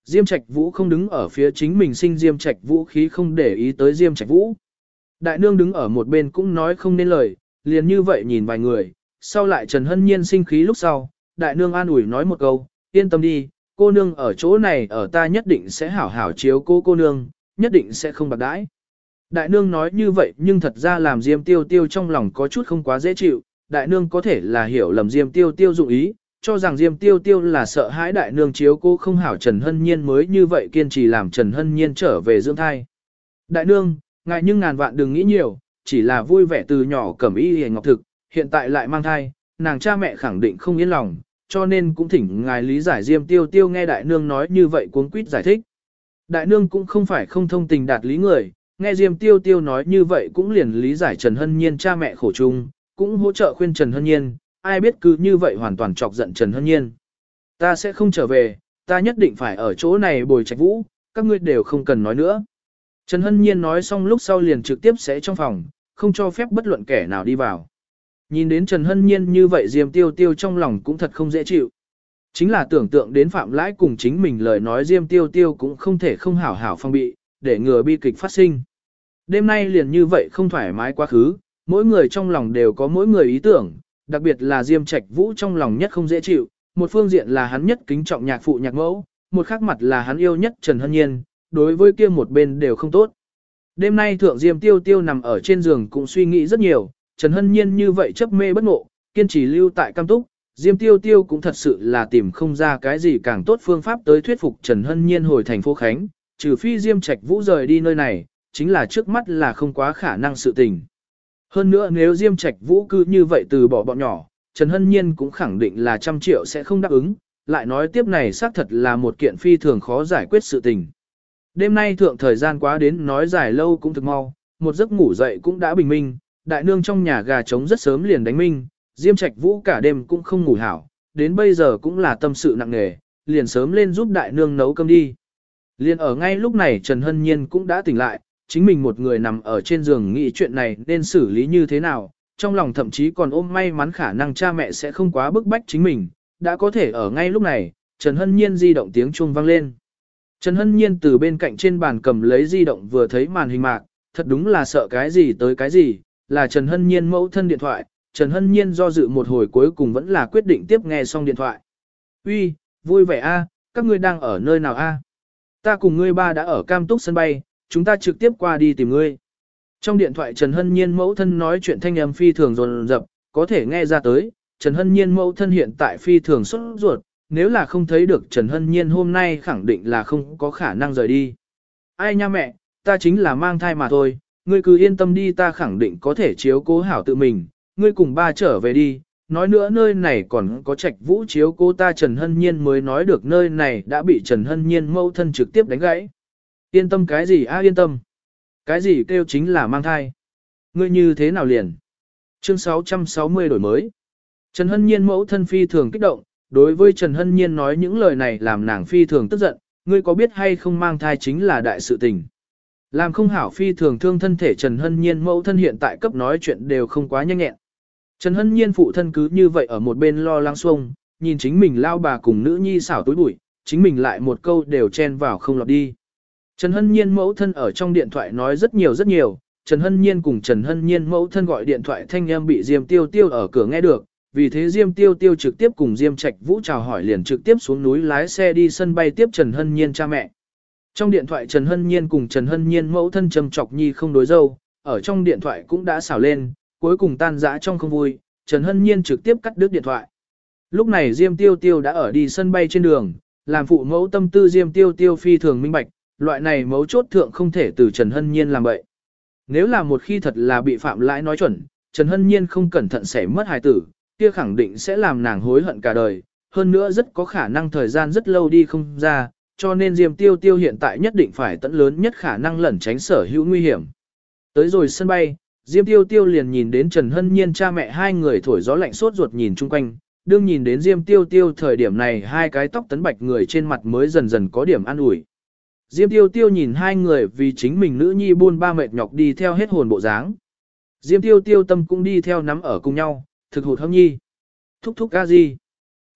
Diêm Trạch Vũ không đứng ở phía chính mình sinh Diêm Trạch Vũ khí không để ý tới Diêm Trạch Vũ. Đại nương đứng ở một bên cũng nói không nên lời, liền như vậy nhìn vài người, sau lại Trần Hân Nhiên sinh khí lúc sau, đại nương an ủi nói một câu, yên tâm đi, cô nương ở chỗ này ở ta nhất định sẽ hảo hảo chiếu cô nương, nhất định sẽ không bạc đãi. Đại nương nói như vậy nhưng thật ra làm Diêm Tiêu Tiêu trong lòng có chút không quá dễ chịu, đại nương có thể là hiểu lầm Diêm Tiêu Tiêu dụng ý, cho rằng Diêm Tiêu Tiêu là sợ hãi đại nương chiếu cô không hảo Trần Hân Nhiên mới như vậy kiên trì làm Trần Hân Nhiên trở về dưỡng thai. Đại nương, ngài nhưng ngàn vạn đừng nghĩ nhiều, chỉ là vui vẻ từ nhỏ cẩm y hề ngọc thực, hiện tại lại mang thai, nàng cha mẹ khẳng định không yên lòng, cho nên cũng thỉnh ngài lý giải Diêm Tiêu Tiêu nghe đại nương nói như vậy cuống quýt giải thích. Đại nương cũng không phải không thông tình đạt lý người, nghe Diêm Tiêu Tiêu nói như vậy cũng liền lý giải Trần Hân Nhiên cha mẹ khổ chung, cũng hỗ trợ khuyên Trần Hân Nhiên, ai biết cứ như vậy hoàn toàn chọc giận Trần Hân Nhiên. Ta sẽ không trở về, ta nhất định phải ở chỗ này bồi Trạch Vũ, các ngươi đều không cần nói nữa. Trần Hân Nhiên nói xong lúc sau liền trực tiếp sẽ trong phòng, không cho phép bất luận kẻ nào đi vào. Nhìn đến Trần Hân Nhiên như vậy Diêm Tiêu Tiêu trong lòng cũng thật không dễ chịu. Chính là tưởng tượng đến Phạm Lãi cùng chính mình lời nói Diêm Tiêu Tiêu cũng không thể không hảo hảo phong bị, để ngừa bi kịch phát sinh. Đêm nay liền như vậy không thoải mái quá khứ, mỗi người trong lòng đều có mỗi người ý tưởng, đặc biệt là Diêm Trạch Vũ trong lòng nhất không dễ chịu, một phương diện là hắn nhất kính trọng nhạc phụ nhạc mẫu, một khác mặt là hắn yêu nhất Trần Hân Nhiên, đối với kia một bên đều không tốt. Đêm nay thượng Diêm Tiêu Tiêu nằm ở trên giường cũng suy nghĩ rất nhiều, Trần Hân Nhiên như vậy chấp mê bất ngộ, kiên trì lưu tại Cam Túc, Diêm Tiêu Tiêu cũng thật sự là tìm không ra cái gì càng tốt phương pháp tới thuyết phục Trần Hân Nhiên hồi thành phố Khánh, trừ phi Diêm Trạch Vũ rời đi nơi này, chính là trước mắt là không quá khả năng sự tình. Hơn nữa nếu Diêm Trạch Vũ cứ như vậy từ bỏ bọn nhỏ, Trần Hân Nhiên cũng khẳng định là 100 triệu sẽ không đáp ứng, lại nói tiếp này xác thật là một kiện phi thường khó giải quyết sự tình. Đêm nay thượng thời gian quá đến nói dài lâu cũng thực mau, một giấc ngủ dậy cũng đã bình minh, đại nương trong nhà gà trống rất sớm liền đánh minh, Diêm Trạch Vũ cả đêm cũng không ngủ hảo, đến bây giờ cũng là tâm sự nặng nề, liền sớm lên giúp đại nương nấu cơm đi. Liền ở ngay lúc này Trần Hân Nhiên cũng đã tỉnh lại, chính mình một người nằm ở trên giường nghĩ chuyện này nên xử lý như thế nào, trong lòng thậm chí còn ôm may mắn khả năng cha mẹ sẽ không quá bức bách chính mình, đã có thể ở ngay lúc này, Trần Hân Nhiên di động tiếng chuông vang lên. Trần Hân Nhiên từ bên cạnh trên bàn cầm lấy di động vừa thấy màn hình mạc, thật đúng là sợ cái gì tới cái gì, là Trần Hân Nhiên mẫu thân điện thoại, Trần Hân Nhiên do dự một hồi cuối cùng vẫn là quyết định tiếp nghe xong điện thoại. Uy, vui vẻ a, các ngươi đang ở nơi nào a? Ta cùng ngươi ba đã ở Cam Túc sân bay, chúng ta trực tiếp qua đi tìm ngươi. Trong điện thoại Trần Hân Nhiên mẫu thân nói chuyện thanh âm phi thường dồn dập, có thể nghe ra tới, Trần Hân Nhiên mẫu thân hiện tại phi thường sốt ruột, nếu là không thấy được Trần Hân Nhiên hôm nay khẳng định là không có khả năng rời đi. Ai nha mẹ, ta chính là mang thai mà thôi, ngươi cứ yên tâm đi, ta khẳng định có thể chiếu cố hảo tự mình, ngươi cùng ba trở về đi, nói nữa nơi này còn có Trạch Vũ chiếu cố ta. Trần Hân Nhiên mới nói được nơi này đã bị Trần Hân Nhiên mẫu thân trực tiếp đánh gãy. Yên tâm cái gì a, yên tâm. Cái gì kêu chính là mang thai. Ngươi như thế nào liền? Chương 660 đổi mới. Trần Hân Nhiên mẫu thân phi thường kích động, đối với Trần Hân Nhiên nói những lời này làm nàng phi thường tức giận, ngươi có biết hay không mang thai chính là đại sự tình. Làm không hảo phi thường thương thân thể Trần Hân Nhiên mẫu thân hiện tại cấp nói chuyện đều không quá nhanh nhẹn. Trần Hân Nhiên phụ thân cứ như vậy ở một bên lo lắng xuông, nhìn chính mình lao bà cùng nữ nhi xảo túi bụi, chính mình lại một câu đều chen vào không lọt đi. Trần Hân Nhiên mẫu thân ở trong điện thoại nói rất nhiều, Trần Hân Nhiên cùng Trần Hân Nhiên mẫu thân gọi điện thoại thanh âm bị Diêm Tiêu Tiêu ở cửa nghe được, vì thế Diêm Tiêu Tiêu trực tiếp cùng Diêm Trạch Vũ chào hỏi liền trực tiếp xuống núi lái xe đi sân bay tiếp Trần Hân Nhiên cha mẹ. Trong điện thoại Trần Hân Nhiên cùng Trần Hân Nhiên mẫu thân trầm chọc nhi không đối dâu, ở trong điện thoại cũng đã xảo lên, cuối cùng tan rã trong không vui, Trần Hân Nhiên trực tiếp cắt đứt điện thoại. Lúc này Diêm Tiêu Tiêu đã ở đi sân bay trên đường, làm phụ mẫu tâm tư Diêm Tiêu Tiêu phi thường minh bạch, loại này mấu chốt thượng không thể từ Trần Hân Nhiên làm bậy. Nếu là một khi thật là bị Phạm Lãi nói chuẩn, Trần Hân Nhiên không cẩn thận sẽ mất hài tử, kia khẳng định sẽ làm nàng hối hận cả đời, hơn nữa rất có khả năng thời gian rất lâu đi không ra, cho nên Diêm Tiêu Tiêu hiện tại nhất định phải tận lớn nhất khả năng lẩn tránh sở hữu nguy hiểm. Tới rồi sân bay, Diêm Tiêu Tiêu liền nhìn đến Trần Hân Nhiên cha mẹ hai người thổi gió lạnh sốt ruột nhìn chung quanh, đương nhìn đến Diêm Tiêu Tiêu thời điểm này hai cái tóc tấn bạch người trên mặt mới dần dần có điểm an ủi. Diêm Tiêu Tiêu nhìn hai người vì chính mình nữ nhi buôn ba mệt nhọc đi theo hết hồn bộ dáng. Diêm Tiêu Tiêu tâm cũng đi theo nắm ở cùng nhau, thực hụt hâm nhi. Thúc thúc a di.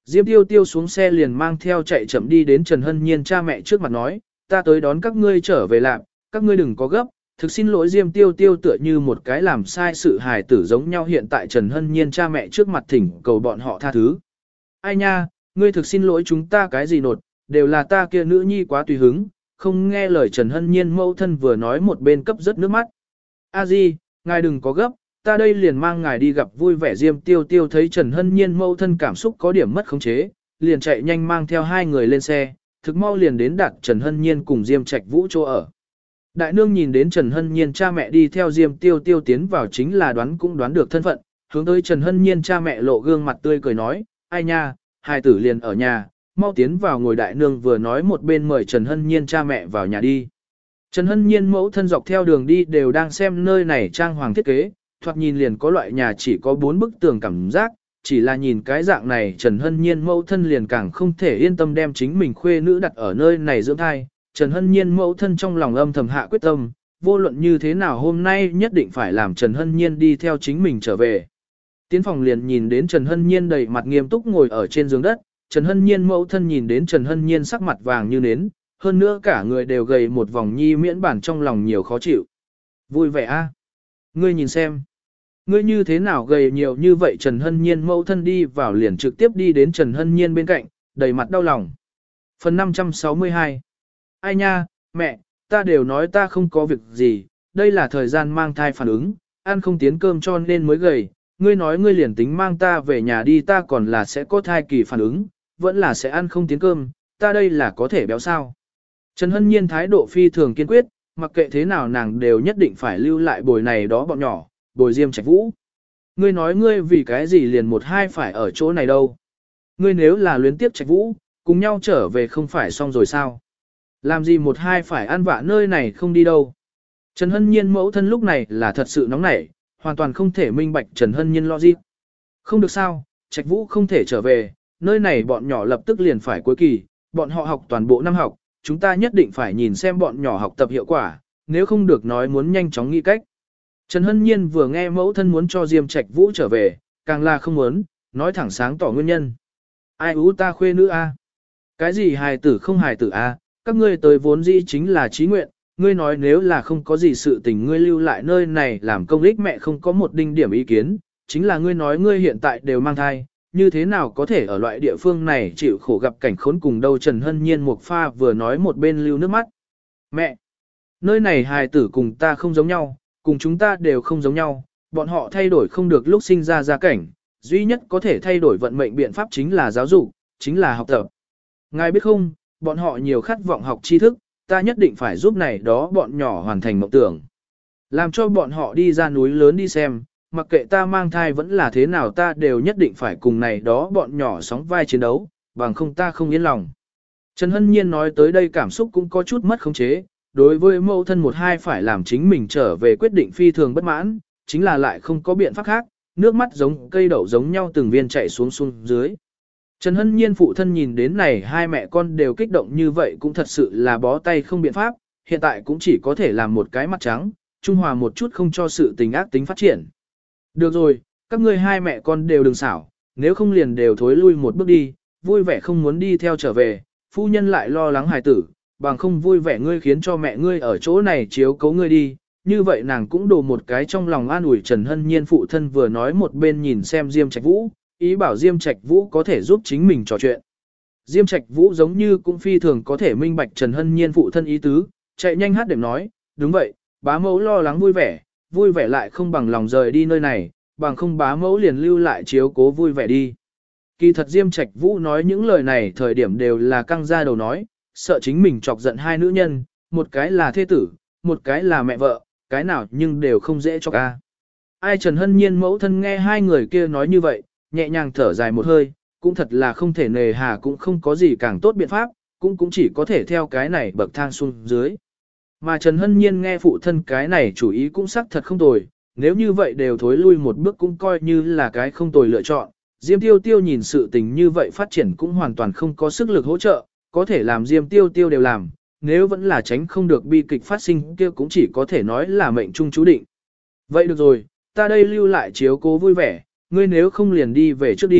Diêm Tiêu Tiêu xuống xe liền mang theo chạy chậm đi đến Trần Hân Nhiên cha mẹ trước mặt nói, ta tới đón các ngươi trở về làm, các ngươi đừng có gấp, thực xin lỗi. Diêm Tiêu Tiêu tựa như một cái làm sai sự hài tử giống nhau hiện tại Trần Hân Nhiên cha mẹ trước mặt thỉnh cầu bọn họ tha thứ. Ai nha, ngươi thực xin lỗi chúng ta cái gì nột, đều là ta kia nữ nhi quá tùy hứng, không nghe lời. Trần Hân Nhiên mẫu thân vừa nói một bên cấp rất nước mắt. A Di, ngài đừng có gấp, ta đây liền mang ngài đi gặp vui vẻ. Diêm Tiêu Tiêu thấy Trần Hân Nhiên mẫu thân cảm xúc có điểm mất khống chế, liền chạy nhanh mang theo hai người lên xe, thực mau liền đến đặt Trần Hân Nhiên cùng Diêm Trạch Vũ chỗ ở. Đại nương nhìn đến Trần Hân Nhiên cha mẹ đi theo Diêm Tiêu Tiêu tiến vào chính là đoán cũng đoán được thân phận, hướng tới Trần Hân Nhiên cha mẹ lộ gương mặt tươi cười nói, ai nha, hai tử liền ở nhà, mau tiến vào ngồi. Đại nương vừa nói một bên mời Trần Hân Nhiên cha mẹ vào nhà đi. Trần Hân Nhiên mẫu thân dọc theo đường đi đều đang xem nơi này trang hoàng thiết kế, thoạt nhìn liền có loại nhà chỉ có 4 bức tường cảm giác, chỉ là nhìn cái dạng này Trần Hân Nhiên mẫu thân liền càng không thể yên tâm đem chính mình khuê nữ đặt ở nơi này dưỡng thai. Trần Hân Nhiên mẫu thân trong lòng âm thầm hạ quyết tâm, vô luận như thế nào hôm nay nhất định phải làm Trần Hân Nhiên đi theo chính mình trở về. Tiến phòng liền nhìn đến Trần Hân Nhiên đầy mặt nghiêm túc ngồi ở trên giường đất, Trần Hân Nhiên mẫu thân nhìn đến Trần Hân Nhiên sắc mặt vàng như nến, hơn nữa cả người đều gầy một vòng nhi miễn bản trong lòng nhiều khó chịu. Vui vẻ a, ngươi nhìn xem. Ngươi như thế nào gầy nhiều như vậy? Trần Hân Nhiên mẫu thân đi vào liền trực tiếp đi đến Trần Hân Nhiên bên cạnh, đầy mặt đau lòng. Phần 562. Ai nha, mẹ, ta đều nói ta không có việc gì, đây là thời gian mang thai phản ứng, ăn không tiến cơm cho nên mới gầy. Ngươi nói ngươi liền tính mang ta về nhà đi, ta còn là sẽ có thai kỳ phản ứng, vẫn là sẽ ăn không tiến cơm, ta đây là có thể béo sao? Trần Hân Nhiên thái độ phi thường kiên quyết, mặc kệ thế nào nàng đều nhất định phải lưu lại bồi này đó bọn nhỏ, bồi Diêm Trạch Vũ. Ngươi nói ngươi vì cái gì liền một hai phải ở chỗ này đâu? Ngươi nếu là luyến tiếp Trạch Vũ, cùng nhau trở về không phải xong rồi sao? Làm gì một hai phải ăn vạ nơi này không đi đâu? Trần Hân Nhiên mẫu thân lúc này là thật sự nóng nảy, hoàn toàn không thể minh bạch Trần Hân Nhiên logic. Không được sao, Trạch Vũ không thể trở về, nơi này bọn nhỏ lập tức liền phải cuối kỳ, bọn họ học toàn bộ năm học, chúng ta nhất định phải nhìn xem bọn nhỏ học tập hiệu quả, nếu không được nói muốn nhanh chóng nghĩ cách. Trần Hân Nhiên vừa nghe mẫu thân muốn cho Diêm Trạch Vũ trở về, càng là không muốn, nói thẳng sáng tỏ nguyên nhân. Ai ú ta khuê nữ a? Cái gì hài tử không hài tử a? Các ngươi tới vốn dĩ chính là chí nguyện, ngươi nói nếu là không có gì sự tình ngươi lưu lại nơi này làm công ích mẹ không có một đinh điểm ý kiến, chính là ngươi nói ngươi hiện tại đều mang thai, như thế nào có thể ở loại địa phương này chịu khổ gặp cảnh khốn cùng đâu? Trần Hân Nhiên một pha vừa nói một bên lưu nước mắt. Mẹ! Nơi này hài tử cùng ta không giống nhau, cùng chúng ta đều không giống nhau, bọn họ thay đổi không được lúc sinh ra gia cảnh, duy nhất có thể thay đổi vận mệnh biện pháp chính là giáo dục, chính là học tập. Ngài biết không, bọn họ nhiều khát vọng học tri thức, ta nhất định phải giúp này đó bọn nhỏ hoàn thành mộng tưởng. Làm cho bọn họ đi ra núi lớn đi xem, mặc kệ ta mang thai vẫn là thế nào ta đều nhất định phải cùng này đó bọn nhỏ sóng vai chiến đấu, bằng không ta không yên lòng. Trần Hân Nhiên nói tới đây cảm xúc cũng có chút mất khống chế, đối với mẫu thân một hai phải làm chính mình trở về quyết định phi thường bất mãn, chính là lại không có biện pháp khác, nước mắt giống cây đậu giống nhau từng viên chảy xuống dưới. Trần Hân Nhiên phụ thân nhìn đến này hai mẹ con đều kích động như vậy cũng thật sự là bó tay không biện pháp, hiện tại cũng chỉ có thể làm một cái mặt trắng, trung hòa một chút không cho sự tình ác tính phát triển. Được rồi, các ngươi hai mẹ con đều đừng xảo, nếu không liền đều thối lui một bước đi, vui vẻ không muốn đi theo trở về, phu nhân lại lo lắng hài tử, bằng không vui vẻ ngươi khiến cho mẹ ngươi ở chỗ này chiếu cố ngươi đi, như vậy nàng cũng đổ một cái trong lòng an ủi. Trần Hân Nhiên phụ thân vừa nói một bên nhìn xem Diêm Trạch Vũ, ý bảo Diêm Trạch Vũ có thể giúp chính mình trò chuyện. Diêm Trạch Vũ giống như cũng phi thường có thể minh bạch Trần Hân Nhiên phụ thân ý tứ, chạy nhanh hát đệm nói, đúng vậy, bá mẫu lo lắng vui vẻ lại không bằng lòng rời đi nơi này, bằng không bá mẫu liền lưu lại chiếu cố vui vẻ đi. Kỳ thật Diêm Trạch Vũ nói những lời này thời điểm đều là căng ra đầu nói, sợ chính mình chọc giận hai nữ nhân, một cái là thê tử, một cái là mẹ vợ, cái nào nhưng đều không dễ cho ca. Ai Trần Hân Nhiên mẫu thân nghe hai người kia nói như vậy, nhẹ nhàng thở dài một hơi, cũng thật là không thể nề hà cũng không có gì càng tốt biện pháp, cũng chỉ có thể theo cái này bậc thang xuống dưới. Mà Trần Hân Nhiên nghe phụ thân cái này chủ ý cũng xác thật không tồi, nếu như vậy đều thối lui một bước cũng coi như là cái không tồi lựa chọn. Diêm Tiêu Tiêu nhìn sự tình như vậy phát triển cũng hoàn toàn không có sức lực hỗ trợ, có thể làm Diêm Tiêu Tiêu đều làm, nếu vẫn là tránh không được bi kịch phát sinh kia cũng chỉ có thể nói là mệnh trung chú định. Vậy được rồi, ta đây lưu lại chiếu cố vui vẻ, ngươi nếu không liền đi về trước đi,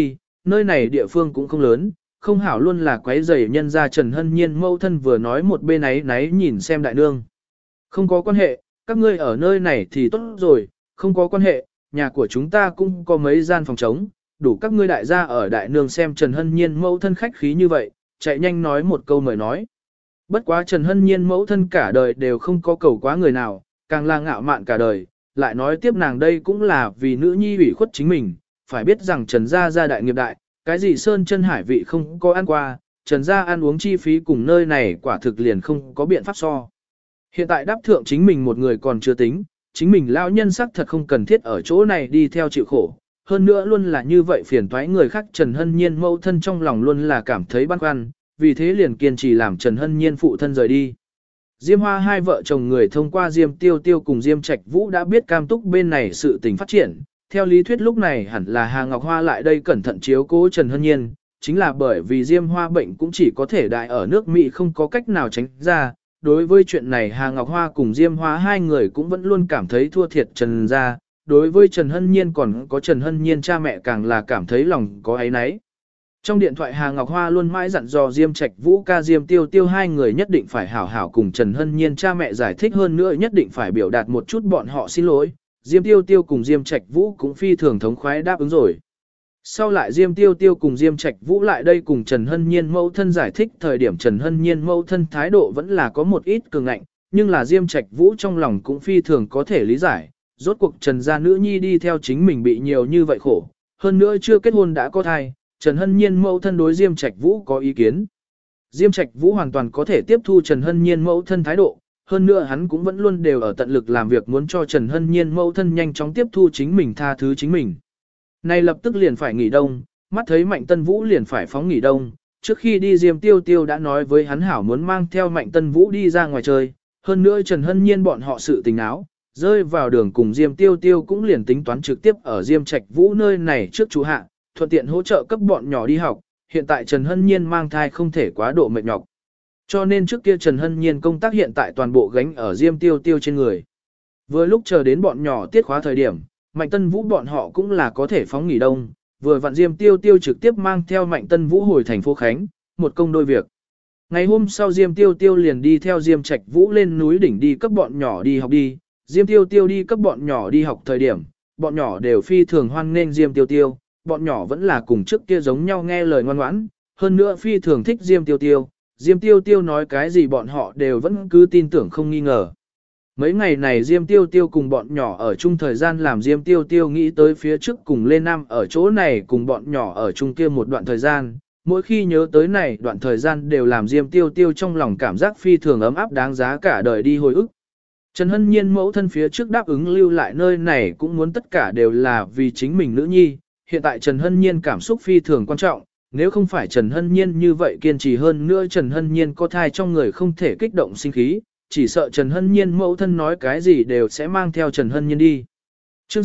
nơi này địa phương cũng không lớn, không hảo luôn là quấy rầy nhân ra Trần Hân Nhiên mẫu thân vừa nói một bên ấy náy nhìn xem đại nương. Không có quan hệ, các ngươi ở nơi này thì tốt rồi, không có quan hệ, nhà của chúng ta cũng có mấy gian phòng trống, đủ các ngươi đại gia ở đại nương xem Trần Hân Nhiên mẫu thân khách khí như vậy, chạy nhanh nói một câu mời nói. Bất quá Trần Hân Nhiên mẫu thân cả đời đều không có cầu quá người nào, càng là ngạo mạn cả đời, lại nói tiếp nàng đây cũng là vì nữ nhi ủy khuất chính mình, phải biết rằng Trần gia gia đại nghiệp đại, cái gì sơn chân hải vị không có ăn qua, Trần gia ăn uống chi phí cùng nơi này quả thực liền không có biện pháp so. Hiện tại đáp thượng chính mình một người còn chưa tính, chính mình lão nhân sắc thật không cần thiết ở chỗ này đi theo chịu khổ. Hơn nữa luôn là như vậy phiền toái người khác Trần Hân Nhiên mẫu thân trong lòng luôn là cảm thấy băn khoăn, vì thế liền kiên trì làm Trần Hân Nhiên phụ thân rời đi. Diêm Hoa hai vợ chồng người thông qua Diêm Tiêu Tiêu cùng Diêm Trạch Vũ đã biết cam túc bên này sự tình phát triển. Theo lý thuyết lúc này hẳn là Hà Ngọc Hoa lại đây cẩn thận chiếu cố Trần Hân Nhiên, chính là bởi vì Diêm Hoa bệnh cũng chỉ có thể đại ở nước Mỹ không có cách nào tránh ra. Đối với chuyện này Hà Ngọc Hoa cùng Diêm Hoa hai người cũng vẫn luôn cảm thấy thua thiệt Trần gia. Đối với Trần Hân Nhiên còn có Trần Hân Nhiên cha mẹ càng là cảm thấy lòng có áy náy. Trong điện thoại Hà Ngọc Hoa luôn mãi dặn dò Diêm Trạch Vũ ca Diêm Tiêu Tiêu hai người nhất định phải hảo hảo cùng Trần Hân Nhiên cha mẹ giải thích hơn nữa nhất định phải biểu đạt một chút bọn họ xin lỗi. Diêm Tiêu Tiêu cùng Diêm Trạch Vũ cũng phi thường thống khoái đáp ứng rồi. Sau lại Diêm Tiêu Tiêu cùng Diêm Trạch Vũ lại đây cùng Trần Hân Nhiên mẫu thân giải thích thời điểm Trần Hân Nhiên mẫu thân thái độ vẫn là có một ít cường ngạnh, nhưng là Diêm Trạch Vũ trong lòng cũng phi thường có thể lý giải. Rốt cuộc Trần gia nữ nhi đi theo chính mình bị nhiều như vậy khổ, hơn nữa chưa kết hôn đã có thai, Trần Hân Nhiên mẫu thân đối Diêm Trạch Vũ có ý kiến. Diêm Trạch Vũ hoàn toàn có thể tiếp thu Trần Hân Nhiên mẫu thân thái độ, hơn nữa hắn cũng vẫn luôn đều ở tận lực làm việc muốn cho Trần Hân Nhiên mẫu thân nhanh chóng tiếp thu chính mình tha thứ chính mình. Này lập tức liền phải nghỉ đông, mắt thấy Mạnh Tân Vũ liền phải phóng nghỉ đông, trước khi đi Diêm Tiêu Tiêu đã nói với hắn hảo muốn mang theo Mạnh Tân Vũ đi ra ngoài chơi, hơn nữa Trần Hân Nhiên bọn họ sự tình áo, rơi vào đường cùng Diêm Tiêu Tiêu cũng liền tính toán trực tiếp ở Diêm Trạch Vũ nơi này trước chú hạ, thuận tiện hỗ trợ cấp bọn nhỏ đi học, hiện tại Trần Hân Nhiên mang thai không thể quá độ mệt nhọc. Cho nên trước kia Trần Hân Nhiên công tác hiện tại toàn bộ gánh ở Diêm Tiêu Tiêu trên người. Vừa lúc chờ đến bọn nhỏ tiết khóa thời điểm, Mạnh Tân Vũ bọn họ cũng là có thể phóng nghỉ đông, vừa vặn Diêm Tiêu Tiêu trực tiếp mang theo Mạnh Tân Vũ hồi thành phố Khánh, một công đôi việc. Ngày hôm sau Diêm Tiêu Tiêu liền đi theo Diêm Trạch Vũ lên núi đỉnh đi cấp bọn nhỏ đi học đi, Diêm Tiêu Tiêu đi cấp bọn nhỏ đi học thời điểm, bọn nhỏ đều phi thường hoan nghênh Diêm Tiêu Tiêu, bọn nhỏ vẫn là cùng trước kia giống nhau nghe lời ngoan ngoãn, hơn nữa phi thường thích Diêm Tiêu Tiêu, Diêm Tiêu Tiêu nói cái gì bọn họ đều vẫn cứ tin tưởng không nghi ngờ. Mấy ngày này Diêm Tiêu Tiêu cùng bọn nhỏ ở chung thời gian làm Diêm Tiêu Tiêu nghĩ tới phía trước cùng Lê Nam ở chỗ này cùng bọn nhỏ ở chung kia một đoạn thời gian, mỗi khi nhớ tới này đoạn thời gian đều làm Diêm Tiêu Tiêu trong lòng cảm giác phi thường ấm áp đáng giá cả đời đi hồi ức. Trần Hân Nhiên mẫu thân phía trước đáp ứng lưu lại nơi này cũng muốn tất cả đều là vì chính mình nữ nhi, hiện tại Trần Hân Nhiên cảm xúc phi thường quan trọng, nếu không phải Trần Hân Nhiên như vậy kiên trì hơn nữa Trần Hân Nhiên có thai trong người không thể kích động sinh khí, chỉ sợ Trần Hân Nhiên mẫu thân nói cái gì đều sẽ mang theo Trần Hân Nhiên đi. Chương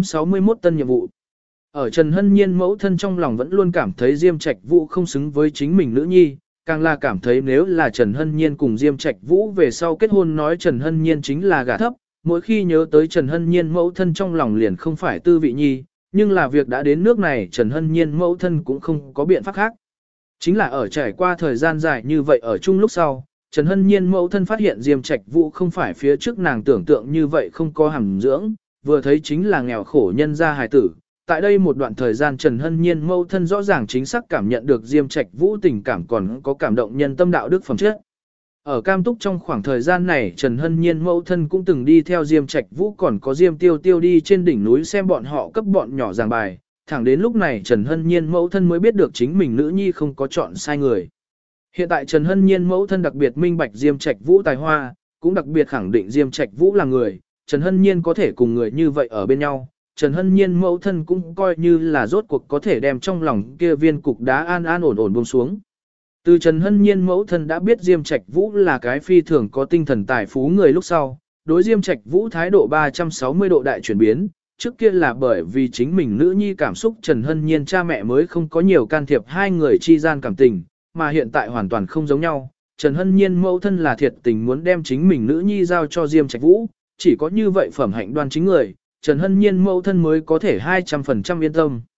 661 tân nhiệm vụ. Ở Trần Hân Nhiên mẫu thân trong lòng vẫn luôn cảm thấy Diêm Trạch Vũ không xứng với chính mình nữ nhi, càng là cảm thấy nếu là Trần Hân Nhiên cùng Diêm Trạch Vũ về sau kết hôn nói Trần Hân Nhiên chính là gả thấp, mỗi khi nhớ tới Trần Hân Nhiên mẫu thân trong lòng liền không phải tư vị nhi, nhưng là việc đã đến nước này Trần Hân Nhiên mẫu thân cũng không có biện pháp khác. Chính là ở trải qua thời gian dài như vậy ở chung lúc sau, Trần Hân Nhiên mẫu thân phát hiện Diêm Trạch Vũ không phải phía trước nàng tưởng tượng như vậy không có hàm dưỡng, vừa thấy chính là nghèo khổ nhân gia hài tử. Tại đây một đoạn thời gian Trần Hân Nhiên mẫu thân rõ ràng chính xác cảm nhận được Diêm Trạch Vũ tình cảm còn có cảm động nhân tâm đạo đức phẩm chất. Ở Cam Túc trong khoảng thời gian này Trần Hân Nhiên mẫu thân cũng từng đi theo Diêm Trạch Vũ còn có Diêm Tiêu Tiêu đi trên đỉnh núi xem bọn họ cấp bọn nhỏ giảng bài, thẳng đến lúc này Trần Hân Nhiên mẫu thân mới biết được chính mình nữ nhi không có chọn sai người. Hiện tại Trần Hân Nhiên mẫu thân đặc biệt minh bạch Diêm Trạch Vũ tài hoa, cũng đặc biệt khẳng định Diêm Trạch Vũ là người, Trần Hân Nhiên có thể cùng người như vậy ở bên nhau. Trần Hân Nhiên mẫu thân cũng coi như là rốt cuộc có thể đem trong lòng kia viên cục đá an an ổn ổn buông xuống. Từ Trần Hân Nhiên mẫu thân đã biết Diêm Trạch Vũ là cái phi thường có tinh thần tài phú người lúc sau, đối Diêm Trạch Vũ thái độ 360 độ đại chuyển biến, trước kia là bởi vì chính mình nữ nhi cảm xúc Trần Hân Nhiên cha mẹ mới không có nhiều can thiệp hai người chi gian cảm tình, mà hiện tại hoàn toàn không giống nhau. Trần Hân Nhiên mẫu thân là thiệt tình muốn đem chính mình nữ nhi giao cho Diêm Trạch Vũ, chỉ có như vậy phẩm hạnh đoan chính người, Trần Hân Nhiên mẫu thân mới có thể 200% yên tâm.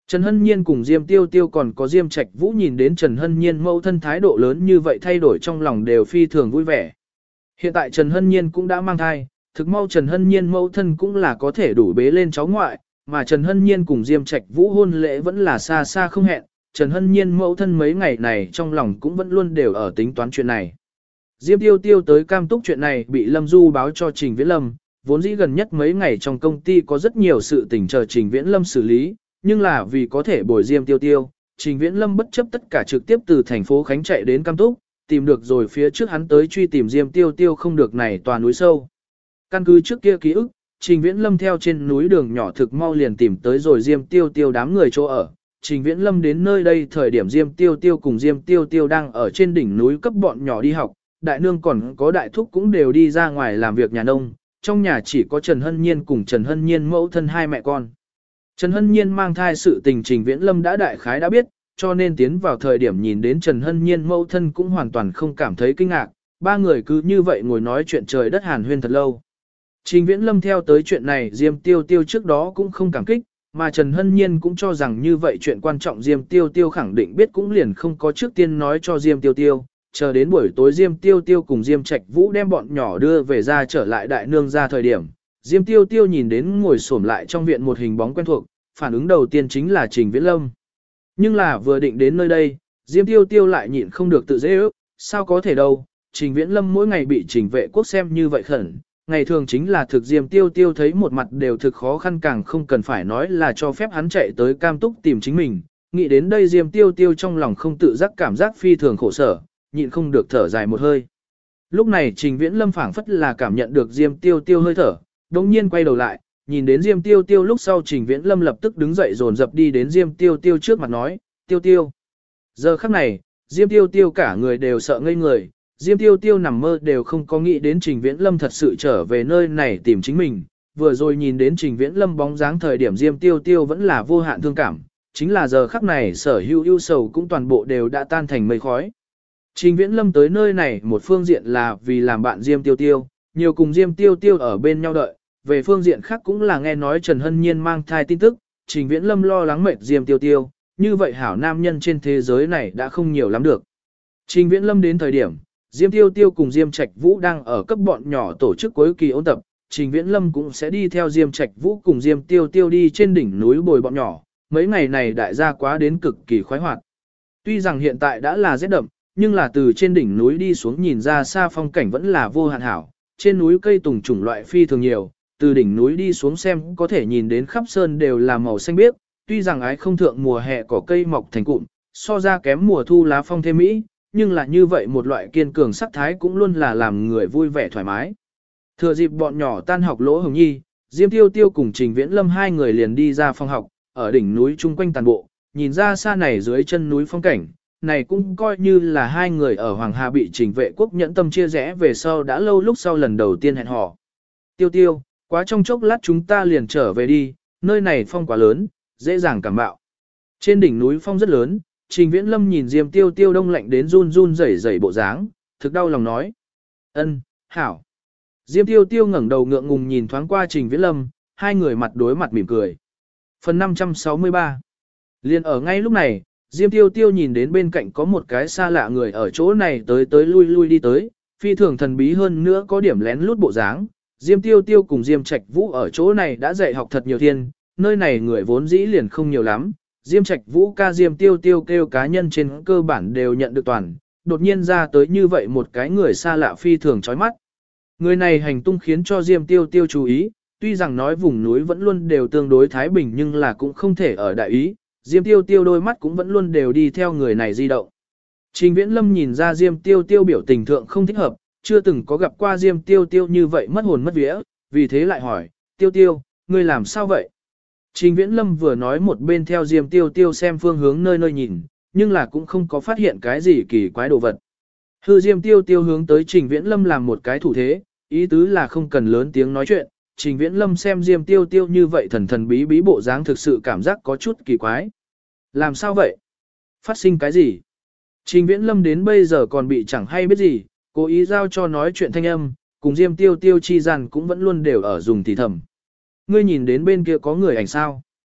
Trần Hân Nhiên cùng Diêm Tiêu Tiêu còn có Diêm Trạch Vũ nhìn đến Trần Hân Nhiên mẫu thân thái độ lớn như vậy thay đổi trong lòng đều phi thường vui vẻ. Hiện tại Trần Hân Nhiên cũng đã mang thai, thực mau Trần Hân Nhiên mẫu thân cũng là có thể đủ bế lên cháu ngoại, mà Trần Hân Nhiên cùng Diêm Trạch Vũ hôn lễ vẫn là xa xa không hẹn, Trần Hân Nhiên mẫu thân mấy ngày này trong lòng cũng vẫn luôn đều ở tính toán chuyện này. Diêm Tiêu Tiêu tới Cam Túc chuyện này bị Lâm Du báo cho Trình Viễn Lâm, vốn dĩ gần nhất mấy ngày trong công ty có rất nhiều sự tình chờ Trình Viễn Lâm xử lý, nhưng là vì có thể bồi Diêm Tiêu Tiêu, Trình Viễn Lâm bất chấp tất cả trực tiếp từ thành phố Khánh chạy đến Cam Túc, tìm được rồi phía trước hắn tới truy tìm Diêm Tiêu Tiêu không được này tòa núi sâu. Căn cứ trước kia ký ức, Trình Viễn Lâm theo trên núi đường nhỏ thực mau liền tìm tới rồi Diêm Tiêu Tiêu đám người chỗ ở. Trình Viễn Lâm đến nơi đây thời điểm Diêm Tiêu Tiêu cùng Diêm Tiêu Tiêu đang ở trên đỉnh núi cấp bọn nhỏ đi học, đại nương còn có đại thúc cũng đều đi ra ngoài làm việc nhà nông, trong nhà chỉ có Trần Hân Nhiên cùng Trần Hân Nhiên mẫu thân hai mẹ con. Trần Hân Nhiên mang thai sự tình Trình Viễn Lâm đã đại khái đã biết, cho nên tiến vào thời điểm nhìn đến Trần Hân Nhiên mẫu thân cũng hoàn toàn không cảm thấy kinh ngạc, ba người cứ như vậy ngồi nói chuyện trời đất hàn huyên thật lâu. Trình Viễn Lâm theo tới chuyện này Diêm Tiêu Tiêu trước đó cũng không cảm kích, mà Trần Hân Nhiên cũng cho rằng như vậy chuyện quan trọng Diêm Tiêu Tiêu khẳng định biết cũng liền không có trước tiên nói cho Diêm Tiêu Tiêu, chờ đến buổi tối Diêm Tiêu Tiêu cùng Diêm Trạch Vũ đem bọn nhỏ đưa về ra trở lại đại nương ra thời điểm. Diêm Tiêu Tiêu nhìn đến ngồi xổm lại trong viện một hình bóng quen thuộc, phản ứng đầu tiên chính là Trình Viễn Lâm. Nhưng là vừa định đến nơi đây, Diêm Tiêu Tiêu lại nhịn không được tự dễ ước, sao có thể đâu, Trình Viễn Lâm mỗi ngày bị Trình Vệ Quốc xem như vậy khẩn, ngày thường chính là thực Diêm Tiêu Tiêu thấy một mặt đều thực khó khăn càng không cần phải nói là cho phép hắn chạy tới Cam Túc tìm chính mình, nghĩ đến đây Diêm Tiêu Tiêu trong lòng không tự giác cảm giác phi thường khổ sở, nhịn không được thở dài một hơi. Lúc này Trình Viễn Lâm phảng phất là cảm nhận được Diêm Tiêu Tiêu hơi thở, đồng nhiên quay đầu lại, nhìn đến Diêm Tiêu Tiêu lúc sau Trình Viễn Lâm lập tức đứng dậy dồn dập đi đến Diêm Tiêu Tiêu trước mặt nói, Tiêu Tiêu. Giờ khắc này, Diêm Tiêu Tiêu cả người đều sợ ngây người, Diêm Tiêu Tiêu nằm mơ đều không có nghĩ đến Trình Viễn Lâm thật sự trở về nơi này tìm chính mình. Vừa rồi nhìn đến Trình Viễn Lâm bóng dáng thời điểm Diêm Tiêu Tiêu vẫn là vô hạn thương cảm, chính là giờ khắc này sở hữu ưu sầu cũng toàn bộ đều đã tan thành mây khói. Trình Viễn Lâm tới nơi này một phương diện là vì làm bạn Diêm Tiêu Tiêu, nhiều cùng Diêm Tiêu Tiêu ở bên nhau đợi, về phương diện khác cũng là nghe nói Trần Hân Nhiên mang thai tin tức, Trình Viễn Lâm lo lắng mệt Diêm Tiêu Tiêu, như vậy hảo nam nhân trên thế giới này đã không nhiều lắm được. Trình Viễn Lâm đến thời điểm, Diêm Tiêu Tiêu cùng Diêm Trạch Vũ đang ở cấp bọn nhỏ tổ chức cuối kỳ ôn tập, Trình Viễn Lâm cũng sẽ đi theo Diêm Trạch Vũ cùng Diêm Tiêu Tiêu đi trên đỉnh núi bồi bọn nhỏ, mấy ngày này đại gia quá đến cực kỳ khoái hoạt. Tuy rằng hiện tại đã là rét đậm, nhưng là từ trên đỉnh núi đi xuống nhìn ra xa phong cảnh vẫn là vô hạn hảo, trên núi cây tùng chủng loại phi thường nhiều, từ đỉnh núi đi xuống xem có thể nhìn đến khắp sơn đều là màu xanh biếc, tuy rằng ái không thượng mùa hè cỏ cây mọc thành cụm, so ra kém mùa thu lá phong thêm mỹ, nhưng là như vậy một loại kiên cường sắc thái cũng luôn là làm người vui vẻ thoải mái. Thừa dịp bọn nhỏ tan học Lỗ Hồng Nhi, Diêm Tiêu Tiêu cùng Trình Viễn Lâm hai người liền đi ra phòng học, ở đỉnh núi chung quanh tàn bộ, nhìn ra xa này dưới chân núi phong cảnh, này cũng coi như là hai người ở Hoàng Hà bị Trình Vệ Quốc nhẫn tâm chia rẽ về sau đã lâu lúc sau lần đầu tiên hẹn hò. Tiêu Tiêu, quá trong chốc lát chúng ta liền trở về đi, nơi này phong quá lớn, dễ dàng cảm bạo. Trên đỉnh núi phong rất lớn, Trình Viễn Lâm nhìn Diêm Tiêu Tiêu đông lạnh đến run run rẩy rẩy bộ dáng, thực đau lòng nói. Ân, hảo. Diêm Tiêu Tiêu ngẩng đầu ngượng ngùng nhìn thoáng qua Trình Viễn Lâm, hai người mặt đối mặt mỉm cười. Phần 563. Liên ở ngay lúc này, Diêm Tiêu Tiêu nhìn đến bên cạnh có một cái xa lạ người ở chỗ này tới tới lui lui đi tới, phi thường thần bí hơn nữa có điểm lén lút bộ dáng. Diêm Tiêu Tiêu cùng Diêm Trạch Vũ ở chỗ này đã dạy học thật nhiều thiên, nơi này người vốn dĩ liền không nhiều lắm. Diêm Trạch Vũ ca Diêm Tiêu Tiêu kêu cá nhân trên cơ bản đều nhận được toàn, đột nhiên ra tới như vậy một cái người xa lạ phi thường chói mắt. Người này hành tung khiến cho Diêm Tiêu Tiêu chú ý, tuy rằng nói vùng núi vẫn luôn đều tương đối thái bình nhưng là cũng không thể ở đại ý, Diêm Tiêu Tiêu đôi mắt cũng vẫn luôn đều đi theo người này di động. Trình Viễn Lâm nhìn ra Diêm Tiêu Tiêu biểu tình thượng không thích hợp, chưa từng có gặp qua Diêm Tiêu Tiêu như vậy mất hồn mất vía, vì thế lại hỏi, Tiêu Tiêu, ngươi làm sao vậy? Trình Viễn Lâm vừa nói một bên theo Diêm Tiêu Tiêu xem phương hướng nơi nơi nhìn, nhưng là cũng không có phát hiện cái gì kỳ quái đồ vật. Hư Diêm Tiêu Tiêu hướng tới Trình Viễn Lâm làm một cái thủ thế, ý tứ là không cần lớn tiếng nói chuyện. Trình Viễn Lâm xem Diêm Tiêu Tiêu như vậy thần thần bí bí bộ dáng thực sự cảm giác có chút kỳ quái. Làm sao vậy? Phát sinh cái gì? Trình Viễn Lâm đến bây giờ còn bị chẳng hay biết gì, cố ý giao cho nói chuyện thanh âm, cùng Diêm Tiêu Tiêu chi gian cũng vẫn luôn đều ở dùng thì thầm. Ngươi nhìn đến bên kia có người ảnh sao?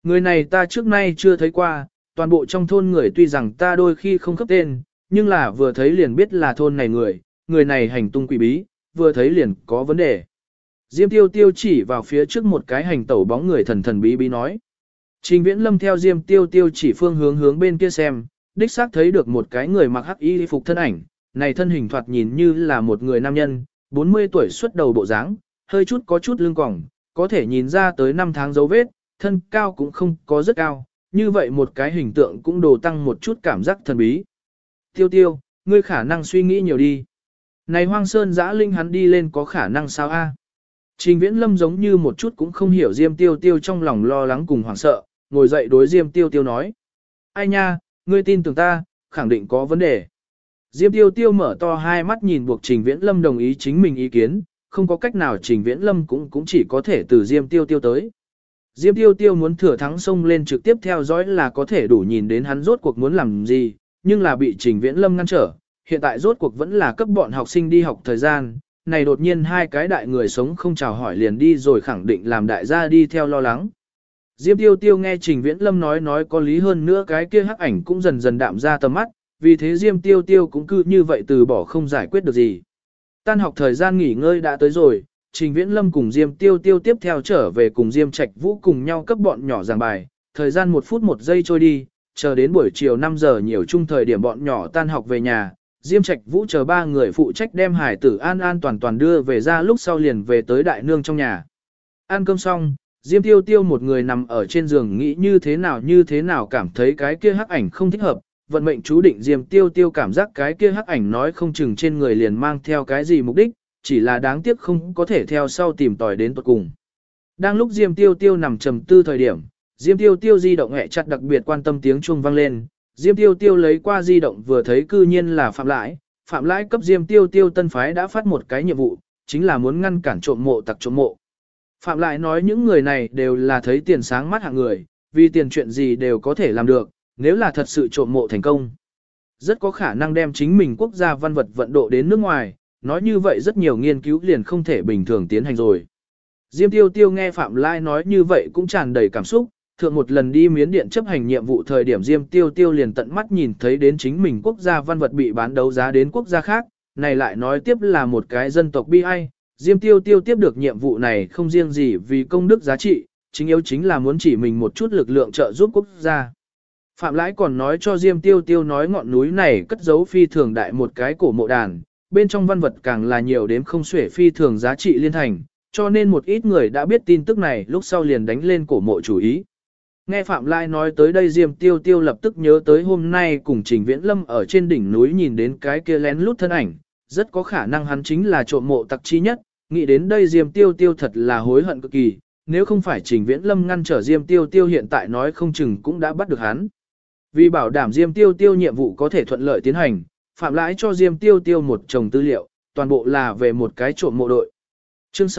Người này ta trước nay chưa thấy qua, toàn bộ trong thôn người tuy rằng ta đôi khi không cấp tên, nhưng là vừa thấy liền biết là thôn này người này hành tung quỷ bí, vừa thấy liền có vấn đề. Diêm Tiêu Tiêu chỉ vào phía trước một cái hành tẩu bóng người thần thần bí bí nói. Trình Viễn Lâm theo Diêm Tiêu Tiêu chỉ phương hướng bên kia xem, đích xác thấy được một cái người mặc hắc y phục thân ảnh, này thân hình thoạt nhìn như là một người nam nhân, 40 tuổi xuất đầu bộ dáng, hơi chút có chút lưng còng, có thể nhìn ra tới 5 tháng dấu vết, thân cao cũng không có rất cao, như vậy một cái hình tượng cũng đồ tăng một chút cảm giác thần bí. Tiêu Tiêu, ngươi khả năng suy nghĩ nhiều đi. Này Hoang Sơn Dã Linh hắn đi lên có khả năng sao a? Trình Viễn Lâm giống như một chút cũng không hiểu Diêm Tiêu Tiêu trong lòng lo lắng cùng hoảng sợ, ngồi dậy đối Diêm Tiêu Tiêu nói. Ai nha, ngươi tin tưởng ta, khẳng định có vấn đề. Diêm Tiêu Tiêu mở to hai mắt nhìn buộc Trình Viễn Lâm đồng ý chính mình ý kiến, không có cách nào Trình Viễn Lâm cũng chỉ có thể từ Diêm Tiêu Tiêu tới. Diêm Tiêu Tiêu muốn thừa thắng xông lên trực tiếp theo dõi là có thể đủ nhìn đến hắn rốt cuộc muốn làm gì, nhưng là bị Trình Viễn Lâm ngăn trở, hiện tại rốt cuộc vẫn là cấp bọn học sinh đi học thời gian, này đột nhiên hai cái đại người sống không chào hỏi liền đi rồi khẳng định làm đại gia đi theo lo lắng. Diêm Tiêu Tiêu nghe Trình Viễn Lâm nói có lý hơn nữa cái kia hắc ảnh cũng dần dần đạm ra tầm mắt, vì thế Diêm Tiêu Tiêu cũng cứ như vậy từ bỏ không giải quyết được gì. Tan học thời gian nghỉ ngơi đã tới rồi, Trình Viễn Lâm cùng Diêm Tiêu Tiêu tiếp theo trở về cùng Diêm Trạch Vũ cùng nhau cấp bọn nhỏ giảng bài, thời gian 1 phút 1 giây trôi đi, chờ đến buổi chiều 5 giờ nhiều chung thời điểm bọn nhỏ tan học về nhà, Diêm Trạch Vũ chờ 3 người phụ trách đem hải tử an toàn đưa về ra lúc sau liền về tới đại nương trong nhà. Ăn cơm xong, Diêm Tiêu Tiêu một người nằm ở trên giường nghĩ như thế nào cảm thấy cái kia hắc ảnh không thích hợp, vận mệnh chú định Diêm Tiêu Tiêu cảm giác cái kia hắc ảnh nói không chừng trên người liền mang theo cái gì mục đích, chỉ là đáng tiếc không có thể theo sau tìm tòi đến tuật cùng. Đang lúc Diêm Tiêu Tiêu nằm trầm tư thời điểm, Diêm Tiêu Tiêu di động hẹ chặt đặc biệt quan tâm tiếng chuông vang lên, Diêm Tiêu Tiêu lấy qua di động vừa thấy cư nhiên là Phạm Lãi cấp Diêm Tiêu Tiêu tân phái đã phát một cái nhiệm vụ, chính là muốn ngăn cản trộm mộ tặc trộm mộ. Phạm Lãi nói những người này đều là thấy tiền sáng mắt hạng người, vì tiền chuyện gì đều có thể làm được, nếu là thật sự trộm mộ thành công. Rất có khả năng đem chính mình quốc gia văn vật vận độ đến nước ngoài, nói như vậy rất nhiều nghiên cứu liền không thể bình thường tiến hành rồi. Diêm Tiêu Tiêu nghe Phạm Lai nói như vậy cũng tràn đầy cảm xúc, thượng một lần đi Miến Điện chấp hành nhiệm vụ thời điểm Diêm Tiêu Tiêu liền tận mắt nhìn thấy đến chính mình quốc gia văn vật bị bán đấu giá đến quốc gia khác, này lại nói tiếp là một cái dân tộc bi ai. Diêm Tiêu Tiêu tiếp được nhiệm vụ này không riêng gì vì công đức giá trị, chính yếu chính là muốn chỉ mình một chút lực lượng trợ giúp quốc gia. Phạm Lãi còn nói cho Diêm Tiêu Tiêu nói ngọn núi này cất giấu phi thường đại một cái cổ mộ đàn, bên trong văn vật càng là nhiều đếm không xuể phi thường giá trị liên thành, cho nên một ít người đã biết tin tức này lúc sau liền đánh lên cổ mộ chủ ý. Nghe Phạm Lai nói tới đây Diêm Tiêu Tiêu lập tức nhớ tới hôm nay cùng Trình Viễn Lâm ở trên đỉnh núi nhìn đến cái kia lén lút thân ảnh, rất có khả năng hắn chính là trộm mộ tặc chi nhất, nghĩ đến đây Diêm Tiêu Tiêu thật là hối hận cực kỳ, nếu không phải Trình Viễn Lâm ngăn trở Diêm Tiêu Tiêu hiện tại nói không chừng cũng đã bắt được hắn. Vì bảo đảm Diêm Tiêu Tiêu nhiệm vụ có thể thuận lợi tiến hành, Phạm Lãi cho Diêm Tiêu Tiêu một chồng tư liệu, toàn bộ là về một cái trộm mộ đội. Chương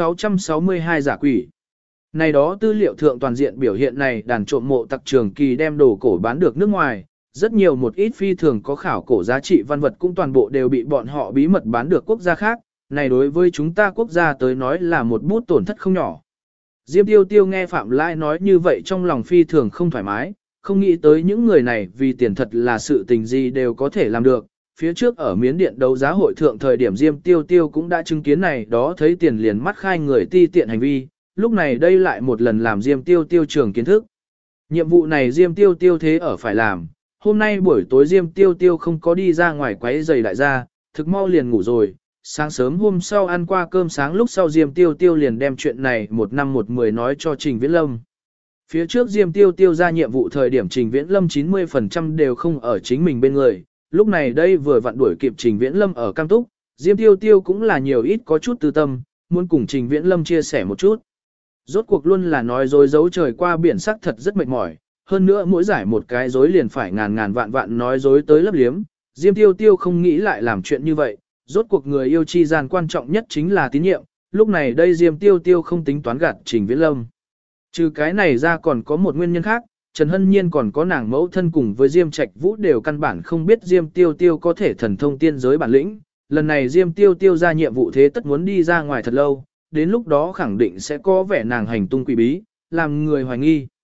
662 giả quỷ. Này đó tư liệu thượng toàn diện biểu hiện này đàn trộm mộ tặc trường kỳ đem đồ cổ bán được nước ngoài, rất nhiều một ít phi thường có khảo cổ giá trị văn vật cũng toàn bộ đều bị bọn họ bí mật bán được quốc gia khác, này đối với chúng ta quốc gia tới nói là một bút tổn thất không nhỏ. Diêm Tiêu Tiêu nghe Phạm Lãi nói như vậy trong lòng phi thường không thoải mái, không nghĩ tới những người này vì tiền thật là sự tình gì đều có thể làm được. Phía trước ở Miến Điện đấu giá hội thượng thời điểm Diêm Tiêu Tiêu cũng đã chứng kiến này đó thấy tiền liền mắt khai người ti tiện hành vi, lúc này đây lại một lần làm Diêm Tiêu Tiêu trường kiến thức. Nhiệm vụ này Diêm Tiêu Tiêu thế ở phải làm, hôm nay buổi tối Diêm Tiêu Tiêu không có đi ra ngoài quấy giày đại gia, thực mau liền ngủ rồi, sáng sớm hôm sau ăn qua cơm sáng lúc sau Diêm Tiêu Tiêu liền đem chuyện này 1 năm 1 mười nói cho Trình Viễn Lâm. Phía trước Diêm Tiêu Tiêu ra nhiệm vụ thời điểm Trình Viễn Lâm 90% đều không ở chính mình bên người, lúc này đây vừa vặn đuổi kịp Trình Viễn Lâm ở Cam Túc, Diêm Tiêu Tiêu cũng là nhiều ít có chút tư tâm, muốn cùng Trình Viễn Lâm chia sẻ một chút. Rốt cuộc luôn là nói dối giấu trời qua biển sắc thật rất mệt mỏi, hơn nữa mỗi giải một cái dối liền phải ngàn vạn nói dối tới lấp liếm, Diêm Tiêu Tiêu không nghĩ lại làm chuyện như vậy, rốt cuộc người yêu chi gian quan trọng nhất chính là tín nhiệm, lúc này đây Diêm Tiêu Tiêu không tính toán gạt Trình Viễn Lâm. Trừ cái này ra còn có một nguyên nhân khác, Trần Hân Nhiên còn có nàng mẫu thân cùng với Diêm Trạch Vũ đều căn bản không biết Diêm Tiêu Tiêu có thể thần thông tiên giới bản lĩnh. Lần này Diêm Tiêu Tiêu ra nhiệm vụ thế tất muốn đi ra ngoài thật lâu, đến lúc đó khẳng định sẽ có vẻ nàng hành tung quỷ bí, làm người hoài nghi.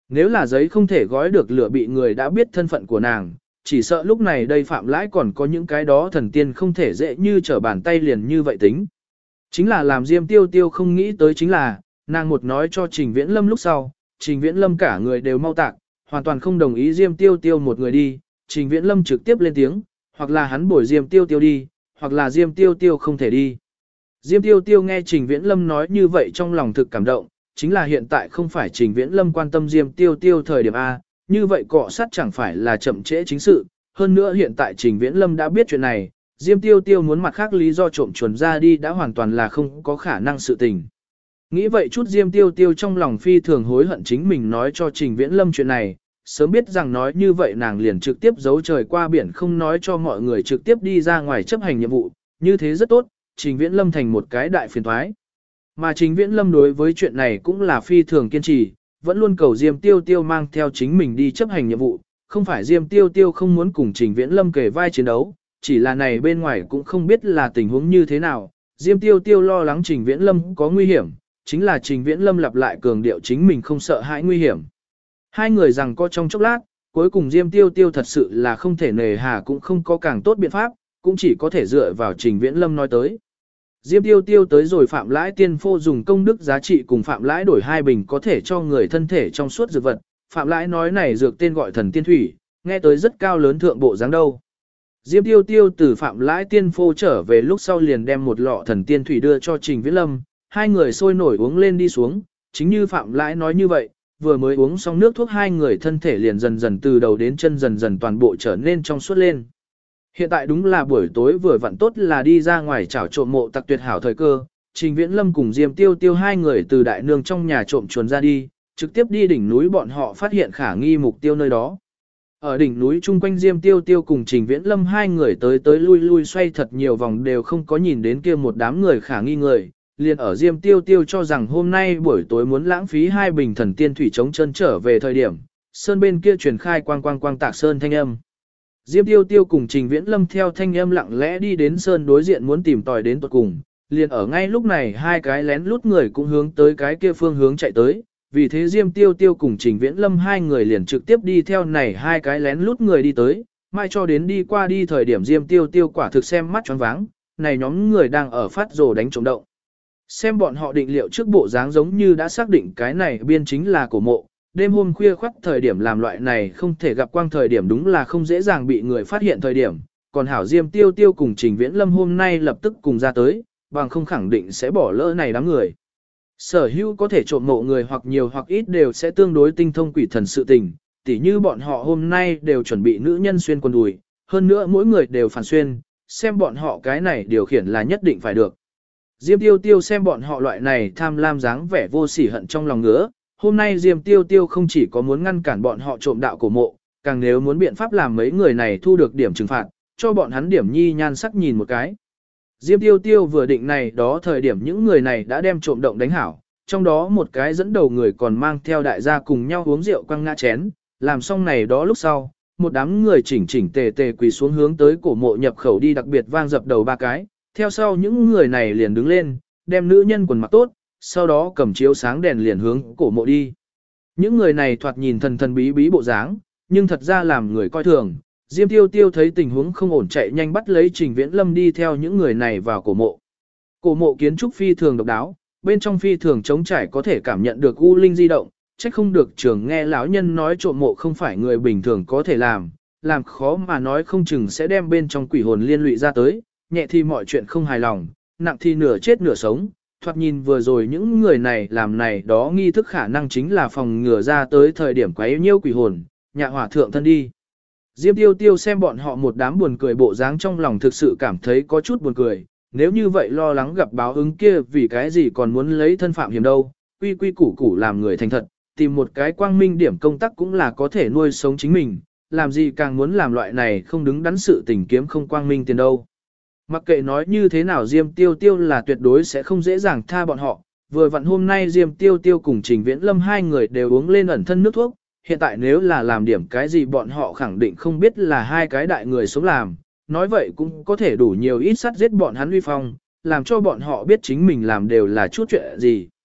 Nếu là giấy không thể gói được lửa bị người đã biết thân phận của nàng, chỉ sợ lúc này đây Phạm Lãi còn có những cái đó thần tiên không thể dễ như trở bàn tay liền như vậy tính. Chính là làm Diêm Tiêu Tiêu không nghĩ tới chính là, nàng một nói cho Trình Viễn Lâm lúc sau, Trình Viễn Lâm cả người đều mau tạc, hoàn toàn không đồng ý Diêm Tiêu Tiêu một người đi, Trình Viễn Lâm trực tiếp lên tiếng, hoặc là hắn bổi Diêm Tiêu Tiêu đi, hoặc là Diêm Tiêu Tiêu không thể đi. Diêm Tiêu Tiêu nghe Trình Viễn Lâm nói như vậy trong lòng thực cảm động, chính là hiện tại không phải Trình Viễn Lâm quan tâm Diêm Tiêu Tiêu thời điểm A, như vậy cọ sát chẳng phải là chậm trễ chính sự, hơn nữa hiện tại Trình Viễn Lâm đã biết chuyện này, Diêm Tiêu Tiêu muốn mặt khác lý do trộm chuồn ra đi đã hoàn toàn là không có khả năng sự tình. Nghĩ vậy chút Diêm Tiêu Tiêu trong lòng phi thường hối hận chính mình nói cho Trình Viễn Lâm chuyện này, sớm biết rằng nói như vậy nàng liền trực tiếp giấu trời qua biển không nói cho mọi người trực tiếp đi ra ngoài chấp hành nhiệm vụ, như thế rất tốt, Trình Viễn Lâm thành một cái đại phiền toái. Mà Trình Viễn Lâm đối với chuyện này cũng là phi thường kiên trì, vẫn luôn cầu Diêm Tiêu Tiêu mang theo chính mình đi chấp hành nhiệm vụ, không phải Diêm Tiêu Tiêu không muốn cùng Trình Viễn Lâm kề vai chiến đấu, chỉ là này bên ngoài cũng không biết là tình huống như thế nào, Diêm Tiêu Tiêu lo lắng Trình Viễn Lâm có nguy hiểm, chính là Trình Viễn Lâm lặp lại cường điệu chính mình không sợ hãi nguy hiểm. Hai người rằng có trong chốc lát, cuối cùng Diêm Tiêu Tiêu thật sự là không thể nề hà cũng không có càng tốt biện pháp, cũng chỉ có thể dựa vào Trình Viễn Lâm nói tới. Diêm Tiêu Tiêu tới rồi Phạm Lãi tiên phô dùng công đức giá trị cùng Phạm Lãi đổi 2 bình có thể cho người thân thể trong suốt dược vật. Phạm Lãi nói này dược tên gọi thần tiên thủy, nghe tới rất cao lớn thượng bộ dáng đâu. Diêm Tiêu Tiêu từ Phạm Lãi tiên phô trở về lúc sau liền đem một lọ thần tiên thủy đưa cho Trình Viễn Lâm, hai người sôi nổi uống lên đi xuống, chính như Phạm Lãi nói như vậy, vừa mới uống xong nước thuốc hai người thân thể liền dần dần từ đầu đến chân dần dần toàn bộ trở nên trong suốt lên. Hiện tại đúng là buổi tối vừa vặn tốt là đi ra ngoài chảo trộm mộ tặc tuyệt hảo thời cơ, Trình Viễn Lâm cùng Diêm Tiêu Tiêu hai người từ đại nương trong nhà trộm chuồn ra đi, trực tiếp đi đỉnh núi bọn họ phát hiện khả nghi mục tiêu nơi đó. Ở đỉnh núi chung quanh Diêm Tiêu Tiêu cùng Trình Viễn Lâm hai người tới tới lui lui xoay thật nhiều vòng đều không có nhìn đến kia một đám người khả nghi người, liền ở Diêm Tiêu Tiêu cho rằng hôm nay buổi tối muốn lãng phí 2 bình thần tiên thủy chống chân trở về thời điểm, sơn bên kia truyền khai quang quang quang tạc sơn thanh âm. Diêm Tiêu Tiêu cùng Trình Viễn Lâm theo thanh âm lặng lẽ đi đến sơn đối diện muốn tìm tòi đến tuột cùng, liền ở ngay lúc này hai cái lén lút người cũng hướng tới cái kia phương hướng chạy tới, vì thế Diêm Tiêu Tiêu cùng Trình Viễn Lâm hai người liền trực tiếp đi theo này hai cái lén lút người đi tới, mai cho đến đi qua đi thời điểm Diêm Tiêu Tiêu quả thực xem mắt choáng váng, này nhóm người đang ở phát rồ đánh trống động. Xem bọn họ định liệu trước bộ dáng giống như đã xác định cái này biên chính là cổ mộ, đêm hôm khuya khoắt thời điểm làm loại này không thể gặp quang thời điểm đúng là không dễ dàng bị người phát hiện thời điểm, còn hảo Diêm Tiêu Tiêu cùng Trình Viễn Lâm hôm nay lập tức cùng ra tới, bằng không khẳng định sẽ bỏ lỡ này đám người. Sở hữu có thể trộm mộ người hoặc nhiều hoặc ít đều sẽ tương đối tinh thông quỷ thần sự tình, tỉ như bọn họ hôm nay đều chuẩn bị nữ nhân xuyên quần đùi, hơn nữa mỗi người đều phản xuyên, xem bọn họ cái này điều khiển là nhất định phải được. Diêm Tiêu Tiêu xem bọn họ loại này tham lam dáng vẻ vô sỉ hận trong lòng ngứa, hôm nay Diêm Tiêu Tiêu không chỉ có muốn ngăn cản bọn họ trộm đạo cổ mộ, càng nếu muốn biện pháp làm mấy người này thu được điểm trừng phạt, cho bọn hắn điểm nhi nhan sắc nhìn một cái. Diêm Tiêu Tiêu vừa định này đó thời điểm những người này đã đem trộm động đánh hảo, trong đó một cái dẫn đầu người còn mang theo đại gia cùng nhau uống rượu quăng ngã chén, làm xong này đó lúc sau, một đám người chỉnh chỉnh tề tề quỳ xuống hướng tới cổ mộ nhập khẩu đi đặc biệt vang dập đầu ba cái, theo sau những người này liền đứng lên, đem nữ nhân quần mặc tốt, sau đó cầm chiếu sáng đèn liền hướng cổ mộ đi. Những người này thoạt nhìn thần thần bí bí bộ dáng, nhưng thật ra làm người coi thường. Diêm Tiêu Tiêu thấy tình huống không ổn chạy nhanh bắt lấy Trình Viễn Lâm đi theo những người này vào cổ mộ. Cổ mộ kiến trúc phi thường độc đáo, bên trong phi thường trống trải có thể cảm nhận được u linh di động, trách không được trường nghe lão nhân nói trộm mộ không phải người bình thường có thể làm khó mà nói không chừng sẽ đem bên trong quỷ hồn liên lụy ra tới, nhẹ thì mọi chuyện không hài lòng, nặng thì nửa chết nửa sống. Thoạt nhìn vừa rồi những người này làm này đó nghi thức khả năng chính là phòng ngừa ra tới thời điểm quấy nhiêu quỷ hồn, nhạ hỏa thượng thân đi. Diêm Tiêu Tiêu xem bọn họ một đám buồn cười bộ dáng trong lòng thực sự cảm thấy có chút buồn cười, nếu như vậy lo lắng gặp báo ứng kia vì cái gì còn muốn lấy thân phạm hiểm đâu, quy quy củ củ làm người thành thật, tìm một cái quang minh điểm công tác cũng là có thể nuôi sống chính mình, làm gì càng muốn làm loại này không đứng đắn sự tình kiếm không quang minh tiền đâu. Mặc kệ nói như thế nào Diêm Tiêu Tiêu là tuyệt đối sẽ không dễ dàng tha bọn họ, vừa vặn hôm nay Diêm Tiêu Tiêu cùng Trình Viễn Lâm hai người đều uống lên ẩn thân nước thuốc, hiện tại nếu là làm điểm cái gì bọn họ khẳng định không biết là hai cái đại người sống làm, nói vậy cũng có thể đủ nhiều ít sát giết bọn hắn uy phong, làm cho bọn họ biết chính mình làm đều là chút chuyện gì.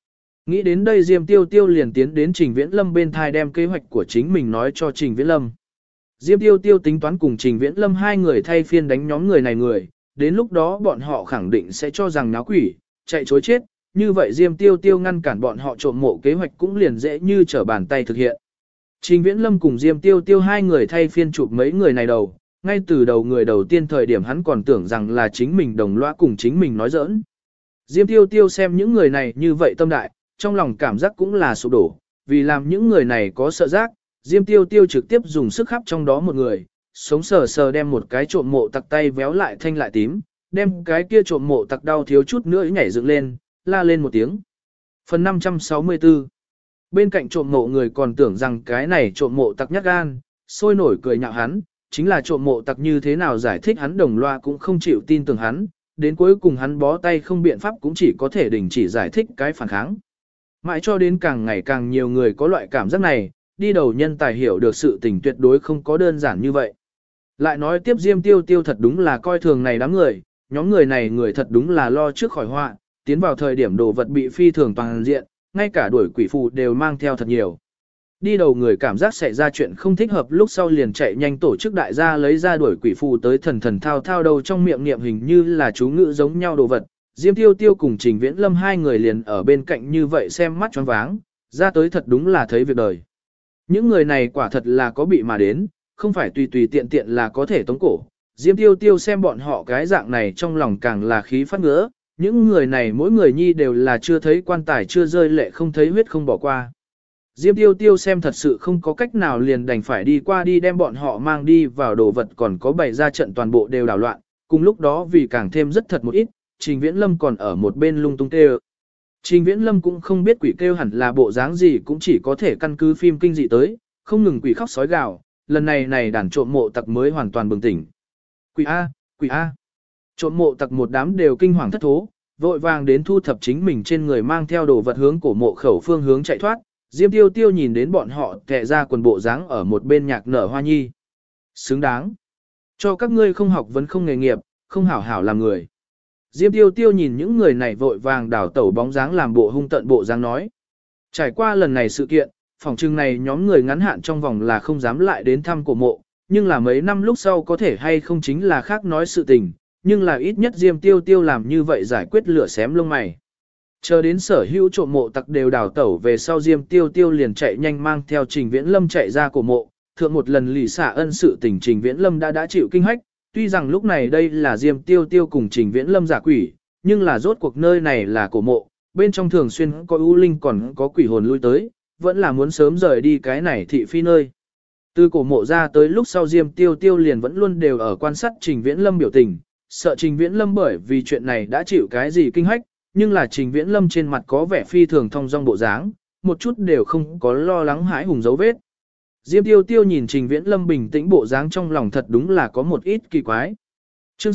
Nghĩ đến đây Diêm Tiêu Tiêu liền tiến đến Trình Viễn Lâm bên thai đem kế hoạch của chính mình nói cho Trình Viễn Lâm. Diêm Tiêu Tiêu tính toán cùng Trình Viễn Lâm hai người thay phiên đánh nhóm người này người, đến lúc đó bọn họ khẳng định sẽ cho rằng náo quỷ, chạy chối chết, như vậy Diêm Tiêu Tiêu ngăn cản bọn họ trộm mộ kế hoạch cũng liền dễ như trở bàn tay thực hiện. Trình Viễn Lâm cùng Diêm Tiêu Tiêu hai người thay phiên chụp mấy người này đầu, ngay từ đầu người đầu tiên thời điểm hắn còn tưởng rằng là chính mình đồng lõa cùng chính mình nói giỡn. Diêm Tiêu Tiêu xem những người này như vậy tâm đại, trong lòng cảm giác cũng là sụp đổ, vì làm những người này có sợ giác, Diêm Tiêu Tiêu trực tiếp dùng sức khắp trong đó một người, sống sờ sờ đem một cái trộm mộ tặc tay véo lại thanh lại tím, đem cái kia trộm mộ tặc đau thiếu chút nữa nhảy dựng lên, la lên một tiếng. Phần 564 Bên cạnh trộm mộ người còn tưởng rằng cái này trộm mộ tặc nhát gan, sôi nổi cười nhạo hắn, chính là trộm mộ tặc như thế nào giải thích hắn đồng loa cũng không chịu tin tưởng hắn, đến cuối cùng hắn bó tay không biện pháp cũng chỉ có thể đình chỉ giải thích cái phản kháng. Mãi cho đến càng ngày càng nhiều người có loại cảm giác này, đi đầu nhân tài hiểu được sự tình tuyệt đối không có đơn giản như vậy. Lại nói tiếp Diêm Tiêu Tiêu thật đúng là coi thường này đám người, nhóm người này người thật đúng là lo trước khỏi họa, tiến vào thời điểm đồ vật bị phi thường toàn diện, ngay cả đuổi quỷ phù đều mang theo thật nhiều. Đi đầu người cảm giác xảy ra chuyện không thích hợp lúc sau liền chạy nhanh tổ chức đại gia lấy ra đuổi quỷ phù tới thần thần thao thao đầu trong miệng niệm hình như là chú ngữ giống nhau đồ vật. Diêm Tiêu Tiêu cùng Trình Viễn Lâm hai người liền ở bên cạnh như vậy xem mắt choáng váng, ra tới thật đúng là thấy việc đời. Những người này quả thật là có bị mà đến, không phải tùy tùy tiện tiện là có thể tống cổ. Diêm Tiêu Tiêu xem bọn họ cái dạng này trong lòng càng là khí phát ngứa, những người này mỗi người nhi đều là chưa thấy quan tài chưa rơi lệ không thấy huyết không bỏ qua. Diêm Tiêu Tiêu xem thật sự không có cách nào liền đành phải đi qua đi đem bọn họ mang đi vào đồ vật còn có bày ra trận toàn bộ đều đảo loạn, cùng lúc đó vì càng thêm rất thật một ít, Trình Viễn Lâm còn ở một bên lung tung kêu. Trình Viễn Lâm cũng không biết quỷ kêu hẳn là bộ dáng gì cũng chỉ có thể căn cứ phim kinh dị tới, không ngừng quỷ khóc sói gào, lần này đàn trộm mộ tặc mới hoàn toàn bừng tỉnh. Quỷ A, quỷ A. Trộm mộ tặc một đám đều kinh hoàng thất thố, vội vàng đến thu thập chính mình trên người mang theo đồ vật hướng cổ mộ khẩu phương hướng chạy thoát. Diêm Tiêu Tiêu nhìn đến bọn họ tệ ra quần bộ dáng ở một bên nhạc nở hoa nhi. Xứng đáng. Cho các ngươi không học vấn không nghề nghiệp, không hảo hảo làm người. Diêm Tiêu Tiêu nhìn những người này vội vàng đảo tẩu bóng dáng làm bộ hung tận bộ dáng nói. Trải qua lần này sự kiện, phòng trưng này nhóm người ngắn hạn trong vòng là không dám lại đến thăm cổ mộ, nhưng là mấy năm lúc sau có thể hay không chính là khác nói sự tình, nhưng là ít nhất Diêm Tiêu Tiêu làm như vậy giải quyết lửa xém lông mày. Chờ đến sở hữu trộm mộ tặc đều đào tẩu về sau Diêm Tiêu Tiêu liền chạy nhanh mang theo Trình Viễn Lâm chạy ra cổ mộ, thượng một lần lì xả ân sự tình Trình Viễn Lâm đã chịu kinh hách, tuy rằng lúc này đây là Diêm Tiêu Tiêu cùng Trình Viễn Lâm giả quỷ, nhưng là rốt cuộc nơi này là cổ mộ, bên trong thường xuyên có ưu linh còn có quỷ hồn lui tới, vẫn là muốn sớm rời đi cái này thị phi nơi. Từ cổ mộ ra tới lúc sau Diêm Tiêu Tiêu liền vẫn luôn đều ở quan sát Trình Viễn Lâm biểu tình, sợ Trình Viễn Lâm bởi vì chuyện này đã chịu cái gì kinh hách, nhưng là Trình Viễn Lâm trên mặt có vẻ phi thường thong dong bộ dáng, một chút đều không có lo lắng hãi hùng dấu vết. Diêm Tiêu Tiêu nhìn Trình Viễn Lâm bình tĩnh bộ dáng trong lòng thật đúng là có một ít kỳ quái. Chương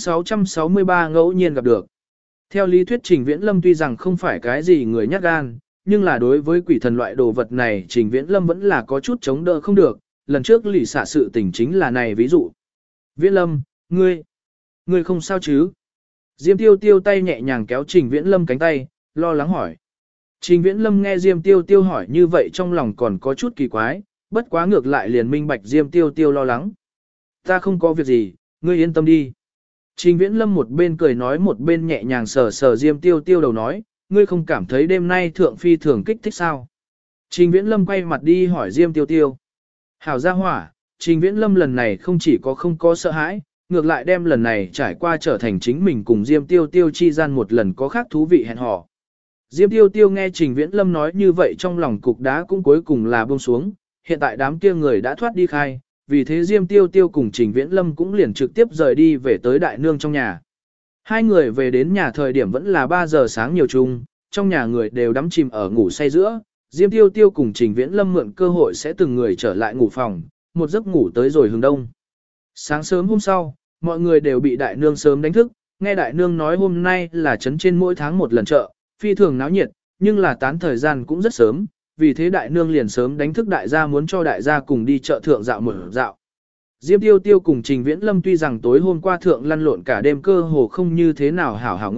663 ngẫu nhiên gặp được. Theo lý thuyết Trình Viễn Lâm tuy rằng không phải cái gì người nhát gan, nhưng là đối với quỷ thần loại đồ vật này Trình Viễn Lâm vẫn là có chút chống đỡ không được, lần trước lì xả sự tình chính là này ví dụ. Viễn Lâm, ngươi không sao chứ? Diêm Tiêu Tiêu tay nhẹ nhàng kéo Trình Viễn Lâm cánh tay, lo lắng hỏi. Trình Viễn Lâm nghe Diêm Tiêu Tiêu hỏi như vậy trong lòng còn có chút kỳ quái, bất quá ngược lại liền minh bạch Diêm Tiêu Tiêu lo lắng. Ta không có việc gì, ngươi yên tâm đi. Trình Viễn Lâm một bên cười nói một bên nhẹ nhàng sờ sờ Diêm Tiêu Tiêu đầu nói, ngươi không cảm thấy đêm nay thượng phi thường kích thích sao? Trình Viễn Lâm quay mặt đi hỏi Diêm Tiêu Tiêu. Hảo gia hỏa, Trình Viễn Lâm lần này không chỉ có không có sợ hãi, ngược lại đem lần này trải qua trở thành chính mình cùng Diêm Tiêu Tiêu chi gian một lần có khác thú vị hẹn hò. Diêm Tiêu Tiêu nghe Trình Viễn Lâm nói như vậy trong lòng cục đá cũng cuối cùng là buông xuống, hiện tại đám kia người đã thoát đi khai, vì thế Diêm Tiêu Tiêu cùng Trình Viễn Lâm cũng liền trực tiếp rời đi về tới đại nương trong nhà. Hai người về đến nhà thời điểm vẫn là 3 giờ sáng nhiều chung, trong nhà người đều đắm chìm ở ngủ say giữa, Diêm Tiêu Tiêu cùng Trình Viễn Lâm mượn cơ hội sẽ từng người trở lại ngủ phòng, một giấc ngủ tới rồi hướng đông. Sáng sớm hôm sau, mọi người đều bị đại nương sớm đánh thức, nghe đại nương nói hôm nay là trấn trên mỗi tháng một lần chợ, phi thường náo nhiệt, nhưng là tán thời gian cũng rất sớm, vì thế đại nương liền sớm đánh thức đại gia muốn cho đại gia cùng đi chợ thượng dạo một dạo. Diêm Tiêu Tiêu cùng Trình Viễn Lâm tuy rằng tối hôm qua thượng lăn lộn cả đêm cơ hồ không như thế nào hảo hảo ngủ,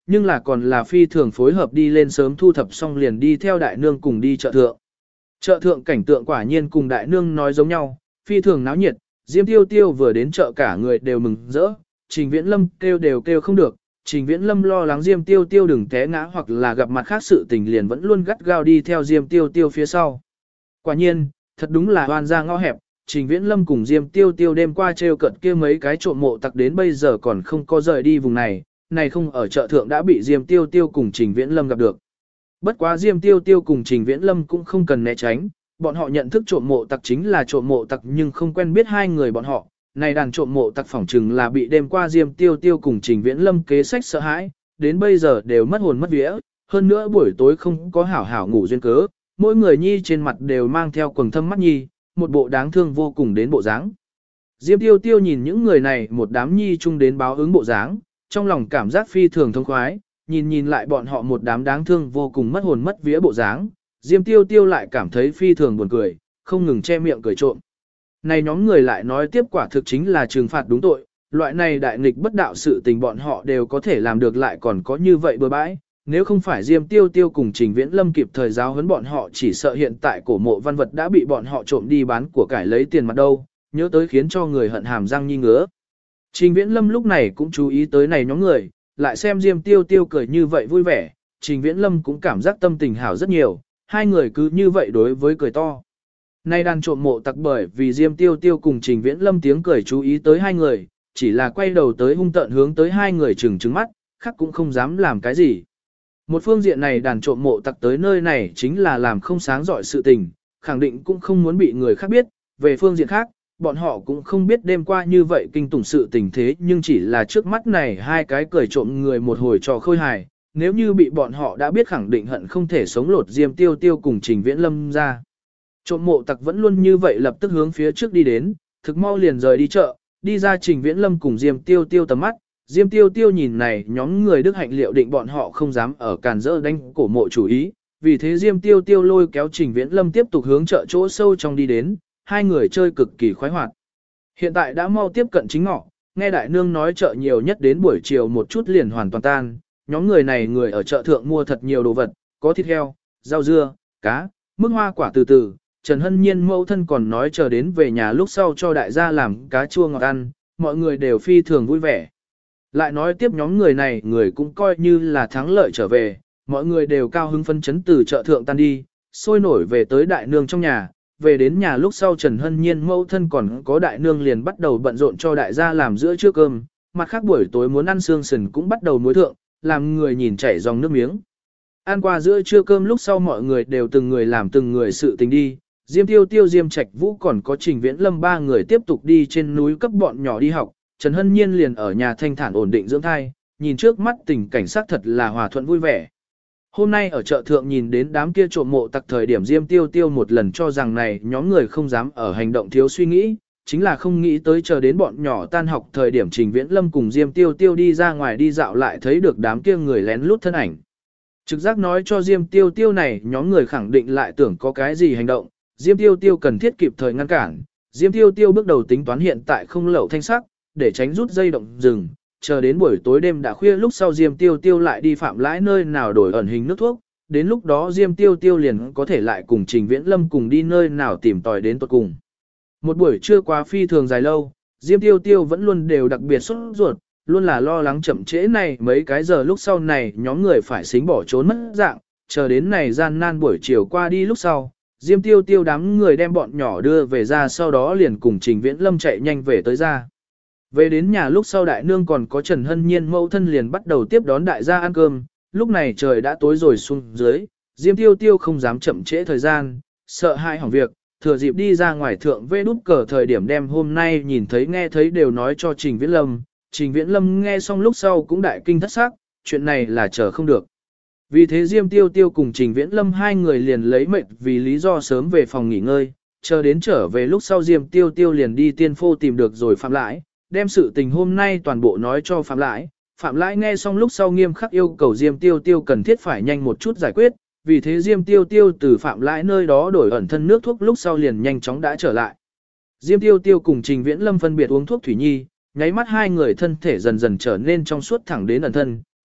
nhưng là còn là phi thường phối hợp đi lên sớm thu thập xong liền đi theo đại nương cùng đi chợ thượng. Chợ thượng cảnh tượng quả nhiên cùng đại nương nói giống nhau, phi thường náo nhiệt, Diêm Tiêu Tiêu vừa đến chợ cả người đều mừng rỡ, Trình Viễn Lâm kêu đều kêu không được, Trình Viễn Lâm lo lắng Diêm Tiêu Tiêu đừng té ngã hoặc là gặp mặt khác sự tình liền vẫn luôn gắt gao đi theo Diêm Tiêu Tiêu phía sau. Quả nhiên, thật đúng là oan ra ngõ hẹp, Trình Viễn Lâm cùng Diêm Tiêu Tiêu đêm qua trêu cận kia mấy cái trộm mộ tặc đến bây giờ còn không có rời đi vùng này không ở chợ thượng đã bị Diêm Tiêu Tiêu cùng Trình Viễn Lâm gặp được. Bất quá Diêm Tiêu Tiêu cùng Trình Viễn Lâm cũng không cần né tránh, bọn họ nhận thức trộm mộ tặc chính là trộm mộ tặc nhưng không quen biết hai người bọn họ. Này đàn trộm mộ tặc phỏng chừng là bị đêm qua Diêm Tiêu Tiêu cùng Trình Viễn Lâm kế sách sợ hãi, đến bây giờ đều mất hồn mất vía, hơn nữa buổi tối không có hảo hảo ngủ duyên cớ, mỗi người nhi trên mặt đều mang theo quầng thâm mắt nhi, một bộ đáng thương vô cùng đến bộ dáng. Diêm Tiêu Tiêu nhìn những người này một đám nhi chung đến báo ứng bộ dáng, trong lòng cảm giác phi thường thông khoái, nhìn lại bọn họ một đám đáng thương vô cùng mất hồn mất vía bộ dáng, Diêm Tiêu Tiêu lại cảm thấy phi thường buồn cười, không ngừng che miệng cười trộm. Này nhóm người lại nói tiếp quả thực chính là trừng phạt đúng tội, loại này đại nghịch bất đạo sự tình bọn họ đều có thể làm được lại còn có như vậy bừa bãi, nếu không phải Diêm Tiêu Tiêu cùng Trình Viễn Lâm kịp thời giáo huấn bọn họ chỉ sợ hiện tại cổ mộ văn vật đã bị bọn họ trộm đi bán của cải lấy tiền mặt đâu, nhớ tới khiến cho người hận hàm răng nhi ngứa. Trình Viễn Lâm lúc này cũng chú ý tới này nhóm người, lại xem Diêm Tiêu Tiêu cười như vậy vui vẻ, Trình Viễn Lâm cũng cảm giác tâm tình hảo rất nhiều, hai người cứ như vậy đối với cười to. Nay đàn trộm mộ tặc bởi vì Diêm Tiêu Tiêu cùng Trình Viễn Lâm tiếng cười chú ý tới hai người, chỉ là quay đầu tới hung tợn hướng tới hai người trừng trừng mắt, khác cũng không dám làm cái gì. Một phương diện này đàn trộm mộ tặc tới nơi này chính là làm không sáng giỏi sự tình, khẳng định cũng không muốn bị người khác biết, về phương diện khác, bọn họ cũng không biết đêm qua như vậy kinh tủng sự tình thế nhưng chỉ là trước mắt này hai cái cười trộm người một hồi trò khôi hài, nếu như bị bọn họ đã biết khẳng định hận không thể sống lột Diêm Tiêu Tiêu cùng Trình Viễn Lâm ra. Trộm mộ tặc vẫn luôn như vậy lập tức hướng phía trước đi đến, thực mau liền rời đi chợ, đi ra Trình Viễn Lâm cùng Diêm Tiêu Tiêu tầm mắt, Diêm Tiêu Tiêu nhìn này nhóm người đức hạnh liệu định bọn họ không dám ở càn rỡ đánh cổ mộ chủ ý, vì thế Diêm Tiêu Tiêu lôi kéo Trình Viễn Lâm tiếp tục hướng chợ chỗ sâu trong đi đến, hai người chơi cực kỳ khoái hoạt. Hiện tại đã mau tiếp cận chính ngọ, nghe đại nương nói chợ nhiều nhất đến buổi chiều một chút liền hoàn toàn tan, nhóm người này người ở chợ thượng mua thật nhiều đồ vật, có thịt heo, rau dưa, cá, mức hoa quả từ từ. Trần Hân Nhiên mẫu thân còn nói chờ đến về nhà lúc sau cho đại gia làm cá chua ngọt ăn, mọi người đều phi thường vui vẻ. Lại nói tiếp nhóm người này người cũng coi như là thắng lợi trở về, mọi người đều cao hứng phấn chấn từ chợ thượng tan đi, sôi nổi về tới đại nương trong nhà, về đến nhà lúc sau Trần Hân Nhiên mẫu thân còn có đại nương liền bắt đầu bận rộn cho đại gia làm giữa trưa cơm, mặt khác buổi tối muốn ăn xương sườn cũng bắt đầu muối thượng, làm người nhìn chảy dòng nước miếng. Ăn qua giữa trưa cơm lúc sau mọi người đều từng người làm từng người sự tình đi, Diêm Tiêu Tiêu Diêm Trạch Vũ còn có Trình Viễn Lâm ba người tiếp tục đi trên núi cấp bọn nhỏ đi học, Trần Hân Nhiên liền ở nhà thanh thản ổn định dưỡng thai, nhìn trước mắt tình cảnh sát thật là hòa thuận vui vẻ. Hôm nay ở chợ thượng nhìn đến đám kia trộm mộ tặc thời điểm Diêm Tiêu Tiêu một lần cho rằng này nhóm người không dám ở hành động thiếu suy nghĩ, chính là không nghĩ tới chờ đến bọn nhỏ tan học thời điểm Trình Viễn Lâm cùng Diêm Tiêu Tiêu đi ra ngoài đi dạo lại thấy được đám kia người lén lút thân ảnh. Trực giác nói cho Diêm Tiêu Tiêu này nhóm người khẳng định lại tưởng có cái gì hành động, Diêm Tiêu Tiêu cần thiết kịp thời ngăn cản. Diêm Tiêu Tiêu bước đầu tính toán hiện tại không lẩu thanh sắc, để tránh rút dây động rừng, chờ đến buổi tối đêm đã khuya lúc sau Diêm Tiêu Tiêu lại đi Phạm Lãi nơi nào đổi ẩn hình nước thuốc, đến lúc đó Diêm Tiêu Tiêu liền có thể lại cùng Trình Viễn Lâm cùng đi nơi nào tìm tòi đến tuột cùng. Một buổi trưa quá phi thường dài lâu, Diêm Tiêu Tiêu vẫn luôn đều đặc biệt sốt ruột, luôn là lo lắng chậm trễ này mấy cái giờ lúc sau này nhóm người phải xính bỏ trốn mất dạng, chờ đến này gian nan buổi chiều qua đi lúc sau, Diêm Tiêu Tiêu đám người đem bọn nhỏ đưa về ra sau đó liền cùng Trình Viễn Lâm chạy nhanh về tới ra. Về đến nhà lúc sau đại nương còn có Trần Hân Nhiên mẫu thân liền bắt đầu tiếp đón đại gia ăn cơm, lúc này trời đã tối rồi xuống dưới, Diêm Tiêu Tiêu không dám chậm trễ thời gian, sợ hãi hỏng việc, thừa dịp đi ra ngoài thượng vê đút cờ thời điểm đem hôm nay nhìn thấy nghe thấy đều nói cho Trình Viễn Lâm. Trình Viễn Lâm nghe xong lúc sau cũng đại kinh thất sắc, chuyện này là chờ không được. Vì thế Diêm Tiêu Tiêu cùng Trình Viễn Lâm hai người liền lấy mệt vì lý do sớm về phòng nghỉ ngơi, chờ đến trở về lúc sau Diêm Tiêu Tiêu liền đi tiên phô tìm được rồi Phạm Lãi, đem sự tình hôm nay toàn bộ nói cho Phạm Lãi. Phạm Lãi nghe xong lúc sau nghiêm khắc yêu cầu Diêm Tiêu Tiêu cần thiết phải nhanh một chút giải quyết, vì thế Diêm Tiêu Tiêu từ Phạm Lãi nơi đó đổi ẩn thân nước thuốc lúc sau liền nhanh chóng đã trở lại. Diêm Tiêu Tiêu cùng Trình Viễn Lâm phân biệt uống thuốc thủy nhi, nháy mắt hai người thân thể dần dần trở nên trong suốt thẳng đến ẩn thân.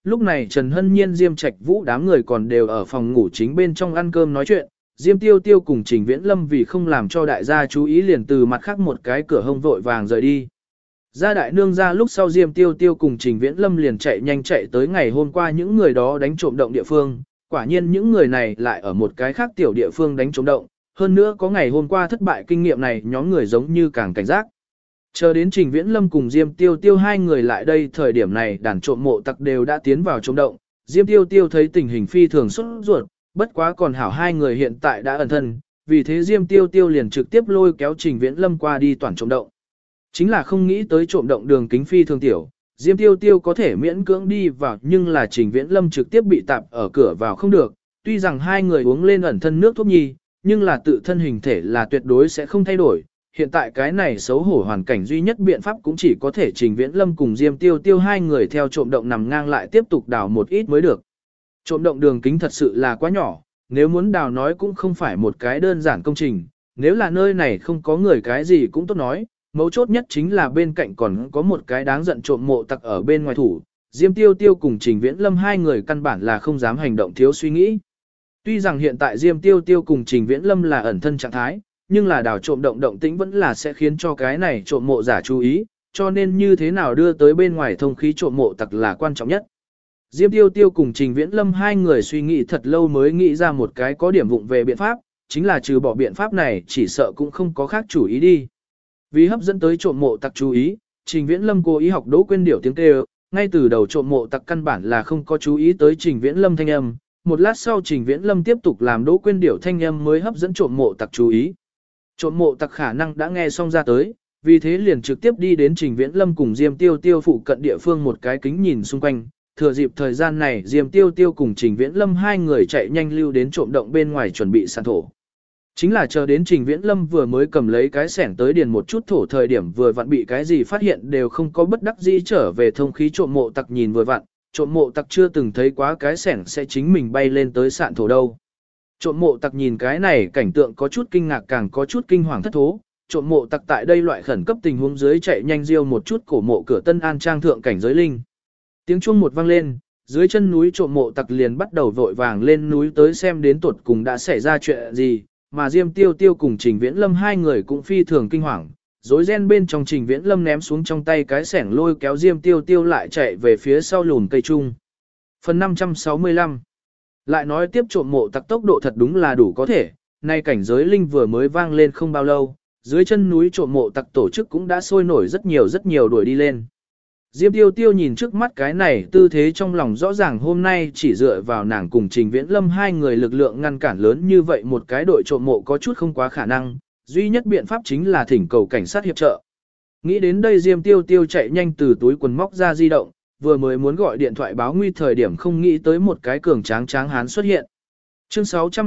lúc này Trần Hân Nhiên Diêm Trạch Vũ đám người còn đều ở phòng ngủ chính bên trong ăn cơm nói chuyện, Diêm Tiêu Tiêu cùng Trình Viễn Lâm vì không làm cho đại gia chú ý liền từ mặt khác một cái cửa hông vội vàng rời đi. Ra đại nương ra lúc sau Diêm Tiêu Tiêu cùng Trình Viễn Lâm liền chạy nhanh chạy tới ngày hôm qua những người đó đánh trộm động địa phương, quả nhiên những người này lại ở một cái khác tiểu địa phương đánh trộm động, hơn nữa có ngày hôm qua thất bại kinh nghiệm này nhóm người giống như càng cảnh giác. Chờ đến Trình Viễn Lâm cùng Diêm Tiêu Tiêu hai người lại đây thời điểm này đàn trộm mộ tặc đều đã tiến vào trộm động, Diêm Tiêu Tiêu thấy tình hình phi thường xuất ruột, bất quá còn hảo hai người hiện tại đã ẩn thân, vì thế Diêm Tiêu Tiêu liền trực tiếp lôi kéo Trình Viễn Lâm qua đi toàn trộm động. Chính là không nghĩ tới trộm động đường kính phi thường tiểu, Diêm Tiêu Tiêu có thể miễn cưỡng đi vào nhưng là Trình Viễn Lâm trực tiếp bị tạp ở cửa vào không được, tuy rằng hai người uống lên ẩn thân nước thuốc nhi, nhưng là tự thân hình thể là tuyệt đối sẽ không thay đổi. Hiện tại cái này xấu hổ hoàn cảnh duy nhất biện pháp cũng chỉ có thể Trình Viễn Lâm cùng Diêm Tiêu Tiêu hai người theo trộm động nằm ngang lại tiếp tục đào một ít mới được. Trộm động đường kính thật sự là quá nhỏ, nếu muốn đào nói cũng không phải một cái đơn giản công trình, nếu là nơi này không có người cái gì cũng tốt nói, mấu chốt nhất chính là bên cạnh còn có một cái đáng giận trộm mộ tặc ở bên ngoài thủ, Diêm Tiêu Tiêu cùng Trình Viễn Lâm hai người căn bản là không dám hành động thiếu suy nghĩ. Tuy rằng hiện tại Diêm Tiêu Tiêu cùng Trình Viễn Lâm là ẩn thân trạng thái, nhưng là đào trộm động tĩnh vẫn là sẽ khiến cho cái này trộm mộ giả chú ý, cho nên như thế nào đưa tới bên ngoài thông khí trộm mộ tặc là quan trọng nhất. Diêm Tiêu Tiêu cùng Trình Viễn Lâm hai người suy nghĩ thật lâu mới nghĩ ra một cái có điểm vụng về biện pháp, chính là trừ bỏ biện pháp này chỉ sợ cũng không có khác chủ ý đi. Vì hấp dẫn tới trộm mộ tặc chú ý, Trình Viễn Lâm cố ý học Đỗ Quyên điểu tiếng kêu, ngay từ đầu trộm mộ tặc căn bản là không có chú ý tới Trình Viễn Lâm thanh âm, một lát sau Trình Viễn Lâm tiếp tục làm Đỗ Quyên điểu thanh âm mới hấp dẫn trộm mộ tặc chú ý. Trộm mộ tặc khả năng đã nghe xong ra tới, vì thế liền trực tiếp đi đến Trình Viễn Lâm cùng Diêm Tiêu Tiêu phụ cận địa phương một cái kính nhìn xung quanh. Thừa dịp thời gian này Diêm Tiêu Tiêu cùng Trình Viễn Lâm hai người chạy nhanh lưu đến trộm động bên ngoài chuẩn bị sàn thổ. Chính là chờ đến Trình Viễn Lâm vừa mới cầm lấy cái xẻng tới điền một chút thổ thời điểm vừa vặn bị cái gì phát hiện đều không có bất đắc dĩ trở về thông khí trộm mộ tặc nhìn vừa vặn, trộm mộ tặc chưa từng thấy quá cái xẻng sẽ chính mình bay lên tới sạn thổ đâu. Trộm mộ tặc nhìn cái này cảnh tượng có chút kinh ngạc càng có chút kinh hoàng thất thố, trộm mộ tặc tại đây loại khẩn cấp tình huống dưới chạy nhanh riêu một chút cổ mộ cửa Tân An trang thượng cảnh giới linh. Tiếng chuông một vang lên, dưới chân núi trộm mộ tặc liền bắt đầu vội vàng lên núi tới xem đến tuột cùng đã xảy ra chuyện gì, mà Diêm Tiêu Tiêu cùng Trình Viễn Lâm hai người cũng phi thường kinh hoàng. Rối ren bên trong Trình Viễn Lâm ném xuống trong tay cái xẻng lôi kéo Diêm Tiêu Tiêu lại chạy về phía sau lùn cây trung. Phần 565 lại nói tiếp trộm mộ tặc tốc độ thật đúng là đủ có thể, nay cảnh giới linh vừa mới vang lên không bao lâu, dưới chân núi trộm mộ tặc tổ chức cũng đã sôi nổi rất nhiều đuổi đi lên. Diêm Tiêu Tiêu nhìn trước mắt cái này tư thế trong lòng rõ ràng hôm nay chỉ dựa vào nàng cùng Trình Viễn Lâm hai người lực lượng ngăn cản lớn như vậy một cái đội trộm mộ có chút không quá khả năng, duy nhất biện pháp chính là thỉnh cầu cảnh sát hiệp trợ. Nghĩ đến đây Diêm Tiêu Tiêu chạy nhanh từ túi quần móc ra di động, vừa mới muốn gọi điện thoại báo nguy thời điểm không nghĩ tới một cái cường tráng hán xuất hiện. Chương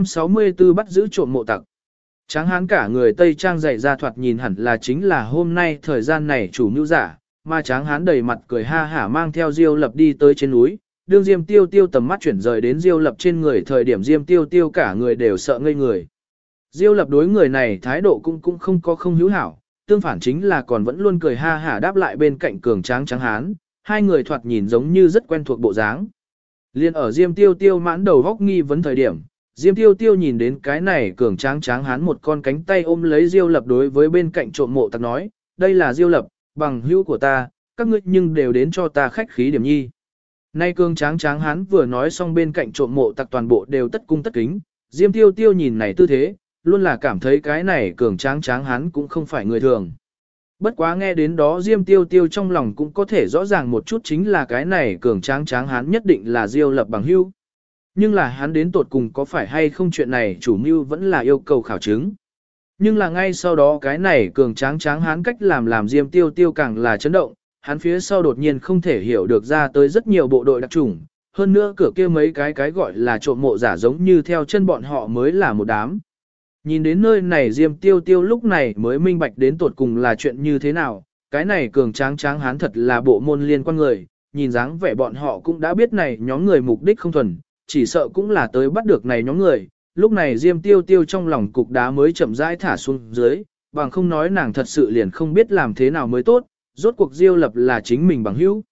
664 bắt giữ trộm mộ tặc. Tráng hán cả người Tây Trang dày ra thoạt nhìn hẳn là chính là hôm nay thời gian này chủ mưu giả, mà tráng hán đầy mặt cười ha hả mang theo Diêu Lập đi tới trên núi, đương Diêm Tiêu Tiêu tầm mắt chuyển rời đến Diêu Lập trên người thời điểm Diêm Tiêu Tiêu cả người đều sợ ngây người. Diêu Lập đối người này thái độ cũng không có không hữu hảo, tương phản chính là còn vẫn luôn cười ha hả đáp lại bên cạnh cường tráng hán, hai người thoạt nhìn giống như rất quen thuộc bộ dáng. Liên ở Diêm Tiêu Tiêu mãn đầu góc nghi vấn thời điểm, Diêm Tiêu Tiêu nhìn đến cái này cường tráng hán một con cánh tay ôm lấy Diêu Lập đối với bên cạnh trộm mộ tặc nói, đây là Diêu Lập, bằng hữu của ta, các ngươi nhưng đều đến cho ta khách khí điểm nhi. Nay cường tráng hán vừa nói xong bên cạnh trộm mộ tặc toàn bộ đều tất cung tất kính, Diêm Tiêu Tiêu nhìn này tư thế, luôn là cảm thấy cái này cường tráng hán cũng không phải người thường. Bất quá nghe đến đó Diêm Tiêu Tiêu trong lòng cũng có thể rõ ràng một chút chính là cái này cường tráng hán nhất định là Diêu Lập bằng hữu. Nhưng là hắn đến tột cùng có phải hay không chuyện này chủ mưu vẫn là yêu cầu khảo chứng. Nhưng là ngay sau đó cái này cường tráng hán cách làm Diêm Tiêu Tiêu càng là chấn động, hắn phía sau đột nhiên không thể hiểu được ra tới rất nhiều bộ đội đặc chủng, hơn nữa cửa kia mấy cái gọi là trộm mộ giả giống như theo chân bọn họ mới là một đám. Nhìn đến nơi này Diêm Tiêu Tiêu lúc này mới minh bạch đến tột cùng là chuyện như thế nào, cái này cường tráng hán thật là bộ môn liên quan người, nhìn dáng vẻ bọn họ cũng đã biết này nhóm người mục đích không thuần, chỉ sợ cũng là tới bắt được này nhóm người, lúc này Diêm Tiêu Tiêu trong lòng cục đá mới chậm rãi thả xuống dưới, bằng không nói nàng thật sự liền không biết làm thế nào mới tốt, rốt cuộc Diêu Lập là chính mình bằng hữu.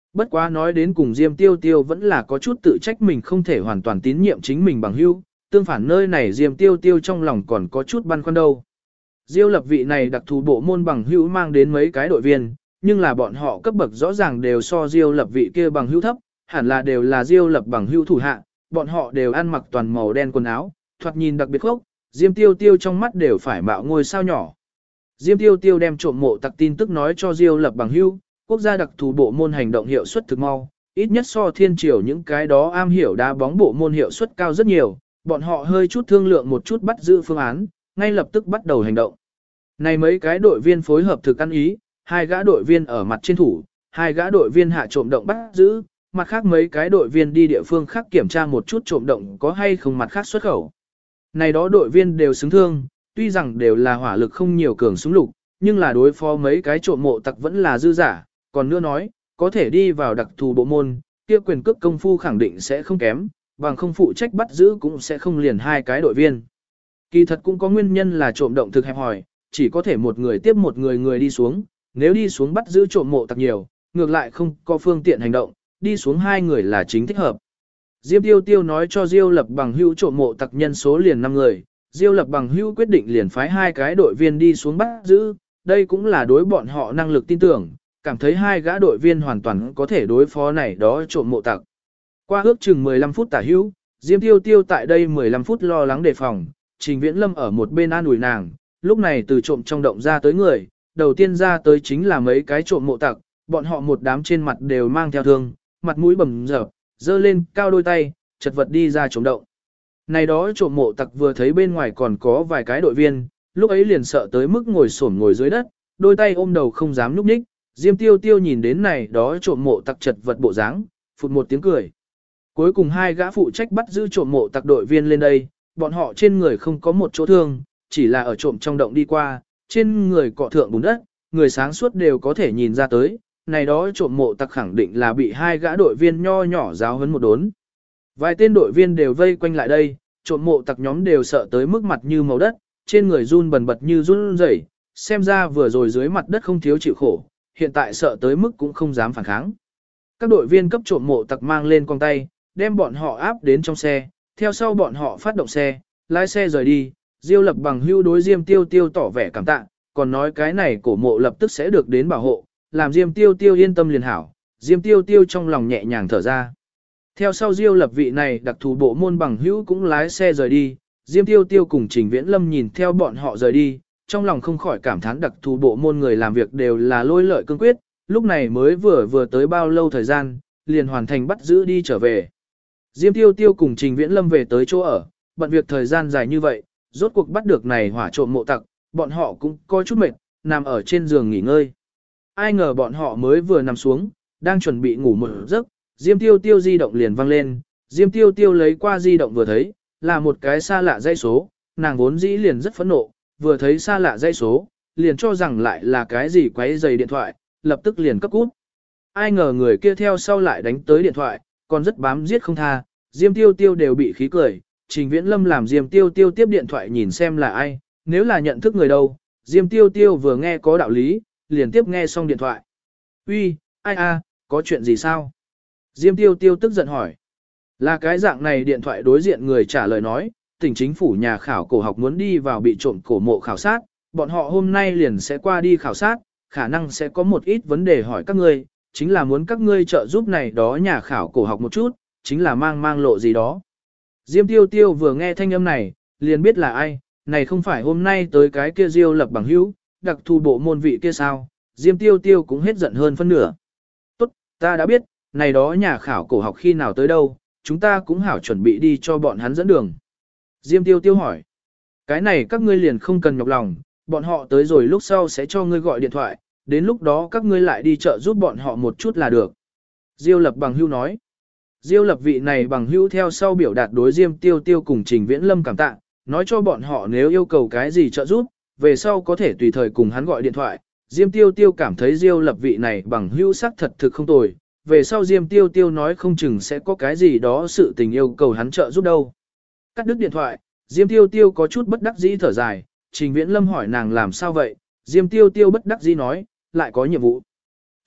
Bất quá nói đến cùng Diêm Tiêu Tiêu vẫn là có chút tự trách mình không thể hoàn toàn tín nhiệm chính mình bằng hữu, tương phản nơi này Diêm Tiêu Tiêu trong lòng còn có chút băn khoăn đâu. Diêu Lập vị này đặc thù bộ môn bằng hữu mang đến mấy cái đội viên, nhưng là bọn họ cấp bậc rõ ràng đều so Diêu Lập vị kia bằng hữu thấp, hẳn là đều là Diêu Lập bằng hữu thủ hạ, bọn họ đều ăn mặc toàn màu đen quần áo, thoạt nhìn đặc biệt khốc, Diêm Tiêu Tiêu trong mắt đều phải mạo ngôi sao nhỏ. Diêm Tiêu Tiêu đem trộm mộ tặc tin tức nói cho Diêu Lập bằng hữu, quốc gia đặc thù bộ môn hành động hiệu suất thực mau, ít nhất so thiên triều những cái đó am hiểu đá bóng bộ môn hiệu suất cao rất nhiều, bọn họ hơi chút thương lượng một chút bắt giữ phương án, ngay lập tức bắt đầu hành động. Này mấy cái đội viên phối hợp thực ăn ý, hai gã đội viên ở mặt trên thủ, hai gã đội viên hạ trộm động bắt giữ, mặt khác mấy cái đội viên đi địa phương khác kiểm tra một chút trộm động có hay không mặt khác xuất khẩu. Này đó đội viên đều xứng thương, tuy rằng đều là hỏa lực không nhiều cường súng lục, nhưng là đối phó mấy cái trộm mộ tặc vẫn là dư giả, còn nữa nói, có thể đi vào đặc thù bộ môn, kia quyền cước công phu khẳng định sẽ không kém, bằng không phụ trách bắt giữ cũng sẽ không liền hai cái đội viên. Kỳ thật cũng có nguyên nhân là trộm động thực hẹp hòi, chỉ có thể một người tiếp một người đi xuống, nếu đi xuống bắt giữ trộm mộ tặc nhiều, ngược lại không có phương tiện hành động, đi xuống hai người là chính thích hợp. Diêm Tiêu Tiêu nói cho Diêu Lập bằng hữu trộm mộ tặc nhân số liền 5 người, Diêu Lập bằng hữu quyết định liền phái hai cái đội viên đi xuống bắt giữ, đây cũng là đối bọn họ năng lực tin tưởng, cảm thấy hai gã đội viên hoàn toàn có thể đối phó này đó trộm mộ tặc. Qua ước chừng 15 phút tả hữu, Diêm Tiêu Tiêu tại đây 15 phút lo lắng đề phòng, Trình Viễn Lâm ở một bên an ủi nàng, lúc này từ trộm trong động ra tới người, đầu tiên ra tới chính là mấy cái trộm mộ tặc, bọn họ một đám trên mặt đều mang theo thương, mặt mũi bầm dập, giơ lên cao đôi tay, chật vật đi ra trộm động. Này đó trộm mộ tặc vừa thấy bên ngoài còn có vài cái đội viên, lúc ấy liền sợ tới mức ngồi xổm ngồi dưới đất, đôi tay ôm đầu không dám nhúc nhích. Diêm Tiêu Tiêu nhìn đến này đó trộm mộ tặc chật vật bộ dáng, phụt một tiếng cười. Cuối cùng hai gã phụ trách bắt giữ trộm mộ tặc đội viên lên đây, bọn họ trên người không có một chỗ thương, chỉ là ở trộm trong động đi qua, trên người cọ thượng bùn đất, người sáng suốt đều có thể nhìn ra tới, này đó trộm mộ tặc khẳng định là bị hai gã đội viên nho nhỏ giáo huấn một đốn. Vài tên đội viên đều vây quanh lại đây, trộm mộ tặc nhóm đều sợ tới mức mặt như màu đất, trên người run bần bật như run rẩy, xem ra vừa rồi dưới mặt đất không thiếu chịu khổ, hiện tại sợ tới mức cũng không dám phản kháng. Các đội viên cấp trộm mộ tặc mang lên con tay, đem bọn họ áp đến trong xe, theo sau bọn họ phát động xe, lái xe rời đi, Diêu Lập bằng hưu đối Diêm Tiêu Tiêu tỏ vẻ cảm tạ, còn nói cái này cổ mộ lập tức sẽ được đến bảo hộ, làm Diêm Tiêu Tiêu yên tâm liền hảo, Diêm Tiêu Tiêu trong lòng nhẹ nhàng thở ra. Theo sau Diêu Lập vị này đặc thù bộ môn bằng hữu cũng lái xe rời đi, Diêm Tiêu Tiêu cùng Trình Viễn Lâm nhìn theo bọn họ rời đi, trong lòng không khỏi cảm thán đặc thù bộ môn người làm việc đều là lôi lợi cương quyết, lúc này mới vừa tới bao lâu thời gian, liền hoàn thành bắt giữ đi trở về. Diêm Tiêu Tiêu cùng Trình Viễn Lâm về tới chỗ ở, bận việc thời gian dài như vậy, rốt cuộc bắt được này hỏa trộm mộ tặc, bọn họ cũng coi chút mệt, nằm ở trên giường nghỉ ngơi. Ai ngờ bọn họ mới vừa nằm xuống, đang chuẩn bị ngủ một giấc, Diêm Tiêu Tiêu di động liền vang lên, Diêm Tiêu Tiêu lấy qua di động vừa thấy, là một cái xa lạ dãy số, nàng vốn dĩ liền rất phẫn nộ, vừa thấy xa lạ dãy số, liền cho rằng lại là cái gì quấy rầy điện thoại, lập tức liền cấp cút. Ai ngờ người kia theo sau lại đánh tới điện thoại, còn rất bám giết không tha, Diêm Tiêu Tiêu đều bị khí cười, Trình Viễn Lâm làm Diêm Tiêu Tiêu tiếp điện thoại nhìn xem là ai, nếu là nhận thức người đâu, Diêm Tiêu Tiêu vừa nghe có đạo lý, liền tiếp nghe xong điện thoại. Uy, ai a, có chuyện gì sao? Diêm Tiêu Tiêu tức giận hỏi. Là cái dạng này điện thoại đối diện người trả lời nói, tỉnh chính phủ nhà khảo cổ học muốn đi vào bị trộm cổ mộ khảo sát, bọn họ hôm nay liền sẽ qua đi khảo sát, khả năng sẽ có một ít vấn đề hỏi các ngươi, chính là muốn các ngươi trợ giúp này đó nhà khảo cổ học một chút, chính là mang lộ gì đó. Diêm Tiêu Tiêu vừa nghe thanh âm này, liền biết là ai, này không phải hôm nay tới cái kia Diêu Lập bằng hữu, đặc thù bộ môn vị kia sao, Diêm Tiêu Tiêu cũng hết giận hơn phân nửa. Tốt, ta đã biết, này đó nhà khảo cổ học khi nào tới đâu, chúng ta cũng hảo chuẩn bị đi cho bọn hắn dẫn đường. Diêm Tiêu Tiêu hỏi, cái này các ngươi liền không cần nhọc lòng, bọn họ tới rồi lúc sau sẽ cho ngươi gọi điện thoại, đến lúc đó các ngươi lại đi chợ giúp bọn họ một chút là được. Diêu Lập bằng hữu nói, Diêu Lập vị này bằng hữu theo sau biểu đạt đối Diêm Tiêu Tiêu cùng Trình Viễn Lâm cảm tạ, nói cho bọn họ nếu yêu cầu cái gì trợ giúp, về sau có thể tùy thời cùng hắn gọi điện thoại. Diêm Tiêu Tiêu cảm thấy Diêu Lập vị này bằng hữu sắc thật thực không tồi, về sau Diêm Tiêu Tiêu nói không chừng sẽ có cái gì đó sự tình yêu cầu hắn trợ giúp đâu. Cắt đứt điện thoại, Diêm Tiêu Tiêu có chút bất đắc dĩ thở dài, Trình Viễn Lâm hỏi nàng làm sao vậy, Diêm Tiêu Tiêu bất đắc dĩ nói, lại có nhiệm vụ.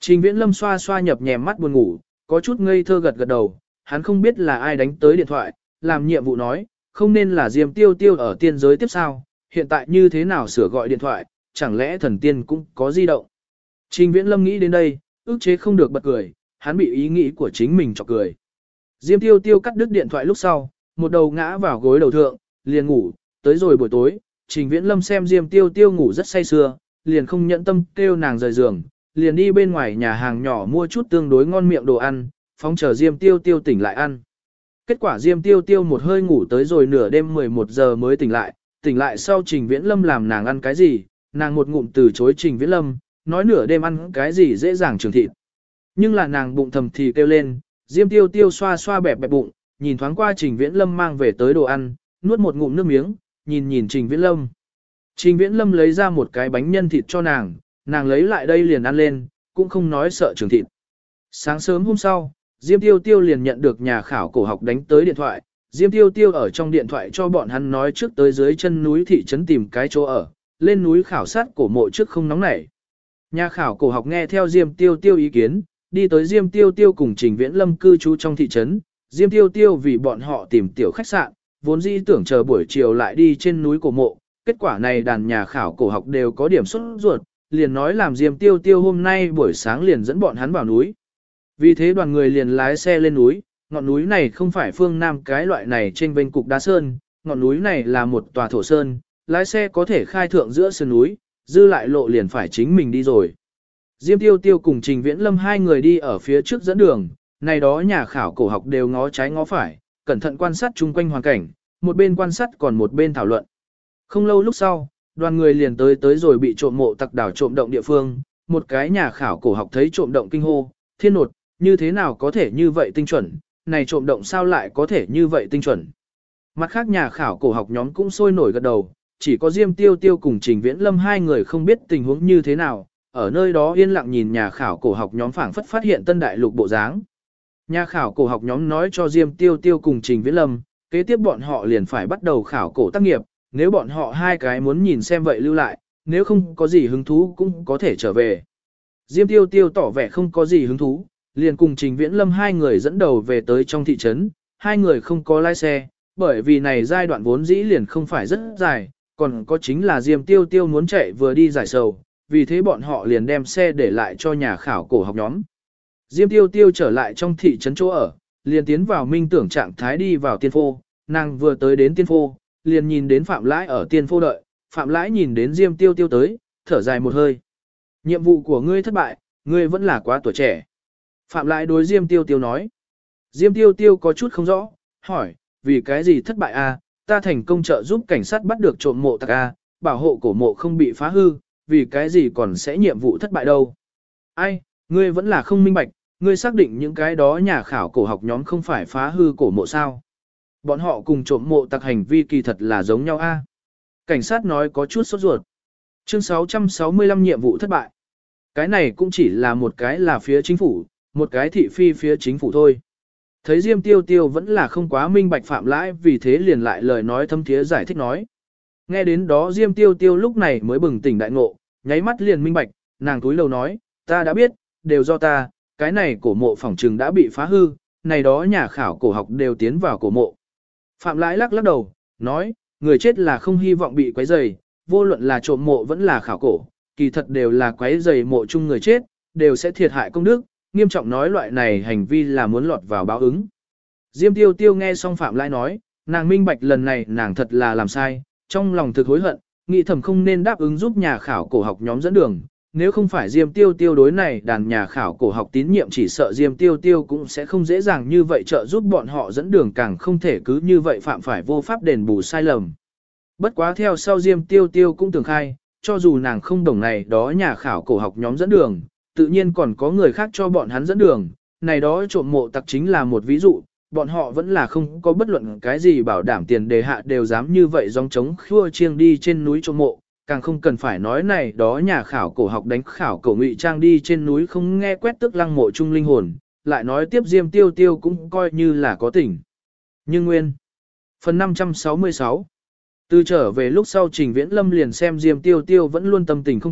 Trình Viễn Lâm xoa xoa nhập nhèm mắt buồn ngủ, có chút ngây thơ gật gật đầu, hắn không biết là ai đánh tới điện thoại, làm nhiệm vụ nói, không nên là Diêm Tiêu Tiêu ở tiên giới tiếp sao, hiện tại như thế nào sửa gọi điện thoại, chẳng lẽ thần tiên cũng có di động. Trình Viễn Lâm nghĩ đến đây, ức chế không được bật cười, hắn bị ý nghĩ của chính mình chọc cười. Diêm Tiêu Tiêu cắt đứt điện thoại lúc sau, một đầu ngã vào gối đầu thượng, liền ngủ, tới rồi buổi tối, Trình Viễn Lâm xem Diêm Tiêu Tiêu ngủ rất say sưa, liền không nhẫn tâm kêu nàng rời giường, liền đi bên ngoài nhà hàng nhỏ mua chút tương đối ngon miệng đồ ăn, phóng chờ Diêm Tiêu Tiêu tỉnh lại ăn. Kết quả Diêm Tiêu Tiêu một hơi ngủ tới rồi nửa đêm 11 giờ mới tỉnh lại sau Trình Viễn Lâm làm nàng ăn cái gì, nàng một ngụm từ chối Trình Viễn Lâm, nói nửa đêm ăn cái gì dễ dàng trường thịt. Nhưng là nàng bụng thầm thì kêu lên, Diêm Tiêu Tiêu xoa xoa bẹp bẹp bụng, nhìn thoáng qua Trình Viễn Lâm mang về tới đồ ăn, nuốt một ngụm nước miếng, nhìn Trình Viễn Lâm. Trình Viễn Lâm lấy ra một cái bánh nhân thịt cho nàng lấy lại đây liền ăn lên, cũng không nói sợ trường thịt. Sáng sớm hôm sau, Diêm Tiêu Tiêu liền nhận được nhà khảo cổ học đánh tới điện thoại, Diêm Tiêu Tiêu ở trong điện thoại cho bọn hắn nói trước tới dưới chân núi thị trấn tìm cái chỗ ở, lên núi khảo sát cổ mộ trước không nóng nảy. Nhà khảo cổ học nghe theo Diêm Tiêu Tiêu ý kiến, đi tới Diêm Tiêu Tiêu cùng Trình Viễn Lâm cư trú trong thị trấn, Diêm Tiêu Tiêu vì bọn họ tìm tiểu khách sạn, vốn dĩ tưởng chờ buổi chiều lại đi trên núi cổ mộ, kết quả này đàn nhà khảo cổ học đều có điểm xuất ruột, liền nói làm Diêm Tiêu Tiêu hôm nay buổi sáng liền dẫn bọn hắn vào núi. Vì thế đoàn người liền lái xe lên núi, ngọn núi này không phải phương Nam cái loại này trên bên cục đá sơn, ngọn núi này là một tòa thổ sơn, lái xe có thể khai thượng giữa sơn núi, dư lại lộ liền phải chính mình đi rồi. Diêm Tiêu Tiêu cùng Trình Viễn Lâm hai người đi ở phía trước dẫn đường, này đó nhà khảo cổ học đều ngó trái ngó phải, cẩn thận quan sát chung quanh hoàn cảnh, một bên quan sát còn một bên thảo luận. Không lâu lúc sau, đoàn người liền tới rồi bị trộm mộ tặc đảo trộm động địa phương, một cái nhà khảo cổ học thấy trộm động kinh hô, thiên nột, như thế nào có thể như vậy tinh chuẩn, này trộm động sao lại có thể như vậy tinh chuẩn. Mặt khác nhà khảo cổ học nhóm cũng sôi nổi gật đầu, chỉ có Diêm Tiêu Tiêu cùng Trình Viễn Lâm hai người không biết tình huống như thế nào, ở nơi đó yên lặng nhìn nhà khảo cổ học nhóm phảng phất phát hiện tân đại lục bộ dáng. Nhà khảo cổ học nhóm nói cho Diêm Tiêu Tiêu cùng Trình Viễn Lâm, kế tiếp bọn họ liền phải bắt đầu khảo cổ tác nghiệp, nếu bọn họ hai cái muốn nhìn xem vậy lưu lại, nếu không có gì hứng thú cũng có thể trở về. Diêm Tiêu Tiêu tỏ vẻ không có gì hứng thú, liền cùng Trình Viễn Lâm hai người dẫn đầu về tới trong thị trấn, hai người không có lái xe, bởi vì này giai đoạn vốn dĩ liền không phải rất dài, còn có chính là Diêm Tiêu Tiêu muốn chạy vừa đi giải sầu, vì thế bọn họ liền đem xe để lại cho nhà khảo cổ học nhóm. Diêm Tiêu Tiêu trở lại trong thị trấn chỗ ở, liền tiến vào minh tưởng trạng thái đi vào tiên phô, nàng vừa tới đến tiên phô, liền nhìn đến Phạm Lãi ở tiên phô đợi, Phạm Lãi nhìn đến Diêm Tiêu Tiêu tới, thở dài một hơi. Nhiệm vụ của ngươi thất bại, ngươi vẫn là quá tuổi trẻ. Phạm Lãi đối Diêm Tiêu Tiêu nói. Diêm Tiêu Tiêu có chút không rõ, hỏi, vì cái gì thất bại a? Ta thành công trợ giúp cảnh sát bắt được trộm mộ tặc a, bảo hộ cổ mộ không bị phá hư, vì cái gì còn sẽ nhiệm vụ thất bại đâu. Ai, ngươi vẫn là không minh bạch, ngươi xác định những cái đó nhà khảo cổ học nhóm không phải phá hư cổ mộ sao. Bọn họ cùng trộm mộ tặc hành vi kỳ thật là giống nhau a. Cảnh sát nói có chút sốt ruột. Chương 665 nhiệm vụ thất bại. Cái này cũng chỉ là một cái là phía chính phủ, một cái thị phi phía chính phủ thôi. Thấy Diêm Tiêu Tiêu vẫn là không quá minh bạch Phạm Lãi, vì thế liền lại lời nói thâm thiế giải thích nói. Nghe đến đó Diêm Tiêu Tiêu lúc này mới bừng tỉnh đại ngộ, nháy mắt liền minh bạch, nàng túi lầu nói, ta đã biết, đều do ta, cái này cổ mộ phỏng trừng đã bị phá hư, này đó nhà khảo cổ học đều tiến vào cổ mộ. Phạm Lãi lắc lắc đầu, nói, người chết là không hy vọng bị quấy rầy, vô luận là trộm mộ vẫn là khảo cổ, kỳ thật đều là quấy rầy mộ chung người chết, đều sẽ thiệt hại công đức, nghiêm trọng nói loại này hành vi là muốn lọt vào báo ứng. Diêm Tiêu Tiêu nghe xong Phạm Lãi nói, nàng minh bạch lần này nàng thật là làm sai, trong lòng thực hối hận, nghĩ thầm không nên đáp ứng giúp nhà khảo cổ học nhóm dẫn đường, nếu không phải Diêm Tiêu Tiêu đối này đàn nhà khảo cổ học tín nhiệm chỉ sợ Diêm Tiêu Tiêu cũng sẽ không dễ dàng như vậy trợ giúp bọn họ dẫn đường, càng không thể cứ như vậy phạm phải vô pháp đền bù sai lầm. Bất quá theo sau Diêm Tiêu Tiêu cũng tưởng khai, cho dù nàng không đồng này đó nhà khảo cổ học nhóm dẫn đường, tự nhiên còn có người khác cho bọn hắn dẫn đường, này đó trộm mộ tặc chính là một ví dụ, bọn họ vẫn là không có bất luận cái gì bảo đảm tiền đề hạ đều dám như vậy gióng trống khua chiêng đi trên núi trộm mộ, càng không cần phải nói này đó nhà khảo cổ học đánh khảo cổ ngụy trang đi trên núi không nghe quét tức lăng mộ chung linh hồn, lại nói tiếp Diêm Tiêu Tiêu cũng coi như là có tỉnh. Nhưng nguyên. Phần 566. Từ trở về lúc sau Trình Viễn Lâm liền xem Diêm Tiêu Tiêu vẫn luôn tâm tình không tốt,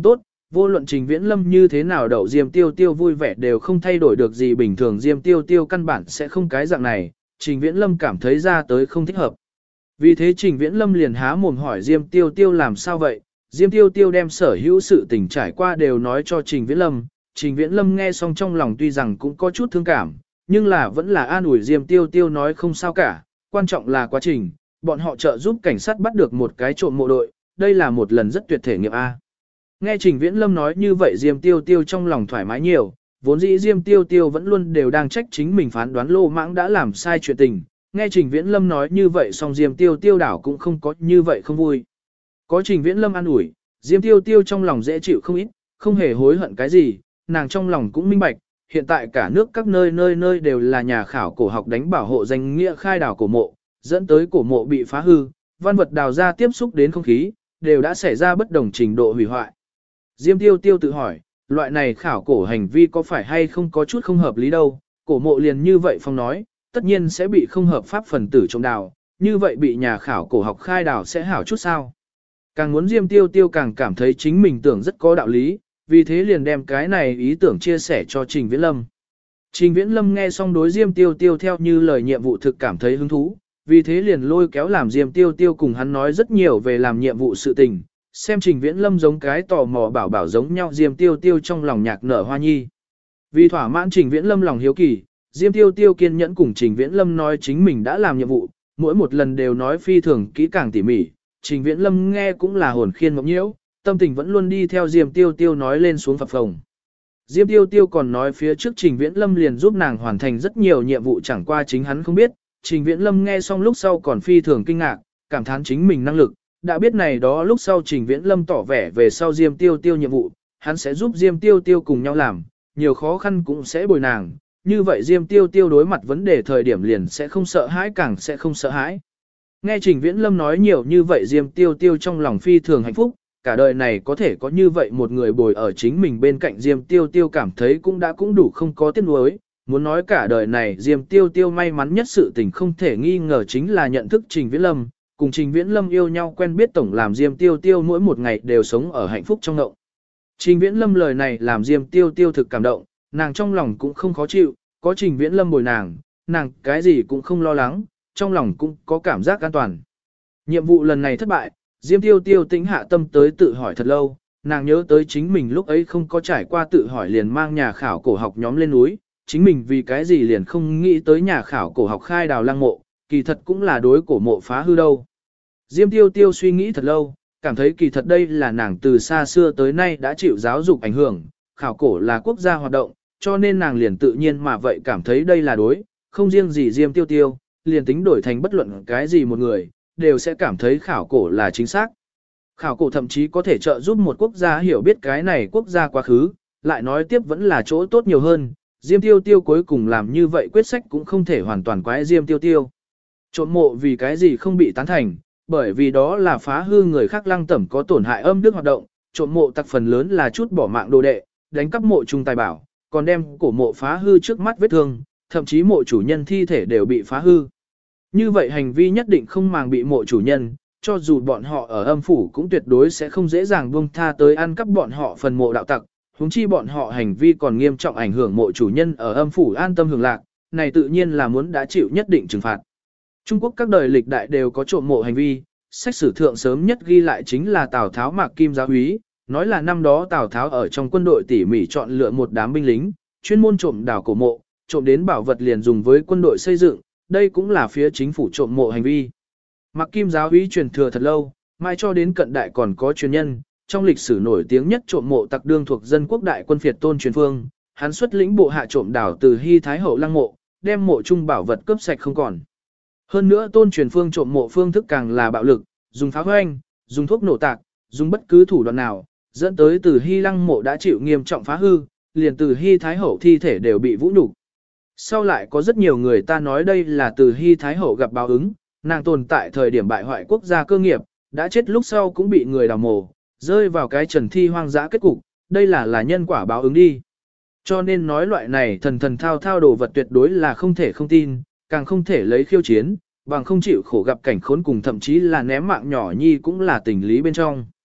vô luận Trình Viễn Lâm như thế nào đậu Diêm Tiêu Tiêu vui vẻ đều không thay đổi được gì, bình thường Diêm Tiêu Tiêu căn bản sẽ không cái dạng này, Trình Viễn Lâm cảm thấy ra tới không thích hợp. Vì thế Trình Viễn Lâm liền há mồm hỏi Diêm Tiêu Tiêu làm sao vậy, Diêm Tiêu Tiêu đem sở hữu sự tình trải qua đều nói cho Trình Viễn Lâm. Trình Viễn Lâm nghe xong trong lòng tuy rằng cũng có chút thương cảm, nhưng là vẫn là an ủi Diêm Tiêu Tiêu nói không sao cả, quan trọng là quá trình, bọn họ trợ giúp cảnh sát bắt được một cái trộm mộ đội, đây là một lần rất tuyệt thể nghiệm A. Nghe Trình Viễn Lâm nói như vậy Diêm Tiêu Tiêu trong lòng thoải mái nhiều, vốn dĩ Diêm Tiêu Tiêu vẫn luôn đều đang trách chính mình phán đoán lô mãng đã làm sai chuyện tình, nghe Trình Viễn Lâm nói như vậy xong Diêm Tiêu Tiêu đảo cũng không có như vậy không vui. Có Trình Viễn Lâm an ủi, Diêm Tiêu Tiêu trong lòng dễ chịu không ít, không hề hối hận cái gì, nàng trong lòng cũng minh bạch, hiện tại cả nước các nơi nơi đều là nhà khảo cổ học đánh bảo hộ danh nghĩa khai đào cổ mộ, dẫn tới cổ mộ bị phá hư, văn vật đào ra tiếp xúc đến không khí, đều đã xảy ra bất đồng trình độ hủy hoại. Diêm Tiêu Tiêu tự hỏi, loại này khảo cổ hành vi có phải hay không có chút không hợp lý đâu, cổ mộ liền như vậy phong nói, tất nhiên sẽ bị không hợp pháp phần tử trộm đào, như vậy bị nhà khảo cổ học khai đào sẽ hảo chút sao. Càng muốn Diêm Tiêu Tiêu càng cảm thấy chính mình tưởng rất có đạo lý, vì thế liền đem cái này ý tưởng chia sẻ cho Trình Viễn Lâm. Trình Viễn Lâm nghe xong đối Diêm Tiêu Tiêu theo như lời nhiệm vụ thực cảm thấy hứng thú, vì thế liền lôi kéo làm Diêm Tiêu Tiêu cùng hắn nói rất nhiều về làm nhiệm vụ sự tình, xem Trình Viễn Lâm giống cái tò mò bảo bảo giống nhau Diêm Tiêu Tiêu trong lòng nhạc nở hoa nhi. Vì thỏa mãn Trình Viễn Lâm lòng hiếu kỳ, Diêm Tiêu Tiêu kiên nhẫn cùng Trình Viễn Lâm nói chính mình đã làm nhiệm vụ, mỗi một lần đều nói phi thường kỹ càng tỉ mỉ, Trình Viễn Lâm nghe cũng là hồn khiên mộng nhiễu, tâm tình vẫn luôn đi theo Diêm Tiêu Tiêu nói lên xuống phập phồng. Diêm Tiêu Tiêu còn nói phía trước Trình Viễn Lâm liền giúp nàng hoàn thành rất nhiều nhiệm vụ chẳng qua chính hắn không biết, Trình Viễn Lâm nghe xong lúc sau còn phi thường kinh ngạc, cảm thán chính mình năng lực, đã biết này đó lúc sau Trình Viễn Lâm tỏ vẻ về sau Diêm Tiêu Tiêu nhiệm vụ, hắn sẽ giúp Diêm Tiêu Tiêu cùng nhau làm, nhiều khó khăn cũng sẽ bồi nàng, như vậy Diêm Tiêu Tiêu đối mặt vấn đề thời điểm liền sẽ không sợ hãi càng sẽ không sợ hãi. Nghe Trình Viễn Lâm nói nhiều như vậy Diêm Tiêu Tiêu trong lòng phi thường hạnh phúc, cả đời này có thể có như vậy một người bồi ở chính mình bên cạnh Diêm Tiêu Tiêu cảm thấy cũng đủ không có tiếc nuối. Muốn nói cả đời này Diêm Tiêu Tiêu may mắn nhất sự tình không thể nghi ngờ chính là nhận thức Trình Viễn Lâm, cùng Trình Viễn Lâm yêu nhau quen biết tổng làm Diêm Tiêu Tiêu mỗi một ngày đều sống ở hạnh phúc trong ngộng. Trình Viễn Lâm lời này làm Diêm Tiêu Tiêu thực cảm động, nàng trong lòng cũng không khó chịu, có Trình Viễn Lâm bồi nàng cái gì cũng không lo lắng, trong lòng cũng có cảm giác an toàn. Nhiệm vụ lần này thất bại, Diêm Tiêu Tiêu tĩnh hạ tâm tới tự hỏi thật lâu, nàng nhớ tới chính mình lúc ấy không có trải qua tự hỏi liền mang nhà khảo cổ học nhóm lên núi, chính mình vì cái gì liền không nghĩ tới nhà khảo cổ học khai đào lăng mộ, kỳ thật cũng là đối cổ mộ phá hư đâu. Diêm Tiêu Tiêu suy nghĩ thật lâu, cảm thấy kỳ thật đây là nàng từ xa xưa tới nay đã chịu giáo dục ảnh hưởng, khảo cổ là quốc gia hoạt động, cho nên nàng liền tự nhiên mà vậy cảm thấy đây là đối, không riêng gì Diêm Tiêu Tiêu, liền tính đổi thành bất luận cái gì một người, đều sẽ cảm thấy khảo cổ là chính xác. Khảo cổ thậm chí có thể trợ giúp một quốc gia hiểu biết cái này quốc gia quá khứ, lại nói tiếp vẫn là chỗ tốt nhiều hơn, Diêm Tiêu Tiêu cuối cùng làm như vậy quyết sách cũng không thể hoàn toàn quái Diêm Tiêu Tiêu. Trộm mộ vì cái gì không bị tán thành, bởi vì đó là phá hư người khác lăng tẩm có tổn hại âm đức hoạt động, trộm mộ tặc phần lớn là chút bỏ mạng đồ đệ, đánh cắp mộ trung tài bảo, còn đem cổ mộ phá hư trước mắt vết thương, thậm chí mộ chủ nhân thi thể đều bị phá hư. Như vậy hành vi nhất định không màng bị mộ chủ nhân, cho dù bọn họ ở âm phủ cũng tuyệt đối sẽ không dễ dàng buông tha tới ăn cắp bọn họ phần mộ đạo tặc, huống chi bọn họ hành vi còn nghiêm trọng ảnh hưởng mộ chủ nhân ở âm phủ an tâm hưởng lạc, này tự nhiên là muốn đã chịu nhất định trừng phạt. Trung Quốc các đời lịch đại đều có trộm mộ hành vi, sách sử thượng sớm nhất ghi lại chính là Tào Tháo Mạc Kim Giáo úy, nói là năm đó Tào Tháo ở trong quân đội tỉ mỉ chọn lựa một đám binh lính, chuyên môn trộm đào cổ mộ, trộm đến bảo vật liền dùng với quân đội xây dựng, đây cũng là phía chính phủ trộm mộ hành vi. Mạc Kim Giáo úy truyền thừa thật lâu, mãi cho đến cận đại còn có truyền nhân, trong lịch sử nổi tiếng nhất trộm mộ tặc đương thuộc dân quốc đại quân phiệt Tôn Truyền Phương, hắn xuất lĩnh bộ hạ trộm đào từ Hy Thái Hậu lăng mộ, đem mộ trung bảo vật cướp sạch không còn. Hơn nữa Tôn Truyền Phương trộm mộ phương thức càng là bạo lực, dùng phá hoanh, dùng thuốc nổ tạc, dùng bất cứ thủ đoạn nào, dẫn tới từ Hy lăng mộ đã chịu nghiêm trọng phá hư, liền từ Hy Thái Hậu thi thể đều bị vũ nhục. Sau lại có rất nhiều người ta nói đây là từ Hy Thái Hậu gặp báo ứng, nàng tồn tại thời điểm bại hoại quốc gia cơ nghiệp, đã chết lúc sau cũng bị người đào mộ, rơi vào cái trần thi hoang dã kết cục, đây là nhân quả báo ứng đi. Cho nên nói loại này thần thần thao thao đồ vật tuyệt đối là không thể không tin, càng không thể lấy khiêu chiến, bằng không chịu khổ gặp cảnh khốn cùng thậm chí là ném mạng nhỏ nhi cũng là tình lý bên trong.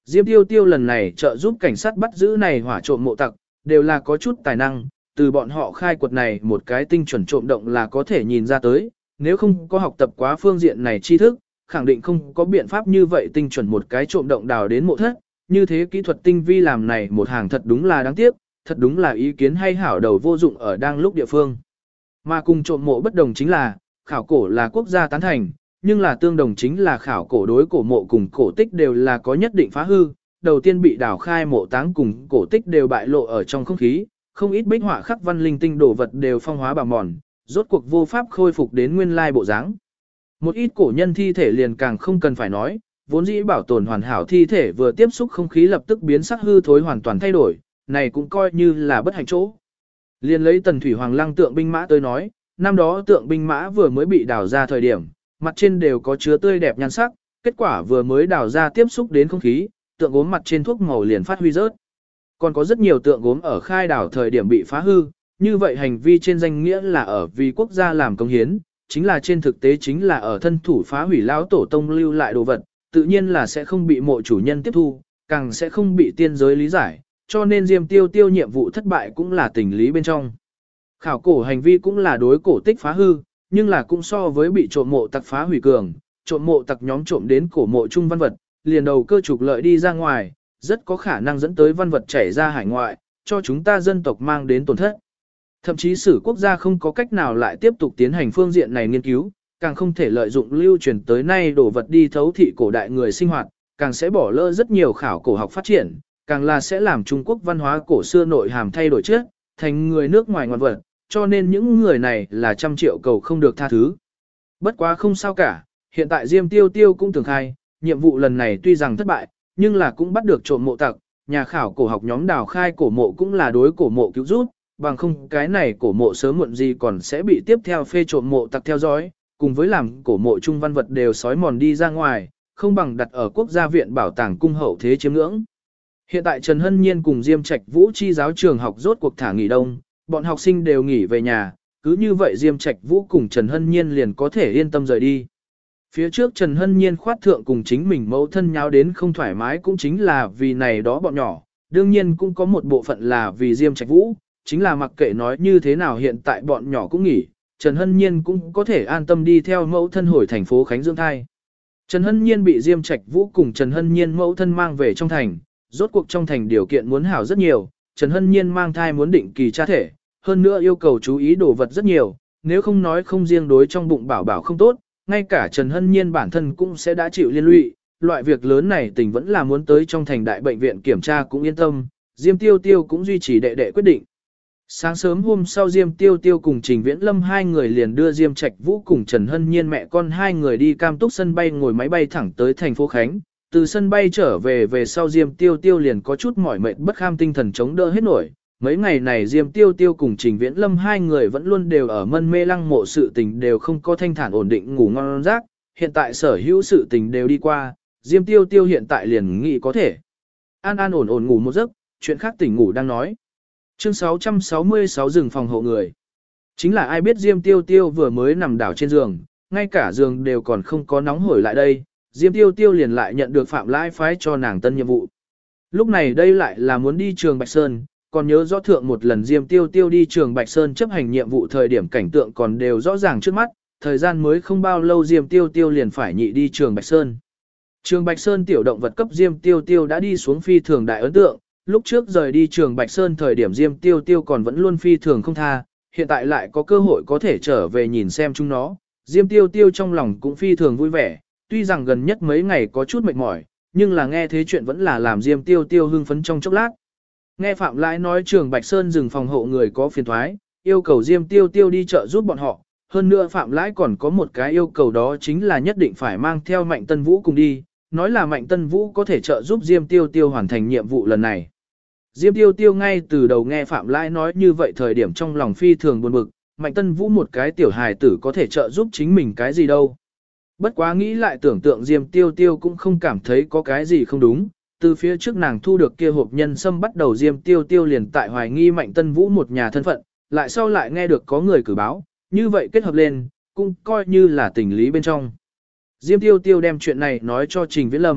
Diêm Tiêu Tiêu lần này trợ giúp cảnh sát bắt giữ này hỏa trộm mộ tặc, đều là có chút tài năng, từ bọn họ khai quật này một cái tinh chuẩn trộm động là có thể nhìn ra tới, nếu không có học tập quá phương diện này tri thức, khẳng định không có biện pháp như vậy tinh chuẩn một cái trộm động đào đến mộ thất, như thế kỹ thuật tinh vi làm này một hàng thật đúng là đáng tiếc, thật đúng là ý kiến hay hảo đầu vô dụng ở đang lúc địa phương. Mà cùng trộm mộ bất đồng chính là, khảo cổ là quốc gia tán thành, nhưng là tương đồng chính là khảo cổ đối cổ mộ cùng cổ tích đều là có nhất định phá hư, đầu tiên bị đào khai mộ táng cùng cổ tích đều bại lộ ở trong không khí, không ít bích họa khắc văn linh tinh đồ vật đều phong hóa bào mòn, rốt cuộc vô pháp khôi phục đến nguyên lai bộ dáng. Một ít cổ nhân thi thể liền càng không cần phải nói, vốn dĩ bảo tồn hoàn hảo thi thể vừa tiếp xúc không khí lập tức biến sắc hư thối hoàn toàn thay đổi, này cũng coi như là bất hạnh chỗ. Liền lấy Tần Thủy Hoàng lăng tượng binh mã tới nói, năm đó tượng binh mã vừa mới bị đào ra thời điểm, mặt trên đều có chứa tươi đẹp nhan sắc, kết quả vừa mới đào ra tiếp xúc đến không khí, tượng gốm mặt trên thuốc màu liền phát huy rớt. Còn có rất nhiều tượng gốm ở khai đảo thời điểm bị phá hư, như vậy hành vi trên danh nghĩa là ở vì quốc gia làm công hiến, chính là trên thực tế chính là ở thân thủ phá hủy lão tổ tông lưu lại đồ vật, tự nhiên là sẽ không bị mộ chủ nhân tiếp thu, càng sẽ không bị tiên giới lý giải, cho nên Diêm Tiêu Tiêu nhiệm vụ thất bại cũng là tình lý bên trong. Khảo cổ hành vi cũng là đối cổ tích phá hư, nhưng là cũng so với bị trộm mộ tặc phá hủy cường, trộm mộ tặc nhóm trộm đến cổ mộ chung văn vật, liền đầu cơ trục lợi đi ra ngoài, rất có khả năng dẫn tới văn vật chảy ra hải ngoại, cho chúng ta dân tộc mang đến tổn thất. Thậm chí sử quốc gia không có cách nào lại tiếp tục tiến hành phương diện này nghiên cứu, càng không thể lợi dụng lưu truyền tới nay đồ vật đi thấu thị cổ đại người sinh hoạt, càng sẽ bỏ lỡ rất nhiều khảo cổ học phát triển, càng là sẽ làm Trung Quốc văn hóa cổ xưa nội hàm thay đổi trước, thành người nước ngoài ngoan vật, cho nên những người này là trăm triệu cầu không được tha thứ. Bất quá không sao cả, hiện tại Diêm Tiêu Tiêu cũng tưởng khai, nhiệm vụ lần này tuy rằng thất bại, nhưng là cũng bắt được trộm mộ tặc, nhà khảo cổ học nhóm đào khai cổ mộ cũng là đối cổ mộ cứu giúp, bằng không cái này cổ mộ sớm muộn gì còn sẽ bị tiếp theo phê trộm mộ tặc theo dõi, cùng với làm cổ mộ chung văn vật đều sói mòn đi ra ngoài, không bằng đặt ở quốc gia viện bảo tàng cung hậu thế chiếm ngưỡng. Hiện tại Trần Hân Nhiên cùng Diêm Trạch Vũ chi giáo trường học rốt cuộc thả nghỉ đông, bọn học sinh đều nghỉ về nhà, cứ như vậy Diêm Trạch Vũ cùng Trần Hân Nhiên liền có thể yên tâm rời đi. Phía trước Trần Hân Nhiên khoát thượng cùng chính mình mẫu thân nháo đến không thoải mái cũng chính là vì này đó bọn nhỏ, đương nhiên cũng có một bộ phận là vì Diêm Trạch Vũ, chính là mặc kệ nói như thế nào hiện tại bọn nhỏ cũng nghỉ, Trần Hân Nhiên cũng có thể an tâm đi theo mẫu thân hồi thành phố Khánh dưỡng thai. Trần Hân Nhiên bị Diêm Trạch Vũ cùng Trần Hân Nhiên mẫu thân mang về trong thành, rốt cuộc trong thành điều kiện muốn hảo rất nhiều, Trần Hân Nhiên mang thai muốn định kỳ tra thể, hơn nữa yêu cầu chú ý đồ vật rất nhiều, nếu không nói không riêng đối trong bụng bảo bảo không tốt, ngay cả Trần Hân Nhiên bản thân cũng sẽ đã chịu liên lụy, loại việc lớn này tình vẫn là muốn tới trong thành đại bệnh viện kiểm tra cũng yên tâm, Diêm Tiêu Tiêu cũng duy trì đệ đệ quyết định. Sáng sớm hôm sau Diêm Tiêu Tiêu cùng Trình Viễn Lâm hai người liền đưa Diêm Trạch Vũ cùng Trần Hân Nhiên mẹ con hai người đi Cam Túc sân bay ngồi máy bay thẳng tới thành phố Khánh. Từ sân bay trở về sau Diêm Tiêu Tiêu liền có chút mỏi mệt bất kham tinh thần chống đỡ hết nổi. Mấy ngày này Diêm Tiêu Tiêu cùng Trình Viễn Lâm hai người vẫn luôn đều ở mân mê lăng mộ, sự tình đều không có thanh thản ổn định ngủ ngon giấc. Hiện tại sở hữu sự tình đều đi qua, Diêm Tiêu Tiêu hiện tại liền nghĩ có thể an an ổn ổn ngủ một giấc, chuyện khác tỉnh ngủ đang nói. Chương 666 rừng phòng hộ người. Chính là ai biết Diêm Tiêu Tiêu vừa mới nằm đảo trên giường, ngay cả giường đều còn không có nóng hổi lại đây, Diêm Tiêu Tiêu liền lại nhận được Phạm Lãi phái cho nàng tân nhiệm vụ. Lúc này đây lại là muốn đi trường Bạch Sơn, còn nhớ rõ thượng một lần Diêm Tiêu Tiêu đi trường Bạch Sơn chấp hành nhiệm vụ thời điểm cảnh tượng còn đều rõ ràng trước mắt, thời gian mới không bao lâu Diêm Tiêu Tiêu liền phải nhị đi trường Bạch Sơn. Trường Bạch Sơn tiểu động vật cấp Diêm Tiêu Tiêu đã đi xuống phi thường đại ấn tượng, lúc trước rời đi trường Bạch Sơn thời điểm Diêm Tiêu Tiêu còn vẫn luôn phi thường không tha, hiện tại lại có cơ hội có thể trở về nhìn xem chúng nó, Diêm Tiêu Tiêu trong lòng cũng phi thường vui vẻ, tuy rằng gần nhất mấy ngày có chút mệt mỏi, nhưng là nghe thế chuyện vẫn là làm Diêm Tiêu Tiêu hưng phấn trong chốc lát. Nghe Phạm Lãi nói trường Bạch Sơn rừng phòng hộ người có phiền thoái, yêu cầu Diêm Tiêu Tiêu đi chợ giúp bọn họ, hơn nữa Phạm Lãi còn có một cái yêu cầu đó chính là nhất định phải mang theo Mạnh Tân Vũ cùng đi, nói là Mạnh Tân Vũ có thể trợ giúp Diêm Tiêu Tiêu hoàn thành nhiệm vụ lần này. Diêm Tiêu Tiêu ngay từ đầu nghe Phạm Lãi nói như vậy thời điểm trong lòng phi thường buồn bực, Mạnh Tân Vũ một cái tiểu hài tử có thể trợ giúp chính mình cái gì đâu. Bất quá nghĩ lại tưởng tượng Diêm Tiêu Tiêu cũng không cảm thấy có cái gì không đúng, từ phía trước nàng thu được kia hộp nhân sâm bắt đầu Diêm Tiêu Tiêu liền tại hoài nghi Mạnh Tân Vũ một nhà thân phận, lại sau lại nghe được có người cử báo, như vậy kết hợp lên, cũng coi như là tình lý bên trong. Diêm Tiêu Tiêu đem chuyện này nói cho Trình Viễn Lâm,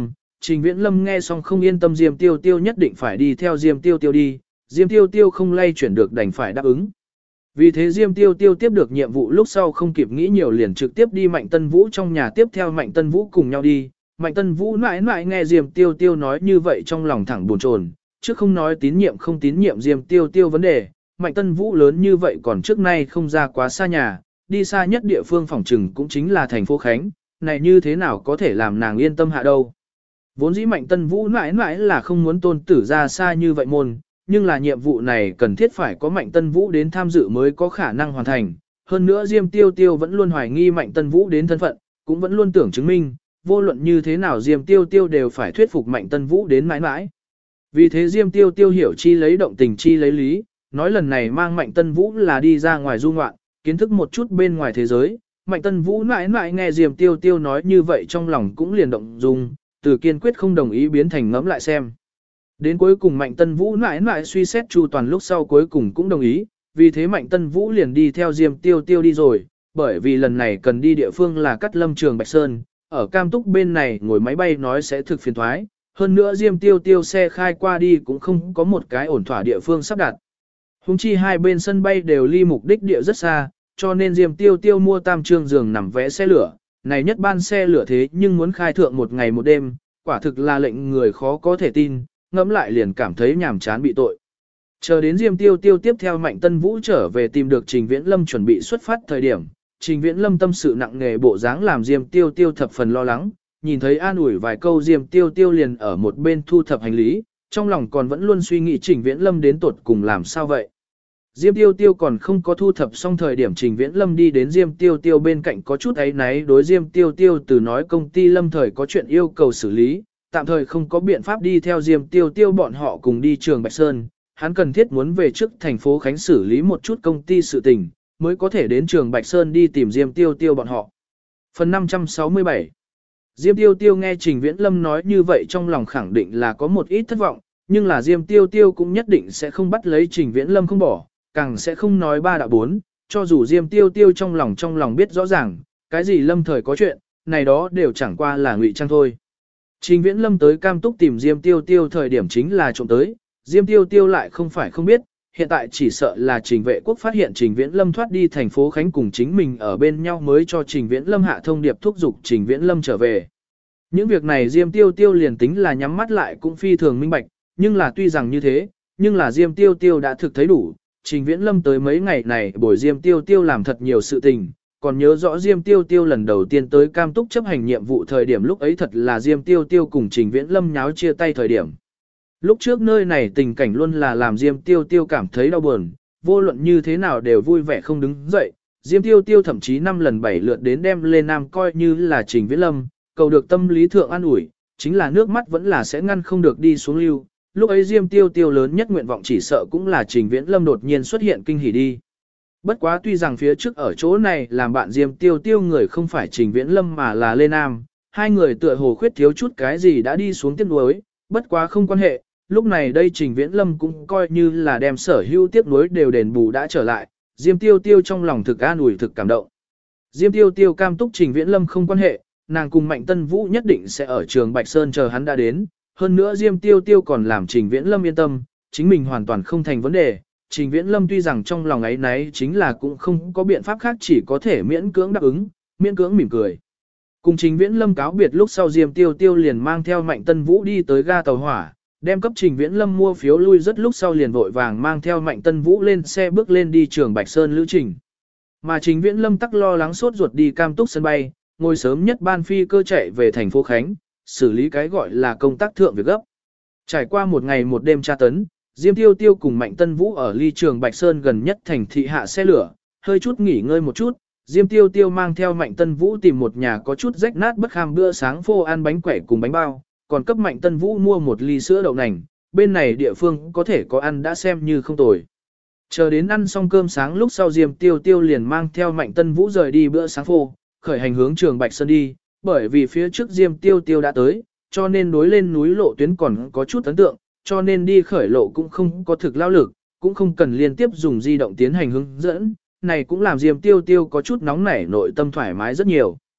Trình Viễn Lâm nghe xong không yên tâm Diêm Tiêu Tiêu nhất định phải đi theo Diêm Tiêu Tiêu đi, Diêm Tiêu Tiêu không lay chuyển được đành phải đáp ứng. Vì thế Diêm Tiêu Tiêu tiếp được nhiệm vụ lúc sau không kịp nghĩ nhiều liền trực tiếp đi Mạnh Tân Vũ trong nhà tiếp theo Mạnh Tân Vũ cùng nhau đi. Mạnh Tân Vũ mãi mãi nghe Diêm Tiêu Tiêu nói như vậy trong lòng thẳng buồn chồn, chứ không nói tín nhiệm không tín nhiệm Diêm Tiêu Tiêu vấn đề, Mạnh Tân Vũ lớn như vậy còn trước nay không ra quá xa nhà, đi xa nhất địa phương phòng trừng cũng chính là thành phố Khánh, này như thế nào có thể làm nàng yên tâm hạ đâu. Vốn dĩ Mạnh Tân Vũ mãi mãi là không muốn tôn tử ra xa như vậy môn, nhưng là nhiệm vụ này cần thiết phải có Mạnh Tân Vũ đến tham dự mới có khả năng hoàn thành. Hơn nữa Diêm Tiêu Tiêu vẫn luôn hoài nghi Mạnh Tân Vũ đến thân phận, cũng vẫn luôn tưởng chứng minh, vô luận như thế nào Diêm Tiêu Tiêu đều phải thuyết phục Mạnh Tân Vũ đến mãi mãi. Vì thế Diêm Tiêu Tiêu hiểu chi lấy động tình chi lấy lý, nói lần này mang Mạnh Tân Vũ là đi ra ngoài du ngoạn, kiến thức một chút bên ngoài thế giới. Mạnh Tân Vũ mãi mãi nghe Diêm Tiêu Tiêu nói như vậy trong lòng cũng liền động dung, từ kiên quyết không đồng ý biến thành ngẫm lại xem. Đến cuối cùng Mạnh Tân Vũ mãi mãi suy xét chu toàn lúc sau cuối cùng cũng đồng ý, vì thế Mạnh Tân Vũ liền đi theo Diêm Tiêu Tiêu đi rồi, bởi vì lần này cần đi địa phương là Cát Lâm Trường Bạch Sơn, ở Cam Túc bên này ngồi máy bay nói sẽ thực phiền thoái, hơn nữa Diêm Tiêu Tiêu xe khai qua đi cũng không có một cái ổn thỏa địa phương sắp đặt. Hùng chi hai bên sân bay đều ly mục đích địa rất xa, cho nên Diêm Tiêu Tiêu mua tam trương giường nằm vé xe lửa, này nhất ban xe lửa thế nhưng muốn khai thượng một ngày một đêm, quả thực là lệnh người khó có thể tin, ngẫm lại liền cảm thấy nhàm chán bị tội. Chờ đến Diêm Tiêu Tiêu tiếp theo Mạnh Tân Vũ trở về tìm được Trình Viễn Lâm chuẩn bị xuất phát thời điểm, Trình Viễn Lâm tâm sự nặng nề bộ dáng làm Diêm Tiêu Tiêu thập phần lo lắng, nhìn thấy an ủi vài câu Diêm Tiêu Tiêu liền ở một bên thu thập hành lý, trong lòng còn vẫn luôn suy nghĩ Trình Viễn Lâm đến tuột cùng làm sao vậy. Diêm Tiêu Tiêu còn không có thu thập xong thời điểm Trình Viễn Lâm đi đến Diêm Tiêu Tiêu bên cạnh có chút áy náy đối Diêm Tiêu Tiêu từ nói công ty Lâm thời có chuyện yêu cầu xử lý, tạm thời không có biện pháp đi theo Diêm Tiêu Tiêu bọn họ cùng đi trường Bạch Sơn, hắn cần thiết muốn về trước thành phố Khánh xử lý một chút công ty sự tình, mới có thể đến trường Bạch Sơn đi tìm Diêm Tiêu Tiêu bọn họ. Phần 567 Diêm Tiêu Tiêu nghe Trình Viễn Lâm nói như vậy trong lòng khẳng định là có một ít thất vọng, nhưng là Diêm Tiêu Tiêu cũng nhất định sẽ không bắt lấy Trình Viễn Lâm không bỏ, càng sẽ không nói ba đạo bốn, cho dù Diêm Tiêu Tiêu trong lòng biết rõ ràng, cái gì Lâm thời có chuyện, này đó đều chẳng qua là ngụy trang thôi. Trình Viễn Lâm tới Cam Túc tìm Diêm Tiêu Tiêu thời điểm chính là trộm tới, Diêm Tiêu Tiêu lại không phải không biết, hiện tại chỉ sợ là Trình Vệ Quốc phát hiện Trình Viễn Lâm thoát đi thành phố Khánh cùng chính mình ở bên nhau mới cho Trình Viễn Lâm hạ thông điệp thúc giục Trình Viễn Lâm trở về. Những việc này Diêm Tiêu Tiêu liền tính là nhắm mắt lại cũng phi thường minh bạch, nhưng là tuy rằng như thế, nhưng là Diêm Tiêu Tiêu đã thực thấy đủ, Trình Viễn Lâm tới mấy ngày này bồi Diêm Tiêu Tiêu làm thật nhiều sự tình, còn nhớ rõ Diêm Tiêu Tiêu lần đầu tiên tới Cam Túc chấp hành nhiệm vụ thời điểm lúc ấy thật là Diêm Tiêu Tiêu cùng Trình Viễn Lâm nháo chia tay thời điểm. Lúc trước nơi này tình cảnh luôn là làm Diêm Tiêu Tiêu cảm thấy đau buồn, vô luận như thế nào đều vui vẻ không đứng dậy. Diêm Tiêu Tiêu thậm chí 5 lần 7 lượt đến đem lên Nam coi như là Trình Viễn Lâm, cầu được tâm lý thượng an ủi, chính là nước mắt vẫn là sẽ ngăn không được đi xuống lưu. Lúc ấy Diêm Tiêu Tiêu lớn nhất nguyện vọng chỉ sợ cũng là Trình Viễn Lâm đột nhiên xuất hiện kinh hỉ đi. Bất quá tuy rằng phía trước ở chỗ này làm bạn Diêm Tiêu Tiêu người không phải Trình Viễn Lâm mà là Lê Nam, hai người tựa hồ khuyết thiếu chút cái gì đã đi xuống tiếc nuối, bất quá không quan hệ, lúc này đây Trình Viễn Lâm cũng coi như là đem sở hữu tiếc nuối đều đền bù đã trở lại, Diêm Tiêu Tiêu trong lòng thực an ủi thực cảm động. Diêm Tiêu Tiêu cam túc Trình Viễn Lâm không quan hệ, nàng cùng Mạnh Tân Vũ nhất định sẽ ở trường Bạch Sơn chờ hắn đã đến, hơn nữa Diêm Tiêu Tiêu còn làm Trình Viễn Lâm yên tâm, chính mình hoàn toàn không thành vấn đề. Trình Viễn Lâm tuy rằng trong lòng ấy nấy chính là cũng không có biện pháp khác chỉ có thể miễn cưỡng đáp ứng, miễn cưỡng mỉm cười. Cùng Trình Viễn Lâm cáo biệt lúc sau Diêm Tiêu Tiêu liền mang theo Mạnh Tân Vũ đi tới ga tàu hỏa, đem cấp Trình Viễn Lâm mua phiếu lui rất lúc sau liền vội vàng mang theo Mạnh Tân Vũ lên xe bước lên đi trường Bạch Sơn lữ trình. Mà Trình Viễn Lâm tắc lo lắng sốt ruột đi Cam Túc sân bay, ngồi sớm nhất ban phi cơ chạy về thành phố Khánh, xử lý cái gọi là công tác thượng việc gấp. Trải qua một ngày một đêm tra tấn, Diêm Tiêu Tiêu cùng Mạnh Tân Vũ ở ly trường Bạch Sơn gần nhất thành thị hạ xe lửa, hơi chút nghỉ ngơi một chút, Diêm Tiêu Tiêu mang theo Mạnh Tân Vũ tìm một nhà có chút rách nát bất kham bữa sáng phô ăn bánh quẩy cùng bánh bao, còn cấp Mạnh Tân Vũ mua một ly sữa đậu nành, bên này địa phương có thể có ăn đã xem như không tồi. Chờ đến ăn xong cơm sáng lúc sau Diêm Tiêu Tiêu liền mang theo Mạnh Tân Vũ rời đi bữa sáng phô, khởi hành hướng trường Bạch Sơn đi, bởi vì phía trước Diêm Tiêu Tiêu đã tới, cho nên đối lên núi lộ tuyến còn có chút ấn tượng, cho nên đi khởi lộ cũng không có thực lao lực, cũng không cần liên tiếp dùng di động tiến hành hướng dẫn, này cũng làm Diêm Tiêu Tiêu có chút nóng nảy nội tâm thoải mái rất nhiều.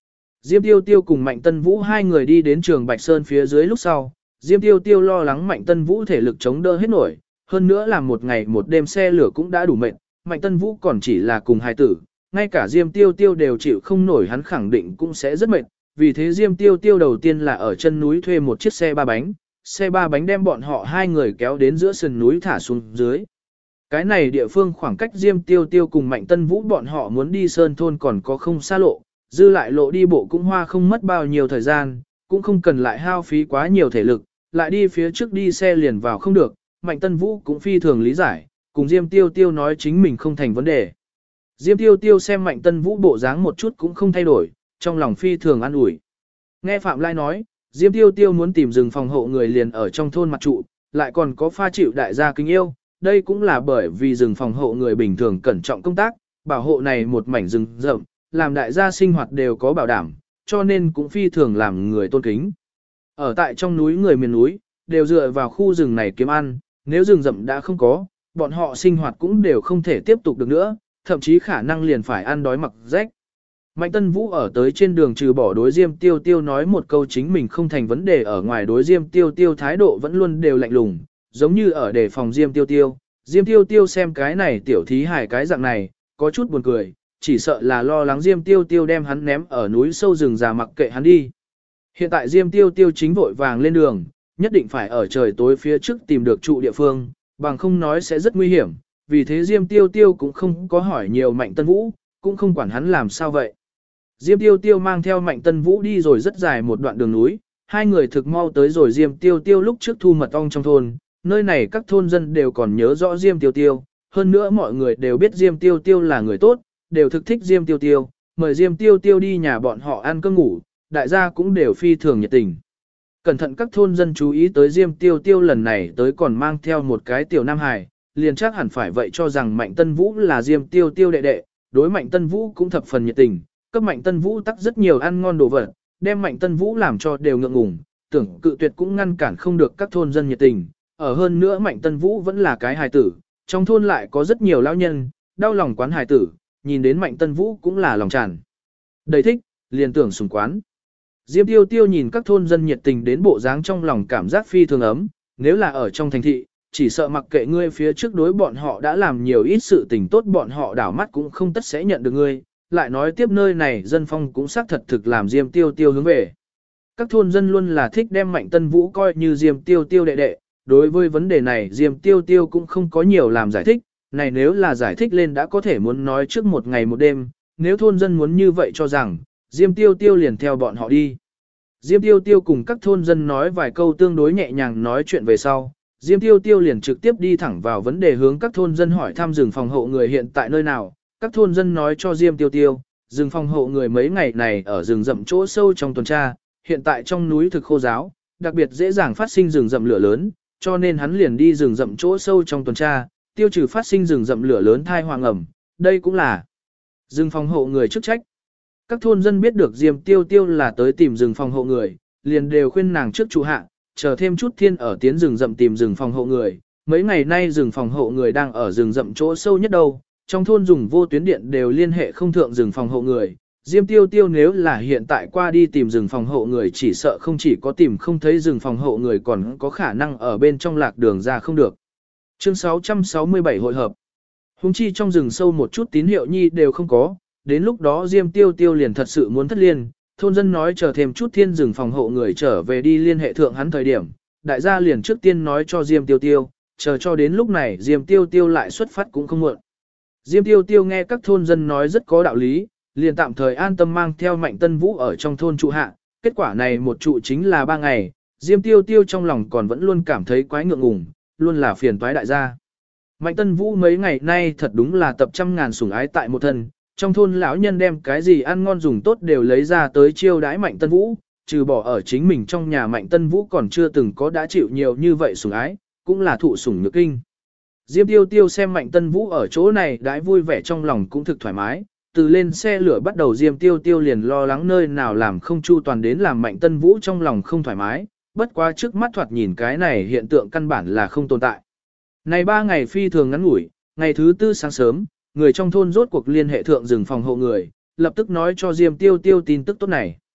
Diêm Tiêu Tiêu cùng Mạnh Tân Vũ hai người đi đến trường Bạch Sơn phía dưới lúc sau, Diêm Tiêu Tiêu lo lắng Mạnh Tân Vũ thể lực chống đỡ hết nổi, hơn nữa là một ngày một đêm xe lửa cũng đã đủ mệt, Mạnh Tân Vũ còn chỉ là cùng hài tử, ngay cả Diêm Tiêu Tiêu đều chịu không nổi, hắn khẳng định cũng sẽ rất mệt, vì thế Diêm Tiêu Tiêu đầu tiên là ở chân núi thuê một chiếc xe ba bánh, xe ba bánh đem bọn họ hai người kéo đến giữa sườn núi thả xuống dưới. Cái này địa phương khoảng cách Diêm Tiêu Tiêu cùng Mạnh Tân Vũ bọn họ muốn đi sơn thôn còn có không xa lộ, dư lại lộ đi bộ cũng hoa không mất bao nhiêu thời gian, cũng không cần lại hao phí quá nhiều thể lực, lại đi phía trước đi xe liền vào không được, Mạnh Tân Vũ cũng phi thường lý giải, cùng Diêm Tiêu Tiêu nói chính mình không thành vấn đề. Diêm Tiêu Tiêu xem Mạnh Tân Vũ bộ dáng một chút cũng không thay đổi, trong lòng phi thường an ủi. Nghe Phạm Lai nói, Diêm Tiêu Tiêu muốn tìm rừng phòng hộ người liền ở trong thôn mặt trụ, lại còn có pha chịu đại gia kính yêu, đây cũng là bởi vì rừng phòng hộ người bình thường cẩn trọng công tác, bảo hộ này một mảnh rừng rậm, làm đại gia sinh hoạt đều có bảo đảm, cho nên cũng phi thường làm người tôn kính. Ở tại trong núi người miền núi, đều dựa vào khu rừng này kiếm ăn, nếu rừng rậm đã không có, bọn họ sinh hoạt cũng đều không thể tiếp tục được nữa, thậm chí khả năng liền phải ăn đói mặc rách. Mạnh Tân Vũ ở tới trên đường trừ bỏ đối Diêm Tiêu Tiêu nói một câu chính mình không thành vấn đề ở ngoài đối Diêm Tiêu Tiêu thái độ vẫn luôn đều lạnh lùng, giống như ở đề phòng Diêm Tiêu Tiêu. Diêm Tiêu Tiêu xem cái này tiểu thí hài cái dạng này, có chút buồn cười, chỉ sợ là lo lắng Diêm Tiêu Tiêu đem hắn ném ở núi sâu rừng già mặc kệ hắn đi. Hiện tại Diêm Tiêu Tiêu chính vội vàng lên đường, nhất định phải ở trời tối phía trước tìm được trụ địa phương, bằng không nói sẽ rất nguy hiểm, vì thế Diêm Tiêu Tiêu cũng không có hỏi nhiều Mạnh Tân Vũ, cũng không quản hắn làm sao vậy. Diêm Tiêu Tiêu mang theo Mạnh Tân Vũ đi rồi rất dài một đoạn đường núi, hai người thực mau tới rồi Diêm Tiêu Tiêu lúc trước thu mật ong trong thôn, nơi này các thôn dân đều còn nhớ rõ Diêm Tiêu Tiêu, hơn nữa mọi người đều biết Diêm Tiêu Tiêu là người tốt, đều thực thích Diêm Tiêu Tiêu, mời Diêm Tiêu Tiêu đi nhà bọn họ ăn cơm ngủ, đại gia cũng đều phi thường nhiệt tình. Cẩn thận các thôn dân chú ý tới Diêm Tiêu Tiêu lần này tới còn mang theo một cái tiểu nam hài, liền chắc hẳn phải vậy cho rằng Mạnh Tân Vũ là Diêm Tiêu Tiêu đệ đệ, đối Mạnh Tân Vũ cũng thập phần nhiệt tình, cấp Mạnh Tân Vũ tắc rất nhiều ăn ngon đồ vật, đem Mạnh Tân Vũ làm cho đều ngượng ngùng, tưởng cự tuyệt cũng ngăn cản không được các thôn dân nhiệt tình, ở hơn nữa Mạnh Tân Vũ vẫn là cái hài tử, trong thôn lại có rất nhiều lão nhân, đau lòng quán hài tử, nhìn đến Mạnh Tân Vũ cũng là lòng tràn đầy thích, liền tưởng sủng quán. Diêm Tiêu Tiêu nhìn các thôn dân nhiệt tình đến bộ dáng trong lòng cảm giác phi thường ấm, nếu là ở trong thành thị, chỉ sợ mặc kệ ngươi phía trước đối bọn họ đã làm nhiều ít sự tình tốt bọn họ đảo mắt cũng không tất sẽ nhận được ngươi, lại nói tiếp nơi này dân phong cũng xác thật thực làm Diêm Tiêu Tiêu hướng về. Các thôn dân luôn là thích đem Mạnh Tân Vũ coi như Diêm Tiêu Tiêu đệ đệ, đối với vấn đề này Diêm Tiêu Tiêu cũng không có nhiều làm giải thích, này nếu là giải thích lên đã có thể muốn nói trước một ngày một đêm, nếu thôn dân muốn như vậy cho rằng, Diêm Tiêu Tiêu liền theo bọn họ đi. Diêm Tiêu Tiêu cùng các thôn dân nói vài câu tương đối nhẹ nhàng nói chuyện về sau, Diêm Tiêu Tiêu liền trực tiếp đi thẳng vào vấn đề hướng các thôn dân hỏi thăm rừng phòng hộ người hiện tại nơi nào. Các thôn dân nói cho Diêm Tiêu Tiêu, rừng phòng hộ người mấy ngày này ở rừng rậm chỗ sâu trong tuần tra, hiện tại trong núi thực khô giáo, đặc biệt dễ dàng phát sinh rừng rậm lửa lớn, cho nên hắn liền đi rừng rậm chỗ sâu trong tuần tra, tiêu trừ phát sinh rừng rậm lửa lớn thai hoàng ẩm, đây cũng là rừng phòng hộ người chức trách. Các thôn dân biết được Diêm Tiêu Tiêu là tới tìm rừng phòng hộ người, liền đều khuyên nàng trước trụ hạ, chờ thêm chút thiên ở tiến rừng rậm tìm rừng phòng hộ người. Mấy ngày nay rừng phòng hộ người đang ở rừng rậm chỗ sâu nhất đâu, trong thôn dùng vô tuyến điện đều liên hệ không thượng rừng phòng hộ người. Diêm Tiêu Tiêu nếu là hiện tại qua đi tìm rừng phòng hộ người chỉ sợ không chỉ có tìm không thấy rừng phòng hộ người còn có khả năng ở bên trong lạc đường ra không được. Chương 667 hội hợp. Hùng chi trong rừng sâu một chút tín hiệu nhi đều không có, đến lúc đó Diêm Tiêu Tiêu liền thật sự muốn thất liên, thôn dân nói chờ thêm chút thiên rừng phòng hộ người trở về đi liên hệ thượng hắn thời điểm, đại gia liền trước tiên nói cho Diêm Tiêu Tiêu, chờ cho đến lúc này Diêm Tiêu Tiêu lại xuất phát cũng không muộn. Diêm Tiêu Tiêu nghe các thôn dân nói rất có đạo lý, liền tạm thời an tâm mang theo Mạnh Tân Vũ ở trong thôn trụ hạ, kết quả này một trụ chính là 3 ngày, Diêm Tiêu Tiêu trong lòng còn vẫn luôn cảm thấy quái ngượng ngùng, luôn là phiền toái đại gia. Mạnh Tân Vũ mấy ngày nay thật đúng là tập trăm ngàn sủng ái tại một thân, trong thôn lão nhân đem cái gì ăn ngon dùng tốt đều lấy ra tới chiêu đãi Mạnh Tân Vũ, trừ bỏ ở chính mình trong nhà Mạnh Tân Vũ còn chưa từng có đã chịu nhiều như vậy sủng ái, cũng là thụ sủng nhược kinh. Diêm Tiêu Tiêu xem Mạnh Tân Vũ ở chỗ này đãi vui vẻ trong lòng cũng thực thoải mái, từ lên xe lửa bắt đầu Diêm Tiêu Tiêu liền lo lắng nơi nào làm không chu toàn đến làm Mạnh Tân Vũ trong lòng không thoải mái, bất quá trước mắt thoạt nhìn cái này hiện tượng căn bản là không tồn tại. Này 3 ngày phi thường ngắn ngủi, ngày thứ 4 sáng sớm, người trong thôn rốt cuộc liên hệ thượng rừng phòng hộ người, lập tức nói cho Diêm Tiêu Tiêu tin tức tốt này.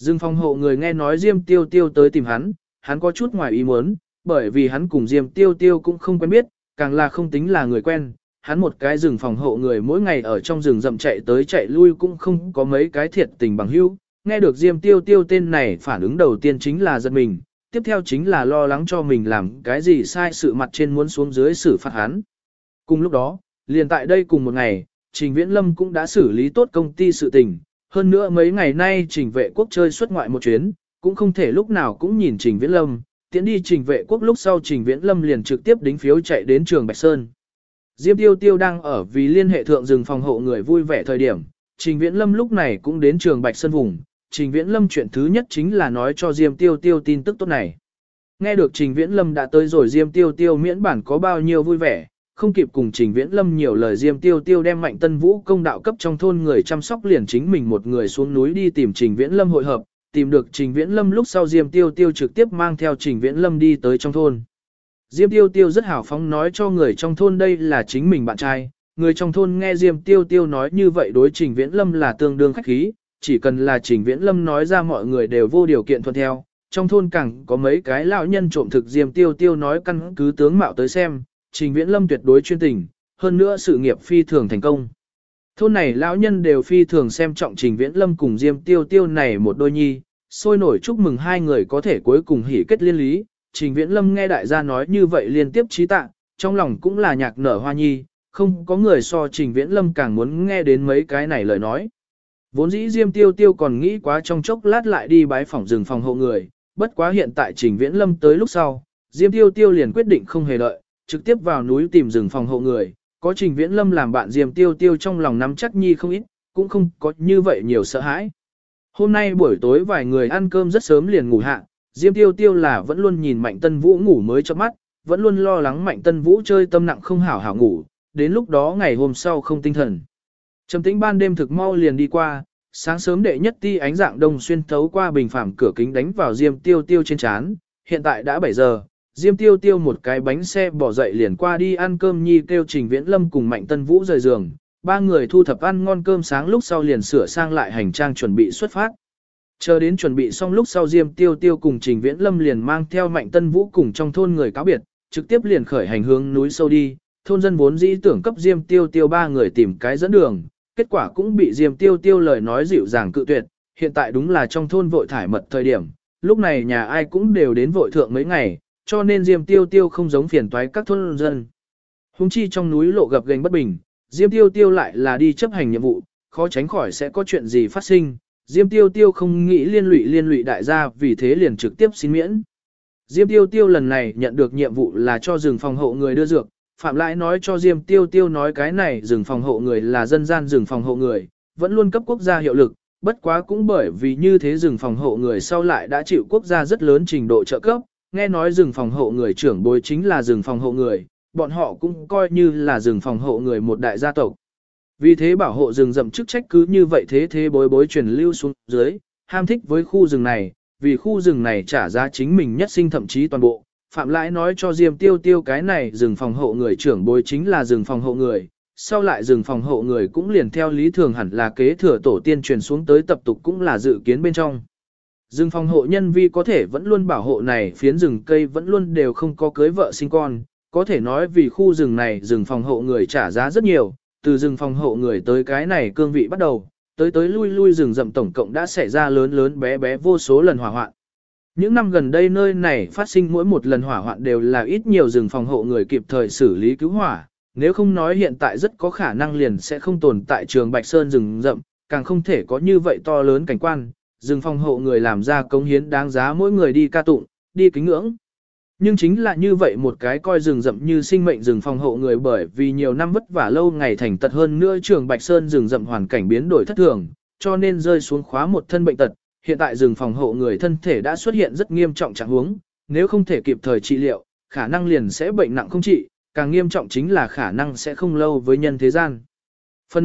Rừng phòng hộ người nghe nói Diêm Tiêu Tiêu tới tìm hắn, hắn có chút ngoài ý muốn, bởi vì hắn cùng Diêm Tiêu Tiêu cũng không quen biết, càng là không tính là người quen. Hắn một cái rừng phòng hộ người mỗi ngày ở trong rừng rậm chạy tới chạy lui cũng không có mấy cái thiệt tình bằng hữu. Nghe được Diêm Tiêu Tiêu tên này phản ứng đầu tiên chính là giật mình, tiếp theo chính là lo lắng cho mình làm cái gì sai sự mặt trên muốn xuống dưới xử phạt hắn. Cùng lúc đó, liền tại đây cùng một ngày, Trình Viễn Lâm cũng đã xử lý tốt công ty sự tình. Hơn nữa mấy ngày nay Trình Vệ Quốc chơi xuất ngoại một chuyến, cũng không thể lúc nào cũng nhìn Trình Viễn Lâm. Tiến đi Trình Vệ Quốc lúc sau Trình Viễn Lâm liền trực tiếp đính phiếu chạy đến trường Bạch Sơn. Diêm Tiêu Tiêu đang ở vì liên hệ thượng rừng phòng hộ người vui vẻ thời điểm, Trình Viễn Lâm lúc này cũng đến trường Bạch Sơn vùng. Trình Viễn Lâm chuyện thứ nhất chính là nói cho Diêm Tiêu Tiêu tin tức tốt này. Nghe được Trình Viễn Lâm đã tới rồi Diêm Tiêu Tiêu miễn bản có bao nhiêu vui vẻ, không kịp cùng Trình Viễn Lâm nhiều lời Diêm Tiêu Tiêu đem Mạnh Tân Vũ công đạo cấp trong thôn người chăm sóc liền chính mình một người xuống núi đi tìm Trình Viễn Lâm hội hợp, tìm được Trình Viễn Lâm lúc sau Diêm Tiêu Tiêu trực tiếp mang theo Trình Viễn Lâm đi tới trong thôn. Diêm Tiêu Tiêu rất hào phóng nói cho người trong thôn đây là chính mình bạn trai, người trong thôn nghe Diêm Tiêu Tiêu nói như vậy đối Trình Viễn Lâm là tương đương khách khí, chỉ cần là Trình Viễn Lâm nói ra mọi người đều vô điều kiện thuận theo. Trong thôn càng có mấy cái lão nhân trộm thực Diêm Tiêu Tiêu nói căn cứ tướng mạo tới xem, Trình Viễn Lâm tuyệt đối chuyên tình, hơn nữa sự nghiệp phi thường thành công. Thôn này lão nhân đều phi thường xem trọng Trình Viễn Lâm cùng Diêm Tiêu Tiêu này một đôi nhi, sôi nổi chúc mừng hai người có thể cuối cùng hỷ kết liên lý. Trình Viễn Lâm nghe đại gia nói như vậy liên tiếp trí tạ, trong lòng cũng là nhạc nở hoa nhi, không có người so Trình Viễn Lâm càng muốn nghe đến mấy cái này lời nói. Vốn dĩ Diêm Tiêu Tiêu còn nghĩ quá trong chốc lát lại đi bái phỏng rừng phòng hộ người, bất quá hiện tại Trình Viễn Lâm tới lúc sau, Diêm Tiêu Tiêu liền quyết định không hề đợi, trực tiếp vào núi tìm rừng phòng hộ người, có Trình Viễn Lâm làm bạn Diêm Tiêu Tiêu trong lòng nắm chắc nhi không ít, cũng không có như vậy nhiều sợ hãi. Hôm nay buổi tối vài người ăn cơm rất sớm liền ngủ hạ, Diêm Tiêu Tiêu là vẫn luôn nhìn Mạnh Tân Vũ ngủ mới chớp mắt, vẫn luôn lo lắng Mạnh Tân Vũ chơi tâm nặng không hảo hảo ngủ, đến lúc đó ngày hôm sau không tinh thần. Trầm tĩnh ban đêm thực mau liền đi qua, sáng sớm đệ nhất ti ánh dạng đông xuyên thấu qua bình phẳng cửa kính đánh vào Diêm Tiêu Tiêu trên trán, hiện tại đã 7 giờ, Diêm Tiêu Tiêu một cái bánh xe bỏ dậy liền qua đi ăn cơm nhi kêu Trình Viễn Lâm cùng Mạnh Tân Vũ rời giường, ba người thu thập ăn ngon cơm sáng lúc sau liền sửa sang lại hành trang chuẩn bị xuất phát. Chờ đến chuẩn bị xong lúc sau Diêm Tiêu Tiêu cùng Trình Viễn Lâm liền mang theo Mạnh Tân Vũ cùng trong thôn người cáo biệt, trực tiếp liền khởi hành hướng núi sâu đi, thôn dân vốn dĩ tưởng cấp Diêm Tiêu Tiêu ba người tìm cái dẫn đường, kết quả cũng bị Diêm Tiêu Tiêu lời nói dịu dàng cự tuyệt, hiện tại đúng là trong thôn vội thải mật thời điểm, lúc này nhà ai cũng đều đến vội thượng mấy ngày, cho nên Diêm Tiêu Tiêu không giống phiền toái các thôn dân. Hùng chi trong núi lộ gập ghềnh bất bình, Diêm Tiêu Tiêu lại là đi chấp hành nhiệm vụ, khó tránh khỏi sẽ có chuyện gì phát sinh, Diêm Tiêu Tiêu không nghĩ liên lụy đại gia vì thế liền trực tiếp xin miễn. Diêm Tiêu Tiêu lần này nhận được nhiệm vụ là cho rừng phòng hộ người đưa dược, Phạm Lãi nói cho Diêm Tiêu Tiêu nói cái này rừng phòng hộ người là dân gian rừng phòng hộ người, vẫn luôn cấp quốc gia hiệu lực, bất quá cũng bởi vì như thế rừng phòng hộ người sau lại đã chịu quốc gia rất lớn trình độ trợ cấp, nghe nói rừng phòng hộ người trưởng bối chính là rừng phòng hộ người, bọn họ cũng coi như là rừng phòng hộ người một đại gia tộc. Vì thế bảo hộ rừng rậm chức trách cứ như vậy thế bối truyền lưu xuống dưới, ham thích với khu rừng này, vì khu rừng này trả giá chính mình nhất sinh thậm chí toàn bộ. Phạm Lãi nói cho Diêm Tiêu Tiêu cái này rừng phòng hộ người trưởng bối chính là rừng phòng hộ người, sau lại rừng phòng hộ người cũng liền theo lý thường hẳn là kế thừa tổ tiên truyền xuống tới tập tục cũng là dự kiến bên trong. Rừng phòng hộ nhân vi có thể vẫn luôn bảo hộ này phiến rừng cây vẫn luôn đều không có cưới vợ sinh con, có thể nói vì khu rừng này rừng phòng hộ người trả giá rất nhiều, từ rừng phòng hộ người tới cái này cương vị bắt đầu, tới lui rừng rậm tổng cộng đã xảy ra lớn bé vô số lần hỏa hoạn. Những năm gần đây nơi này phát sinh mỗi một lần hỏa hoạn đều là ít nhiều rừng phòng hộ người kịp thời xử lý cứu hỏa, nếu không nói hiện tại rất có khả năng liền sẽ không tồn tại trường Bạch Sơn rừng rậm, càng không thể có như vậy to lớn cảnh quan, rừng phòng hộ người làm ra cống hiến đáng giá mỗi người đi ca tụng, đi kính ngưỡng. Nhưng chính là như vậy một cái coi rừng rậm như sinh mệnh rừng phòng hộ người bởi vì nhiều năm vất vả lâu ngày thành tật hơn nữa trường Bạch Sơn rừng rậm hoàn cảnh biến đổi thất thường, cho nên rơi xuống khóa một thân bệnh tật. Hiện tại rừng phòng hộ người thân thể đã xuất hiện rất nghiêm trọng trạng huống, nếu không thể kịp thời trị liệu, khả năng liền sẽ bệnh nặng không trị, càng nghiêm trọng chính là khả năng sẽ không lâu với nhân thế gian. Phần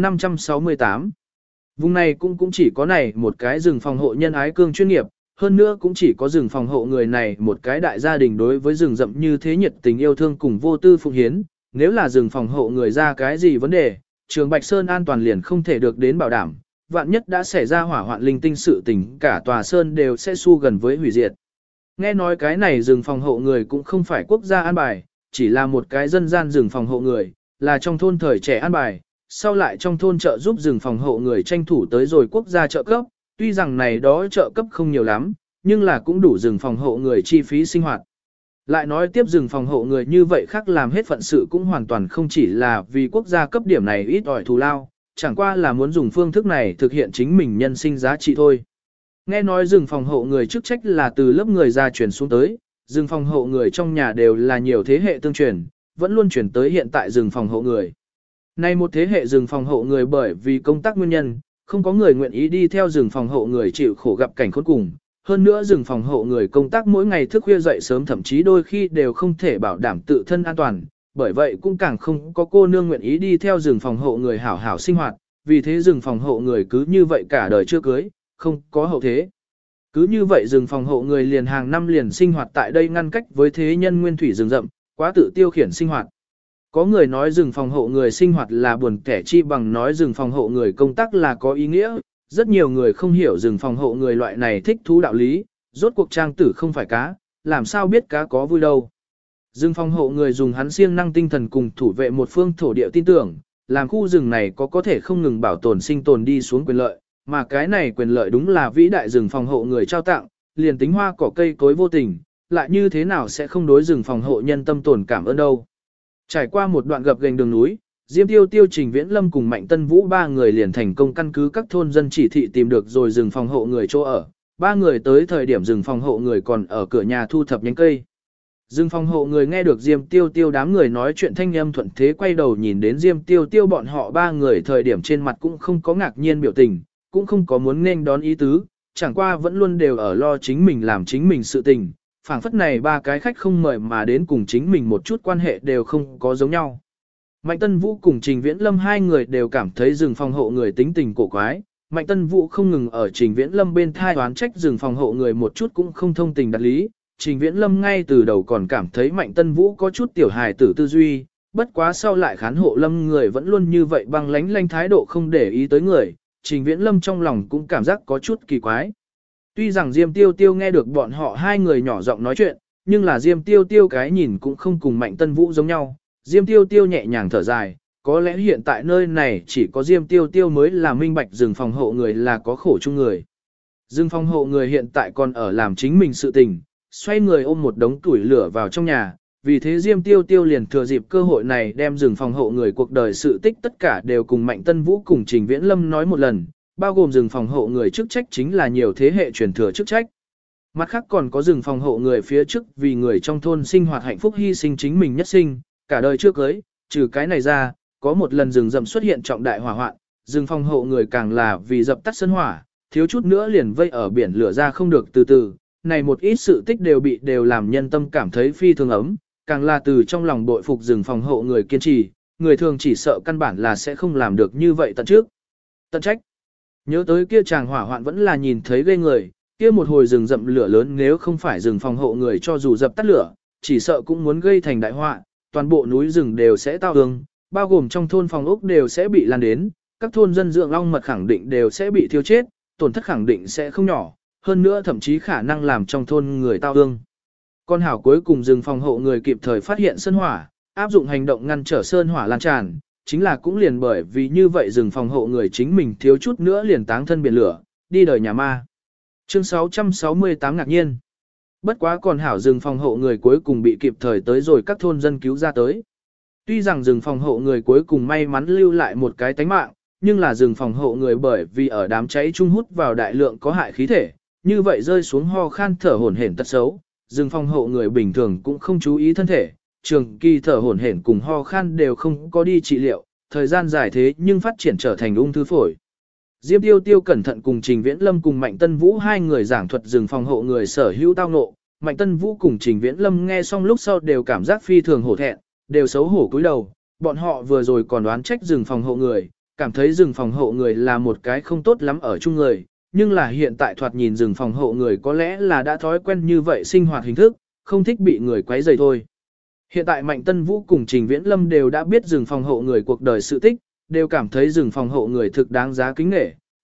568 Vùng này cũng chỉ có này một cái rừng phòng hộ nhân ái cương chuyên nghiệp, hơn nữa cũng chỉ có rừng phòng hộ người này một cái đại gia đình đối với rừng rậm như thế nhiệt tình yêu thương cùng vô tư phụng hiến, nếu là rừng phòng hộ người ra cái gì vấn đề, trường Bạch Sơn an toàn liền không thể được đến bảo đảm, vạn nhất đã xảy ra hỏa hoạn linh tinh sự tình, cả tòa sơn đều sẽ xu gần với hủy diệt. Nghe nói cái này rừng phòng hộ người cũng không phải quốc gia an bài, chỉ là một cái dân gian rừng phòng hộ người, là trong thôn thời trẻ an bài, sau lại trong thôn trợ giúp rừng phòng hộ người tranh thủ tới rồi quốc gia trợ cấp, tuy rằng này đó trợ cấp không nhiều lắm, nhưng là cũng đủ rừng phòng hộ người chi phí sinh hoạt. Lại nói tiếp rừng phòng hộ người như vậy khác làm hết phận sự cũng hoàn toàn không chỉ là vì quốc gia cấp điểm này ít ỏi thù lao, chẳng qua là muốn dùng phương thức này thực hiện chính mình nhân sinh giá trị thôi. Nghe nói rừng phòng hộ người chức trách là từ lớp người già truyền xuống tới, rừng phòng hộ người trong nhà đều là nhiều thế hệ tương truyền, vẫn luôn truyền tới hiện tại rừng phòng hộ người. Nay một thế hệ rừng phòng hộ người bởi vì công tác nguyên nhân, không có người nguyện ý đi theo rừng phòng hộ người chịu khổ gặp cảnh khốn cùng. Hơn nữa rừng phòng hộ người công tác mỗi ngày thức khuya dậy sớm thậm chí đôi khi đều không thể bảo đảm tự thân an toàn, bởi vậy cũng càng không có cô nương nguyện ý đi theo rừng phòng hộ người hảo hảo sinh hoạt, vì thế rừng phòng hộ người cứ như vậy cả đời chưa cưới, không có hậu thế. Cứ như vậy rừng phòng hộ người liền hàng năm liền sinh hoạt tại đây ngăn cách với thế nhân nguyên thủy rừng rậm, quá tự tiêu khiển sinh hoạt. Có người nói rừng phòng hộ người sinh hoạt là buồn kẻ chi bằng nói rừng phòng hộ người công tác là có ý nghĩa, rất nhiều người không hiểu rừng phòng hộ người loại này thích thú đạo lý, rốt cuộc trang tử không phải cá, làm sao biết cá có vui đâu. Rừng phòng hộ người dùng hắn siêng năng tinh thần cùng thủ vệ một phương thổ địa tin tưởng, làm khu rừng này có thể không ngừng bảo tồn sinh tồn đi xuống quyền lợi, mà cái này quyền lợi đúng là vĩ đại rừng phòng hộ người trao tặng, liền tính hoa cỏ cây cối vô tình, lại như thế nào sẽ không đối rừng phòng hộ nhân tâm tồn cảm ơn đâu. Trải qua một đoạn gập ghềnh đường núi, Diêm Tiêu Tiêu, Trình Viễn Lâm cùng Mạnh Tân Vũ ba người liền thành công căn cứ các thôn dân chỉ thị tìm được rồi rừng phòng hộ người chỗ ở. Ba người tới thời điểm rừng phòng hộ người còn ở cửa nhà thu thập nhánh cây. Rừng phòng hộ người nghe được Diêm Tiêu Tiêu đám người nói chuyện thanh âm thuận thế quay đầu nhìn đến Diêm Tiêu Tiêu bọn họ ba người thời điểm trên mặt cũng không có ngạc nhiên biểu tình, cũng không có muốn nên đón ý tứ, chẳng qua vẫn luôn đều ở lo chính mình làm chính mình sự tình. Phảng phất này ba cái khách không mời mà đến cùng chính mình một chút quan hệ đều không có giống nhau. Mạnh Tân Vũ cùng Trình Viễn Lâm hai người đều cảm thấy rừng phòng hộ người tính tình cổ quái. Mạnh Tân Vũ không ngừng ở Trình Viễn Lâm bên thai oán trách rừng phòng hộ người một chút cũng không thông tình đạt lý. Trình Viễn Lâm ngay từ đầu còn cảm thấy Mạnh Tân Vũ có chút tiểu hài tử tư duy, bất quá sau lại khán hộ Lâm người vẫn luôn như vậy băng lánh lanh thái độ không để ý tới người. Trình Viễn Lâm trong lòng cũng cảm giác có chút kỳ quái. Tuy rằng Diêm Tiêu Tiêu nghe được bọn họ hai người nhỏ giọng nói chuyện, nhưng là Diêm Tiêu Tiêu cái nhìn cũng không cùng Mạnh Tân Vũ giống nhau. Diêm Tiêu Tiêu nhẹ nhàng thở dài, có lẽ hiện tại nơi này chỉ có Diêm Tiêu Tiêu mới là minh bạch rừng phòng hộ người là có khổ chung người. Rừng phòng hộ người hiện tại còn ở làm chính mình sự tình, xoay người ôm một đống tuổi lửa vào trong nhà, vì thế Diêm Tiêu Tiêu liền thừa dịp cơ hội này đem rừng phòng hộ người cuộc đời sự tích tất cả đều cùng Mạnh Tân Vũ cùng Trình Viễn Lâm nói một lần, bao gồm rừng phòng hộ người chức trách chính là nhiều thế hệ truyền thừa chức trách. Mặt khác còn có rừng phòng hộ người phía trước vì người trong thôn sinh hoạt hạnh phúc hy sinh chính mình nhất sinh, cả đời trước cưới, trừ cái này ra, có một lần rừng rậm xuất hiện trọng đại hỏa hoạn, rừng phòng hộ người càng là vì dập tắt sân hỏa, thiếu chút nữa liền vây ở biển lửa ra không được từ từ, này một ít sự tích đều làm nhân tâm cảm thấy phi thường ấm, càng là từ trong lòng bội phục rừng phòng hộ người kiên trì, người thường chỉ sợ căn bản là sẽ không làm được như vậy tận trước. Tận trách. Nhớ tới kia chàng hỏa hoạn vẫn là nhìn thấy ghê người, kia một hồi rừng rậm lửa lớn nếu không phải rừng phòng hộ người cho dù dập tắt lửa, chỉ sợ cũng muốn gây thành đại họa, toàn bộ núi rừng đều sẽ tao hương, bao gồm trong thôn phòng ốc đều sẽ bị lan đến, các thôn dân dưỡng long mật khẳng định đều sẽ bị thiêu chết, tổn thất khẳng định sẽ không nhỏ, hơn nữa thậm chí khả năng làm trong thôn người tao hương. Con hảo cuối cùng rừng phòng hộ người kịp thời phát hiện sơn hỏa, áp dụng hành động ngăn trở sơn hỏa lan tràn, chính là cũng liền bởi vì như vậy rừng phòng hộ người chính mình thiếu chút nữa liền táng thân biển lửa, đi đời nhà ma. Chương 668 ngạc nhiên. Bất quá còn hảo rừng phòng hộ người cuối cùng bị kịp thời tới rồi các thôn dân cứu ra tới. Tuy rằng rừng phòng hộ người cuối cùng may mắn lưu lại một cái tánh mạng, nhưng là rừng phòng hộ người bởi vì ở đám cháy trung hút vào đại lượng có hại khí thể, như vậy rơi xuống ho khan thở hổn hển tật xấu, rừng phòng hộ người bình thường cũng không chú ý thân thể, trường kỳ thở hổn hển cùng ho khan đều không có đi trị liệu, thời gian dài thế nhưng phát triển trở thành ung thư phổi. Diêm Tiêu Tiêu cẩn thận cùng Trình Viễn Lâm cùng Mạnh Tân Vũ hai người giảng thuật rừng phòng hộ người sở hữu tao ngộ, Mạnh Tân Vũ cùng Trình Viễn Lâm nghe xong lúc sau đều cảm giác phi thường hổ thẹn, đều xấu hổ cúi đầu, bọn họ vừa rồi còn đoán trách rừng phòng hộ người, cảm thấy rừng phòng hộ người là một cái không tốt lắm ở chung người, nhưng là hiện tại thoạt nhìn rừng phòng hộ người có lẽ là đã thói quen như vậy sinh hoạt hình thức, không thích bị người quấy rầy thôi. Hiện tại Mạnh Tân Vũ cùng Trình Viễn Lâm đều đã biết rừng phòng hộ người cuộc đời sự tích, đều cảm thấy rừng phòng hộ người thực đáng giá kính nể,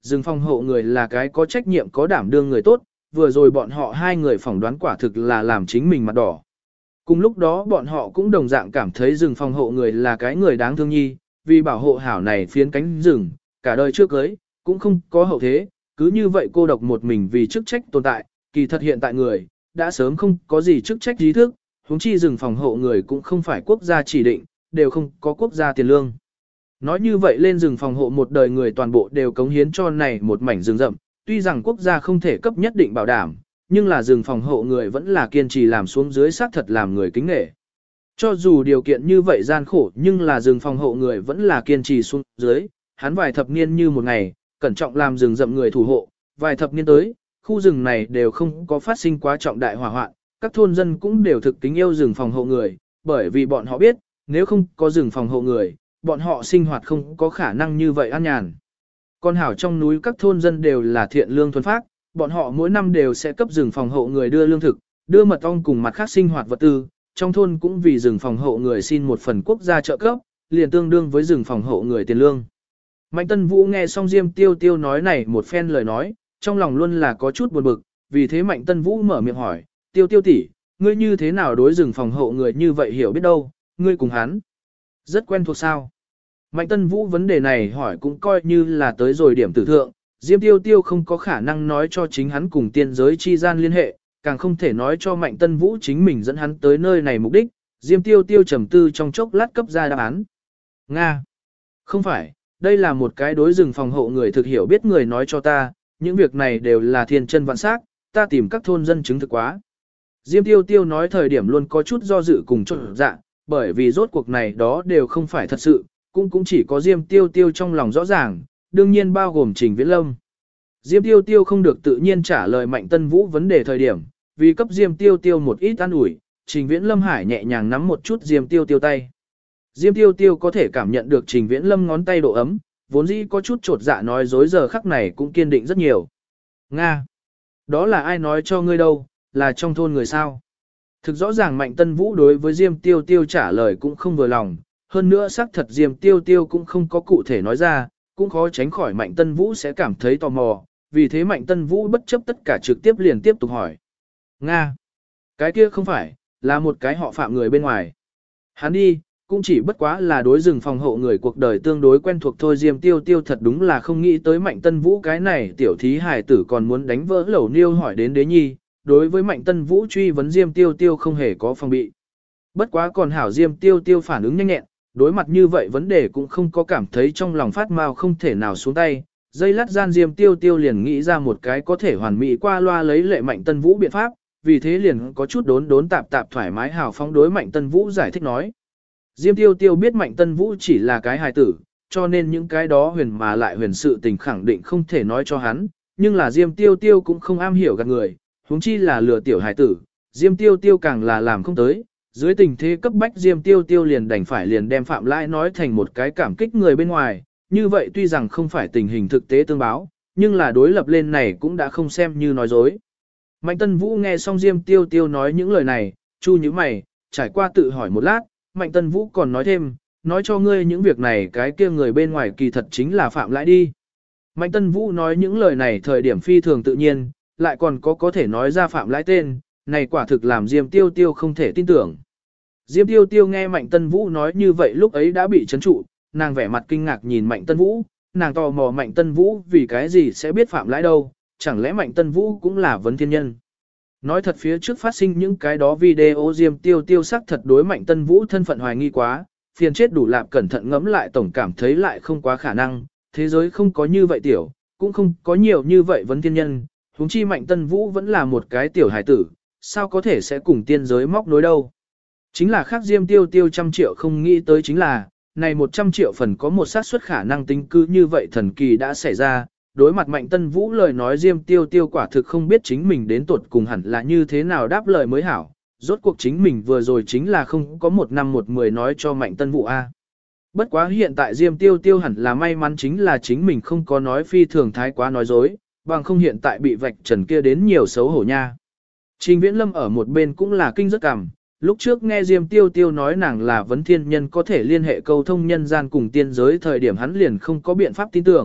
rừng phòng hộ người là cái có trách nhiệm có đảm đương người tốt, vừa rồi bọn họ hai người phỏng đoán quả thực là làm chính mình mặt đỏ. Cùng lúc đó bọn họ cũng đồng dạng cảm thấy rừng phòng hộ người là cái người đáng thương nhi, vì bảo hộ hảo này phiến cánh rừng, cả đời trước cưới, cũng không có hậu thế, cứ như vậy cô độc một mình vì chức trách tồn tại, kỳ thật hiện tại người, đã sớm không có gì chức trách trí thức, huống chi rừng phòng hộ người cũng không phải quốc gia chỉ định, đều không có quốc gia tiền lương. Nói như vậy lên rừng phòng hộ một đời người toàn bộ đều cống hiến cho này một mảnh rừng rậm, tuy rằng quốc gia không thể cấp nhất định bảo đảm, nhưng là rừng phòng hộ người vẫn là kiên trì làm xuống dưới xác thật làm người kính nể. Cho dù điều kiện như vậy gian khổ nhưng là rừng phòng hộ người vẫn là kiên trì xuống dưới, hắn vài thập niên như một ngày, cẩn trọng làm rừng rậm người thủ hộ, vài thập niên tới, khu rừng này đều không có phát sinh quá trọng đại hỏa hoạn, các thôn dân cũng đều thực kính yêu rừng phòng hộ người, bởi vì bọn họ biết, nếu không có rừng phòng hộ người, bọn họ sinh hoạt không có khả năng như vậy an nhàn. Còn hảo trong núi các thôn dân đều là thiện lương thuần phác, bọn họ mỗi năm đều sẽ cấp rừng phòng hộ người đưa lương thực, đưa mật ong cùng mặt khác sinh hoạt vật tư, trong thôn cũng vì rừng phòng hộ người xin một phần quốc gia trợ cấp, liền tương đương với rừng phòng hộ người tiền lương. Mạnh Tân Vũ nghe xong Diêm Tiêu Tiêu nói này một phen lời nói, trong lòng luôn là có chút buồn bực, vì thế Mạnh Tân Vũ mở miệng hỏi, Tiêu Tiêu tỷ, ngươi như thế nào đối rừng phòng hộ người như vậy hiểu biết đâu, ngươi cùng hắn rất quen thuộc sao? Mạnh Tân Vũ vấn đề này hỏi cũng coi như là tới rồi điểm tử thượng, Diêm Tiêu Tiêu không có khả năng nói cho chính hắn cùng tiên giới chi gian liên hệ, càng không thể nói cho Mạnh Tân Vũ chính mình dẫn hắn tới nơi này mục đích, Diêm Tiêu Tiêu trầm tư trong chốc lát cấp ra đáp án. Nga! Không phải, đây là một cái đối rừng phòng hộ người thực hiểu biết người nói cho ta, những việc này đều là thiên chân vạn xác, ta tìm các thôn dân chứng thực quá. Diêm Tiêu Tiêu nói thời điểm luôn có chút do dự cùng trộn dạ, bởi vì rốt cuộc này đó đều không phải thật sự, cũng chỉ có Diêm Tiêu Tiêu trong lòng rõ ràng, đương nhiên bao gồm Trình Viễn Lâm. Diêm Tiêu Tiêu không được tự nhiên trả lời Mạnh Tân Vũ vấn đề thời điểm, vì cấp Diêm Tiêu Tiêu một ít an ủi, Trình Viễn Lâm Hải nhẹ nhàng nắm một chút Diêm Tiêu Tiêu tay. Diêm Tiêu Tiêu có thể cảm nhận được Trình Viễn Lâm ngón tay độ ấm, vốn dĩ có chút trột dạ nói dối giờ khắc này cũng kiên định rất nhiều. Nga! Đó là ai nói cho ngươi đâu, là trong thôn người sao? Thực rõ ràng Mạnh Tân Vũ đối với Diêm Tiêu Tiêu trả lời cũng không vừa lòng, hơn nữa xác thật Diêm Tiêu Tiêu cũng không có cụ thể nói ra, cũng khó tránh khỏi Mạnh Tân Vũ sẽ cảm thấy tò mò, vì thế Mạnh Tân Vũ bất chấp tất cả trực tiếp liền tiếp tục hỏi. Nga! Cái kia không phải, là một cái họ Phạm người bên ngoài. Hắn đi, cũng chỉ bất quá là đối rừng phòng hộ người cuộc đời tương đối quen thuộc thôi. Diêm Tiêu Tiêu thật đúng là không nghĩ tới Mạnh Tân Vũ cái này tiểu thí hài tử còn muốn đánh vỡ lẩu niêu hỏi đến đế nhi, đối với Mạnh Tân Vũ truy vấn Diêm Tiêu Tiêu không hề có phòng bị. Bất quá còn hảo Diêm Tiêu Tiêu phản ứng nhanh nhẹn, đối mặt như vậy vấn đề cũng không có cảm thấy trong lòng phát mau không thể nào xuống tay. Giây lát gian Diêm Tiêu Tiêu liền nghĩ ra một cái có thể hoàn mỹ qua loa lấy lệ Mạnh Tân Vũ biện pháp, vì thế liền có chút đốn tạp thoải mái hào phóng đối Mạnh Tân Vũ giải thích nói. Diêm Tiêu Tiêu biết Mạnh Tân Vũ chỉ là cái hài tử, cho nên những cái đó huyền mà lại huyền sự tình khẳng định không thể nói cho hắn, nhưng là Diêm Tiêu Tiêu cũng không am hiểu gạt người, huống chi là lừa tiểu hài tử, Diêm Tiêu Tiêu càng là làm không tới. Dưới tình thế cấp bách Diêm Tiêu Tiêu liền đành phải liền đem Phạm Lãi nói thành một cái cảm kích người bên ngoài, như vậy tuy rằng không phải tình hình thực tế tương báo, nhưng là đối lập lên này cũng đã không xem như nói dối. Mạnh Tân Vũ nghe xong Diêm Tiêu Tiêu nói những lời này, chu như mày, trải qua tự hỏi một lát, Mạnh Tân Vũ còn nói thêm, nói cho ngươi những việc này cái kia người bên ngoài kỳ thật chính là Phạm Lãi đi. Mạnh Tân Vũ nói những lời này thời điểm phi thường tự nhiên, lại còn có thể nói ra Phạm Lãi tên, này quả thực làm Diêm Tiêu Tiêu không thể tin tưởng. Diêm Tiêu Tiêu nghe Mạnh Tân Vũ nói như vậy lúc ấy đã bị chấn trụ, nàng vẻ mặt kinh ngạc nhìn Mạnh Tân Vũ, nàng tò mò Mạnh Tân Vũ vì cái gì sẽ biết Phạm Lãi đâu, chẳng lẽ Mạnh Tân Vũ cũng là vấn thiên nhân. Nói thật phía trước phát sinh những cái đó video Diêm Tiêu Tiêu sắc thật đối Mạnh Tân Vũ thân phận hoài nghi quá, phiền chết đủ lạp cẩn thận ngẫm lại tổng cảm thấy lại không quá khả năng, thế giới không có như vậy tiểu, cũng không có nhiều như vậy vấn thiên nhân, huống chi Mạnh Tân Vũ vẫn là một cái tiểu hài tử, sao có thể sẽ cùng tiên giới móc nối đâu. Chính là khác Diêm Tiêu Tiêu 100 triệu không nghĩ tới chính là, này 100 triệu phần có một xác suất khả năng tính cứ như vậy thần kỳ đã xảy ra. Đối mặt Mạnh Tân Vũ lời nói Diêm Tiêu Tiêu quả thực không biết chính mình đến tuột cùng hẳn là như thế nào đáp lời mới hảo. Rốt cuộc chính mình vừa rồi chính là không có 1 năm 1 10 nói cho Mạnh Tân Vũ A. Bất quá hiện tại Diêm Tiêu Tiêu hẳn là may mắn chính là chính mình không có nói phi thường thái quá nói dối, bằng không hiện tại bị vạch trần kia đến nhiều xấu hổ nha. Trình Viễn Lâm ở một bên cũng là kinh rất cảm. Lúc trước nghe Diêm Tiêu Tiêu nói nàng là vấn thiên nhân có thể liên hệ câu thông nhân gian cùng tiên giới thời điểm hắn liền không có biện pháp tin tưởng,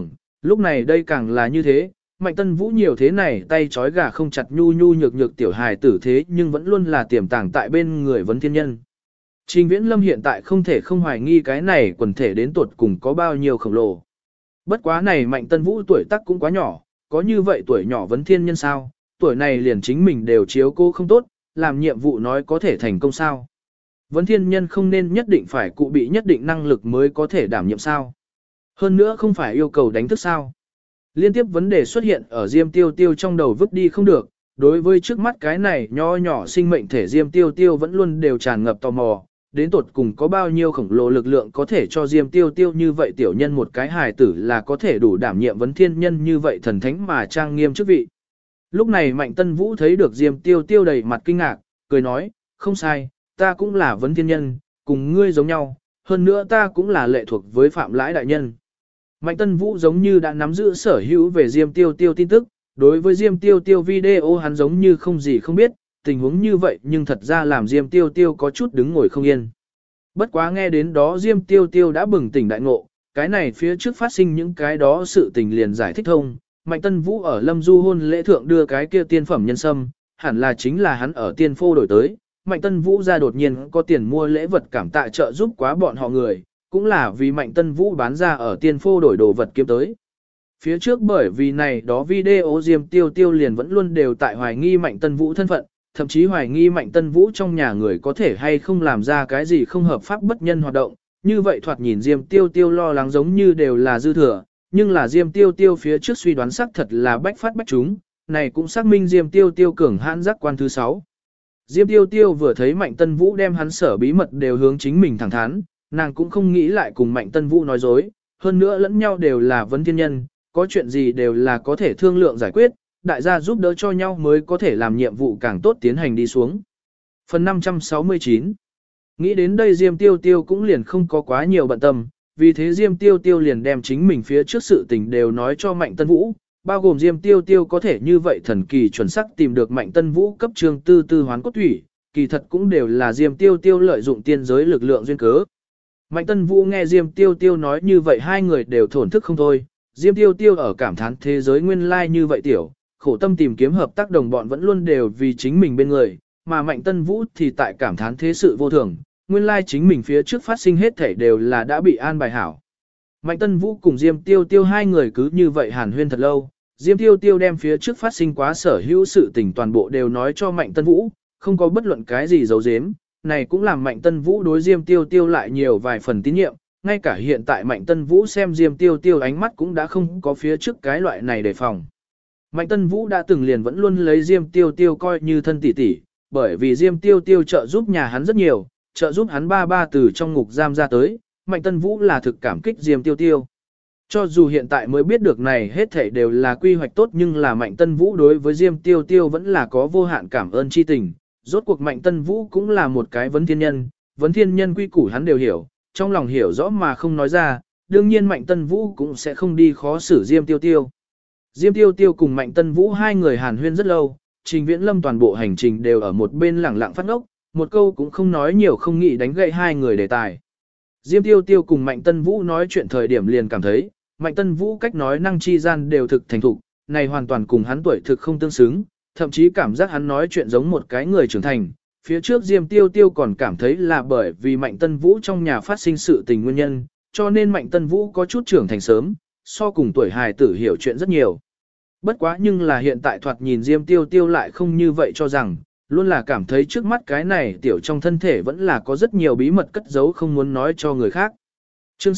Lúc này đây càng là như thế, Mạnh Tân Vũ nhiều thế này tay trói gà không chặt nhu nhu nhược nhược tiểu hài tử thế nhưng vẫn luôn là tiềm tàng tại bên người vấn thiên nhân. Trình Viễn Lâm hiện tại không thể không hoài nghi cái này quần thể đến tuột cùng có bao nhiêu khổng lồ. Bất quá này Mạnh Tân Vũ tuổi tác cũng quá nhỏ, có như vậy tuổi nhỏ vấn thiên nhân sao, tuổi này liền chính mình đều chiếu cô không tốt, làm nhiệm vụ nói có thể thành công sao. Vấn thiên nhân không nên nhất định phải cụ bị nhất định năng lực mới có thể đảm nhiệm sao. Hơn nữa không phải yêu cầu đánh thức sao. Liên tiếp vấn đề xuất hiện ở Diêm Tiêu Tiêu trong đầu vứt đi không được, đối với trước mắt cái này nho nhỏ sinh mệnh thể Diêm Tiêu Tiêu vẫn luôn đều tràn ngập tò mò, đến tột cùng có bao nhiêu khổng lồ lực lượng có thể cho Diêm Tiêu Tiêu như vậy tiểu nhân một cái hài tử là có thể đủ đảm nhiệm vấn thiên nhân như vậy thần thánh mà trang nghiêm chức vị. Lúc này Mạnh Tân Vũ thấy được Diêm Tiêu Tiêu đầy mặt kinh ngạc, cười nói, không sai, ta cũng là vấn thiên nhân, cùng ngươi giống nhau, hơn nữa ta cũng là lệ thuộc với Phạm Lãi Đại Nhân. Mạnh Tân Vũ giống như đã nắm giữ sở hữu về Diêm Tiêu Tiêu tin tức, đối với Diêm Tiêu Tiêu video hắn giống như không gì không biết, tình huống như vậy nhưng thật ra làm Diêm Tiêu Tiêu có chút đứng ngồi không yên. Bất quá nghe đến đó Diêm Tiêu Tiêu đã bừng tỉnh đại ngộ, cái này phía trước phát sinh những cái đó sự tình liền giải thích thông. Mạnh Tân Vũ ở Lâm Du hôn lễ thượng đưa cái kia tiên phẩm nhân sâm, hẳn là chính là hắn ở tiên phô đổi tới. Mạnh Tân Vũ ra đột nhiên có tiền mua lễ vật cảm tạ trợ giúp quá bọn họ người, cũng là vì Mạnh Tân Vũ bán ra ở tiên phô đổi đồ vật kiếm tới. Phía trước bởi vì này đó video Diêm Tiêu Tiêu liền vẫn luôn đều tại hoài nghi Mạnh Tân Vũ thân phận, thậm chí hoài nghi Mạnh Tân Vũ trong nhà người có thể hay không làm ra cái gì không hợp pháp bất nhân hoạt động. Như vậy thoạt nhìn Diêm Tiêu Tiêu lo lắng giống như đều là dư thừa, nhưng là Diêm Tiêu Tiêu phía trước suy đoán xác thật là bách phát bách trúng, này cũng xác minh Diêm Tiêu Tiêu cường hãn giác quan thứ 6. Diêm Tiêu Tiêu vừa thấy Mạnh Tân Vũ đem hắn sở bí mật đều hướng chính mình thẳng thắn, nàng cũng không nghĩ lại cùng Mạnh Tân Vũ nói dối, hơn nữa lẫn nhau đều là vấn thiên nhân, có chuyện gì đều là có thể thương lượng giải quyết, đại gia giúp đỡ cho nhau mới có thể làm nhiệm vụ càng tốt tiến hành đi xuống. Phần 569. Nghĩ đến đây Diêm Tiêu Tiêu cũng liền không có quá nhiều bận tâm, vì thế Diêm Tiêu Tiêu liền đem chính mình phía trước sự tình đều nói cho Mạnh Tân Vũ, bao gồm Diêm Tiêu Tiêu có thể như vậy thần kỳ chuẩn xác tìm được Mạnh Tân Vũ cấp trường tư tư hoán cốt thủy, kỳ thật cũng đều là Diêm Tiêu Tiêu lợi dụng tiên giới lực lượng duyên cớ. Mạnh Tân Vũ nghe Diêm Tiêu Tiêu nói như vậy hai người đều thổn thức không thôi, Diêm Tiêu Tiêu ở cảm thán thế giới nguyên lai như vậy tiểu, khổ tâm tìm kiếm hợp tác đồng bọn vẫn luôn đều vì chính mình bên người, mà Mạnh Tân Vũ thì tại cảm thán thế sự vô thường, nguyên lai chính mình phía trước phát sinh hết thảy đều là đã bị an bài hảo. Mạnh Tân Vũ cùng Diêm Tiêu Tiêu hai người cứ như vậy hàn huyên thật lâu, Diêm Tiêu Tiêu đem phía trước phát sinh quá sở hữu sự tình toàn bộ đều nói cho Mạnh Tân Vũ, không có bất luận cái gì giấu giếm, này cũng làm Mạnh Tân Vũ đối Diêm Tiêu Tiêu lại nhiều vài phần tín nhiệm, ngay cả hiện tại Mạnh Tân Vũ xem Diêm Tiêu Tiêu ánh mắt cũng đã không có phía trước cái loại này đề phòng. Mạnh Tân Vũ đã từng liền vẫn luôn lấy Diêm Tiêu Tiêu coi như thân tỷ tỷ, bởi vì Diêm Tiêu Tiêu trợ giúp nhà hắn rất nhiều, trợ giúp hắn ba từ trong ngục giam ra tới, Mạnh Tân Vũ là thực cảm kích Diêm Tiêu Tiêu. Cho dù hiện tại mới biết được này hết thảy đều là quy hoạch tốt nhưng là Mạnh Tân Vũ đối với Diêm Tiêu Tiêu vẫn là có vô hạn cảm ơn chi tình. Rốt cuộc Mạnh Tân Vũ cũng là một cái vấn thiên nhân quy củ hắn đều hiểu, trong lòng hiểu rõ mà không nói ra, đương nhiên Mạnh Tân Vũ cũng sẽ không đi khó xử Diêm Tiêu Tiêu. Diêm Tiêu Tiêu cùng Mạnh Tân Vũ hai người hàn huyên rất lâu, Trình Viễn Lâm toàn bộ hành trình đều ở một bên lẳng lặng phát ngốc, một câu cũng không nói nhiều không nghĩ đánh gậy hai người đề tài. Diêm Tiêu Tiêu cùng Mạnh Tân Vũ nói chuyện thời điểm liền cảm thấy, Mạnh Tân Vũ cách nói năng chi gian đều thực thành thục, này hoàn toàn cùng hắn tuổi thực không tương xứng, thậm chí cảm giác hắn nói chuyện giống một cái người trưởng thành. Phía trước Diêm Tiêu Tiêu còn cảm thấy là bởi vì Mạnh Tân Vũ trong nhà phát sinh sự tình nguyên nhân, cho nên Mạnh Tân Vũ có chút trưởng thành sớm, so cùng tuổi hài tử hiểu chuyện rất nhiều. Bất quá nhưng là hiện tại thoạt nhìn Diêm Tiêu Tiêu lại không như vậy cho rằng, luôn là cảm thấy trước mắt cái này tiểu trong thân thể vẫn là có rất nhiều bí mật cất giấu không muốn nói cho người khác. Chương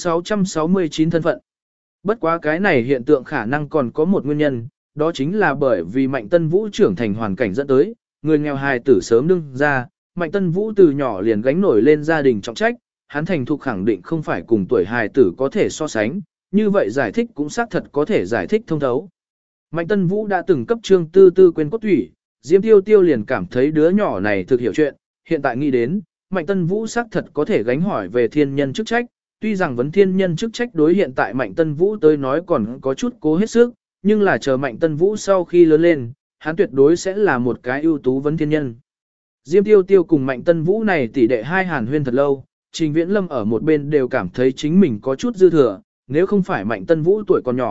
669 thân phận. Bất quá cái này hiện tượng khả năng còn có một nguyên nhân, đó chính là bởi vì Mạnh Tân Vũ trưởng thành hoàn cảnh dẫn tới, người nghèo hài tử sớm đương ra, Mạnh Tân Vũ từ nhỏ liền gánh nổi lên gia đình trọng trách, hắn thành thục khẳng định không phải cùng tuổi hài tử có thể so sánh, như vậy giải thích cũng xác thật có thể giải thích thông thấu. Mạnh Tân Vũ đã từng cấp trương tư tư quên cốt thủy, Diêm Tiêu Tiêu liền cảm thấy đứa nhỏ này thực hiểu chuyện, hiện tại nghĩ đến, Mạnh Tân Vũ xác thật có thể gánh hỏi về thiên nhân chức trách, tuy rằng vấn thiên nhân chức trách đối hiện tại Mạnh Tân Vũ tới nói còn có chút cố hết sức, nhưng là chờ Mạnh Tân Vũ sau khi lớn lên, hắn tuyệt đối sẽ là một cái ưu tú vấn thiên nhân. Diêm Tiêu Tiêu cùng Mạnh Tân Vũ này tỷ đệ hai hàn huyên thật lâu, Trình Viễn Lâm ở một bên đều cảm thấy chính mình có chút dư thừa, nếu không phải Mạnh Tân Vũ tuổi còn nhỏ,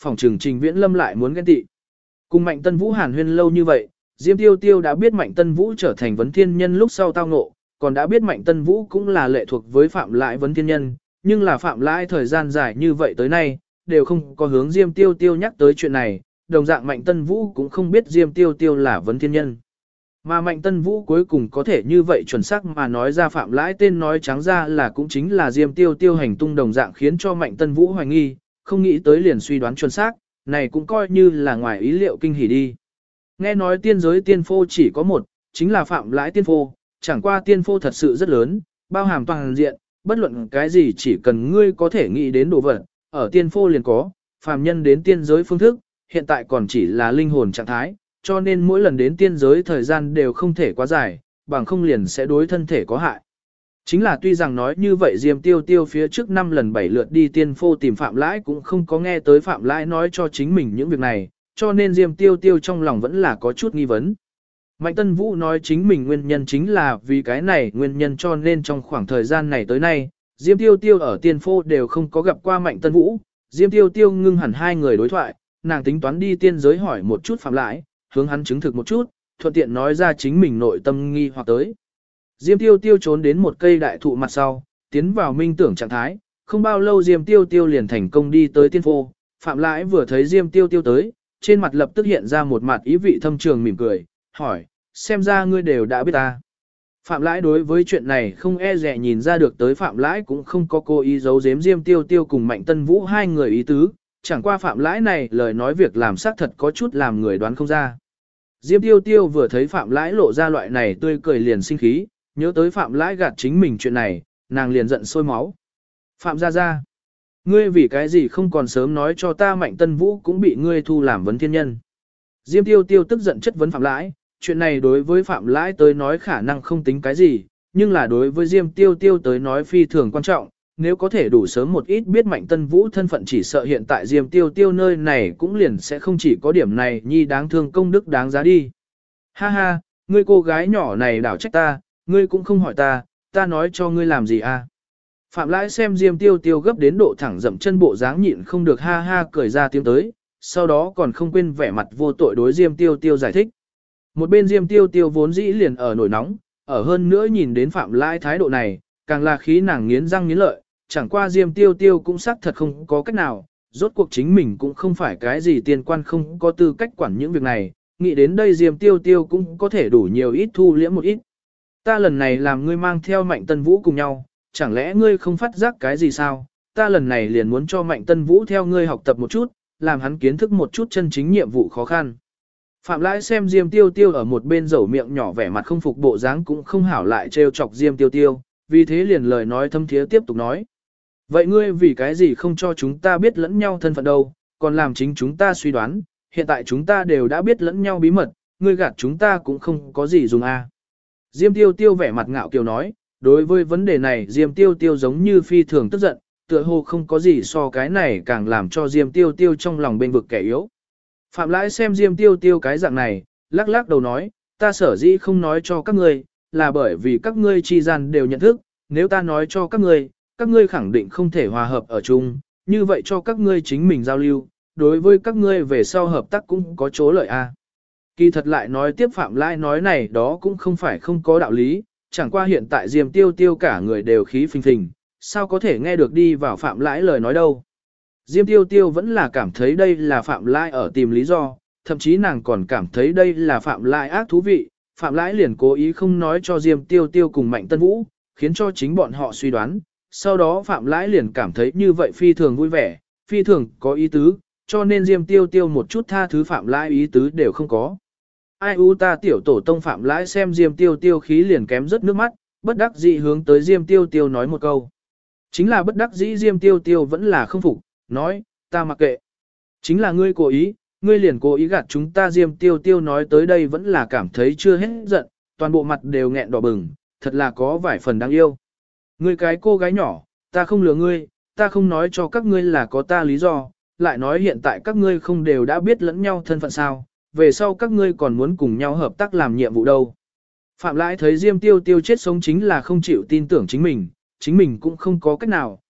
phòng trường Trình Viễn Lâm lại muốn ghen tị. Cùng Mạnh Tân Vũ hàn huyên lâu như vậy, Diêm Tiêu Tiêu đã biết Mạnh Tân Vũ trở thành vấn thiên nhân lúc sau tao ngộ, còn đã biết Mạnh Tân Vũ cũng là lệ thuộc với Phạm Lãi vấn thiên nhân, nhưng là Phạm Lãi thời gian dài như vậy tới nay, đều không có hướng Diêm Tiêu Tiêu nhắc tới chuyện này, đồng dạng Mạnh Tân Vũ cũng không biết Diêm Tiêu Tiêu là vấn thiên nhân. Mà Mạnh Tân Vũ cuối cùng có thể như vậy chuẩn xác mà nói ra Phạm Lãi tên nói trắng ra là cũng chính là Diêm Tiêu Tiêu hành tung đồng dạng khiến cho Mạnh Tân Vũ hoài nghi, không nghĩ tới liền suy đoán chuẩn xác, này cũng coi như là ngoài ý liệu kinh hỉ đi. Nghe nói tiên giới tiên phô chỉ có một, chính là Phạm Lãi tiên phô, chẳng qua tiên phô thật sự rất lớn, bao hàm toàn diện, bất luận cái gì chỉ cần ngươi có thể nghĩ đến đồ vật, ở tiên phô liền có, phàm nhân đến tiên giới phương thức, hiện tại còn chỉ là linh hồn trạng thái, cho nên mỗi lần đến tiên giới thời gian đều không thể quá dài, bằng không liền sẽ đối thân thể có hại. Chính là tuy rằng nói như vậy Diêm Tiêu Tiêu phía trước 5 lần 7 lượt đi tiên phô tìm Phạm Lãi cũng không có nghe tới Phạm Lãi nói cho chính mình những việc này, cho nên Diêm Tiêu Tiêu trong lòng vẫn là có chút nghi vấn. Mạnh Tân Vũ nói chính mình nguyên nhân chính là vì cái này nguyên nhân cho nên trong khoảng thời gian này tới nay, Diêm Tiêu Tiêu ở tiên phô đều không có gặp qua Mạnh Tân Vũ, Diêm Tiêu Tiêu ngưng hẳn hai người đối thoại, nàng tính toán đi tiên giới hỏi một chút Phạm Lãi, hướng hắn chứng thực một chút, thuận tiện nói ra chính mình nội tâm nghi hoặc tới. Diêm Tiêu Tiêu trốn đến một cây đại thụ mặt sau, tiến vào minh tưởng trạng thái, không bao lâu Diêm Tiêu Tiêu liền thành công đi tới tiên phô, Phạm Lãi vừa thấy Diêm Tiêu Tiêu tới, trên mặt lập tức hiện ra một mặt ý vị thâm trường mỉm cười, hỏi, xem ra ngươi đều đã biết ta. Phạm Lãi đối với chuyện này không e dè nhìn ra được tới Phạm Lãi cũng không có cố ý giấu giếm Diêm Tiêu Tiêu cùng Mạnh Tân Vũ hai người ý tứ, chẳng qua Phạm Lãi này lời nói việc làm xác thật có chút làm người đoán không ra. Diêm Tiêu Tiêu vừa thấy Phạm Lãi lộ ra loại này tươi cười liền sinh khí, nhớ tới Phạm Lãi gạt chính mình chuyện này, nàng liền giận sôi máu. Phạm gia, ngươi vì cái gì không còn sớm nói cho ta Mạnh Tân Vũ cũng bị ngươi thu làm vấn thiên nhân. Diêm Tiêu Tiêu tức giận chất vấn Phạm Lãi, chuyện này đối với Phạm Lãi tới nói khả năng không tính cái gì, nhưng là đối với Diêm Tiêu Tiêu tới nói phi thường quan trọng, nếu có thể đủ sớm một ít biết Mạnh Tân Vũ thân phận chỉ sợ hiện tại Diêm Tiêu Tiêu nơi này cũng liền sẽ không chỉ có điểm này nhi đáng thương công đức đáng giá đi. Ha ha, ngươi cô gái nhỏ này đảo trách ta, ngươi cũng không hỏi ta nói cho ngươi làm gì à. Phạm Lãi xem Diêm Tiêu Tiêu gấp đến độ thẳng dậm chân bộ dáng nhịn không được ha ha cười ra tiếng tới, sau đó còn không quên vẻ mặt vô tội đối Diêm Tiêu Tiêu giải thích. Một bên Diêm Tiêu Tiêu vốn dĩ liền ở nổi nóng, ở hơn nữa nhìn đến Phạm Lãi thái độ này, càng là khí nàng nghiến răng nghiến lợi, chẳng qua Diêm Tiêu Tiêu cũng xác thật không có cách nào, rốt cuộc chính mình cũng không phải cái gì tiên quan không có tư cách quản những việc này, nghĩ đến đây Diêm Tiêu Tiêu cũng có thể đủ nhiều ít thu liễm một ít. Ta lần này làm ngươi mang theo Mạnh Tân Vũ cùng nhau, chẳng lẽ ngươi không phát giác cái gì sao? Ta lần này liền muốn cho Mạnh Tân Vũ theo ngươi học tập một chút, làm hắn kiến thức một chút chân chính nhiệm vụ khó khăn. Phạm Lãi xem Diêm Tiêu Tiêu ở một bên dẩu miệng nhỏ vẻ mặt không phục bộ dáng cũng không hảo lại trêu chọc Diêm Tiêu Tiêu, vì thế liền lời nói thâm thiế tiếp tục nói. Vậy ngươi vì cái gì không cho chúng ta biết lẫn nhau thân phận đâu, còn làm chính chúng ta suy đoán, hiện tại chúng ta đều đã biết lẫn nhau bí mật, ngươi gạt chúng ta cũng không có gì dùng a. Diêm Tiêu Tiêu vẻ mặt ngạo kiều nói, đối với vấn đề này Diêm Tiêu Tiêu giống như phi thường tức giận, tựa hồ không có gì so cái này càng làm cho Diêm Tiêu Tiêu trong lòng bên vực kẻ yếu. Phạm Lãi xem Diêm Tiêu Tiêu cái dạng này, lắc lắc đầu nói, ta sở dĩ không nói cho các ngươi, là bởi vì các ngươi chi gian đều nhận thức, nếu ta nói cho các ngươi khẳng định không thể hòa hợp ở chung, như vậy cho các ngươi chính mình giao lưu, đối với các ngươi về sau hợp tác cũng có chỗ lợi a. Kỳ thật lại nói tiếp Phạm Lãi nói này đó cũng không phải không có đạo lý, chẳng qua hiện tại Diêm Tiêu Tiêu cả người đều khí phình phình, sao có thể nghe được đi vào Phạm Lãi lời nói đâu. Diêm Tiêu Tiêu vẫn là cảm thấy đây là Phạm Lãi ở tìm lý do, thậm chí nàng còn cảm thấy đây là Phạm Lãi ác thú vị, Phạm Lãi liền cố ý không nói cho Diêm Tiêu Tiêu cùng Mạnh Tân Vũ, khiến cho chính bọn họ suy đoán, sau đó Phạm Lãi liền cảm thấy như vậy phi thường vui vẻ, phi thường có ý tứ, cho nên Diêm Tiêu Tiêu một chút tha thứ Phạm Lãi ý tứ đều không có. Ai u ta tiểu tổ tông Phạm Lãi xem Diêm Tiêu Tiêu khí liền kém rất nước mắt, bất đắc dĩ hướng tới Diêm Tiêu Tiêu nói một câu. Chính là bất đắc dĩ Diêm Tiêu Tiêu vẫn là không phục, nói, ta mặc kệ. Chính là ngươi cố ý, ngươi liền cố ý gạt chúng ta. Diêm Tiêu Tiêu nói tới đây vẫn là cảm thấy chưa hết giận, toàn bộ mặt đều nghẹn đỏ bừng, thật là có vài phần đáng yêu. Ngươi cái cô gái nhỏ, ta không lừa ngươi, ta không nói cho các ngươi là có ta lý do, lại nói hiện tại các ngươi không đều đã biết lẫn nhau thân phận sao, về sau các ngươi còn muốn cùng nhau hợp tác làm nhiệm vụ đâu. Phạm Lãi thấy Diêm Tiêu Tiêu chết sống chính là không chịu tin tưởng chính mình cũng không có cách nào,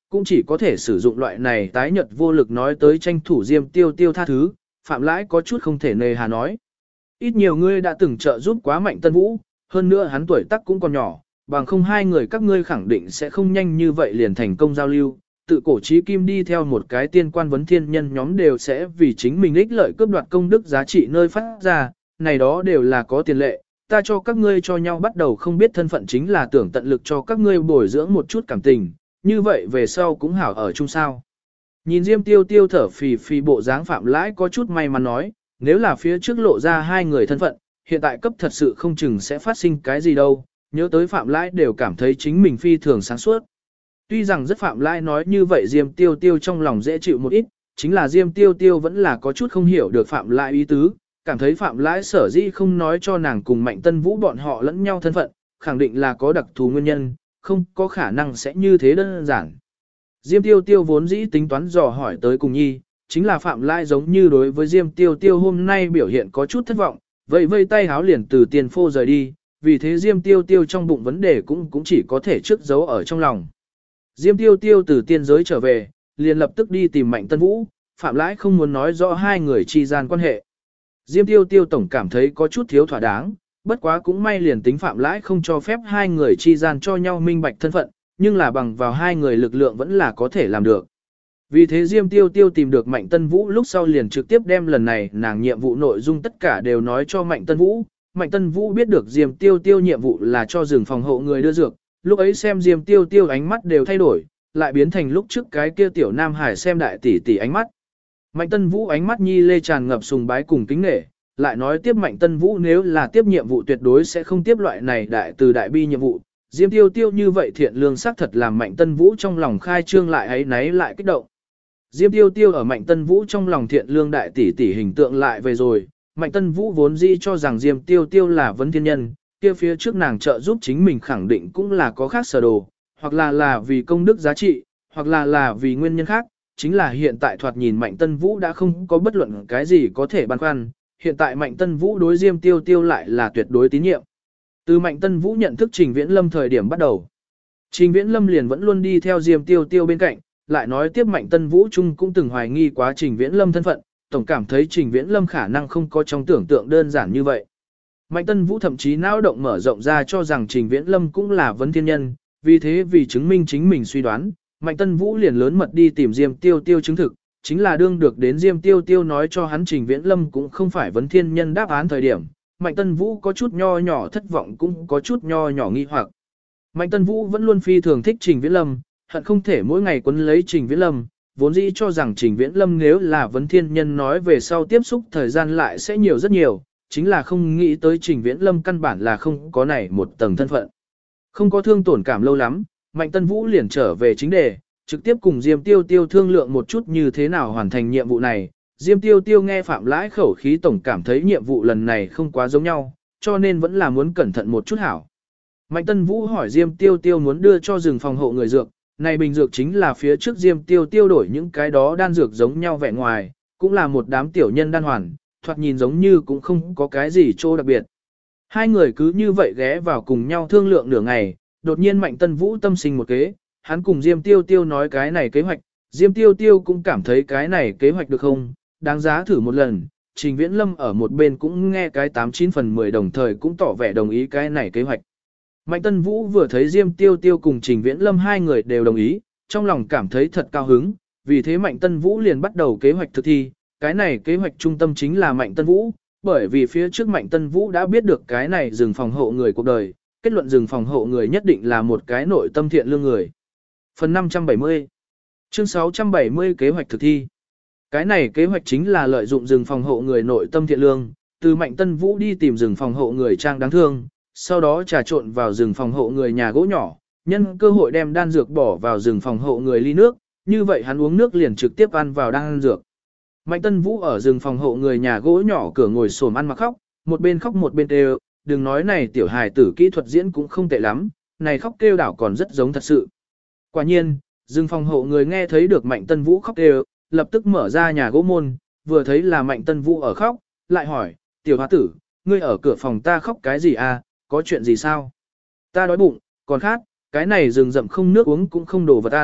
cũng chỉ có thể sử dụng loại này tái nhật vô lực nói tới tranh thủ Diêm Tiêu Tiêu tha thứ, Phạm Lãi có chút không thể nề hà nói. Ít nhiều ngươi đã từng trợ giúp quá Mạnh Tân Vũ, hơn nữa hắn tuổi tác cũng còn nhỏ, bằng không hai người các ngươi khẳng định sẽ không nhanh như vậy liền thành công giao lưu. Tự cổ chí kim đi theo một cái tiên quan vấn thiên nhân nhóm đều sẽ vì chính mình ích lợi cướp đoạt công đức giá trị nơi phát ra, này đó đều là có tiền lệ, ta cho các ngươi cho nhau bắt đầu không biết thân phận chính là tưởng tận lực cho các ngươi bồi dưỡng một chút cảm tình, như vậy về sau cũng hảo ở chung sao. Nhìn Diêm Tiêu Tiêu thở phì phì bộ dáng Phạm Lãi có chút may mắn nói, nếu là phía trước lộ ra hai người thân phận, hiện tại cấp thật sự không chừng sẽ phát sinh cái gì đâu, nhớ tới Phạm Lãi đều cảm thấy chính mình phi thường sáng suốt. Tuy rằng rất Phạm Lãi nói như vậy Diêm Tiêu Tiêu trong lòng dễ chịu một ít, chính là Diêm Tiêu Tiêu vẫn là có chút không hiểu được Phạm Lãi ý tứ, cảm thấy Phạm Lãi sở dĩ không nói cho nàng cùng Mạnh Tân Vũ bọn họ lẫn nhau thân phận, khẳng định là có đặc thù nguyên nhân, không có khả năng sẽ như thế đơn giản. Diêm Tiêu Tiêu vốn dĩ tính toán dò hỏi tới cùng nhi, chính là Phạm Lãi giống như đối với Diêm Tiêu Tiêu hôm nay biểu hiện có chút thất vọng, vậy vây tay háo liền từ tiền phô rời đi, vì thế Diêm Tiêu Tiêu trong bụng vấn đề cũng chỉ có thể trước giấu ở trong lòng. Diêm Tiêu Tiêu từ tiên giới trở về, liền lập tức đi tìm Mạnh Tân Vũ, Phạm Lãi không muốn nói rõ hai người chi gian quan hệ. Diêm Tiêu Tiêu tổng cảm thấy có chút thiếu thỏa đáng, bất quá cũng may liền tính Phạm Lãi không cho phép hai người chi gian cho nhau minh bạch thân phận, nhưng là bằng vào hai người lực lượng vẫn là có thể làm được. Vì thế Diêm Tiêu Tiêu tìm được Mạnh Tân Vũ lúc sau liền trực tiếp đem lần này nàng nhiệm vụ nội dung tất cả đều nói cho Mạnh Tân Vũ. Mạnh Tân Vũ biết được Diêm Tiêu Tiêu nhiệm vụ là cho rừng phòng hộ người đưa dược, lúc ấy xem Diêm Tiêu Tiêu ánh mắt đều thay đổi, lại biến thành lúc trước cái kia tiểu Nam Hải xem đại tỷ tỷ ánh mắt. Mạnh Tân Vũ ánh mắt nhi lê tràn ngập sùng bái cùng kính nể, lại nói tiếp Mạnh Tân Vũ nếu là tiếp nhiệm vụ tuyệt đối sẽ không tiếp loại này đại từ đại bi nhiệm vụ. Diêm Tiêu Tiêu như vậy thiện lương xác thật làm Mạnh Tân Vũ trong lòng khai trương lại ấy náy lại kích động. Diêm Tiêu Tiêu ở Mạnh Tân Vũ trong lòng thiện lương đại tỷ tỷ hình tượng lại về rồi, Mạnh Tân Vũ vốn dĩ cho rằng Diêm Tiêu Tiêu là vấn thiên nhân, kia phía trước nàng trợ giúp chính mình khẳng định cũng là có khác sở đồ, hoặc là vì công đức giá trị, hoặc là vì nguyên nhân khác, chính là hiện tại thoạt nhìn Mạnh Tân Vũ đã không có bất luận cái gì có thể băn khoăn, hiện tại Mạnh Tân Vũ đối Diêm Tiêu Tiêu lại là tuyệt đối tín nhiệm. Từ Mạnh Tân Vũ nhận thức Trình Viễn Lâm thời điểm bắt đầu, Trình Viễn Lâm liền vẫn luôn đi theo Diêm Tiêu Tiêu bên cạnh, lại nói tiếp Mạnh Tân Vũ Trung cũng từng hoài nghi quá Trình Viễn Lâm thân phận, tổng cảm thấy Trình Viễn Lâm khả năng không có trong tưởng tượng đơn giản như vậy. Mạnh Tân Vũ thậm chí não động mở rộng ra cho rằng Trình Viễn Lâm cũng là vấn thiên nhân, vì thế vì chứng minh chính mình suy đoán, Mạnh Tân Vũ liền lớn mật đi tìm Diêm Tiêu Tiêu chứng thực, chính là đương được đến Diêm Tiêu Tiêu nói cho hắn Trình Viễn Lâm cũng không phải vấn thiên nhân đáp án thời điểm, Mạnh Tân Vũ có chút nho nhỏ thất vọng cũng có chút nho nhỏ nghi hoặc. Mạnh Tân Vũ vẫn luôn phi thường thích Trình Viễn Lâm, hận không thể mỗi ngày quấn lấy Trình Viễn Lâm, vốn dĩ cho rằng Trình Viễn Lâm nếu là vấn thiên nhân nói về sau tiếp xúc thời gian lại sẽ nhiều rất nhiều, chính là không nghĩ tới Trình Viễn Lâm căn bản là không có này một tầng thân phận. Không có thương tổn cảm lâu lắm, Mạnh Tân Vũ liền trở về chính đề, trực tiếp cùng Diêm Tiêu Tiêu thương lượng một chút như thế nào hoàn thành nhiệm vụ này. Diêm Tiêu Tiêu nghe Phạm Lãi khẩu khí tổng cảm thấy nhiệm vụ lần này không quá giống nhau, cho nên vẫn là muốn cẩn thận một chút hảo. Mạnh Tân Vũ hỏi Diêm Tiêu Tiêu muốn đưa cho rừng phòng hộ người dược, này bình dược chính là phía trước Diêm Tiêu Tiêu đổi những cái đó đan dược giống nhau vẻ ngoài, cũng là một đám tiểu nhân đan hoàn, thoạt nhìn giống như cũng không có cái gì chỗ đặc biệt. Hai người cứ như vậy ghé vào cùng nhau thương lượng nửa ngày, đột nhiên Mạnh Tân Vũ tâm sinh một kế, hắn cùng Diêm Tiêu Tiêu nói cái này kế hoạch, Diêm Tiêu Tiêu cũng cảm thấy cái này kế hoạch được không, đáng giá thử một lần. Trình Viễn Lâm ở một bên cũng nghe cái 89 phần 10 đồng thời cũng tỏ vẻ đồng ý cái này kế hoạch. Mạnh Tân Vũ vừa thấy Diêm Tiêu Tiêu cùng Trình Viễn Lâm hai người đều đồng ý, trong lòng cảm thấy thật cao hứng, vì thế Mạnh Tân Vũ liền bắt đầu kế hoạch thực thi, cái này kế hoạch trung tâm chính là Mạnh Tân Vũ, bởi vì phía trước Mạnh Tân Vũ đã biết được cái này rừng phòng hộ người cuộc đời, kết luận rừng phòng hộ người nhất định là một cái nội tâm thiện lương người. Phần 570 Chương 670 kế hoạch thực thi. Cái này kế hoạch chính là lợi dụng rừng phòng hộ người nội tâm thiện lương, từ Mạnh Tân Vũ đi tìm rừng phòng hộ người trang đáng thương, sau đó trà trộn vào rừng phòng hộ người nhà gỗ nhỏ, nhân cơ hội đem đan dược bỏ vào rừng phòng hộ người ly nước, như vậy hắn uống nước liền trực tiếp ăn vào đan dược. Mạnh Tân Vũ ở rừng phòng hộ người nhà gỗ nhỏ cửa ngồi xổm ăn mặc khóc một bên kêu, đừng nói này tiểu hài tử kỹ thuật diễn cũng không tệ lắm, này khóc kêu đảo còn rất giống thật sự. Quả nhiên, rừng phòng hộ người nghe thấy được Mạnh Tân Vũ khóc kêu, lập tức mở ra nhà gỗ môn, vừa thấy là Mạnh Tân Vũ ở khóc, lại hỏi, tiểu hoa tử, ngươi ở cửa phòng ta khóc cái gì à, có chuyện gì sao? Ta đói bụng, còn khát, cái này rừng rậm không nước uống cũng không đồ vật ăn,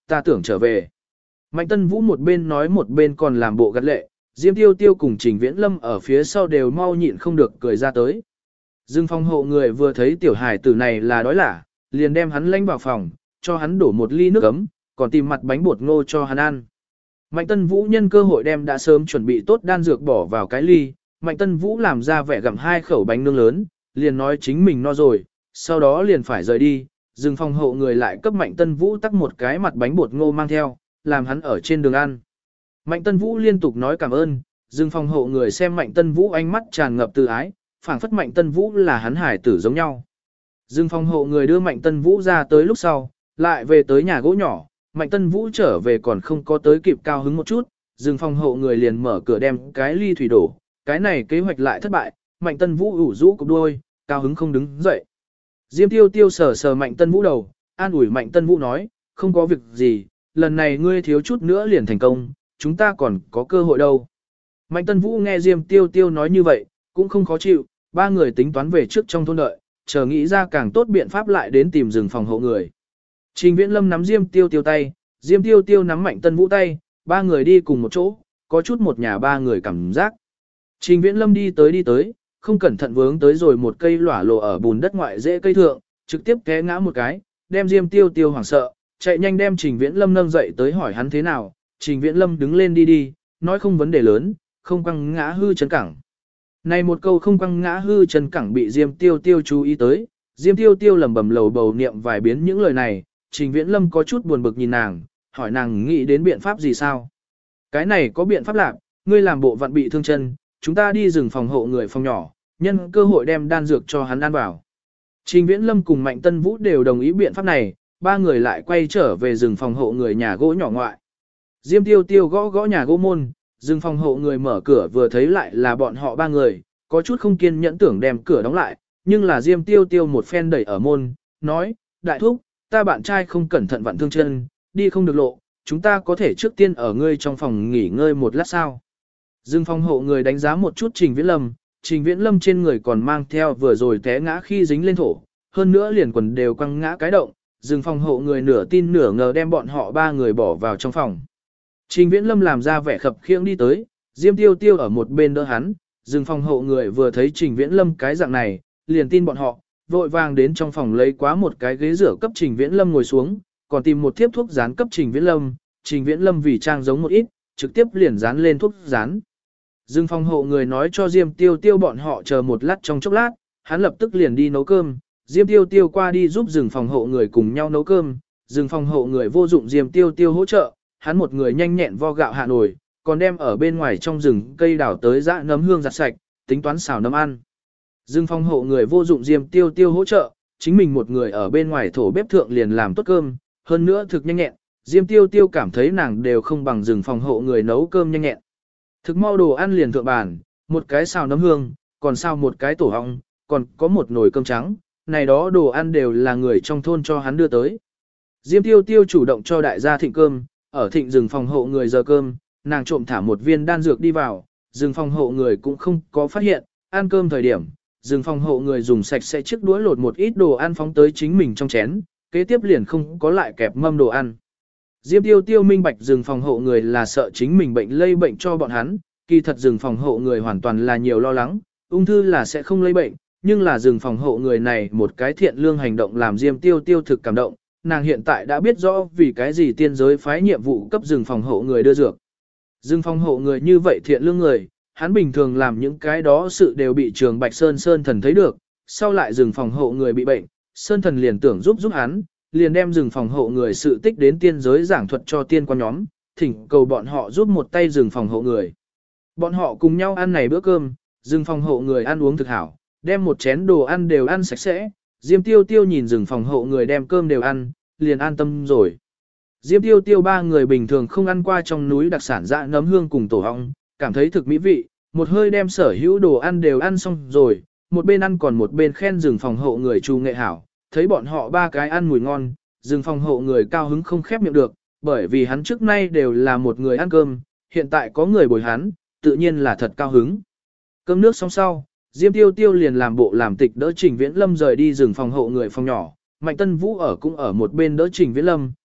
ta tưởng trở về. Mạnh Tân Vũ một bên nói một bên còn làm bộ gắt lệ, Diêm Tiêu Tiêu cùng Trình Viễn Lâm ở phía sau đều mau nhịn không được cười ra tới. Dương phòng hộ người vừa thấy tiểu hải tử này là đói lả, liền đem hắn lanh vào phòng, cho hắn đổ một ly nước ấm, còn tìm mặt bánh bột ngô cho hắn ăn. Mạnh Tân Vũ nhân cơ hội đem đã sớm chuẩn bị tốt đan dược bỏ vào cái ly, Mạnh Tân Vũ làm ra vẻ gặm 2 khẩu bánh nướng lớn, liền nói chính mình no rồi, sau đó liền phải rời đi, Dương phòng hộ người lại cấp Mạnh Tân Vũ tắc một cái mặt bánh bột ngô mang theo, làm hắn ở trên đường ăn. Mạnh Tân Vũ liên tục nói cảm ơn, Dương phòng hộ người xem Mạnh Tân Vũ ánh mắt tràn ngập từ ái, phảng phất Mạnh Tân Vũ là hắn hải tử giống nhau. Dương phòng hộ người đưa Mạnh Tân Vũ ra tới lúc sau, lại về tới nhà gỗ nhỏ, Mạnh Tân Vũ trở về còn không có tới kịp cao hứng một chút, Dương phòng hộ người liền mở cửa đem cái ly thủy đổ, cái này kế hoạch lại thất bại, Mạnh Tân Vũ ủ rũ cục đuôi, cao hứng không đứng dậy. Diêm Tiêu Tiêu sờ sờ Mạnh Tân Vũ đầu, an ủi Mạnh Tân Vũ nói, không có việc gì, lần này ngươi thiếu chút nữa liền thành công, chúng ta còn có cơ hội đâu. Mạnh Tân Vũ nghe Diêm Tiêu Tiêu nói như vậy, cũng không khó chịu, ba người tính toán về trước trong thôn đợi, chờ nghĩ ra càng tốt biện pháp lại đến tìm rừng phòng hộ người. Trình Viễn Lâm nắm Diêm Tiêu Tiêu tay, Diêm Tiêu Tiêu nắm Mạnh Tân Vũ tay, ba người đi cùng một chỗ, có chút một nhà ba người cảm giác. Trình Viễn Lâm đi tới, không cẩn thận vướng tới rồi một cây lỏa lộ ở bùn đất ngoại rễ cây thượng, trực tiếp té ngã một cái, đem Diêm Tiêu Tiêu hoảng sợ, chạy nhanh đem Trình Viễn Lâm nâng dậy tới hỏi hắn thế nào. Trình Viễn Lâm đứng lên đi, nói không vấn đề lớn, không quăng ngã hư chân cẳng. Này một câu không quăng ngã hư chân cẳng bị Diêm Tiêu Tiêu chú ý tới, Diêm Tiêu Tiêu lẩm bẩm lầu bầu niệm vài biến những lời này, Trình Viễn Lâm có chút buồn bực nhìn nàng, hỏi nàng nghĩ đến biện pháp gì sao? Cái này có biện pháp lạc, ngươi làm bộ vặn bị thương chân, chúng ta đi rừng phòng hộ người phòng nhỏ, nhân cơ hội đem đan dược cho hắn ăn vào. Trình Viễn Lâm cùng Mạnh Tân Vũ đều đồng ý biện pháp này, ba người lại quay trở về rừng phòng hộ người nhà gỗ nhỏ ngoại. Diêm Tiêu Tiêu gõ gõ nhà gỗ môn, rừng phòng hộ người mở cửa vừa thấy lại là bọn họ ba người, có chút không kiên nhẫn tưởng đem cửa đóng lại, nhưng là Diêm Tiêu Tiêu một phen đẩy ở môn, nói, đại thúc, ta bạn trai không cẩn thận vặn thương chân, đi không được lộ, chúng ta có thể trước tiên ở ngươi trong phòng nghỉ ngơi một lát sao. Rừng phòng hộ người đánh giá một chút Trình Viễn Lâm trên người còn mang theo vừa rồi té ngã khi dính lên thổ, hơn nữa liền quần đều quăng ngã cái động, rừng phòng hộ người nửa tin nửa ngờ đem bọn họ ba người bỏ vào trong phòng. Trình Viễn Lâm làm ra vẻ khập khiễng đi tới, Diêm Tiêu Tiêu ở một bên đỡ hắn, rừng phòng hộ người vừa thấy Trình Viễn Lâm cái dạng này, liền tin bọn họ, vội vàng đến trong phòng lấy quá một cái ghế rửa cấp Trình Viễn Lâm ngồi xuống, còn tìm một thiếp thuốc dán cấp Trình Viễn Lâm vì trang giống một ít, trực tiếp liền dán lên thuốc dán. Rừng phòng hộ người nói cho Diêm Tiêu Tiêu bọn họ chờ một lát trong chốc lát, hắn lập tức liền đi nấu cơm, Diêm Tiêu Tiêu qua đi giúp rừng phòng hộ người cùng nhau nấu cơm, rừng phòng hộ người vô dụng Diêm Tiêu Tiêu hỗ trợ, hắn một người nhanh nhẹn vo gạo hạ nổi, còn đem ở bên ngoài trong rừng cây đào tới dã nấm hương giặt sạch, tính toán xào nấm ăn. Rừng phòng hộ người vô dụng Diêm Tiêu Tiêu hỗ trợ, chính mình một người ở bên ngoài thổ bếp thượng liền làm tốt cơm, hơn nữa thực nhanh nhẹn, Diêm Tiêu Tiêu cảm thấy nàng đều không bằng rừng phòng hộ người nấu cơm nhanh nhẹn. Thực mau đồ ăn liền thượng bàn, một cái xào nấm hương, còn xào một cái tổ ong, còn có một nồi cơm trắng, này đó đồ ăn đều là người trong thôn cho hắn đưa tới. Diêm Tiêu Tiêu chủ động cho đại gia thịnh cơm, ở thịnh rừng phòng hộ người giờ cơm, nàng trộm thả một viên đan dược đi vào, rừng phòng hộ người cũng không có phát hiện, ăn cơm thời điểm, rừng phòng hộ người dùng sạch sẽ chiếc đũa lột một ít đồ ăn phóng tới chính mình trong chén, kế tiếp liền không có lại kẹp mâm đồ ăn. Diêm Tiêu Tiêu minh bạch rừng phòng hộ người là sợ chính mình bệnh lây bệnh cho bọn hắn, kỳ thật rừng phòng hộ người hoàn toàn là nhiều lo lắng, ung thư là sẽ không lây bệnh, nhưng là rừng phòng hộ người này một cái thiện lương hành động làm Diêm Tiêu Tiêu thực cảm động, nàng hiện tại đã biết rõ vì cái gì tiên giới phái nhiệm vụ cấp rừng phòng hộ người đưa dược. Rừng phòng hộ người như vậy thiện lương người, hắn bình thường làm những cái đó sự đều bị Trường Bạch Sơn thần thấy được, sau lại rừng phòng hộ người bị bệnh, Sơn thần liền tưởng giúp hắn, liền đem rừng phòng hộ người sự tích đến tiên giới giảng thuật cho tiên quan nhóm, thỉnh cầu bọn họ giúp một tay rừng phòng hộ người. Bọn họ cùng nhau ăn này bữa cơm, rừng phòng hộ người ăn uống thực hảo, đem một chén đồ ăn đều ăn sạch sẽ, Diêm Tiêu Tiêu nhìn rừng phòng hộ người đem cơm đều ăn, liền an tâm rồi. Diêm Tiêu Tiêu ba người bình thường không ăn qua trong núi đặc sản dã nấm hương cùng tổ ong, cảm thấy thực mỹ vị, một hơi đem sở hữu đồ ăn đều ăn xong rồi, một bên ăn còn một bên khen rừng phòng hộ người chu nghệ hảo, thấy bọn họ ba cái ăn mùi ngon, rừng phòng hộ người cao hứng không khép miệng được, bởi vì hắn trước nay đều là một người ăn cơm, hiện tại có người bồi hắn, tự nhiên là thật cao hứng. Cơm nước xong sau, Diêm Tiêu Tiêu liền làm bộ làm tịch đỡ Trình Viễn Lâm rời đi rừng phòng hộ người phòng nhỏ, Mạnh Tân Vũ cũng ở một bên đỡ Trình Viễn Lâm,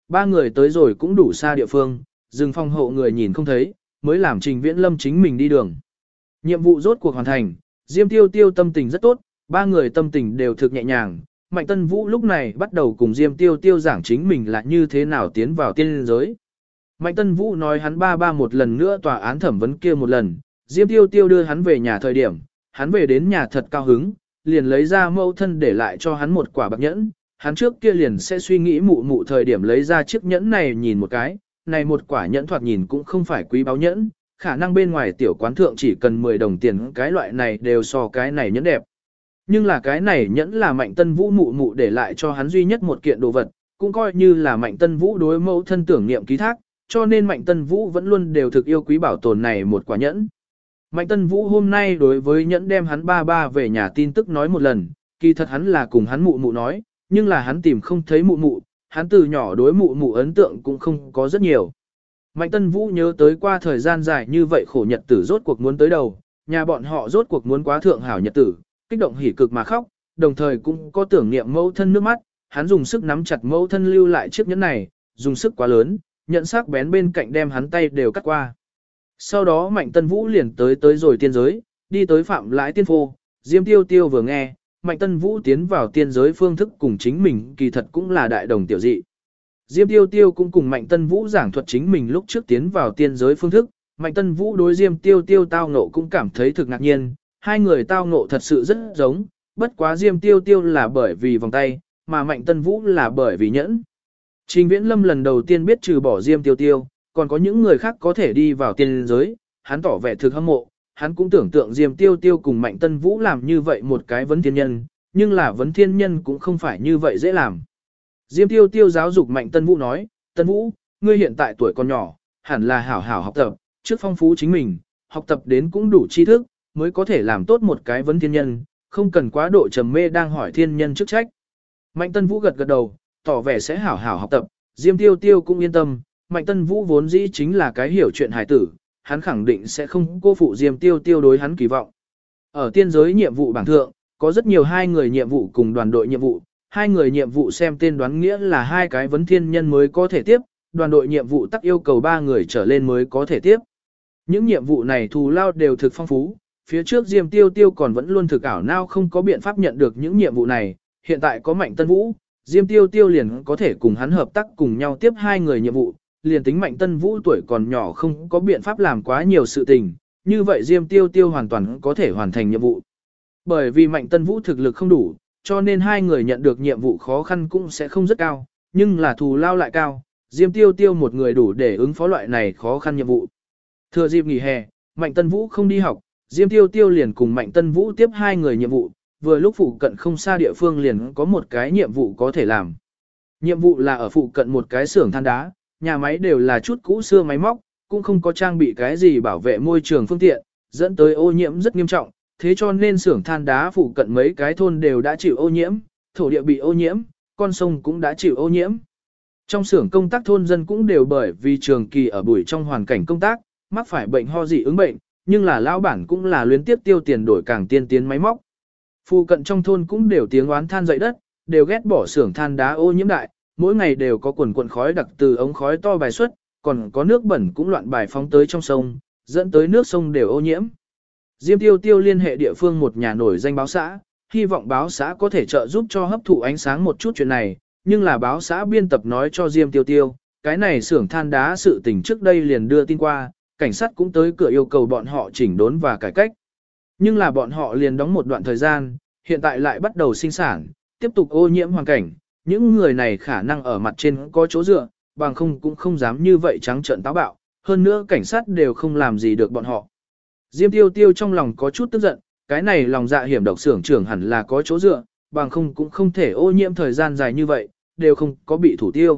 ba người tới rồi cũng đủ xa địa phương, rừng phòng hộ người nhìn không thấy, mới làm Trình Viễn Lâm chính mình đi đường. Nhiệm vụ rốt cuộc hoàn thành, Diêm Tiêu Tiêu tâm tình rất tốt, ba người tâm tình đều thực nhẹ nhàng. Mạnh Tân Vũ lúc này bắt đầu cùng Diêm Tiêu Tiêu giảng chính mình là như thế nào tiến vào tiên giới. Mạnh Tân Vũ nói hắn ba một lần nữa tòa án thẩm vấn kia một lần, Diêm Tiêu Tiêu đưa hắn về nhà thời điểm, hắn về đến nhà thật cao hứng, liền lấy ra mẫu thân để lại cho hắn một quả bạc nhẫn, hắn trước kia liền sẽ suy nghĩ mụ mụ thời điểm lấy ra chiếc nhẫn này nhìn một cái, này một quả nhẫn thoạt nhìn cũng không phải quý báu nhẫn, khả năng bên ngoài tiểu quán thượng chỉ cần 10 đồng tiền cái loại này đều so cái này nhẫn đẹp. Nhưng là cái này nhẫn là Mạnh Tân Vũ mụ mụ để lại cho hắn duy nhất một kiện đồ vật, cũng coi như là Mạnh Tân Vũ đối mẫu thân tưởng niệm ký thác, cho nên Mạnh Tân Vũ vẫn luôn đều thực yêu quý bảo tồn này một quả nhẫn. Mạnh Tân Vũ hôm nay đối với nhẫn đem hắn ba về nhà tin tức nói một lần, kỳ thật hắn là cùng hắn mụ mụ nói, nhưng là hắn tìm không thấy mụ mụ, hắn từ nhỏ đối mụ mụ ấn tượng cũng không có rất nhiều. Mạnh Tân Vũ nhớ tới qua thời gian dài như vậy khổ nhật tử rốt cuộc muốn tới đầu, nhà bọn họ rốt cuộc muốn quá thượng hảo nhật tử, kích động hỉ cực mà khóc, đồng thời cũng có tưởng niệm mẫu thân nước mắt, hắn dùng sức nắm chặt mẫu thân lưu lại chiếc nhẫn này, dùng sức quá lớn, nhẫn sắc bén bên cạnh đem hắn tay đều cắt qua. Sau đó Mạnh Tân Vũ liền tới rồi tiên giới, đi tới Phạm Lãi Tiên Phô, Diêm Tiêu Tiêu vừa nghe, Mạnh Tân Vũ tiến vào tiên giới phương thức cùng chính mình kỳ thật cũng là đại đồng tiểu dị. Diêm Tiêu Tiêu cũng cùng Mạnh Tân Vũ giảng thuật chính mình lúc trước tiến vào tiên giới phương thức, Mạnh Tân Vũ đối Diêm Tiêu Tiêu tao ngộ cũng cảm thấy thực ngạc nhiên, hai người tao ngộ thật sự rất giống, bất quá Diêm Tiêu Tiêu là bởi vì vòng tay, mà Mạnh Tân Vũ là bởi vì nhẫn. Trình Viễn Lâm lần đầu tiên biết trừ bỏ Diêm Tiêu Tiêu, còn có những người khác có thể đi vào tiên giới, hắn tỏ vẻ thực hâm mộ, hắn cũng tưởng tượng Diêm Tiêu Tiêu cùng Mạnh Tân Vũ làm như vậy một cái vấn thiên nhân, nhưng là vấn thiên nhân cũng không phải như vậy dễ làm. Diêm Tiêu Tiêu giáo dục Mạnh Tân Vũ nói, Tân Vũ, ngươi hiện tại tuổi còn nhỏ, hẳn là hảo hảo học tập, trước phong phú chính mình, học tập đến cũng đủ tri thức, mới có thể làm tốt một cái vấn thiên nhân, không cần quá độ trầm mê đang hỏi thiên nhân chức trách. Mạnh Tân Vũ gật gật đầu, tỏ vẻ sẽ hảo hảo học tập, Diêm Tiêu Tiêu cũng yên tâm, Mạnh Tân Vũ vốn dĩ chính là cái hiểu chuyện hài tử, hắn khẳng định sẽ không cô phụ Diêm Tiêu Tiêu đối hắn kỳ vọng. Ở tiên giới nhiệm vụ bảng thượng, có rất nhiều hai người nhiệm vụ cùng đoàn đội nhiệm vụ, hai người nhiệm vụ xem tên đoán nghĩa là hai cái vấn thiên nhân mới có thể tiếp, đoàn đội nhiệm vụ tắc yêu cầu 3 người trở lên mới có thể tiếp. Những nhiệm vụ này thù lao đều thực phong phú, phía trước Diêm Tiêu Tiêu còn vẫn luôn thực ảo não không có biện pháp nhận được những nhiệm vụ này, hiện tại có Mạnh Tân Vũ, Diêm Tiêu Tiêu liền có thể cùng hắn hợp tác cùng nhau tiếp 2 người nhiệm vụ, liền tính Mạnh Tân Vũ tuổi còn nhỏ không có biện pháp làm quá nhiều sự tình, như vậy Diêm Tiêu Tiêu hoàn toàn có thể hoàn thành nhiệm vụ. Bởi vì Mạnh Tân Vũ thực lực không đủ, cho nên 2 người nhận được nhiệm vụ khó khăn cũng sẽ không rất cao, nhưng là thù lao lại cao, Diêm Tiêu Tiêu một người đủ để ứng phó loại này khó khăn nhiệm vụ. Thừa dịp nghỉ hè, Mạnh Tân Vũ không đi học, Diêm Tiêu Tiêu liền cùng Mạnh Tân Vũ tiếp 2 người nhiệm vụ, vừa lúc phụ cận không xa địa phương liền có một cái nhiệm vụ có thể làm. Nhiệm vụ là ở phụ cận một cái xưởng than đá, nhà máy đều là chút cũ xưa máy móc, cũng không có trang bị cái gì bảo vệ môi trường phương tiện, dẫn tới ô nhiễm rất nghiêm trọng, thế cho nên xưởng than đá phụ cận mấy cái thôn đều đã chịu ô nhiễm, thổ địa bị ô nhiễm, con sông cũng đã chịu ô nhiễm. Trong xưởng công tác thôn dân cũng đều bởi vì trường kỳ ở bụi trong hoàn cảnh công tác, mắc phải bệnh ho dị ứng bệnh, nhưng là lão bản cũng là luyến tiếp tiêu tiền đổi càng tiên tiến máy móc. Phụ cận trong thôn cũng đều tiếng oán than dậy đất, đều ghét bỏ xưởng than đá ô nhiễm đại, mỗi ngày đều có quần quần khói đặc từ ống khói to bài xuất, còn có nước bẩn cũng loạn bài phóng tới trong sông, dẫn tới nước sông đều ô nhiễm. Diêm Tiêu Tiêu liên hệ địa phương một nhà nổi danh báo xã, hy vọng báo xã có thể trợ giúp cho hấp thụ ánh sáng một chút chuyện này, nhưng là báo xã biên tập nói cho Diêm Tiêu Tiêu, cái này xưởng than đá sự tình trước đây liền đưa tin qua, cảnh sát cũng tới cửa yêu cầu bọn họ chỉnh đốn và cải cách. Nhưng là bọn họ liền đóng một đoạn thời gian, hiện tại lại bắt đầu sinh sản, tiếp tục ô nhiễm hoàn cảnh, những người này khả năng ở mặt trên có chỗ dựa, bằng không cũng không dám như vậy trắng trợn táo bạo, hơn nữa cảnh sát đều không làm gì được bọn họ. Diêm Tiêu Tiêu trong lòng có chút tức giận, cái này lòng dạ hiểm độc xưởng trưởng hẳn là có chỗ dựa, bằng không cũng không thể ô nhiễm thời gian dài như vậy, đều không có bị thủ tiêu.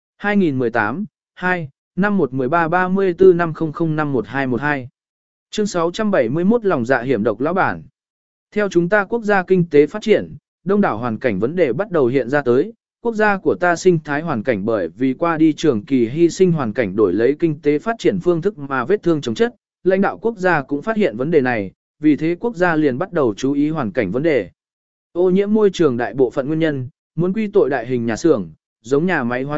2018, 2, 51133450051212 Chương 671 lòng dạ hiểm độc lão bản. Theo chúng ta quốc gia kinh tế phát triển, đông đảo hoàn cảnh vấn đề bắt đầu hiện ra tới, quốc gia của ta sinh thái hoàn cảnh bởi vì qua đi trường kỳ hy sinh hoàn cảnh đổi lấy kinh tế phát triển phương thức mà vết thương chống chất, lãnh đạo quốc gia cũng phát hiện vấn đề này, vì thế quốc gia liền bắt đầu chú ý hoàn cảnh vấn đề. Ô nhiễm môi trường đại bộ phận nguyên nhân, muốn quy tội đại hình nhà xưởng, giống nhà máy hóa chất,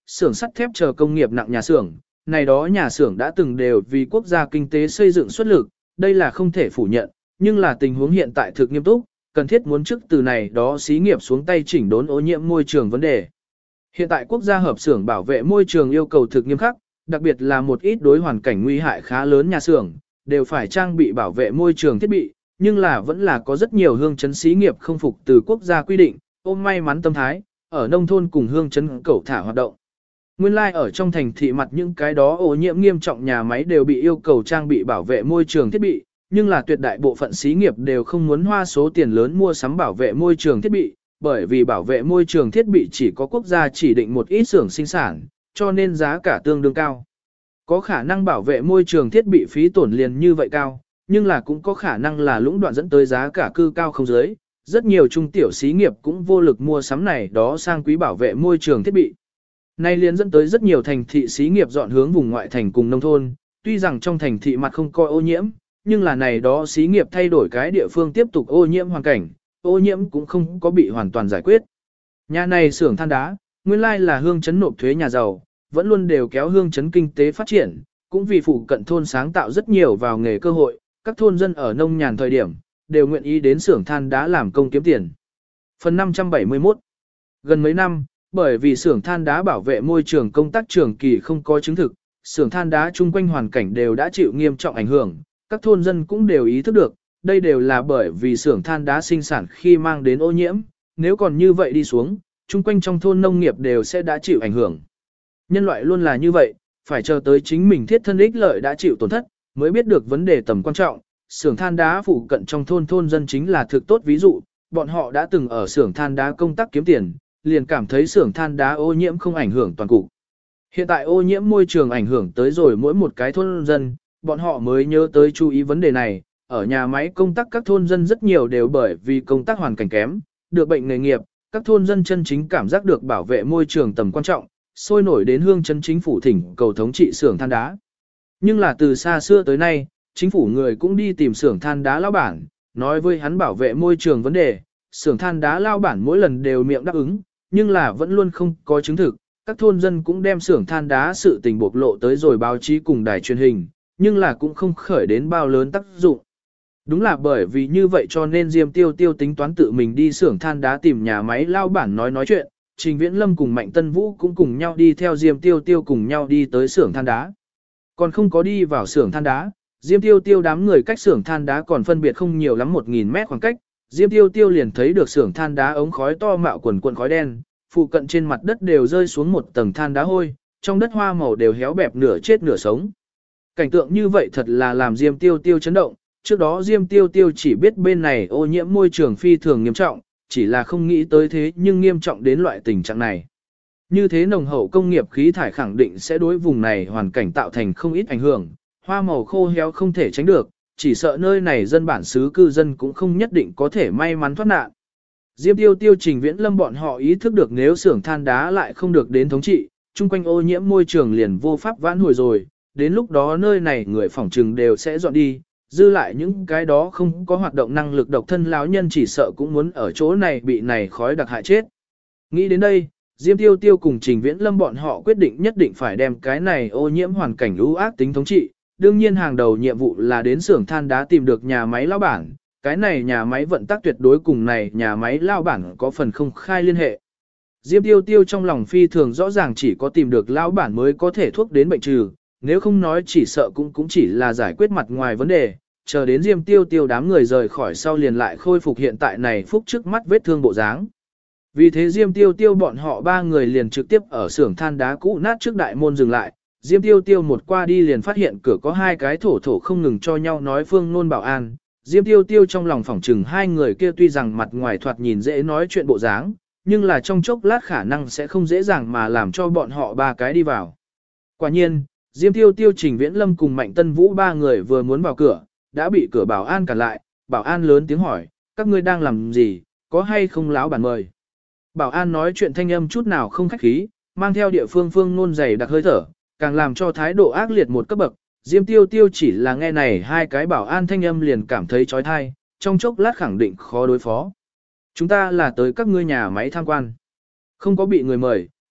xưởng sắt thép chờ công nghiệp nặng nhà xưởng, này đó nhà xưởng đã từng đều vì quốc gia kinh tế xây dựng xuất lực, đây là không thể phủ nhận, nhưng là tình huống hiện tại thực nghiêm túc, cần thiết muốn trước từ này đó xí nghiệp xuống tay chỉnh đốn ô nhiễm môi trường vấn đề. Hiện tại quốc gia hợp xưởng bảo vệ môi trường yêu cầu thực nghiêm khắc, đặc biệt là một ít đối hoàn cảnh nguy hại khá lớn nhà xưởng, đều phải trang bị bảo vệ môi trường thiết bị, nhưng là vẫn là có rất nhiều hương chấn xí nghiệp không phục từ quốc gia quy định, ôm may mắn tâm thái, ở nông thôn cùng hương chấn cẩu thả hoạt động. Nguyên lai like ở trong thành thị mặt những cái đó ô nhiễm nghiêm trọng nhà máy đều bị yêu cầu trang bị bảo vệ môi trường thiết bị, nhưng là tuyệt đại bộ phận xí nghiệp đều không muốn hoa số tiền lớn mua sắm bảo vệ môi trường thiết bị, bởi vì bảo vệ môi trường thiết bị chỉ có quốc gia chỉ định một ít xưởng sinh sản, cho nên giá cả tương đương cao. Có khả năng bảo vệ môi trường thiết bị phí tổn liền như vậy cao, nhưng là cũng có khả năng là lũng đoạn dẫn tới giá cả cư cao không giới. Rất nhiều trung tiểu xí nghiệp cũng vô lực mua sắm này đó sang quý bảo vệ môi trường thiết bị. Nay liền dẫn tới rất nhiều thành thị xí nghiệp dọn hướng vùng ngoại thành cùng nông thôn, tuy rằng trong thành thị mặt không coi ô nhiễm, nhưng là này đó xí nghiệp thay đổi cái địa phương tiếp tục ô nhiễm hoàn cảnh, ô nhiễm cũng không có bị hoàn toàn giải quyết. Nhà này xưởng than đá, nguyên lai là hương chấn nộp thuế nhà giàu, vẫn luôn đều kéo hương chấn kinh tế phát triển, cũng vì phụ cận thôn sáng tạo rất nhiều vào nghề cơ hội, các thôn dân ở nông nhàn thời điểm, đều nguyện ý đến xưởng than đá làm công kiếm tiền. Phần 571 Gần mấy năm, bởi vì xưởng than đá bảo vệ môi trường công tác trường kỳ không có chứng thực, xưởng than đá chung quanh hoàn cảnh đều đã chịu nghiêm trọng ảnh hưởng, các thôn dân cũng đều ý thức được, đây đều là bởi vì xưởng than đá sinh sản khi mang đến ô nhiễm, nếu còn như vậy đi xuống, chung quanh trong thôn nông nghiệp đều sẽ đã chịu ảnh hưởng. Nhân loại luôn là như vậy, phải chờ tới chính mình thiết thân ích lợi đã chịu tổn thất, mới biết được vấn đề tầm quan trọng. Xưởng than đá phụ cận trong thôn dân chính là thực tốt ví dụ, bọn họ đã từng ở xưởng than đá công tác kiếm tiền, liền cảm thấy xưởng than đá ô nhiễm không ảnh hưởng toàn cục. Hiện tại ô nhiễm môi trường ảnh hưởng tới rồi mỗi một cái thôn dân, bọn họ mới nhớ tới chú ý vấn đề này, ở nhà máy công tác các thôn dân rất nhiều đều bởi vì công tác hoàn cảnh kém, được bệnh nghề nghiệp, các thôn dân chân chính cảm giác được bảo vệ môi trường tầm quan trọng, sôi nổi đến hương chân chính phủ thỉnh cầu thống trị xưởng than đá. Nhưng là từ xa xưa tới nay, chính phủ người cũng đi tìm xưởng than đá lão bản, nói với hắn bảo vệ môi trường vấn đề, xưởng than đá lão bản mỗi lần đều miệng đáp ứng, nhưng là vẫn luôn không có chứng thực. Các thôn dân cũng đem xưởng than đá sự tình bộc lộ tới rồi báo chí cùng đài truyền hình, nhưng là cũng không khởi đến bao lớn tác dụng. Đúng là bởi vì như vậy cho nên Diêm Tiêu Tiêu tính toán tự mình đi xưởng than đá tìm nhà máy lão bản nói chuyện, Trình Viễn Lâm cùng Mạnh Tân Vũ cũng cùng nhau đi theo Diêm Tiêu Tiêu cùng nhau đi tới xưởng than đá. Còn không có đi vào xưởng than đá, Diêm Tiêu Tiêu đám người cách xưởng than đá còn phân biệt không nhiều lắm 1000 mét khoảng cách, Diêm Tiêu Tiêu liền thấy được xưởng than đá ống khói to mạo quần quần khói đen, phụ cận trên mặt đất đều rơi xuống một tầng than đá hôi, trong đất hoa màu đều héo bẹp nửa chết nửa sống. Cảnh tượng như vậy thật là làm Diêm Tiêu Tiêu chấn động, trước đó Diêm Tiêu Tiêu chỉ biết bên này ô nhiễm môi trường phi thường nghiêm trọng, chỉ là không nghĩ tới thế nhưng nghiêm trọng đến loại tình trạng này. Như thế nồng hậu công nghiệp khí thải khẳng định sẽ đối vùng này hoàn cảnh tạo thành không ít ảnh hưởng, hoa màu khô héo không thể tránh được, chỉ sợ nơi này dân bản xứ cư dân cũng không nhất định có thể may mắn thoát nạn. Diêm Tiêu Tiêu Trình Viễn Lâm bọn họ ý thức được nếu xưởng than đá lại không được đến thống trị, chung quanh ô nhiễm môi trường liền vô pháp vãn hồi rồi, đến lúc đó nơi này người phỏng trừng đều sẽ dọn đi, dư lại những cái đó không có hoạt động năng lực độc thân lão nhân chỉ sợ cũng muốn ở chỗ này bị này khói đặc hại chết. Nghĩ đến đây, Diêm Tiêu Tiêu cùng Trình Viễn Lâm bọn họ quyết định nhất định phải đem cái này ô nhiễm hoàn cảnh ưu ác tính thống trị, đương nhiên hàng đầu nhiệm vụ là đến xưởng than đá tìm được nhà máy lão bản, cái này nhà máy vận tắc tuyệt đối cùng này nhà máy lão bản có phần không khai liên hệ. Diêm Tiêu Tiêu trong lòng phi thường rõ ràng chỉ có tìm được lão bản mới có thể thuốc đến bệnh trừ, nếu không nói chỉ sợ cũng chỉ là giải quyết mặt ngoài vấn đề, chờ đến Diêm Tiêu Tiêu đám người rời khỏi sau liền lại khôi phục hiện tại này phúc trước mắt vết thương bộ dáng. Vì thế Diêm Tiêu Tiêu bọn họ ba người liền trực tiếp ở xưởng than đá cũ nát trước đại môn dừng lại, Diêm Tiêu Tiêu một qua đi liền phát hiện cửa có hai cái thổ không ngừng cho nhau nói phương nôn bảo an. Diêm Tiêu Tiêu trong lòng phỏng trừng hai người kia tuy rằng mặt ngoài thoạt nhìn dễ nói chuyện bộ dáng, nhưng là trong chốc lát khả năng sẽ không dễ dàng mà làm cho bọn họ ba cái đi vào. Quả nhiên, Diêm Tiêu Tiêu Trình Viễn Lâm cùng Mạnh Tân Vũ ba người vừa muốn vào cửa, đã bị cửa bảo an cản lại, bảo an lớn tiếng hỏi, các ngươi đang làm gì, có hay không láo bản mời. Bảo an nói chuyện thanh âm chút nào không khách khí, mang theo địa phương phương nôn dày đặc hơi thở, càng làm cho thái độ ác liệt một cấp bậc. Diêm Tiêu Tiêu chỉ là nghe này hai cái bảo an thanh âm liền cảm thấy chói tai, trong chốc lát khẳng định khó đối phó. Chúng ta là tới các ngươi nhà máy tham quan. Không có bị người mời,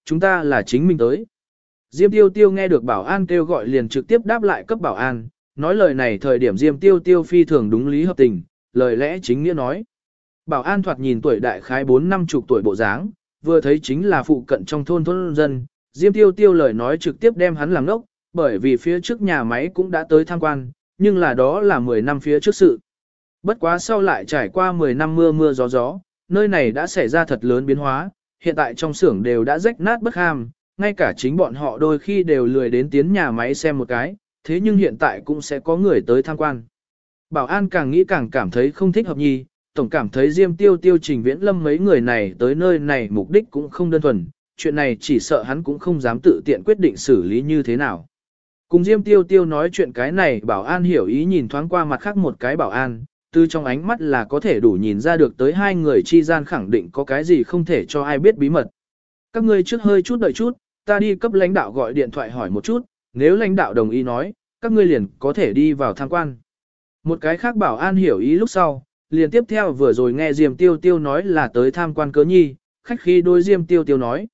chúng ta là chính mình tới. Diêm Tiêu Tiêu nghe được bảo an kêu gọi liền trực tiếp đáp lại cấp bảo an, nói lời này thời điểm Diêm Tiêu Tiêu phi thường đúng lý hợp tình, lời lẽ chính nghĩa nói. Bảo an thoạt nhìn tuổi đại khái 4-50 tuổi bộ dáng, vừa thấy chính là phụ cận trong thôn dân, Diêm Tiêu Tiêu lời nói trực tiếp đem hắn làm ngốc, bởi vì phía trước nhà máy cũng đã tới tham quan, nhưng là đó là 10 năm phía trước sự. Bất quá sau lại trải qua 10 năm mưa mưa gió gió, nơi này đã xảy ra thật lớn biến hóa, hiện tại trong xưởng đều đã rách nát bất ham, ngay cả chính bọn họ đôi khi đều lười đến tiến nhà máy xem một cái, thế nhưng hiện tại cũng sẽ có người tới tham quan. Bảo an càng nghĩ càng cảm thấy không thích hợp nhi, tổng cảm thấy Diêm Tiêu Tiêu Trình Viễn Lâm mấy người này tới nơi này mục đích cũng không đơn thuần, chuyện này chỉ sợ hắn cũng không dám tự tiện quyết định xử lý như thế nào. Cùng Diêm Tiêu Tiêu nói chuyện cái này bảo an hiểu ý nhìn thoáng qua mặt khác một cái bảo an, từ trong ánh mắt là có thể đủ nhìn ra được tới hai người chi gian khẳng định có cái gì không thể cho ai biết bí mật. Các ngươi trước hơi chút đợi chút, ta đi cấp lãnh đạo gọi điện thoại hỏi một chút, nếu lãnh đạo đồng ý nói, các ngươi liền có thể đi vào tham quan. Một cái khác bảo an hiểu ý lúc sau, liền tiếp theo vừa rồi nghe Diêm Tiêu Tiêu nói là tới tham quan cớ nhi, khách khí đối Diêm Tiêu Tiêu nói.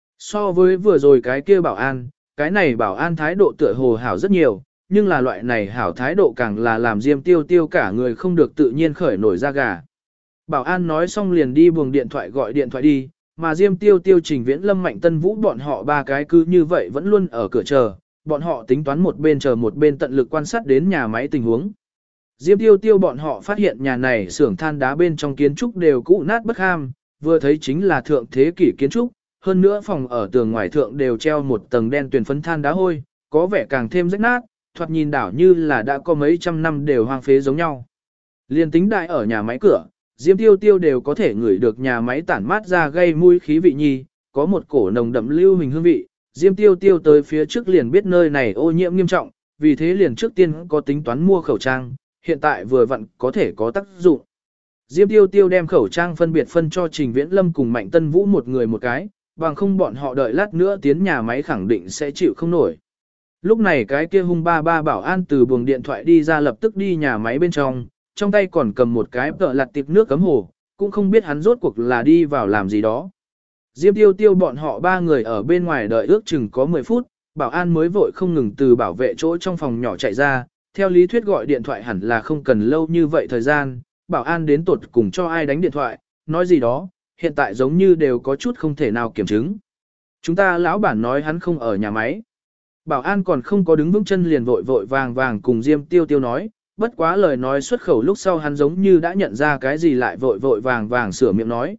So với vừa rồi cái kia bảo an, cái này bảo an thái độ tựa hồ hảo rất nhiều, nhưng là loại này hảo thái độ càng là làm Diêm Tiêu Tiêu cả người không được tự nhiên khởi nổi da gà. Bảo an nói xong liền đi buồng điện thoại gọi điện thoại đi, mà Diêm Tiêu Tiêu Trình Viễn Lâm Mạnh Tân Vũ bọn họ ba cái cứ như vậy vẫn luôn ở cửa chờ, bọn họ tính toán một bên chờ một bên tận lực quan sát đến nhà máy tình huống. Diêm Tiêu Tiêu bọn họ phát hiện nhà này xưởng than đá bên trong kiến trúc đều cũ nát bất ham, vừa thấy chính là thượng thế kỷ kiến trúc, hơn nữa phòng ở tường ngoài thượng đều treo một tầng đen tuyền phấn than đá hôi, có vẻ càng thêm rách nát, thoạt nhìn đảo như là đã có mấy trăm năm đều hoang phế giống nhau. Liên tính đại ở nhà máy cửa, Diêm Tiêu Tiêu đều có thể ngửi được nhà máy tản mát ra gây mùi khí vị nhi, có một cổ nồng đậm lưu hình hương vị. Diêm Tiêu Tiêu tới phía trước liền biết nơi này ô nhiễm nghiêm trọng, vì thế liền trước tiên có tính toán mua khẩu trang, hiện tại vừa vặn có thể có tác dụng. Diêm Tiêu Tiêu đem khẩu trang phân biệt phân cho Trình Viễn Lâm cùng Mạnh Tân Vũ một người một cái, bằng không bọn họ đợi lát nữa tiến nhà máy khẳng định sẽ chịu không nổi. Lúc này cái kia hung ba ba bảo an từ buồng điện thoại đi ra lập tức đi nhà máy bên trong tay còn cầm một cái tợ lặt tiệp nước cấm hồ, cũng không biết hắn rốt cuộc là đi vào làm gì đó. Diêm Tiêu Tiêu bọn họ ba người ở bên ngoài đợi ước chừng có 10 phút, bảo an mới vội không ngừng từ bảo vệ chỗ trong phòng nhỏ chạy ra, theo lý thuyết gọi điện thoại hẳn là không cần lâu như vậy thời gian, bảo an đến tột cùng cho ai đánh điện thoại, nói gì đó, hiện tại giống như đều có chút không thể nào kiểm chứng. Chúng ta lão bản nói hắn không ở nhà máy. Bảo an còn không có đứng vững chân liền vội vội vàng vàng cùng Diêm Tiêu Tiêu nói, bất quá lời nói xuất khẩu lúc sau hắn giống như đã nhận ra cái gì lại vội vội vàng vàng sửa miệng nói,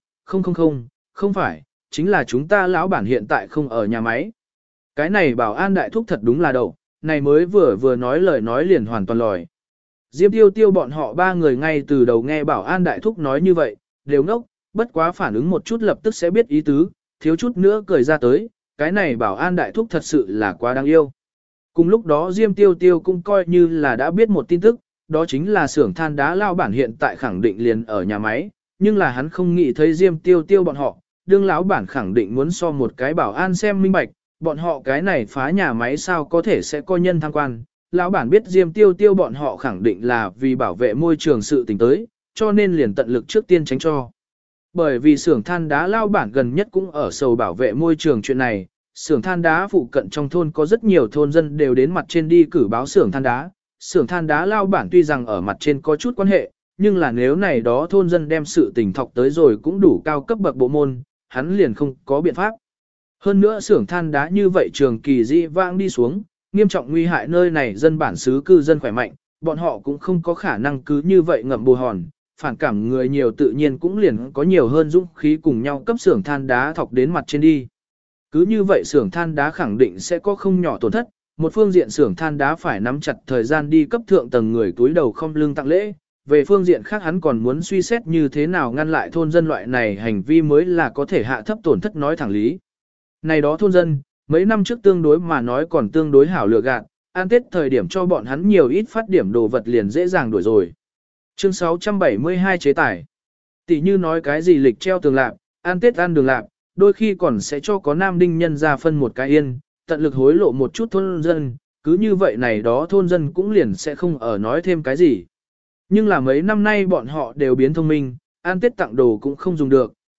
không phải, chính là chúng ta lão bản hiện tại không ở nhà máy. Cái này bảo an đại thúc thật đúng là đậu, này mới vừa nói lời nói liền hoàn toàn lòi. Diêm Tiêu Tiêu bọn họ ba người ngay từ đầu nghe bảo an đại thúc nói như vậy, đều ngốc, bất quá phản ứng một chút lập tức sẽ biết ý tứ, thiếu chút nữa cười ra tới, cái này bảo an đại thúc thật sự là quá đáng yêu. Cùng lúc đó Diêm Tiêu Tiêu cũng coi như là đã biết một tin tức, đó chính là xưởng than đá lao bản hiện tại khẳng định liền ở nhà máy, nhưng là hắn không nghĩ thấy Diêm Tiêu Tiêu bọn họ, đương lão bản khẳng định muốn so một cái bảo an xem minh bạch, bọn họ cái này phá nhà máy sao có thể sẽ coi nhân tham quan. Lão bản biết Diêm Tiêu Tiêu bọn họ khẳng định là vì bảo vệ môi trường sự tình tới, cho nên liền tận lực trước tiên tránh cho. Bởi vì xưởng than đá lao bản gần nhất cũng ở sầu bảo vệ môi trường chuyện này, xưởng than đá phụ cận trong thôn có rất nhiều thôn dân đều đến mặt trên đi cử báo xưởng than đá. Xưởng than đá lao bản tuy rằng ở mặt trên có chút quan hệ, nhưng là nếu này đó thôn dân đem sự tình thọc tới rồi cũng đủ cao cấp bậc bộ môn, hắn liền không có biện pháp. Hơn nữa xưởng than đá như vậy trường kỳ dị vãng đi xuống, nghiêm trọng nguy hại nơi này dân bản xứ cư dân khỏe mạnh, bọn họ cũng không có khả năng cứ như vậy ngậm bù hòn, phản cảm người nhiều tự nhiên cũng liền có nhiều hơn dũng khí cùng nhau cấp xưởng than đá thọc đến mặt trên đi. Cứ như vậy xưởng than đá khẳng định sẽ có không nhỏ tổn thất, một phương diện xưởng than đá phải nắm chặt thời gian đi cấp thượng tầng người túi đầu không lương tặng lễ, về phương diện khác hắn còn muốn suy xét như thế nào ngăn lại thôn dân loại này hành vi mới là có thể hạ thấp tổn thất nói thẳng lý. Này đó thôn dân, mấy năm trước tương đối mà nói còn tương đối hảo lựa gạt, ăn Tết thời điểm cho bọn hắn nhiều ít phát điểm đồ vật liền dễ dàng đuổi rồi. Chương 672 chế tải. Tỷ như nói cái gì lịch treo tường lạp, ăn Tết ăn đường lạp, đôi khi còn sẽ cho có nam đinh nhân ra phân một cái yên, tận lực hối lộ một chút thôn dân, cứ như vậy này đó thôn dân cũng liền sẽ không ở nói thêm cái gì. Nhưng là mấy năm nay bọn họ đều biến thông minh, ăn Tết tặng đồ cũng không dùng được,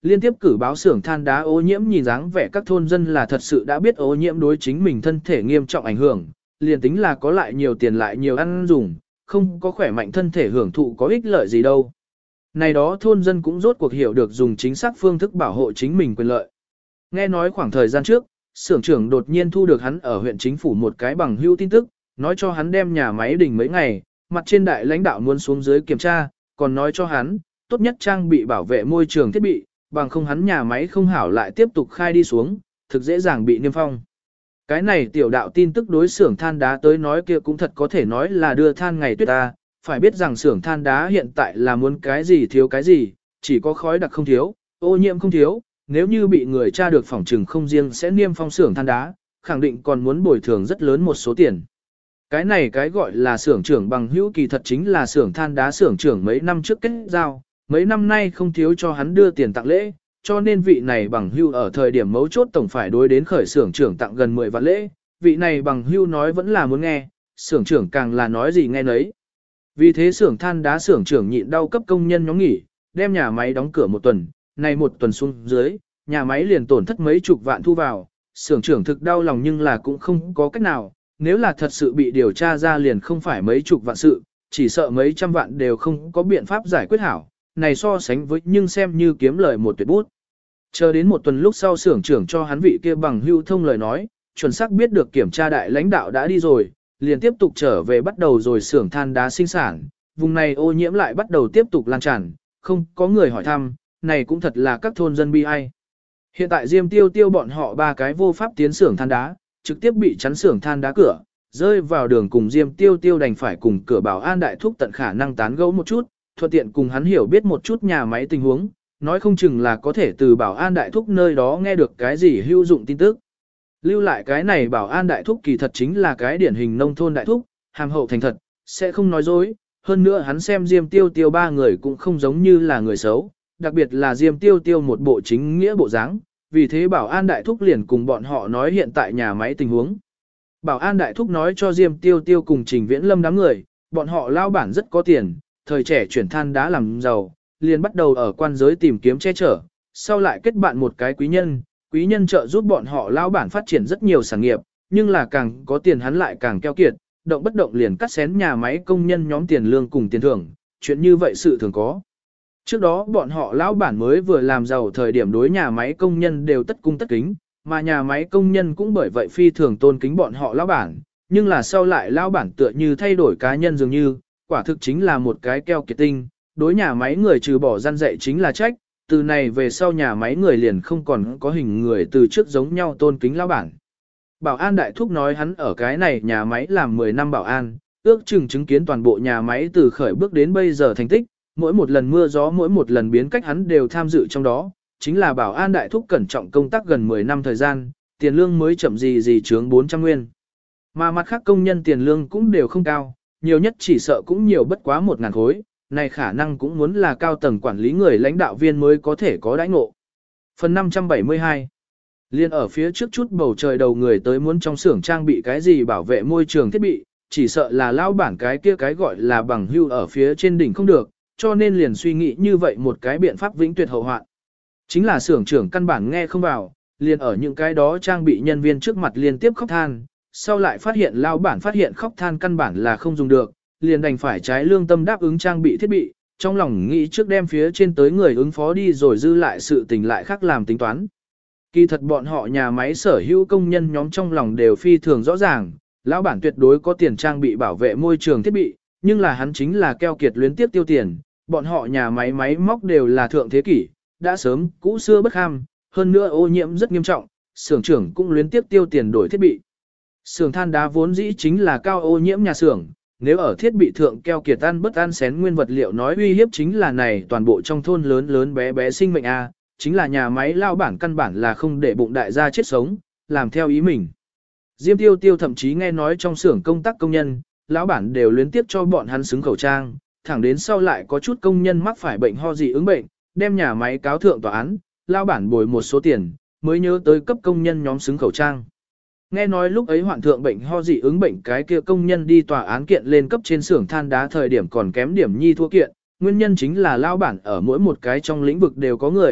Liên tiếp cử báo xưởng than đá ô nhiễm, nhìn dáng vẻ các thôn dân là thật sự đã biết ô nhiễm đối chính mình thân thể nghiêm trọng ảnh hưởng, liền tính là có lại nhiều tiền lại nhiều ăn dùng, không có khỏe mạnh thân thể hưởng thụ có ích lợi gì đâu. Này đó thôn dân cũng rốt cuộc hiểu được dùng chính xác phương thức bảo hộ chính mình quyền lợi. Nghe nói khoảng thời gian trước, xưởng trưởng đột nhiên thu được hắn ở huyện chính phủ một cái bằng hữu tin tức, nói cho hắn đem nhà máy đình mấy ngày, mặt trên đại lãnh đạo muốn xuống dưới kiểm tra, còn nói cho hắn, tốt nhất trang bị bảo vệ môi trường thiết bị, bằng không hắn nhà máy không hảo lại tiếp tục khai đi xuống, thực dễ dàng bị niêm phong. Cái này tiểu đạo tin tức đối xưởng than đá tới nói kia cũng thật có thể nói là đưa than ngày tuyết ta, phải biết rằng xưởng than đá hiện tại là muốn cái gì thiếu cái gì, chỉ có khói đặc không thiếu, ô nhiễm không thiếu, nếu như bị người tra được phòng trừng không riêng sẽ niêm phong xưởng than đá, khẳng định còn muốn bồi thường rất lớn một số tiền. Cái này cái gọi là xưởng trưởng bằng hữu kỳ thật chính là xưởng than đá xưởng trưởng mấy năm trước kết giao, mấy năm nay không thiếu cho hắn đưa tiền tặng lễ, cho nên vị này bằng hữu ở thời điểm mấu chốt tổng phải đối đến khởi xưởng trưởng tặng gần 10 vạn lễ, vị này bằng hữu nói vẫn là muốn nghe, xưởng trưởng càng là nói gì nghe nấy. Vì thế xưởng than đá xưởng trưởng nhịn đau cấp công nhân nhóm nghỉ, đem nhà máy đóng cửa một tuần, này một tuần xuống dưới, nhà máy liền tổn thất mấy chục vạn thu vào, xưởng trưởng thực đau lòng nhưng là cũng không có cách nào, nếu là thật sự bị điều tra ra liền không phải mấy chục vạn sự, chỉ sợ mấy trăm vạn đều không có biện pháp giải quyết hảo, này so sánh với nhưng xem như kiếm lời một tuyệt bút. Chờ đến một tuần lúc sau xưởng trưởng cho hắn vị kia bằng hữu thông lời nói, chuẩn xác biết được kiểm tra đại lãnh đạo đã đi rồi, liền tiếp tục trở về bắt đầu rồi xưởng than đá sinh sản, vùng này ô nhiễm lại bắt đầu tiếp tục lan tràn, không có người hỏi thăm, này cũng thật là các thôn dân bi ai. Hiện tại Diêm Tiêu Tiêu bọn họ ba cái vô pháp tiến xưởng than đá, trực tiếp bị chắn xưởng than đá cửa, rơi vào đường cùng Diêm Tiêu Tiêu đành phải cùng cửa bảo an đại thúc tận khả năng tán gẫu một chút, thuận tiện cùng hắn hiểu biết một chút nhà máy tình huống, nói không chừng là có thể từ bảo an đại thúc nơi đó nghe được cái gì hữu dụng tin tức. Lưu lại cái này bảo an đại thúc kỳ thật chính là cái điển hình nông thôn đại thúc, hàm hậu thành thật, sẽ không nói dối, hơn nữa hắn xem Diêm Tiêu Tiêu ba người cũng không giống như là người xấu, đặc biệt là Diêm Tiêu Tiêu một bộ chính nghĩa bộ dáng, vì thế bảo an đại thúc liền cùng bọn họ nói hiện tại nhà máy tình huống. Bảo an đại thúc nói cho Diêm Tiêu Tiêu cùng Trình Viễn Lâm đám người, bọn họ lao bản rất có tiền, thời trẻ chuyển than đá làm giàu, liền bắt đầu ở quan giới tìm kiếm che chở, sau lại kết bạn một cái quý nhân trợ giúp bọn họ lao bản phát triển rất nhiều sản nghiệp, nhưng là càng có tiền hắn lại càng keo kiệt, động bất động liền cắt xén nhà máy công nhân nhóm tiền lương cùng tiền thưởng, chuyện như vậy sự thường có. Trước đó bọn họ lão bản mới vừa làm giàu thời điểm đối nhà máy công nhân đều tất cung tất kính, mà nhà máy công nhân cũng bởi vậy phi thường tôn kính bọn họ lão bản, nhưng là sau lại lão bản tựa như thay đổi cá nhân dường như, quả thực chính là một cái keo kiệt tinh, đối nhà máy người trừ bỏ gian dạy chính là trách, từ này về sau nhà máy người liền không còn có hình người từ trước giống nhau tôn kính lão bản. Bảo an đại thúc nói hắn ở cái này nhà máy làm 10 năm bảo an, ước chừng chứng kiến toàn bộ nhà máy từ khởi bước đến bây giờ thành tích, mỗi một lần mưa gió mỗi một lần biến cách hắn đều tham dự trong đó, chính là bảo an đại thúc cẩn trọng công tác gần 10 năm thời gian, tiền lương mới chậm gì chướng 400 nguyên. Mà mặt khác công nhân tiền lương cũng đều không cao, nhiều nhất chỉ sợ cũng nhiều bất quá 1.000 khối, này khả năng cũng muốn là cao tầng quản lý người lãnh đạo viên mới có thể có đãi ngộ. Phần 572 liên ở phía trước chút bầu trời đầu người tới muốn trong xưởng trang bị cái gì bảo vệ môi trường thiết bị, chỉ sợ là lao bản cái kia cái gọi là bằng hưu ở phía trên đỉnh không được, cho nên liền suy nghĩ như vậy một cái biện pháp vĩnh tuyệt hậu hoạn. Chính là xưởng trưởng căn bản nghe không vào, liền ở những cái đó trang bị nhân viên trước mặt liên tiếp khóc than, sau lại phát hiện lao bản phát hiện khóc than căn bản là không dùng được, liền đành phải trái lương tâm đáp ứng trang bị thiết bị, trong lòng nghĩ trước đem phía trên tới người ứng phó đi rồi dư lại sự tình lại khác làm tính toán. Kỳ thật bọn họ nhà máy sở hữu công nhân nhóm trong lòng đều phi thường rõ ràng, lão bản tuyệt đối có tiền trang bị bảo vệ môi trường thiết bị, nhưng là hắn chính là keo kiệt luyến tiếp tiêu tiền, bọn họ nhà máy máy móc đều là thượng thế kỷ, đã sớm cũ xưa bất ham, hơn nữa ô nhiễm rất nghiêm trọng, xưởng trưởng cũng luyến tiếp tiêu tiền đổi thiết bị. Xưởng than đá vốn dĩ chính là cao ô nhiễm nhà xưởng, nếu ở thiết bị thượng keo kiệt ăn bất ăn xén nguyên vật liệu nói uy hiếp chính là này toàn bộ trong thôn lớn lớn bé bé sinh mệnh a, chính là nhà máy lao bản căn bản là không để bụng đại gia chết sống, làm theo ý mình. Diêm Tiêu Tiêu thậm chí nghe nói trong xưởng công tác công nhân, lão bản đều luyến tiếp cho bọn hắn xứng khẩu trang, thẳng đến sau lại có chút công nhân mắc phải bệnh ho dị ứng bệnh, đem nhà máy cáo thượng tòa án, lão bản bồi một số tiền, mới nhớ tới cấp công nhân nhóm xứng khẩu trang. Nghe nói lúc ấy hoạn thượng bệnh ho dị ứng bệnh cái kia công nhân đi tòa án kiện lên cấp trên xưởng than đá thời điểm còn kém điểm nhi thua kiện, nguyên nhân chính là lão bản ở mỗi một cái trong lĩnh vực đều có người,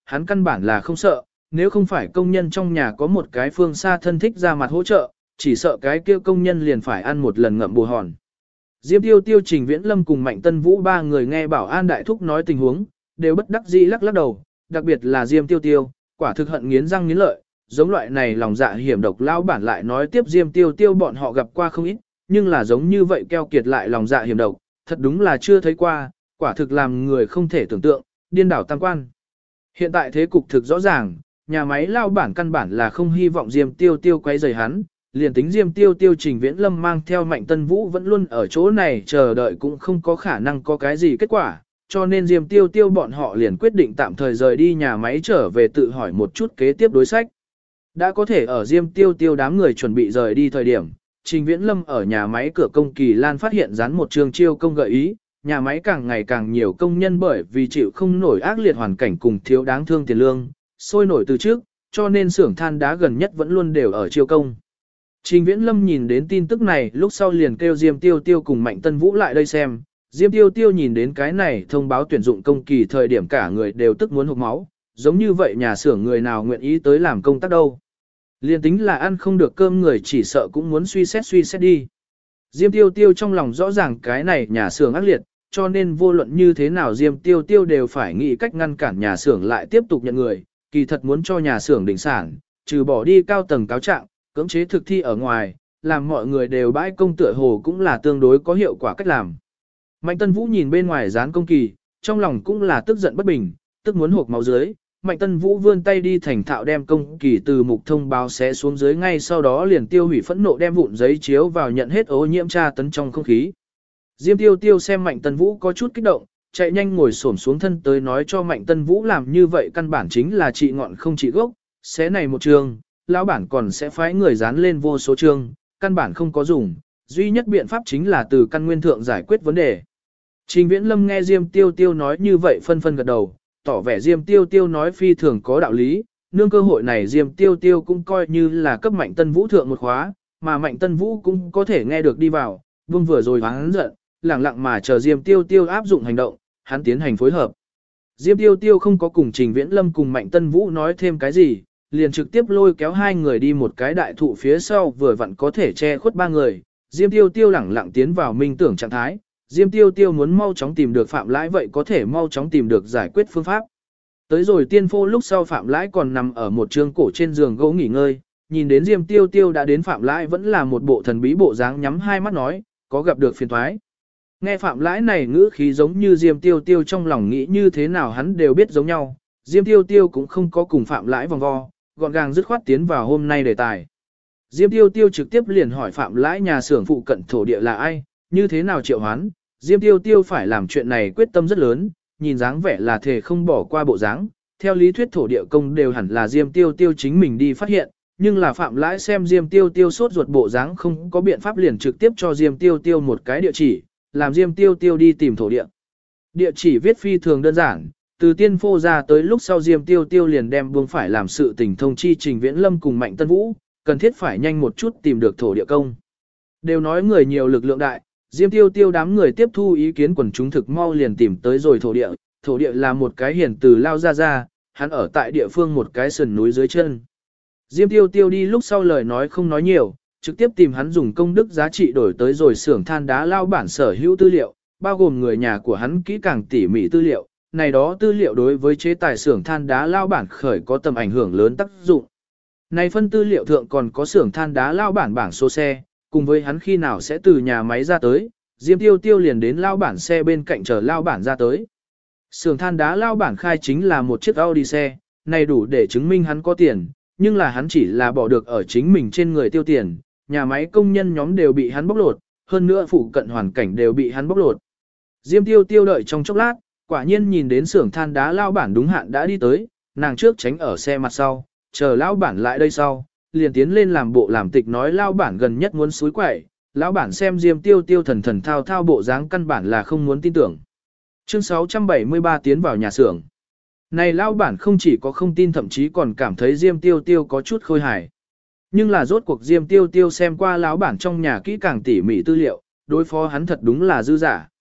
hắn căn bản là không sợ, nếu không phải công nhân trong nhà có một cái phương xa thân thích ra mặt hỗ trợ, chỉ sợ cái kia công nhân liền phải ăn một lần ngậm bù hòn. Diêm Tiêu Tiêu, Trình Viễn Lâm cùng Mạnh Tân Vũ ba người nghe bảo an đại thúc nói tình huống, đều bất đắc dĩ lắc lắc đầu, đặc biệt là Diêm Tiêu Tiêu, quả thực hận nghiến răng nghiến lợi, giống loại này lòng dạ hiểm độc lao bản lại nói tiếp Diêm Tiêu Tiêu bọn họ gặp qua không ít, nhưng là giống như vậy keo kiệt lại lòng dạ hiểm độc, thật đúng là chưa thấy qua, quả thực làm người không thể tưởng tượng, điên đảo tam quan. Hiện tại thế cục thực rõ ràng, nhà máy lao bản căn bản là không hy vọng Diêm Tiêu Tiêu quấy rầy hắn, liền tính Diêm Tiêu Tiêu, Trình Viễn Lâm mang theo Mạnh Tân Vũ vẫn luôn ở chỗ này chờ đợi cũng không có khả năng có cái gì kết quả, cho nên Diêm Tiêu Tiêu bọn họ liền quyết định tạm thời rời đi nhà máy trở về tự hỏi một chút kế tiếp đối sách. Đã có thể ở Diêm Tiêu Tiêu đám người chuẩn bị rời đi thời điểm, Trình Viễn Lâm ở nhà máy cửa công Kỳ Lan phát hiện dán một trường chiêu công gợi ý, nhà máy càng ngày càng nhiều công nhân bởi vì chịu không nổi ác liệt hoàn cảnh cùng thiếu đáng thương tiền lương, sôi nổi từ trước, cho nên xưởng than đá gần nhất vẫn luôn đều ở chiêu công. Trình Viễn Lâm nhìn đến tin tức này lúc sau liền kêu Diêm Tiêu Tiêu cùng Mạnh Tân Vũ lại đây xem. Diêm Tiêu Tiêu nhìn đến cái này thông báo tuyển dụng công kỳ thời điểm cả người đều tức muốn hộc máu, giống như vậy nhà xưởng người nào nguyện ý tới làm công tác đâu. Liên tính là ăn không được cơm người chỉ sợ cũng muốn suy xét đi. Diêm Tiêu Tiêu trong lòng rõ ràng cái này nhà xưởng ác liệt, cho nên vô luận như thế nào Diêm Tiêu Tiêu đều phải nghĩ cách ngăn cản nhà xưởng lại tiếp tục nhận người, kỳ thật muốn cho nhà xưởng đình sản, trừ bỏ đi cao tầng cáo trạng, cưỡng chế thực thi ở ngoài, làm mọi người đều bãi công tựa hồ cũng là tương đối có hiệu quả cách làm. Mạnh Tân Vũ nhìn bên ngoài dán công kỳ, trong lòng cũng là tức giận bất bình, tức muốn hộc máu dưới. Mạnh Tân Vũ vươn tay đi thành thạo đem công kỳ từ mục thông báo xé xuống dưới, ngay sau đó liền tiêu hủy phẫn nộ đem vụn giấy chiếu vào nhận hết ô nhiễm tra tấn trong không khí. Diêm Tiêu Tiêu xem Mạnh Tân Vũ có chút kích động, chạy nhanh ngồi xổm xuống thân tới nói cho Mạnh Tân Vũ làm như vậy căn bản chính là trị ngọn không trị gốc, xé này một trường, lão bản còn sẽ phái người dán lên vô số chương, căn bản không có dùng, duy nhất biện pháp chính là từ căn nguyên thượng giải quyết vấn đề. Trình Viễn Lâm nghe Diêm Tiêu Tiêu nói như vậy phân phân gật đầu, tỏ vẻ Diêm Tiêu Tiêu nói phi thường có đạo lý, nương cơ hội này Diêm Tiêu Tiêu cũng coi như là cấp Mạnh Tân Vũ thượng một khóa, mà Mạnh Tân Vũ cũng có thể nghe được đi vào, vương vừa rồi hắn giận, lẳng lặng mà chờ Diêm Tiêu Tiêu áp dụng hành động, hắn tiến hành phối hợp. Diêm Tiêu Tiêu không có cùng Trình Viễn Lâm cùng Mạnh Tân Vũ nói thêm cái gì, liền trực tiếp lôi kéo hai người đi một cái đại thụ phía sau vừa vặn có thể che khuất ba người. Diêm Tiêu Tiêu lẳng lặng tiến vào minh tưởng trạng thái. Diêm Tiêu Tiêu muốn mau chóng tìm được Phạm Lãi vậy có thể mau chóng tìm được giải quyết phương pháp. Tới rồi tiên phô lúc sau Phạm Lãi còn nằm ở một trường cổ trên giường gỗ nghỉ ngơi. Nhìn đến Diêm Tiêu Tiêu đã đến Phạm Lãi vẫn là một bộ thần bí bộ dáng nhắm hai mắt nói, có gặp được phiền thoái. Nghe Phạm Lãi này ngữ khí giống như Diêm Tiêu Tiêu trong lòng nghĩ như thế nào hắn đều biết giống nhau. Diêm Tiêu Tiêu cũng không có cùng Phạm Lãi vòng vo, gọn gàng dứt khoát tiến vào hôm nay đề tài. Diêm Tiêu Tiêu trực tiếp liền hỏi Phạm Lãi nhà xưởng phụ cận thổ địa là ai, như thế nào triệu hoán. Diêm Tiêu Tiêu phải làm chuyện này quyết tâm rất lớn, nhìn dáng vẻ là thề không bỏ qua bộ dáng. Theo lý thuyết thổ địa công đều hẳn là Diêm Tiêu Tiêu chính mình đi phát hiện, nhưng là Phạm Lãi xem Diêm Tiêu Tiêu sốt ruột bộ dáng không có biện pháp liền trực tiếp cho Diêm Tiêu Tiêu một cái địa chỉ, làm Diêm Tiêu Tiêu đi tìm thổ địa. Địa chỉ viết phi thường đơn giản, từ tiên phô ra tới lúc sau Diêm Tiêu Tiêu liền đem buông phải làm sự tình thông chi Trình Viễn Lâm cùng Mạnh Tân Vũ, cần thiết phải nhanh một chút tìm được thổ địa công. Đều nói người nhiều lực lượng đại, Diêm Tiêu Tiêu đám người tiếp thu ý kiến quần chúng thực mau liền tìm tới rồi thổ địa là một cái hiển từ lao ra, hắn ở tại địa phương một cái sườn núi dưới chân. Diêm Tiêu Tiêu đi lúc sau lời nói không nói nhiều, trực tiếp tìm hắn dùng công đức giá trị đổi tới rồi xưởng than đá lao bản sở hữu tư liệu, bao gồm người nhà của hắn kỹ càng tỉ mỉ tư liệu. Này đó tư liệu đối với chế tài xưởng than đá lao bản khởi có tầm ảnh hưởng lớn tác dụng. Này phân tư liệu thượng còn có xưởng than đá lao bản bảng số xe, cùng với hắn khi nào sẽ từ nhà máy ra tới, Diêm Tiêu Tiêu liền đến lao bản xe bên cạnh chờ lao bản ra tới. Xưởng than đá lao bản khai chính là một chiếc Audi xe, này đủ để chứng minh hắn có tiền, nhưng là hắn chỉ là bỏ được ở chính mình trên người tiêu tiền, nhà máy công nhân nhóm đều bị hắn bóc lột, hơn nữa phụ cận hoàn cảnh đều bị hắn bóc lột. Diêm Tiêu Tiêu đợi trong chốc lát, quả nhiên nhìn đến xưởng than đá lao bản đúng hạn đã đi tới, nàng trước tránh ở xe mặt sau, chờ lao bản lại đây sau, liền tiến lên làm bộ làm tịch nói lao bản gần nhất muốn xúi quẩy, lão bản xem Diêm Tiêu Tiêu thần thần thao thao bộ dáng căn bản là không muốn tin tưởng. Chương 673 tiến vào nhà xưởng. Này lao bản không chỉ có không tin thậm chí còn cảm thấy Diêm Tiêu Tiêu có chút khôi hài. Nhưng là rốt cuộc Diêm Tiêu Tiêu xem qua lão bản trong nhà kỹ càng tỉ mỉ tư liệu, đối phó hắn thật đúng là dư giả.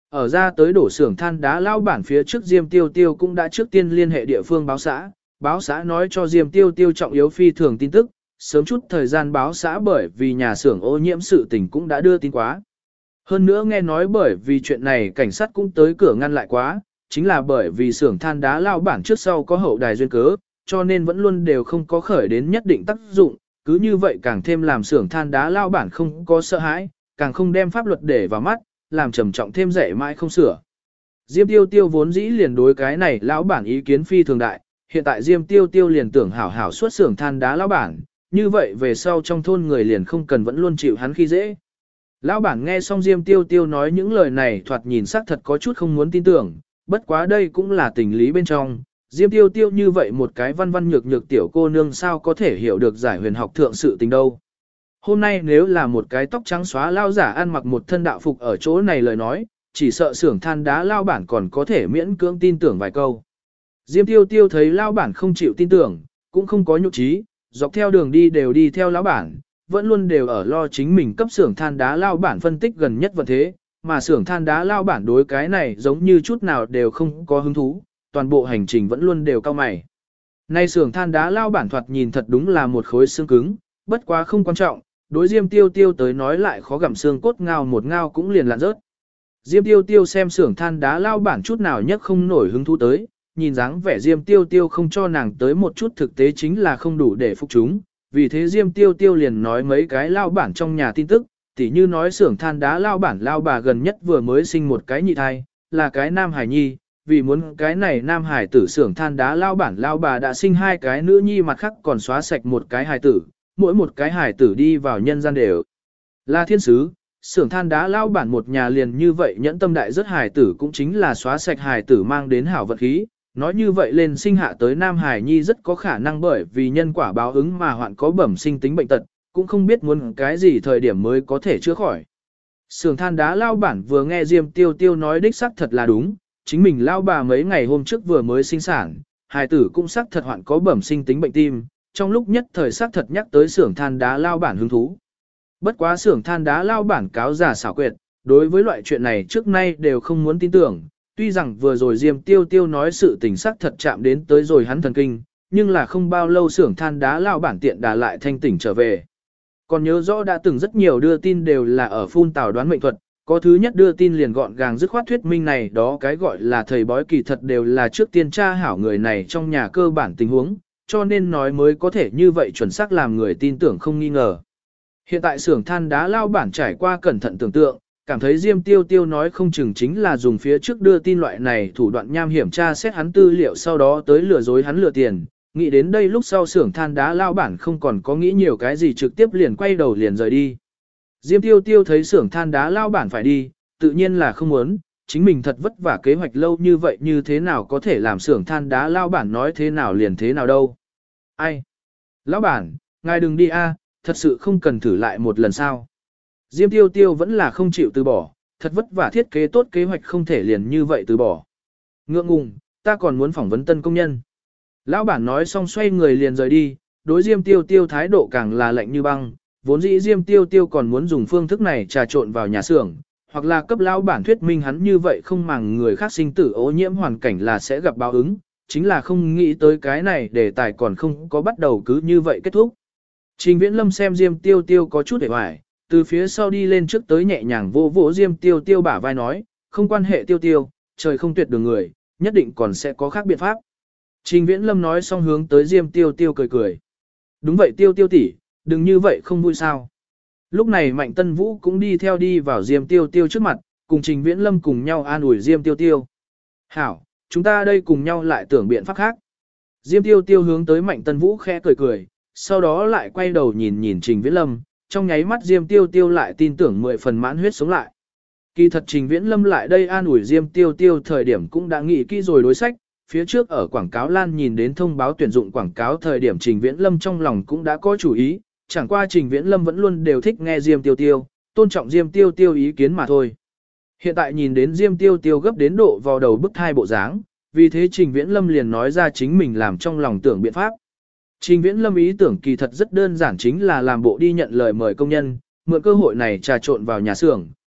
Ở ra tới đổ xưởng than đá lao bản phía trước Diêm Tiêu Tiêu cũng đã trước tiên liên hệ địa phương báo xã nói cho Diêm Tiêu Tiêu trọng yếu phi thường tin tức, sớm chút thời gian báo xã bởi vì nhà xưởng ô nhiễm sự tình cũng đã đưa tin quá. Hơn nữa nghe nói bởi vì chuyện này cảnh sát cũng tới cửa ngăn lại quá, chính là bởi vì xưởng than đá lao bản trước sau có hậu đài duyên cớ, cho nên vẫn luôn đều không có khởi đến nhất định tác dụng, cứ như vậy càng thêm làm xưởng than đá lao bản không có sợ hãi, càng không đem pháp luật để vào mắt, làm trầm trọng thêm dạy mãi không sửa. Diêm Tiêu Tiêu vốn dĩ liền đối cái này lão bản ý kiến phi thường đại, hiện tại Diêm Tiêu Tiêu liền tưởng hảo hảo xuất xưởng than đá lão bản, như vậy về sau trong thôn người liền không cần vẫn luôn chịu hắn khi dễ. Lão bản nghe xong Diêm Tiêu Tiêu nói những lời này thoạt nhìn xác thật có chút không muốn tin tưởng, bất quá đây cũng là tình lý bên trong. Diêm Tiêu Tiêu như vậy một cái văn văn nhược nhược tiểu cô nương sao có thể hiểu được giải huyền học thượng sự tình đâu. Hôm nay nếu là một cái tóc trắng xóa lao giả ăn mặc một thân đạo phục ở chỗ này lời nói, chỉ sợ xưởng than đá lao bản còn có thể miễn cưỡng tin tưởng vài câu. Diêm Tiêu Tiêu thấy lao bản không chịu tin tưởng, cũng không có nhục trí, dọc theo đường đi đều đi theo lão bản, vẫn luôn đều ở lo chính mình cấp xưởng than đá lao bản phân tích gần nhất vật thế, mà xưởng than đá lao bản đối cái này giống như chút nào đều không có hứng thú, toàn bộ hành trình vẫn luôn đều cao mày. Nay xưởng than đá lao bản thoạt nhìn thật đúng là một khối xương cứng, bất quá không quan trọng, đối Diêm Tiêu Tiêu tới nói lại khó gặm xương cốt ngao một ngao cũng liền lạn rớt. Diêm Tiêu Tiêu xem xưởng than đá lao bản chút nào nhất không nổi hứng thú tới, nhìn dáng vẻ Diêm Tiêu Tiêu không cho nàng tới một chút thực tế chính là không đủ để phục chúng, vì thế Diêm Tiêu Tiêu liền nói mấy cái lao bản trong nhà tin tức, tỉ như nói xưởng than đá lao bản lao bà gần nhất vừa mới sinh một cái nhị thai, là cái nam hải nhi, vì muốn cái này nam hải tử xưởng than đá lao bản lao bà đã sinh hai cái nữ nhi mặt khác còn xóa sạch một cái hải tử, mỗi một cái hải tử đi vào nhân gian đều là thiên sứ. Xưởng than đá lao bản một nhà liền như vậy nhẫn tâm đại rất hải tử cũng chính là xóa sạch hải tử mang đến hảo vật khí. Nói như vậy lên sinh hạ tới Nam Hải Nhi rất có khả năng bởi vì nhân quả báo ứng mà hoạn có bẩm sinh tính bệnh tật, cũng không biết muốn cái gì thời điểm mới có thể chữa khỏi. Xưởng than đá lao bản vừa nghe Diêm Tiêu Tiêu nói đích xác thật là đúng, chính mình lao bà mấy ngày hôm trước vừa mới sinh sản, hài tử cũng xác thật hoạn có bẩm sinh tính bệnh tim, trong lúc nhất thời xác thật nhắc tới xưởng than đá lao bản hứng thú. Bất quá xưởng than đá lao bản cáo giả xảo quyệt, đối với loại chuyện này trước nay đều không muốn tin tưởng, tuy rằng vừa rồi Diêm Tiêu Tiêu nói sự tình xác thật chạm đến tới rồi hắn thần kinh, nhưng là không bao lâu xưởng than đá lao bản tiện đà lại thanh tỉnh trở về. Còn nhớ rõ đã từng rất nhiều đưa tin đều là ở phun tào đoán mệnh thuật, có thứ nhất đưa tin liền gọn gàng dứt khoát thuyết minh này đó cái gọi là thầy bói kỳ thật đều là trước tiên tra hảo người này trong nhà cơ bản tình huống, cho nên nói mới có thể như vậy chuẩn xác làm người tin tưởng không nghi ngờ. Hiện tại xưởng than đá lao bản trải qua cẩn thận tưởng tượng, cảm thấy Diêm Tiêu Tiêu nói không chừng chính là dùng phía trước đưa tin loại này thủ đoạn nham hiểm tra xét hắn tư liệu sau đó tới lừa dối hắn lừa tiền. Nghĩ đến đây lúc sau xưởng than đá lao bản không còn có nghĩ nhiều cái gì trực tiếp liền quay đầu liền rời đi. Diêm Tiêu Tiêu thấy xưởng than đá lao bản phải đi, tự nhiên là không muốn, chính mình thật vất vả kế hoạch lâu như vậy như thế nào có thể làm xưởng than đá lao bản nói thế nào liền thế nào đâu. Ai? Lão bản, ngài đừng đi a, thật sự không cần thử lại một lần sao. Diêm Tiêu Tiêu vẫn là không chịu từ bỏ, thật vất vả thiết kế tốt kế hoạch không thể liền như vậy từ bỏ. Ngượng ngùng, ta còn muốn phỏng vấn tân công nhân. Lão bản nói xong xoay người liền rời đi, đối Diêm Tiêu Tiêu thái độ càng là lạnh như băng, vốn dĩ Diêm Tiêu Tiêu còn muốn dùng phương thức này trà trộn vào nhà xưởng, hoặc là cấp lão bản thuyết minh hắn như vậy không màng người khác sinh tử ô nhiễm hoàn cảnh là sẽ gặp báo ứng, chính là không nghĩ tới cái này đề tài còn không có bắt đầu cứ như vậy kết thúc. Trình Viễn Lâm xem Diêm Tiêu Tiêu có chút hề hoài, từ phía sau đi lên trước tới nhẹ nhàng vô vỗ Diêm Tiêu Tiêu bả vai nói, không quan hệ Tiêu Tiêu, trời không tuyệt đường người, nhất định còn sẽ có khác biện pháp. Trình Viễn Lâm nói xong hướng tới Diêm Tiêu Tiêu cười cười. Đúng vậy Tiêu Tiêu tỷ, đừng như vậy không vui sao. Lúc này Mạnh Tân Vũ cũng đi theo đi vào Diêm Tiêu Tiêu trước mặt, cùng Trình Viễn Lâm cùng nhau an ủi Diêm Tiêu Tiêu. Hảo, chúng ta đây cùng nhau lại tưởng biện pháp khác. Diêm Tiêu Tiêu hướng tới Mạnh Tân Vũ khẽ cười cười, sau đó lại quay đầu nhìn nhìn Trình Viễn Lâm, trong nháy mắt Diêm Tiêu Tiêu lại tin tưởng 10 phần mãn huyết sống lại. Kỳ thật Trình Viễn Lâm lại đây an ủi Diêm Tiêu Tiêu thời điểm cũng đã nghĩ kỹ rồi đối sách, phía trước ở quảng cáo lan nhìn đến thông báo tuyển dụng quảng cáo thời điểm Trình Viễn Lâm trong lòng cũng đã có chủ ý, chẳng qua Trình Viễn Lâm vẫn luôn đều thích nghe Diêm Tiêu Tiêu, tôn trọng Diêm Tiêu Tiêu ý kiến mà thôi. Hiện tại nhìn đến Diêm Tiêu Tiêu gấp đến độ vào đầu bức thai bộ dáng, vì thế Trình Viễn Lâm liền nói ra chính mình làm trong lòng tưởng biện pháp. Trình Viễn Lâm ý tưởng kỳ thật rất đơn giản chính là làm bộ đi nhận lời mời công nhân, mượn cơ hội này trà trộn vào nhà xưởng,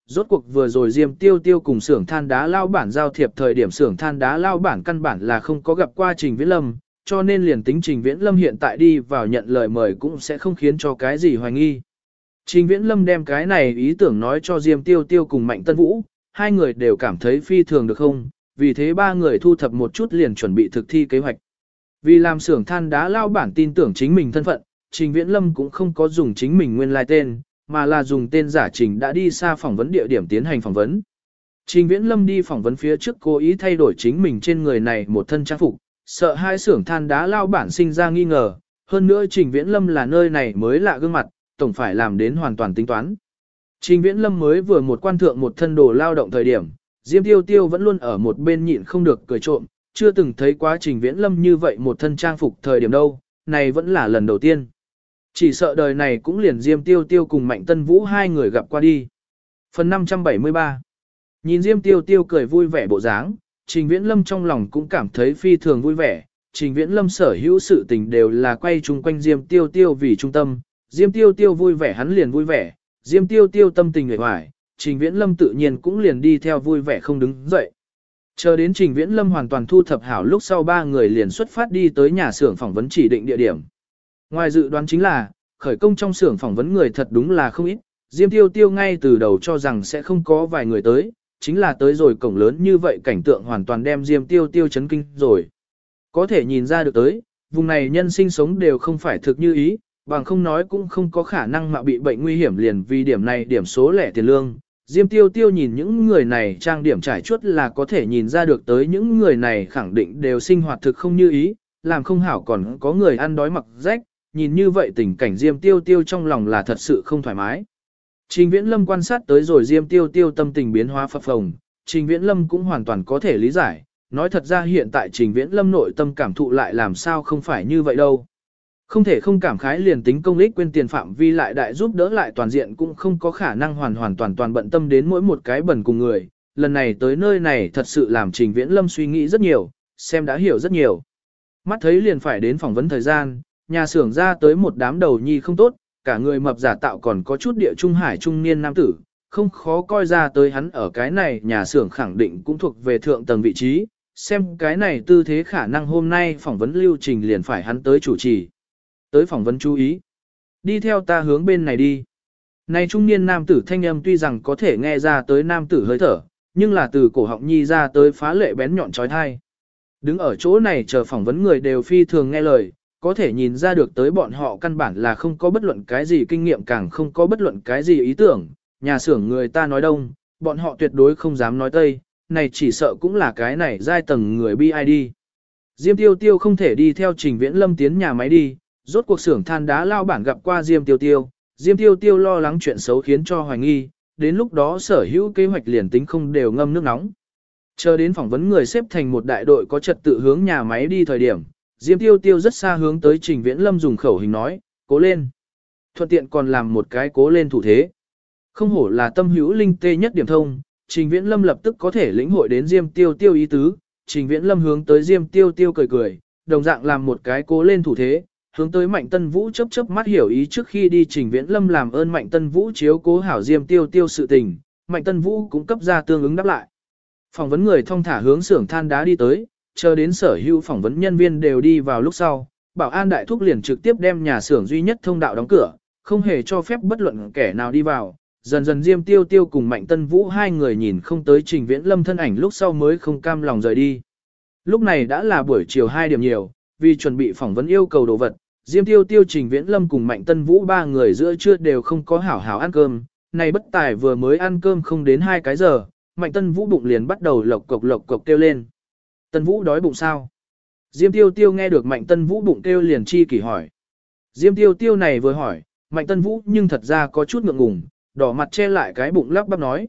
rốt cuộc vừa rồi Diêm Tiêu Tiêu cùng xưởng than đá lao bản giao thiệp thời điểm xưởng than đá lao bản căn bản là không có gặp qua Trình Viễn Lâm, cho nên liền tính Trình Viễn Lâm hiện tại đi vào nhận lời mời cũng sẽ không khiến cho cái gì hoài nghi. Trình Viễn Lâm đem cái này ý tưởng nói cho Diêm Tiêu Tiêu cùng Mạnh Tân Vũ, hai người đều cảm thấy phi thường được không, vì thế ba người thu thập một chút liền chuẩn bị thực thi kế hoạch. Vì làm xưởng than đá lao bản tin tưởng chính mình thân phận, Trình Viễn Lâm cũng không có dùng chính mình nguyên lai tên, mà là dùng tên giả Trình đã đi xa phỏng vấn địa điểm tiến hành phỏng vấn. Trình Viễn Lâm đi phỏng vấn phía trước cố ý thay đổi chính mình trên người này một thân trang phục, sợ hai xưởng than đá lao bản sinh ra nghi ngờ, hơn nữa Trình Viễn Lâm là nơi này mới lạ gương mặt, tổng phải làm đến hoàn toàn tính toán. Trình Viễn Lâm mới vừa một quan thượng một thân đồ lao động thời điểm, Diêm Tiêu Tiêu vẫn luôn ở một bên nhịn không được cười trộm, chưa từng thấy quá Trình Viễn Lâm như vậy một thân trang phục thời điểm đâu, này vẫn là lần đầu tiên. Chỉ sợ đời này cũng liền Diêm Tiêu Tiêu cùng Mạnh Tân Vũ hai người gặp qua đi. Phần 573. Nhìn Diêm Tiêu Tiêu cười vui vẻ bộ dáng, Trình Viễn Lâm trong lòng cũng cảm thấy phi thường vui vẻ. Trình Viễn Lâm sở hữu sự tình đều là quay chung quanh Diêm Tiêu Tiêu vì trung tâm. Diêm Tiêu Tiêu vui vẻ hắn liền vui vẻ, Diêm Tiêu Tiêu tâm tình người hoài, Trình Viễn Lâm tự nhiên cũng liền đi theo vui vẻ không đứng dậy. Chờ đến Trình Viễn Lâm hoàn toàn thu thập hảo lúc sau ba người liền xuất phát đi tới nhà xưởng phỏng vấn chỉ định địa điểm. Ngoài dự đoán chính là, khởi công trong xưởng phỏng vấn người thật đúng là không ít, Diêm Tiêu Tiêu ngay từ đầu cho rằng sẽ không có vài người tới, chính là tới rồi cổng lớn như vậy cảnh tượng hoàn toàn đem Diêm Tiêu Tiêu chấn kinh rồi. Có thể nhìn ra được tới, vùng này nhân sinh sống đều không phải thực như ý, bằng không nói cũng không có khả năng mà bị bệnh nguy hiểm liền vì điểm này điểm số lẻ tiền lương. Diêm Tiêu Tiêu nhìn những người này trang điểm trải chuốt là có thể nhìn ra được tới những người này khẳng định đều sinh hoạt thực không như ý, làm không hảo còn có người ăn đói mặc rách, nhìn như vậy tình cảnh Diêm Tiêu Tiêu trong lòng là thật sự không thoải mái. Trình Viễn Lâm quan sát tới rồi Diêm Tiêu Tiêu tâm tình biến hóa phập phồng, Trình Viễn Lâm cũng hoàn toàn có thể lý giải, nói thật ra hiện tại Trình Viễn Lâm nội tâm cảm thụ lại làm sao không phải như vậy đâu. Không thể không cảm khái liền tính công ích quên tiền phạm vi lại đại giúp đỡ lại toàn diện cũng không có khả năng hoàn toàn bận tâm đến mỗi một cái bẩn cùng người. Lần này tới nơi này thật sự làm Trình Viễn Lâm suy nghĩ rất nhiều, xem đã hiểu rất nhiều. Mắt thấy liền phải đến phỏng vấn thời gian, nhà xưởng ra tới một đám đầu nhi không tốt, cả người mập giả tạo còn có chút địa trung hải trung niên nam tử, không khó coi ra tới hắn ở cái này nhà xưởng khẳng định cũng thuộc về thượng tầng vị trí, xem cái này tư thế khả năng hôm nay phỏng vấn lưu trình liền phải hắn tới chủ trì. Tới phỏng vấn chú ý. Đi theo ta hướng bên này đi. Này trung niên nam tử thanh âm tuy rằng có thể nghe ra tới nam tử hơi thở, nhưng là từ cổ họng nhi ra tới phá lệ bén nhọn trói thai. Đứng ở chỗ này chờ phỏng vấn người đều phi thường nghe lời, có thể nhìn ra được tới bọn họ căn bản là không có bất luận cái gì kinh nghiệm càng không có bất luận cái gì ý tưởng. Nhà xưởng người ta nói đông, bọn họ tuyệt đối không dám nói tây, này chỉ sợ cũng là cái này giai tầng người BID. Diêm Tiêu Tiêu không thể đi theo Trình Viễn Lâm tiến nhà máy đi. Rốt cuộc xưởng than đá lao bản gặp qua Diêm Tiêu Tiêu, Diêm Tiêu Tiêu lo lắng chuyện xấu khiến cho hoài nghi, đến lúc đó sở hữu kế hoạch liền tính không đều ngâm nước nóng. Chờ đến phỏng vấn người xếp thành một đại đội có trật tự hướng nhà máy đi thời điểm, Diêm Tiêu Tiêu rất xa hướng tới Trình Viễn Lâm dùng khẩu hình nói, cố lên. Thuận tiện còn làm một cái cố lên thủ thế. Không hổ là tâm hữu linh tê nhất điểm thông, Trình Viễn Lâm lập tức có thể lĩnh hội đến Diêm Tiêu Tiêu ý tứ, Trình Viễn Lâm hướng tới Diêm Tiêu Tiêu cười cười, đồng dạng làm một cái cố lên thủ thế. Hướng tới Mạnh Tân Vũ chớp chớp mắt hiểu ý trước khi đi Trình Viễn Lâm làm ơn Mạnh Tân Vũ chiếu cố hảo Diêm Tiêu Tiêu sự tình, Mạnh Tân Vũ cũng cấp ra tương ứng đáp lại. Phỏng vấn người thong thả hướng xưởng than đá đi tới, chờ đến sở hữu phỏng vấn nhân viên đều đi vào lúc sau, bảo an đại thúc liền trực tiếp đem nhà xưởng duy nhất thông đạo đóng cửa, không hề cho phép bất luận kẻ nào đi vào. Dần dần Diêm Tiêu Tiêu cùng Mạnh Tân Vũ hai người nhìn không tới Trình Viễn Lâm thân ảnh lúc sau mới không cam lòng rời đi. Lúc này đã là buổi chiều 2 điểm nhiều, vì chuẩn bị phỏng vấn yêu cầu đồ vật, Diêm Tiêu Tiêu Trình Viễn Lâm cùng Mạnh Tân Vũ ba người giữa trưa đều không có hảo hảo ăn cơm, này bất tài vừa mới ăn cơm không đến 2 cái giờ, Mạnh Tân Vũ bụng liền bắt đầu lộc cộc kêu lên. Tân Vũ đói bụng sao? Diêm Tiêu Tiêu nghe được Mạnh Tân Vũ bụng kêu liền chi kỷ hỏi. Diêm Tiêu Tiêu này vừa hỏi, Mạnh Tân Vũ nhưng thật ra có chút ngượng ngùng, đỏ mặt che lại cái bụng lắp bắp nói,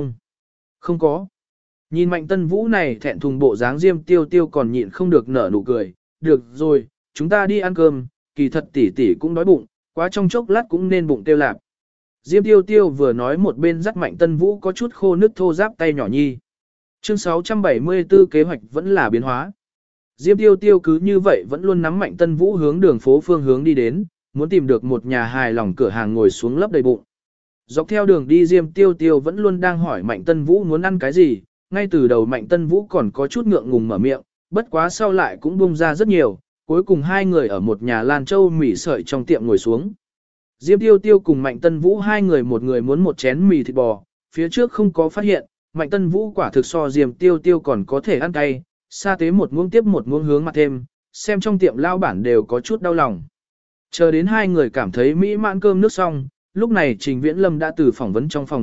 không có. Nhìn Mạnh Tân Vũ này thẹn thùng bộ dáng Diêm Tiêu Tiêu còn nhịn không được nở nụ cười, được rồi, chúng ta đi ăn cơm, kỳ thật tỷ tỷ cũng đói bụng, quá trong chốc lát cũng nên bụng tiêu lạp. Diêm Tiêu Tiêu vừa nói một bên dắt Mạnh Tân Vũ có chút khô nước thô ráp tay nhỏ nhi. Chương 674 kế hoạch vẫn là biến hóa. Diêm Tiêu Tiêu cứ như vậy vẫn luôn nắm Mạnh Tân Vũ hướng đường phố phương hướng đi đến, muốn tìm được một nhà hài lòng cửa hàng ngồi xuống lấp đầy bụng. Dọc theo đường đi Diêm Tiêu Tiêu vẫn luôn đang hỏi Mạnh Tân Vũ muốn ăn cái gì, ngay từ đầu Mạnh Tân Vũ còn có chút ngượng ngùng mở miệng, bất quá sau lại cũng bung ra rất nhiều, cuối cùng hai người ở một nhà Lan Châu mì sợi trong tiệm ngồi xuống. Diêm Tiêu Tiêu cùng Mạnh Tân Vũ hai người một người muốn một chén mì thịt bò, phía trước không có phát hiện, Mạnh Tân Vũ quả thực so Diêm Tiêu Tiêu còn có thể ăn cay, sa tế một muỗng tiếp một muỗng hướng mặt thêm, xem trong tiệm lao bản đều có chút đau lòng. Chờ đến hai người cảm thấy mỹ mãn cơm nước xong, lúc này Trình Viễn Lâm đã từ phỏng vấn trong phòng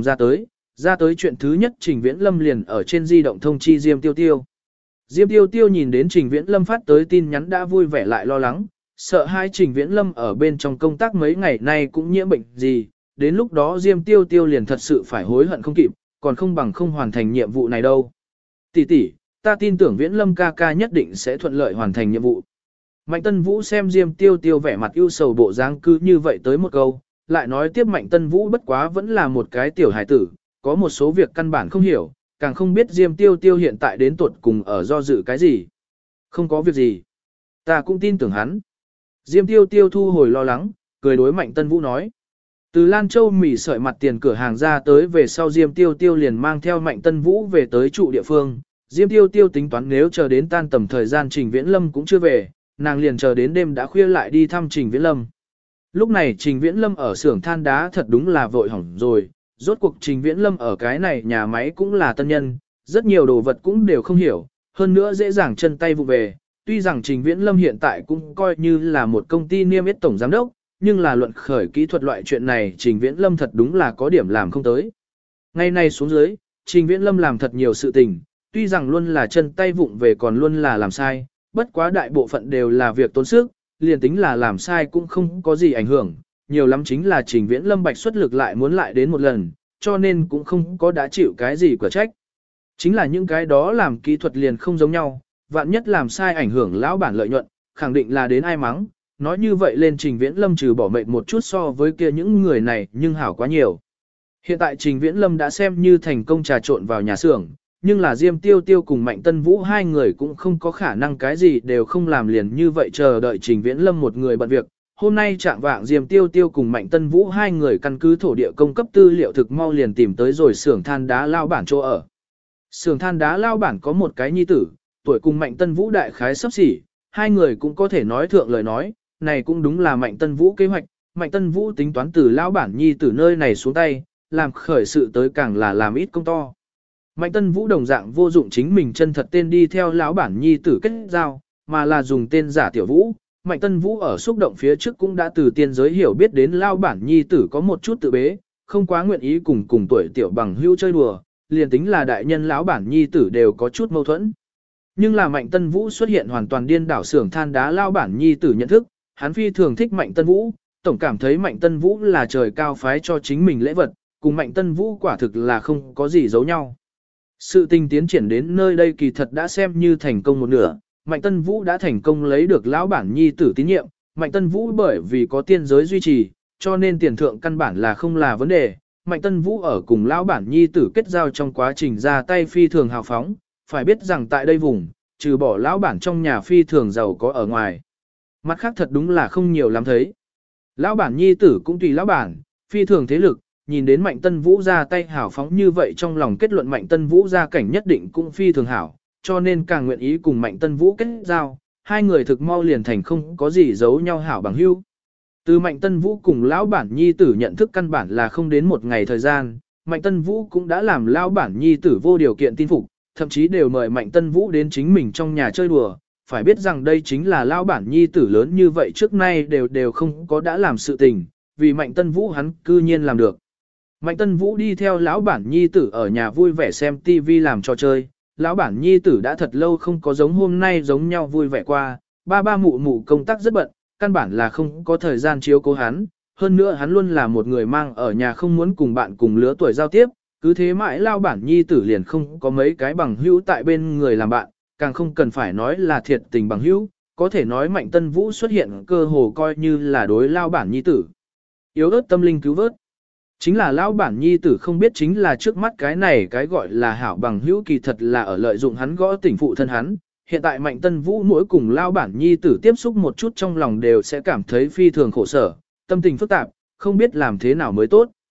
ra tới chuyện thứ nhất Trình Viễn Lâm liền ở trên di động thông chi Diêm Tiêu Tiêu. Diêm Tiêu Tiêu nhìn đến Trình Viễn Lâm phát tới tin nhắn đã vui vẻ lại lo lắng, sợ hai Trình Viễn Lâm ở bên trong công tác mấy ngày nay cũng nhiễm bệnh gì, đến lúc đó Diêm Tiêu Tiêu liền thật sự phải hối hận không kịp, còn không bằng không hoàn thành nhiệm vụ này đâu. Tỷ tỷ, ta tin tưởng Viễn Lâm ca ca nhất định sẽ thuận lợi hoàn thành nhiệm vụ. Mạnh Tân Vũ xem Diêm Tiêu Tiêu vẻ mặt ưu sầu bộ dáng cứ như vậy tới một câu, lại nói tiếp Mạnh Tân Vũ bất quá vẫn là một cái tiểu hài tử, có một số việc căn bản không hiểu, càng không biết Diêm Tiêu Tiêu hiện tại đến tuột cùng ở do dự cái gì. Không có việc gì. Ta cũng tin tưởng hắn. Diêm Tiêu Tiêu thu hồi lo lắng, cười đối Mạnh Tân Vũ nói. Từ Lan Châu mỉ sợi mặt tiền cửa hàng ra tới về sau Diêm Tiêu Tiêu liền mang theo Mạnh Tân Vũ về tới trụ địa phương. Diêm Tiêu Tiêu tính toán nếu chờ đến tan tầm thời gian Trình Viễn Lâm cũng chưa về, nàng liền chờ đến đêm đã khuya lại đi thăm Trình Viễn Lâm. Lúc này Trình Viễn Lâm ở xưởng than đá thật đúng là vội hỏng rồi, rốt cuộc Trình Viễn Lâm ở cái này nhà máy cũng là tân nhân, rất nhiều đồ vật cũng đều không hiểu, hơn nữa dễ dàng chân tay vụ về. Tuy rằng Trình Viễn Lâm hiện tại cũng coi như là một công ty niêm yết tổng giám đốc, nhưng là luận khởi kỹ thuật loại chuyện này Trình Viễn Lâm thật đúng là có điểm làm không tới. Ngày nay xuống dưới, Trình Viễn Lâm làm thật nhiều sự tình, tuy rằng luôn là chân tay vụng về còn luôn là làm sai, bất quá đại bộ phận đều là việc tốn sức, liền tính là làm sai cũng không có gì ảnh hưởng, nhiều lắm chính là Trình Viễn Lâm bạch xuất lực lại muốn lại đến một lần, cho nên cũng không có đã chịu cái gì quả trách. Chính là những cái đó làm kỹ thuật liền không giống nhau, vạn nhất làm sai ảnh hưởng lão bản lợi nhuận, khẳng định là đến ai mắng, nói như vậy lên Trình Viễn Lâm trừ bỏ mệnh một chút so với kia những người này nhưng hảo quá nhiều. Hiện tại Trình Viễn Lâm đã xem như thành công trà trộn vào nhà xưởng, nhưng là Diêm Tiêu Tiêu cùng Mạnh Tân Vũ hai người cũng không có khả năng cái gì đều không làm liền như vậy chờ đợi Trình Viễn Lâm một người bận việc. Hôm nay trạng vạng Diêm Tiêu Tiêu cùng Mạnh Tân Vũ hai người căn cứ thổ địa công cấp tư liệu thực mau liền tìm tới rồi xưởng than đá lao bản chỗ ở. Xưởng than đá lao bản có một cái nhi tử, tuổi cùng Mạnh Tân Vũ đại khái sắp xỉ, hai người cũng có thể nói thượng lời nói, này cũng đúng là Mạnh Tân Vũ kế hoạch, Mạnh Tân Vũ tính toán từ lao bản nhi tử nơi này xuống tay, làm khởi sự tới càng là làm ít công to. Mạnh Tân Vũ đồng dạng vô dụng chính mình chân thật tên đi theo lão bản nhi tử kết giao, mà là dùng tên giả Tiểu Vũ. Mạnh Tân Vũ ở xúc động phía trước cũng đã từ tiên giới hiểu biết đến lão bản nhi tử có một chút tự bế, không quá nguyện ý cùng tuổi tiểu bằng hữu chơi đùa, liền tính là đại nhân lão bản nhi tử đều có chút mâu thuẫn. Nhưng là Mạnh Tân Vũ xuất hiện hoàn toàn điên đảo xưởng than đá lão bản nhi tử nhận thức, hắn phi thường thích Mạnh Tân Vũ, tổng cảm thấy Mạnh Tân Vũ là trời cao phái cho chính mình lễ vật, cùng Mạnh Tân Vũ quả thực là không có gì giấu nhau. Sự tình tiến triển đến nơi đây kỳ thật đã xem như thành công một nửa, Mạnh Tân Vũ đã thành công lấy được lão bản nhi tử tín nhiệm, Mạnh Tân Vũ bởi vì có tiên giới duy trì, cho nên tiền thượng căn bản là không là vấn đề. Mạnh Tân Vũ ở cùng lão bản nhi tử kết giao trong quá trình ra tay phi thường hào phóng, phải biết rằng tại đây vùng, trừ bỏ lão bản trong nhà phi thường giàu có ở ngoài. Mặt khác thật đúng là không nhiều lắm thấy. Lão bản nhi tử cũng tùy lão bản, phi thường thế lực, nhìn đến Mạnh Tân Vũ ra tay hảo phóng như vậy trong lòng kết luận Mạnh Tân Vũ ra cảnh nhất định cũng phi thường hảo, cho nên càng nguyện ý cùng Mạnh Tân Vũ kết giao, hai người thực mau liền thành không có gì giấu nhau hảo bằng hữu. Từ Mạnh Tân Vũ cùng lão bản nhi tử nhận thức căn bản là không đến một ngày thời gian, Mạnh Tân Vũ cũng đã làm lão bản nhi tử vô điều kiện tin phục, thậm chí đều mời Mạnh Tân Vũ đến chính mình trong nhà chơi đùa, phải biết rằng đây chính là lão bản nhi tử lớn như vậy trước nay đều không có đã làm sự tình, vì Mạnh Tân Vũ hắn cư nhiên làm được. Mạnh Tân Vũ đi theo lão bản nhi tử ở nhà vui vẻ xem TV làm trò chơi, lão bản nhi tử đã thật lâu không có giống hôm nay giống nhau vui vẻ qua, ba mụ mụ công tác rất bận, căn bản là không có thời gian chiếu cố hắn, hơn nữa hắn luôn là một người mang ở nhà không muốn cùng bạn cùng lứa tuổi giao tiếp, cứ thế mãi lão bản nhi tử liền không có mấy cái bằng hữu tại bên người làm bạn, càng không cần phải nói là thiệt tình bằng hữu, có thể nói Mạnh Tân Vũ xuất hiện cơ hồ coi như là đối lão bản nhi tử. Yếu ớt tâm linh cứu vớt. Chính là lão bản nhi tử không biết chính là trước mắt cái này cái gọi là hảo bằng hữu kỳ thật là ở lợi dụng hắn gõ tỉnh phụ thân hắn. Hiện tại Mạnh Tân Vũ mỗi cùng lão bản nhi tử tiếp xúc một chút trong lòng đều sẽ cảm thấy phi thường khổ sở, tâm tình phức tạp, không biết làm thế nào mới tốt.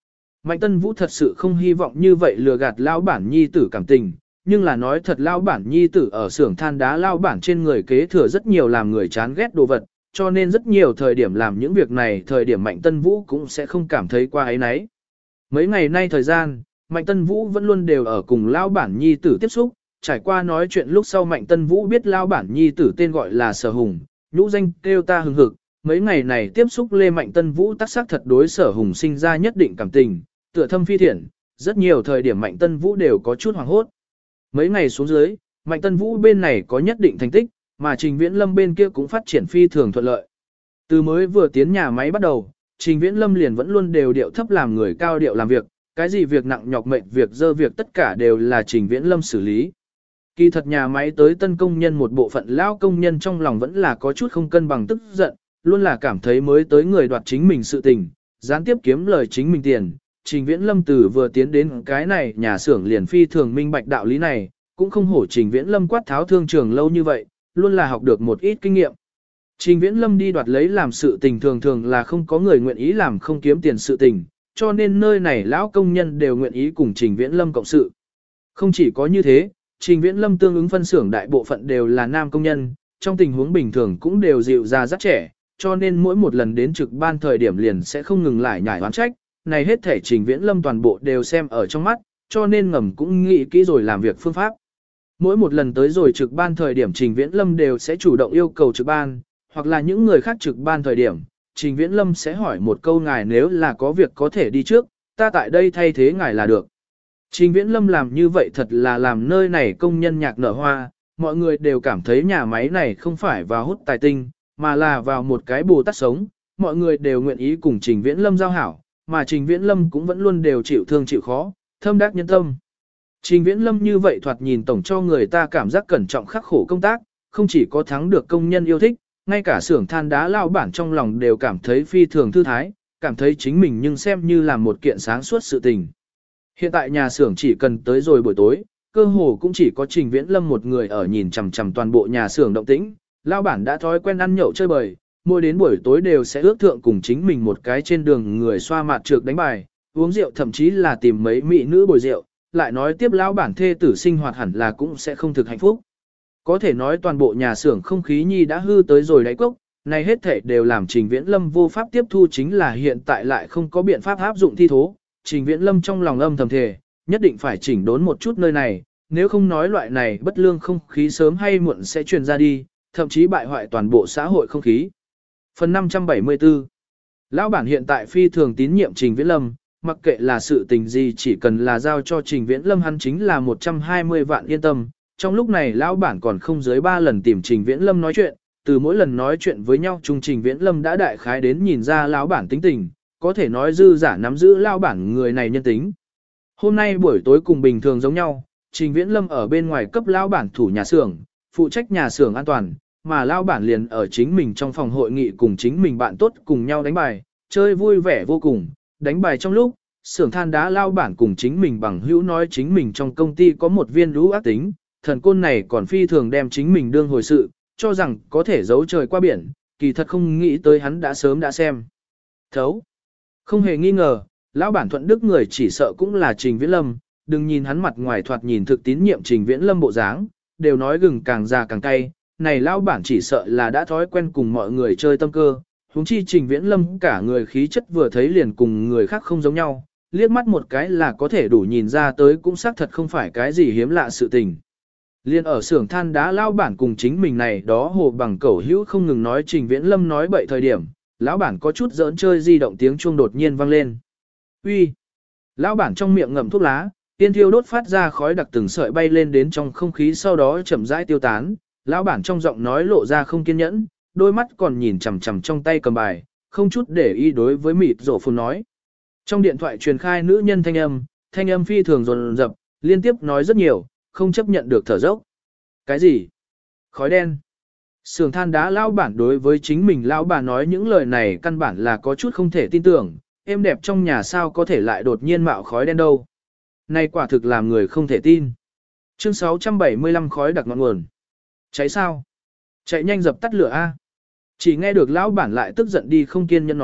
Mạnh Tân Vũ thật sự không hy vọng như vậy lừa gạt lão bản nhi tử cảm tình, nhưng là nói thật lão bản nhi tử ở xưởng than đá lão bản trên người kế thừa rất nhiều làm người chán ghét đồ vật, cho nên rất nhiều thời điểm làm những việc này thời điểm Mạnh Tân Vũ cũng sẽ không cảm thấy qua ấy nấy. Mấy ngày nay thời gian, Mạnh Tân Vũ vẫn luôn đều ở cùng lão bản nhi tử tiếp xúc, trải qua nói chuyện lúc sau Mạnh Tân Vũ biết lão bản nhi tử tên gọi là Sở Hùng, nhũ danh kêu ta hừng hực, mấy ngày này tiếp xúc Lê Mạnh Tân Vũ tác sắc thật đối Sở Hùng sinh ra nhất định cảm tình, tựa thâm phi thiện, rất nhiều thời điểm Mạnh Tân Vũ đều có chút hoảng hốt. Mấy ngày xuống dưới, Mạnh Tân Vũ bên này có nhất định thành tích, mà Trình Viễn Lâm bên kia cũng phát triển phi thường thuận lợi. Từ mới vừa tiến nhà máy bắt đầu, Trình Viễn Lâm liền vẫn luôn đều điệu thấp làm người cao điệu làm việc, cái gì việc nặng nhọc mệnh việc dơ việc tất cả đều là Trình Viễn Lâm xử lý. Kỳ thật nhà máy tới tân công nhân một bộ phận lao công nhân trong lòng vẫn là có chút không cân bằng tức giận, luôn là cảm thấy mới tới người đoạt chính mình sự tình, gián tiếp kiếm lời chính mình tiền. Trình Viễn Lâm từ vừa tiến đến cái này nhà xưởng liền phi thường minh bạch đạo lý này, cũng không hổ Trình Viễn Lâm quát tháo thương trường lâu như vậy, luôn là học được một ít kinh nghiệm. Trình Viễn Lâm đi đoạt lấy làm sự tình thường thường là không có người nguyện ý làm không kiếm tiền sự tình, cho nên nơi này lão công nhân đều nguyện ý cùng Trình Viễn Lâm cộng sự. Không chỉ có như thế, Trình Viễn Lâm tương ứng phân xưởng đại bộ phận đều là nam công nhân, trong tình huống bình thường cũng đều dịu ra rất trẻ, cho nên mỗi một lần đến trực ban thời điểm liền sẽ không ngừng lại nhải oán trách, này hết thể Trình Viễn Lâm toàn bộ đều xem ở trong mắt, cho nên ngầm cũng nghĩ kỹ rồi làm việc phương pháp. Mỗi một lần tới rồi trực ban thời điểm Trình Viễn Lâm đều sẽ chủ động yêu cầu trực ban, hoặc là những người khác trực ban thời điểm, Trình Viễn Lâm sẽ hỏi một câu ngài nếu là có việc có thể đi trước, ta tại đây thay thế ngài là được. Trình Viễn Lâm làm như vậy thật là làm nơi này công nhân nhạc nở hoa, mọi người đều cảm thấy nhà máy này không phải vào hút tài tinh, mà là vào một cái bồ tát sống, mọi người đều nguyện ý cùng Trình Viễn Lâm giao hảo, mà Trình Viễn Lâm cũng vẫn luôn đều chịu thương chịu khó, thâm đắc nhân tâm. Trình Viễn Lâm như vậy thoạt nhìn tổng cho người ta cảm giác cẩn trọng khắc khổ công tác, không chỉ có thắng được công nhân yêu thích, ngay cả xưởng than đá lao bản trong lòng đều cảm thấy phi thường thư thái, cảm thấy chính mình nhưng xem như là một kiện sáng suốt sự tình. Hiện tại nhà xưởng chỉ cần tới rồi buổi tối, cơ hồ cũng chỉ có Trình Viễn Lâm một người ở nhìn chằm chằm toàn bộ nhà xưởng động tĩnh, lao bản đã thói quen ăn nhậu chơi bời, mỗi đến buổi tối đều sẽ ước thượng cùng chính mình một cái trên đường người xoa mạt trược đánh bài, uống rượu thậm chí là tìm mấy mỹ nữ bồi rượu, lại nói tiếp lao bản thê tử sinh hoạt hẳn là cũng sẽ không thực hạnh phúc. Có thể nói toàn bộ nhà xưởng không khí nhi đã hư tới rồi đáy cốc, này hết thể đều làm Trình Viễn Lâm vô pháp tiếp thu chính là hiện tại lại không có biện pháp áp dụng thi thố. Trình Viễn Lâm trong lòng âm thầm thề, nhất định phải chỉnh đốn một chút nơi này, nếu không nói loại này bất lương không khí sớm hay muộn sẽ truyền ra đi, thậm chí bại hoại toàn bộ xã hội không khí. Phần 574 Lão bản hiện tại phi thường tín nhiệm Trình Viễn Lâm, mặc kệ là sự tình gì chỉ cần là giao cho Trình Viễn Lâm hắn chính là 120 vạn yên tâm. Trong lúc này lão bản còn không dưới 3 lần tìm Trình Viễn Lâm nói chuyện, từ mỗi lần nói chuyện với nhau chung Trình Viễn Lâm đã đại khái đến nhìn ra lão bản tính tình, có thể nói dư giả nắm giữ lão bản người này nhân tính. Hôm nay buổi tối cùng bình thường giống nhau, Trình Viễn Lâm ở bên ngoài cấp lão bản thủ nhà xưởng, phụ trách nhà xưởng an toàn, mà lão bản liền ở chính mình trong phòng hội nghị cùng chính mình bạn tốt cùng nhau đánh bài, chơi vui vẻ vô cùng, đánh bài trong lúc, xưởng than đá lão bản cùng chính mình bằng hữu nói chính mình trong công ty có một viên lũ ác tính, thần côn này còn phi thường đem chính mình đương hồi sự, cho rằng có thể giấu trời qua biển, kỳ thật không nghĩ tới hắn đã sớm đã xem. Thấu. Không hề nghi ngờ, lão bản thuận đức người chỉ sợ cũng là Trình Viễn Lâm, đừng nhìn hắn mặt ngoài thoạt nhìn thực tín nhiệm Trình Viễn Lâm bộ dáng, đều nói gừng càng già càng cay, này lão bản chỉ sợ là đã thói quen cùng mọi người chơi tâm cơ, huống chi Trình Viễn Lâm cả người khí chất vừa thấy liền cùng người khác không giống nhau, liếc mắt một cái là có thể đủ nhìn ra tới cũng xác thật không phải cái gì hiếm lạ sự tình. Liên ở xưởng than đá lão bản cùng chính mình này đó hồ bằng cẩu hữu không ngừng nói Trình Viễn Lâm nói bậy thời điểm, lão bản có chút giỡn chơi di động tiếng chuông đột nhiên vang lên. Uy. Lão bản trong miệng ngậm thuốc lá, tiên thiêu đốt phát ra khói đặc từng sợi bay lên đến trong không khí sau đó chậm rãi tiêu tán, lão bản trong giọng nói lộ ra không kiên nhẫn, đôi mắt còn nhìn chằm chằm trong tay cầm bài, không chút để ý đối với mịt rổ phun nói. Trong điện thoại truyền khai nữ nhân thanh âm phi thường dồn dập, liên tiếp nói rất nhiều, không chấp nhận được thở dốc. Cái gì? Khói đen. Sưởng than đá lão bản đối với chính mình lão bà nói những lời này căn bản là có chút không thể tin tưởng, êm đẹp trong nhà sao có thể lại đột nhiên mạo khói đen đâu. Này quả thực làm người không thể tin. Chương 675 khói đặc ngọn nguồn. Cháy sao? Chạy nhanh dập tắt lửa A. Chỉ nghe được lão bản lại tức giận đi không kiên nhẫn nói,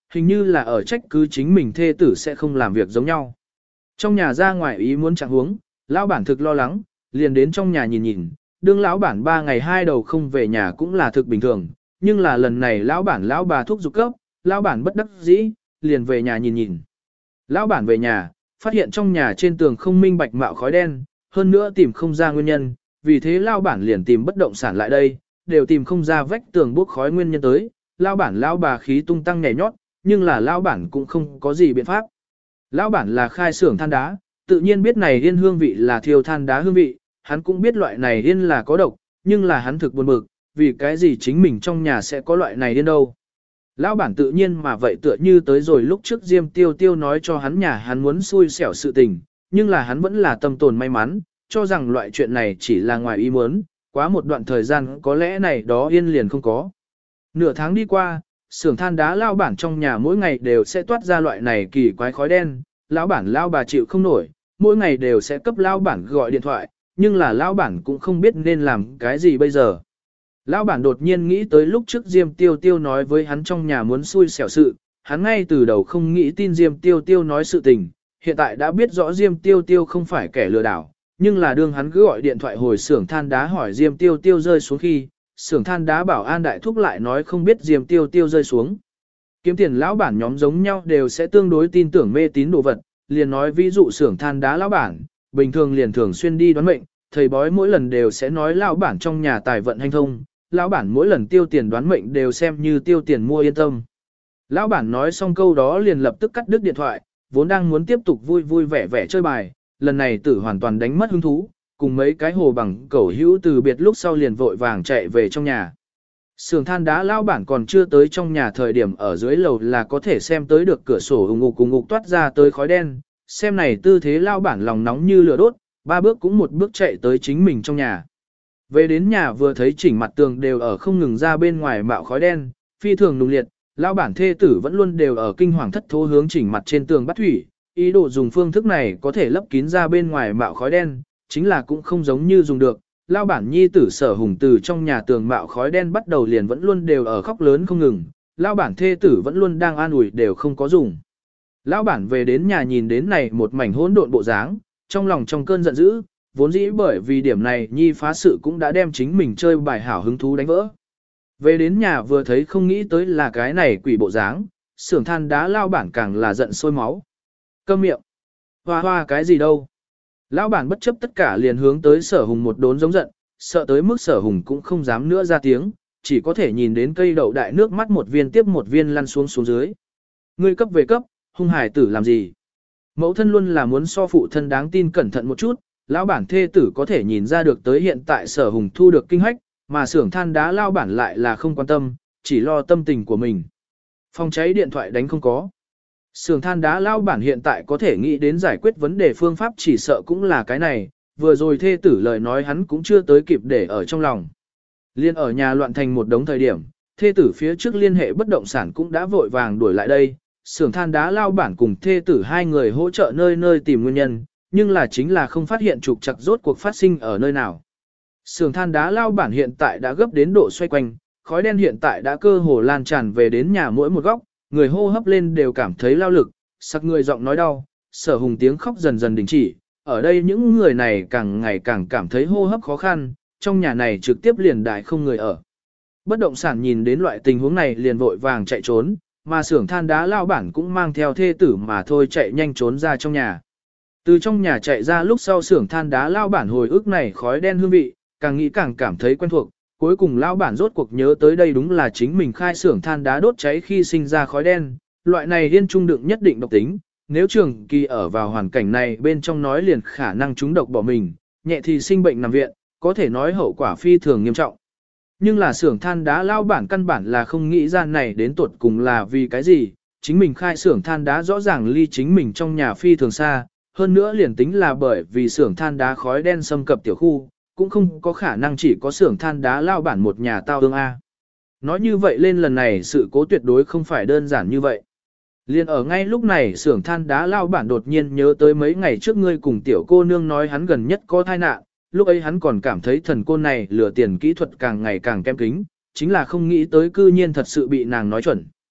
hình như là ở trách cứ chính mình thê tử sẽ không làm việc giống nhau. Trong nhà ra ngoài ý muốn chẳng huống, lão bản thực lo lắng, liền đến trong nhà nhìn nhìn, đương lão bản 3 ngày 2 đầu không về nhà cũng là thực bình thường, nhưng là lần này lão bản lão bà thúc giục cấp, lão bản bất đắc dĩ, liền về nhà nhìn nhìn. Lão bản về nhà, phát hiện trong nhà trên tường không minh bạch mạo khói đen, hơn nữa tìm không ra nguyên nhân, vì thế lão bản liền tìm bất động sản lại đây, đều tìm không ra vách tường bốc khói nguyên nhân tới, lão bản lão bà khí tung tăng nhảy nhót, nhưng là lão bản cũng không có gì biện pháp. Lão bản là khai xưởng than đá, tự nhiên biết này yên hương vị là thiêu than đá hương vị, hắn cũng biết loại này yên là có độc, nhưng là hắn thực buồn bực, vì cái gì chính mình trong nhà sẽ có loại này yên đâu. Lão bản tự nhiên mà vậy tựa như tới rồi lúc trước Diêm Tiêu Tiêu nói cho hắn nhà hắn muốn xui xẻo sự tình, nhưng là hắn vẫn là tâm tồn may mắn, cho rằng loại chuyện này chỉ là ngoài ý muốn, quá một đoạn thời gian có lẽ này đó yên liền không có. Nửa tháng đi qua, xưởng than đá lão bản trong nhà mỗi ngày đều sẽ toát ra loại này kỳ quái khói đen, lão bản lão bà chịu không nổi, mỗi ngày đều sẽ cấp lão bản gọi điện thoại, nhưng là lão bản cũng không biết nên làm cái gì bây giờ. Lão bản đột nhiên nghĩ tới lúc trước Diêm Tiêu Tiêu nói với hắn trong nhà muốn xui xẻo sự, hắn ngay từ đầu không nghĩ tin Diêm Tiêu Tiêu nói sự tình, hiện tại đã biết rõ Diêm Tiêu Tiêu không phải kẻ lừa đảo, nhưng là đương hắn cứ gọi điện thoại hồi xưởng than đá hỏi Diêm Tiêu Tiêu rơi xuống khi, xưởng than đá bảo an đại thúc lại nói không biết Diêm Tiêu Tiêu rơi xuống. Kiếm tiền lão bản nhóm giống nhau đều sẽ tương đối tin tưởng mê tín đồ vật, liền nói ví dụ xưởng than đá lão bản, bình thường liền thường xuyên đi đoán mệnh, thầy bói mỗi lần đều sẽ nói lão bản trong nhà tài vận hành thông, lão bản mỗi lần tiêu tiền đoán mệnh đều xem như tiêu tiền mua yên tâm. Lão bản nói xong câu đó liền lập tức cắt đứt điện thoại, vốn đang muốn tiếp tục vui vui vẻ vẻ chơi bài, lần này tử hoàn toàn đánh mất hứng thú, cùng mấy cái hồ bằng cẩu hữu từ biệt lúc sau liền vội vàng chạy về trong nhà. Sưởng than đá lão bản còn chưa tới trong nhà thời điểm ở dưới lầu là có thể xem tới được cửa sổ ùng ục toát ra tới khói đen, xem này tư thế lão bản lòng nóng như lửa đốt, 3 bước cũng một bước chạy tới chính mình trong nhà. Về đến nhà vừa thấy chỉnh mặt tường đều ở không ngừng ra bên ngoài mạo khói đen, phi thường nung liệt, lão bản thê tử vẫn luôn đều ở kinh hoàng thất thố hướng chỉnh mặt trên tường bắt thủy, ý đồ dùng phương thức này có thể lấp kín ra bên ngoài mạo khói đen, chính là cũng không giống như dùng được. Lão bản nhi tử Sở Hùng từ trong nhà tường mạo khói đen bắt đầu liền vẫn luôn đều ở khóc lớn không ngừng, lão bản thê tử vẫn luôn đang an ủi đều không có dùng. Lão bản về đến nhà nhìn đến này một mảnh hỗn độn bộ dáng, trong lòng trong cơn giận dữ, vốn dĩ bởi vì điểm này nhi phá sự cũng đã đem chính mình chơi bài hảo hứng thú đánh vỡ. Về đến nhà vừa thấy không nghĩ tới là cái này quỷ bộ dáng, xưởng than đá lão bản càng là giận sôi máu. Câm miệng. Hoa hoa cái gì đâu. Lão bản bất chấp tất cả liền hướng tới Sở Hùng một đốn giống giận, sợ tới mức Sở Hùng cũng không dám nữa ra tiếng, chỉ có thể nhìn đến cây đậu đại nước mắt một viên tiếp một viên lăn xuống dưới. Ngươi cấp về cấp, hung hải tử làm gì? Mẫu thân luôn là muốn so phụ thân đáng tin cẩn thận một chút, lão bản thê tử có thể nhìn ra được tới hiện tại Sở Hùng thu được kinh hách, mà xưởng than đá lão bản lại là không quan tâm, chỉ lo tâm tình của mình. Phòng cháy điện thoại đánh không có. Xưởng than đá lão bản hiện tại có thể nghĩ đến giải quyết vấn đề phương pháp chỉ sợ cũng là cái này, vừa rồi thê tử lời nói hắn cũng chưa tới kịp để ở trong lòng. Liên ở nhà loạn thành một đống thời điểm, thê tử phía trước liên hệ bất động sản cũng đã vội vàng đuổi lại đây, xưởng than đá lão bản cùng thê tử hai người hỗ trợ nơi nơi tìm nguyên nhân, nhưng là chính là không phát hiện trục trặc rốt cuộc phát sinh ở nơi nào. Xưởng than đá lão bản hiện tại đã gấp đến độ xoay quanh, khói đen hiện tại đã cơ hồ lan tràn về đến nhà mỗi một góc, người hô hấp lên đều cảm thấy lao lực, sắc người giọng nói đau, Sở Hùng tiếng khóc dần dần đình chỉ, ở đây những người này càng ngày càng cảm thấy hô hấp khó khăn, trong nhà này trực tiếp liền đại không người ở. Bất động sản nhìn đến loại tình huống này liền vội vàng chạy trốn, mà xưởng than đá lao bản cũng mang theo thê tử mà thôi chạy nhanh trốn ra trong nhà. Từ trong nhà chạy ra lúc sau xưởng than đá lao bản hồi ức này khói đen hương vị, càng nghĩ càng cảm thấy quen thuộc, cuối cùng lao bản rốt cuộc nhớ tới đây đúng là chính mình khai xưởng than đá đốt cháy khi sinh ra khói đen, loại này điên trung đựng nhất định độc tính, nếu trường kỳ ở vào hoàn cảnh này bên trong nói liền khả năng trúng độc bỏ mình, nhẹ thì sinh bệnh nằm viện, có thể nói hậu quả phi thường nghiêm trọng. Nhưng là xưởng than đá lao bản căn bản là không nghĩ ra này đến tuột cùng là vì cái gì, chính mình khai xưởng than đá rõ ràng ly chính mình trong nhà phi thường xa, hơn nữa liền tính là bởi vì xưởng than đá khói đen xâm cập tiểu khu, cũng không có khả năng chỉ có xưởng than đá lao bản một nhà tao ương A. Nói như vậy lên lần này sự cố tuyệt đối không phải đơn giản như vậy. Liên ở ngay lúc này xưởng than đá lao bản đột nhiên nhớ tới mấy ngày trước ngươi cùng tiểu cô nương nói hắn gần nhất có tai nạn, lúc ấy hắn còn cảm thấy thần cô này lừa tiền kỹ thuật càng ngày càng kém kính, chính là không nghĩ tới cư nhiên thật sự bị nàng nói chuẩn.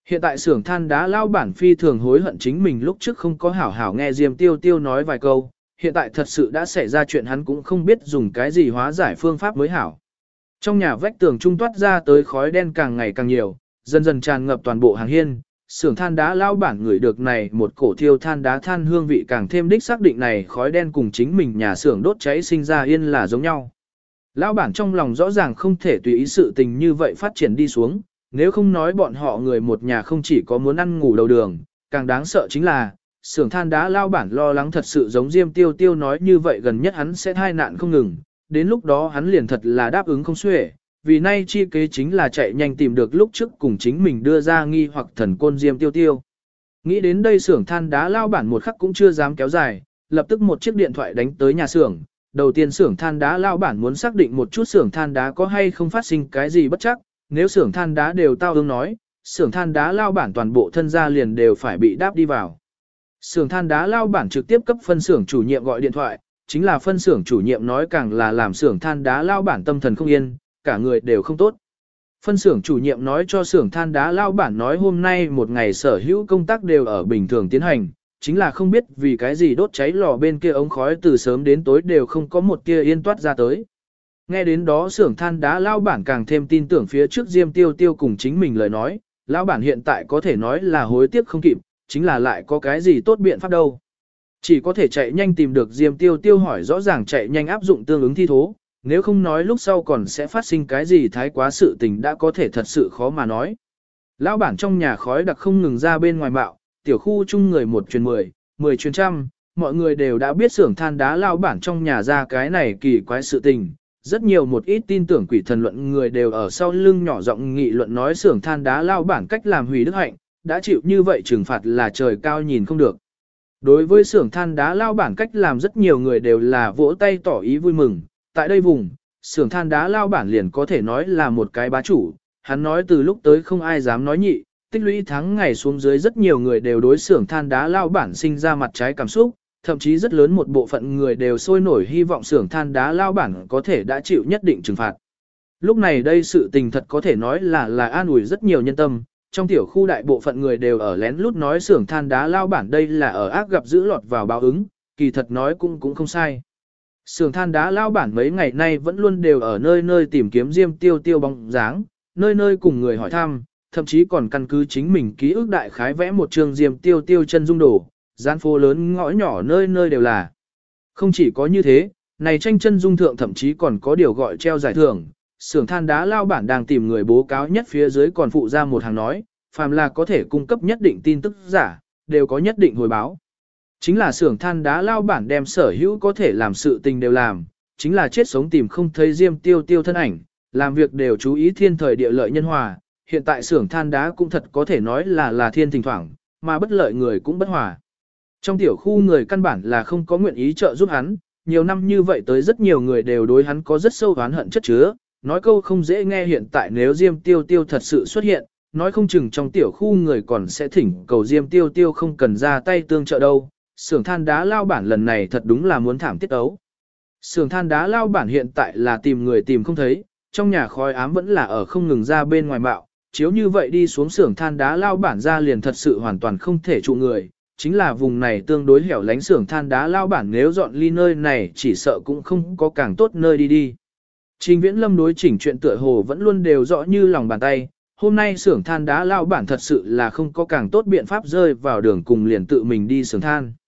Hiện tại xưởng than đá lao bản phi thường hối hận chính mình lúc trước không có hảo hảo nghe Diêm Tiêu Tiêu nói vài câu, hiện tại thật sự đã xảy ra chuyện hắn cũng không biết dùng cái gì hóa giải phương pháp mới hảo. Trong nhà vách tường trung toát ra tới khói đen càng ngày càng nhiều, dần dần tràn ngập toàn bộ hàng hiên, xưởng than đá lao bản ngửi được này một cổ thiêu than đá than hương vị càng thêm đích xác định này khói đen cùng chính mình nhà xưởng đốt cháy sinh ra yên là giống nhau. Lão bản trong lòng rõ ràng không thể tùy ý sự tình như vậy phát triển đi xuống, nếu không nói bọn họ người một nhà không chỉ có muốn ăn ngủ đầu đường, càng đáng sợ chính là, xưởng than đá lao bản lo lắng thật sự giống Diêm Tiêu Tiêu nói như vậy gần nhất hắn sẽ thai nạn không ngừng, đến lúc đó hắn liền thật là đáp ứng không xuể, vì nay chi kế chính là chạy nhanh tìm được lúc trước cùng chính mình đưa ra nghi hoặc thần côn Diêm Tiêu Tiêu. Nghĩ đến đây xưởng than đá lao bản một khắc cũng chưa dám kéo dài, lập tức một chiếc điện thoại đánh tới nhà xưởng. Đầu tiên xưởng than đá lao bản muốn xác định một chút xưởng than đá có hay không phát sinh cái gì bất chắc, nếu xưởng than đá đều tao ương nói, xưởng than đá lao bản toàn bộ thân gia liền đều phải bị đáp đi vào. Xưởng than đá lao bản trực tiếp cấp phân xưởng chủ nhiệm gọi điện thoại, chính là phân xưởng chủ nhiệm nói càng là làm xưởng than đá lao bản tâm thần không yên, cả người đều không tốt. Phân xưởng chủ nhiệm nói cho xưởng than đá lao bản nói hôm nay một ngày sở hữu công tác đều ở bình thường tiến hành, chính là không biết vì cái gì đốt cháy lò bên kia ống khói từ sớm đến tối đều không có một tia yên toát ra tới. Nghe đến đó xưởng than đá lao bản càng thêm tin tưởng phía trước Diêm Tiêu Tiêu cùng chính mình lời nói, lao bản hiện tại có thể nói là hối tiếc không kịp, chính là lại có cái gì tốt biện pháp đâu. Chỉ có thể chạy nhanh tìm được Diêm Tiêu Tiêu hỏi rõ ràng chạy nhanh áp dụng tương ứng thi thố, nếu không nói lúc sau còn sẽ phát sinh cái gì thái quá sự tình đã có thể thật sự khó mà nói. Lão bản trong nhà khói đặc không ngừng ra bên ngoài bạo, tiểu khu chung người 1 truyền 10, 10 truyền trăm, mọi người đều đã biết xưởng than đá lao bản trong nhà ra cái này kỳ quái sự tình. Rất nhiều một ít tin tưởng quỷ thần luận người đều ở sau lưng nhỏ giọng nghị luận nói xưởng than đá lao bản cách làm hủy đức hạnh, đã chịu như vậy trừng phạt là trời cao nhìn không được. Đối với xưởng than đá lao bản cách làm rất nhiều người đều là vỗ tay tỏ ý vui mừng, tại đây vùng, xưởng than đá lao bản liền có thể nói là một cái bá chủ, hắn nói từ lúc tới không ai dám nói nhị, tích lũy tháng ngày xuống dưới rất nhiều người đều đối xưởng than đá lao bản sinh ra mặt trái cảm xúc, thậm chí rất lớn một bộ phận người đều sôi nổi hy vọng xưởng than đá lao bản có thể đã chịu nhất định trừng phạt. Lúc này đây sự tình thật có thể nói là an ủi rất nhiều nhân tâm, trong tiểu khu đại bộ phận người đều ở lén lút nói xưởng than đá lao bản đây là ở ác gặp giữ lọt vào báo ứng, kỳ thật nói cũng không sai. Xưởng than đá lao bản mấy ngày nay vẫn luôn đều ở nơi nơi tìm kiếm Diêm Tiêu Tiêu bóng dáng, nơi nơi cùng người hỏi thăm, thậm chí còn căn cứ chính mình ký ức đại khái vẽ một trường Diêm Tiêu Tiêu chân dung đồ, gian phố lớn ngõ nhỏ nơi nơi đều là. Không chỉ có như thế, này tranh chân dung thượng thậm chí còn có điều gọi treo giải thưởng, xưởng than đá lao bản đang tìm người bố cáo nhất phía dưới còn phụ ra một hàng nói, phàm là có thể cung cấp nhất định tin tức giả, đều có nhất định hồi báo. Chính là xưởng than đá lao bản đem sở hữu có thể làm sự tình đều làm, chính là chết sống tìm không thấy Diêm Tiêu Tiêu thân ảnh, làm việc đều chú ý thiên thời địa lợi nhân hòa, hiện tại xưởng than đá cũng thật có thể nói là thiên thỉnh thoảng, mà bất lợi người cũng bất hòa. Trong tiểu khu người căn bản là không có nguyện ý trợ giúp hắn, nhiều năm như vậy tới rất nhiều người đều đối hắn có rất sâu oán hận chất chứa, nói câu không dễ nghe hiện tại nếu Diêm Tiêu Tiêu thật sự xuất hiện, nói không chừng trong tiểu khu người còn sẽ thỉnh cầu Diêm Tiêu Tiêu không cần ra tay tương trợ đâu. Xưởng than đá lao bản lần này thật đúng là muốn thảm tiết ấu. Xưởng than đá lao bản hiện tại là tìm người tìm không thấy, trong nhà khói ám vẫn là ở không ngừng ra bên ngoài bạo, chiếu như vậy đi xuống xưởng than đá lao bản ra liền thật sự hoàn toàn không thể trụ người, chính là vùng này tương đối hẻo lánh xưởng than đá lao bản nếu dọn ly nơi này chỉ sợ cũng không có càng tốt nơi đi. Trình Viễn Lâm đối chỉnh chuyện tựa hồ vẫn luôn đều rõ như lòng bàn tay, hôm nay xưởng than đá lao bản thật sự là không có càng tốt biện pháp rơi vào đường cùng liền tự mình đi xưởng than.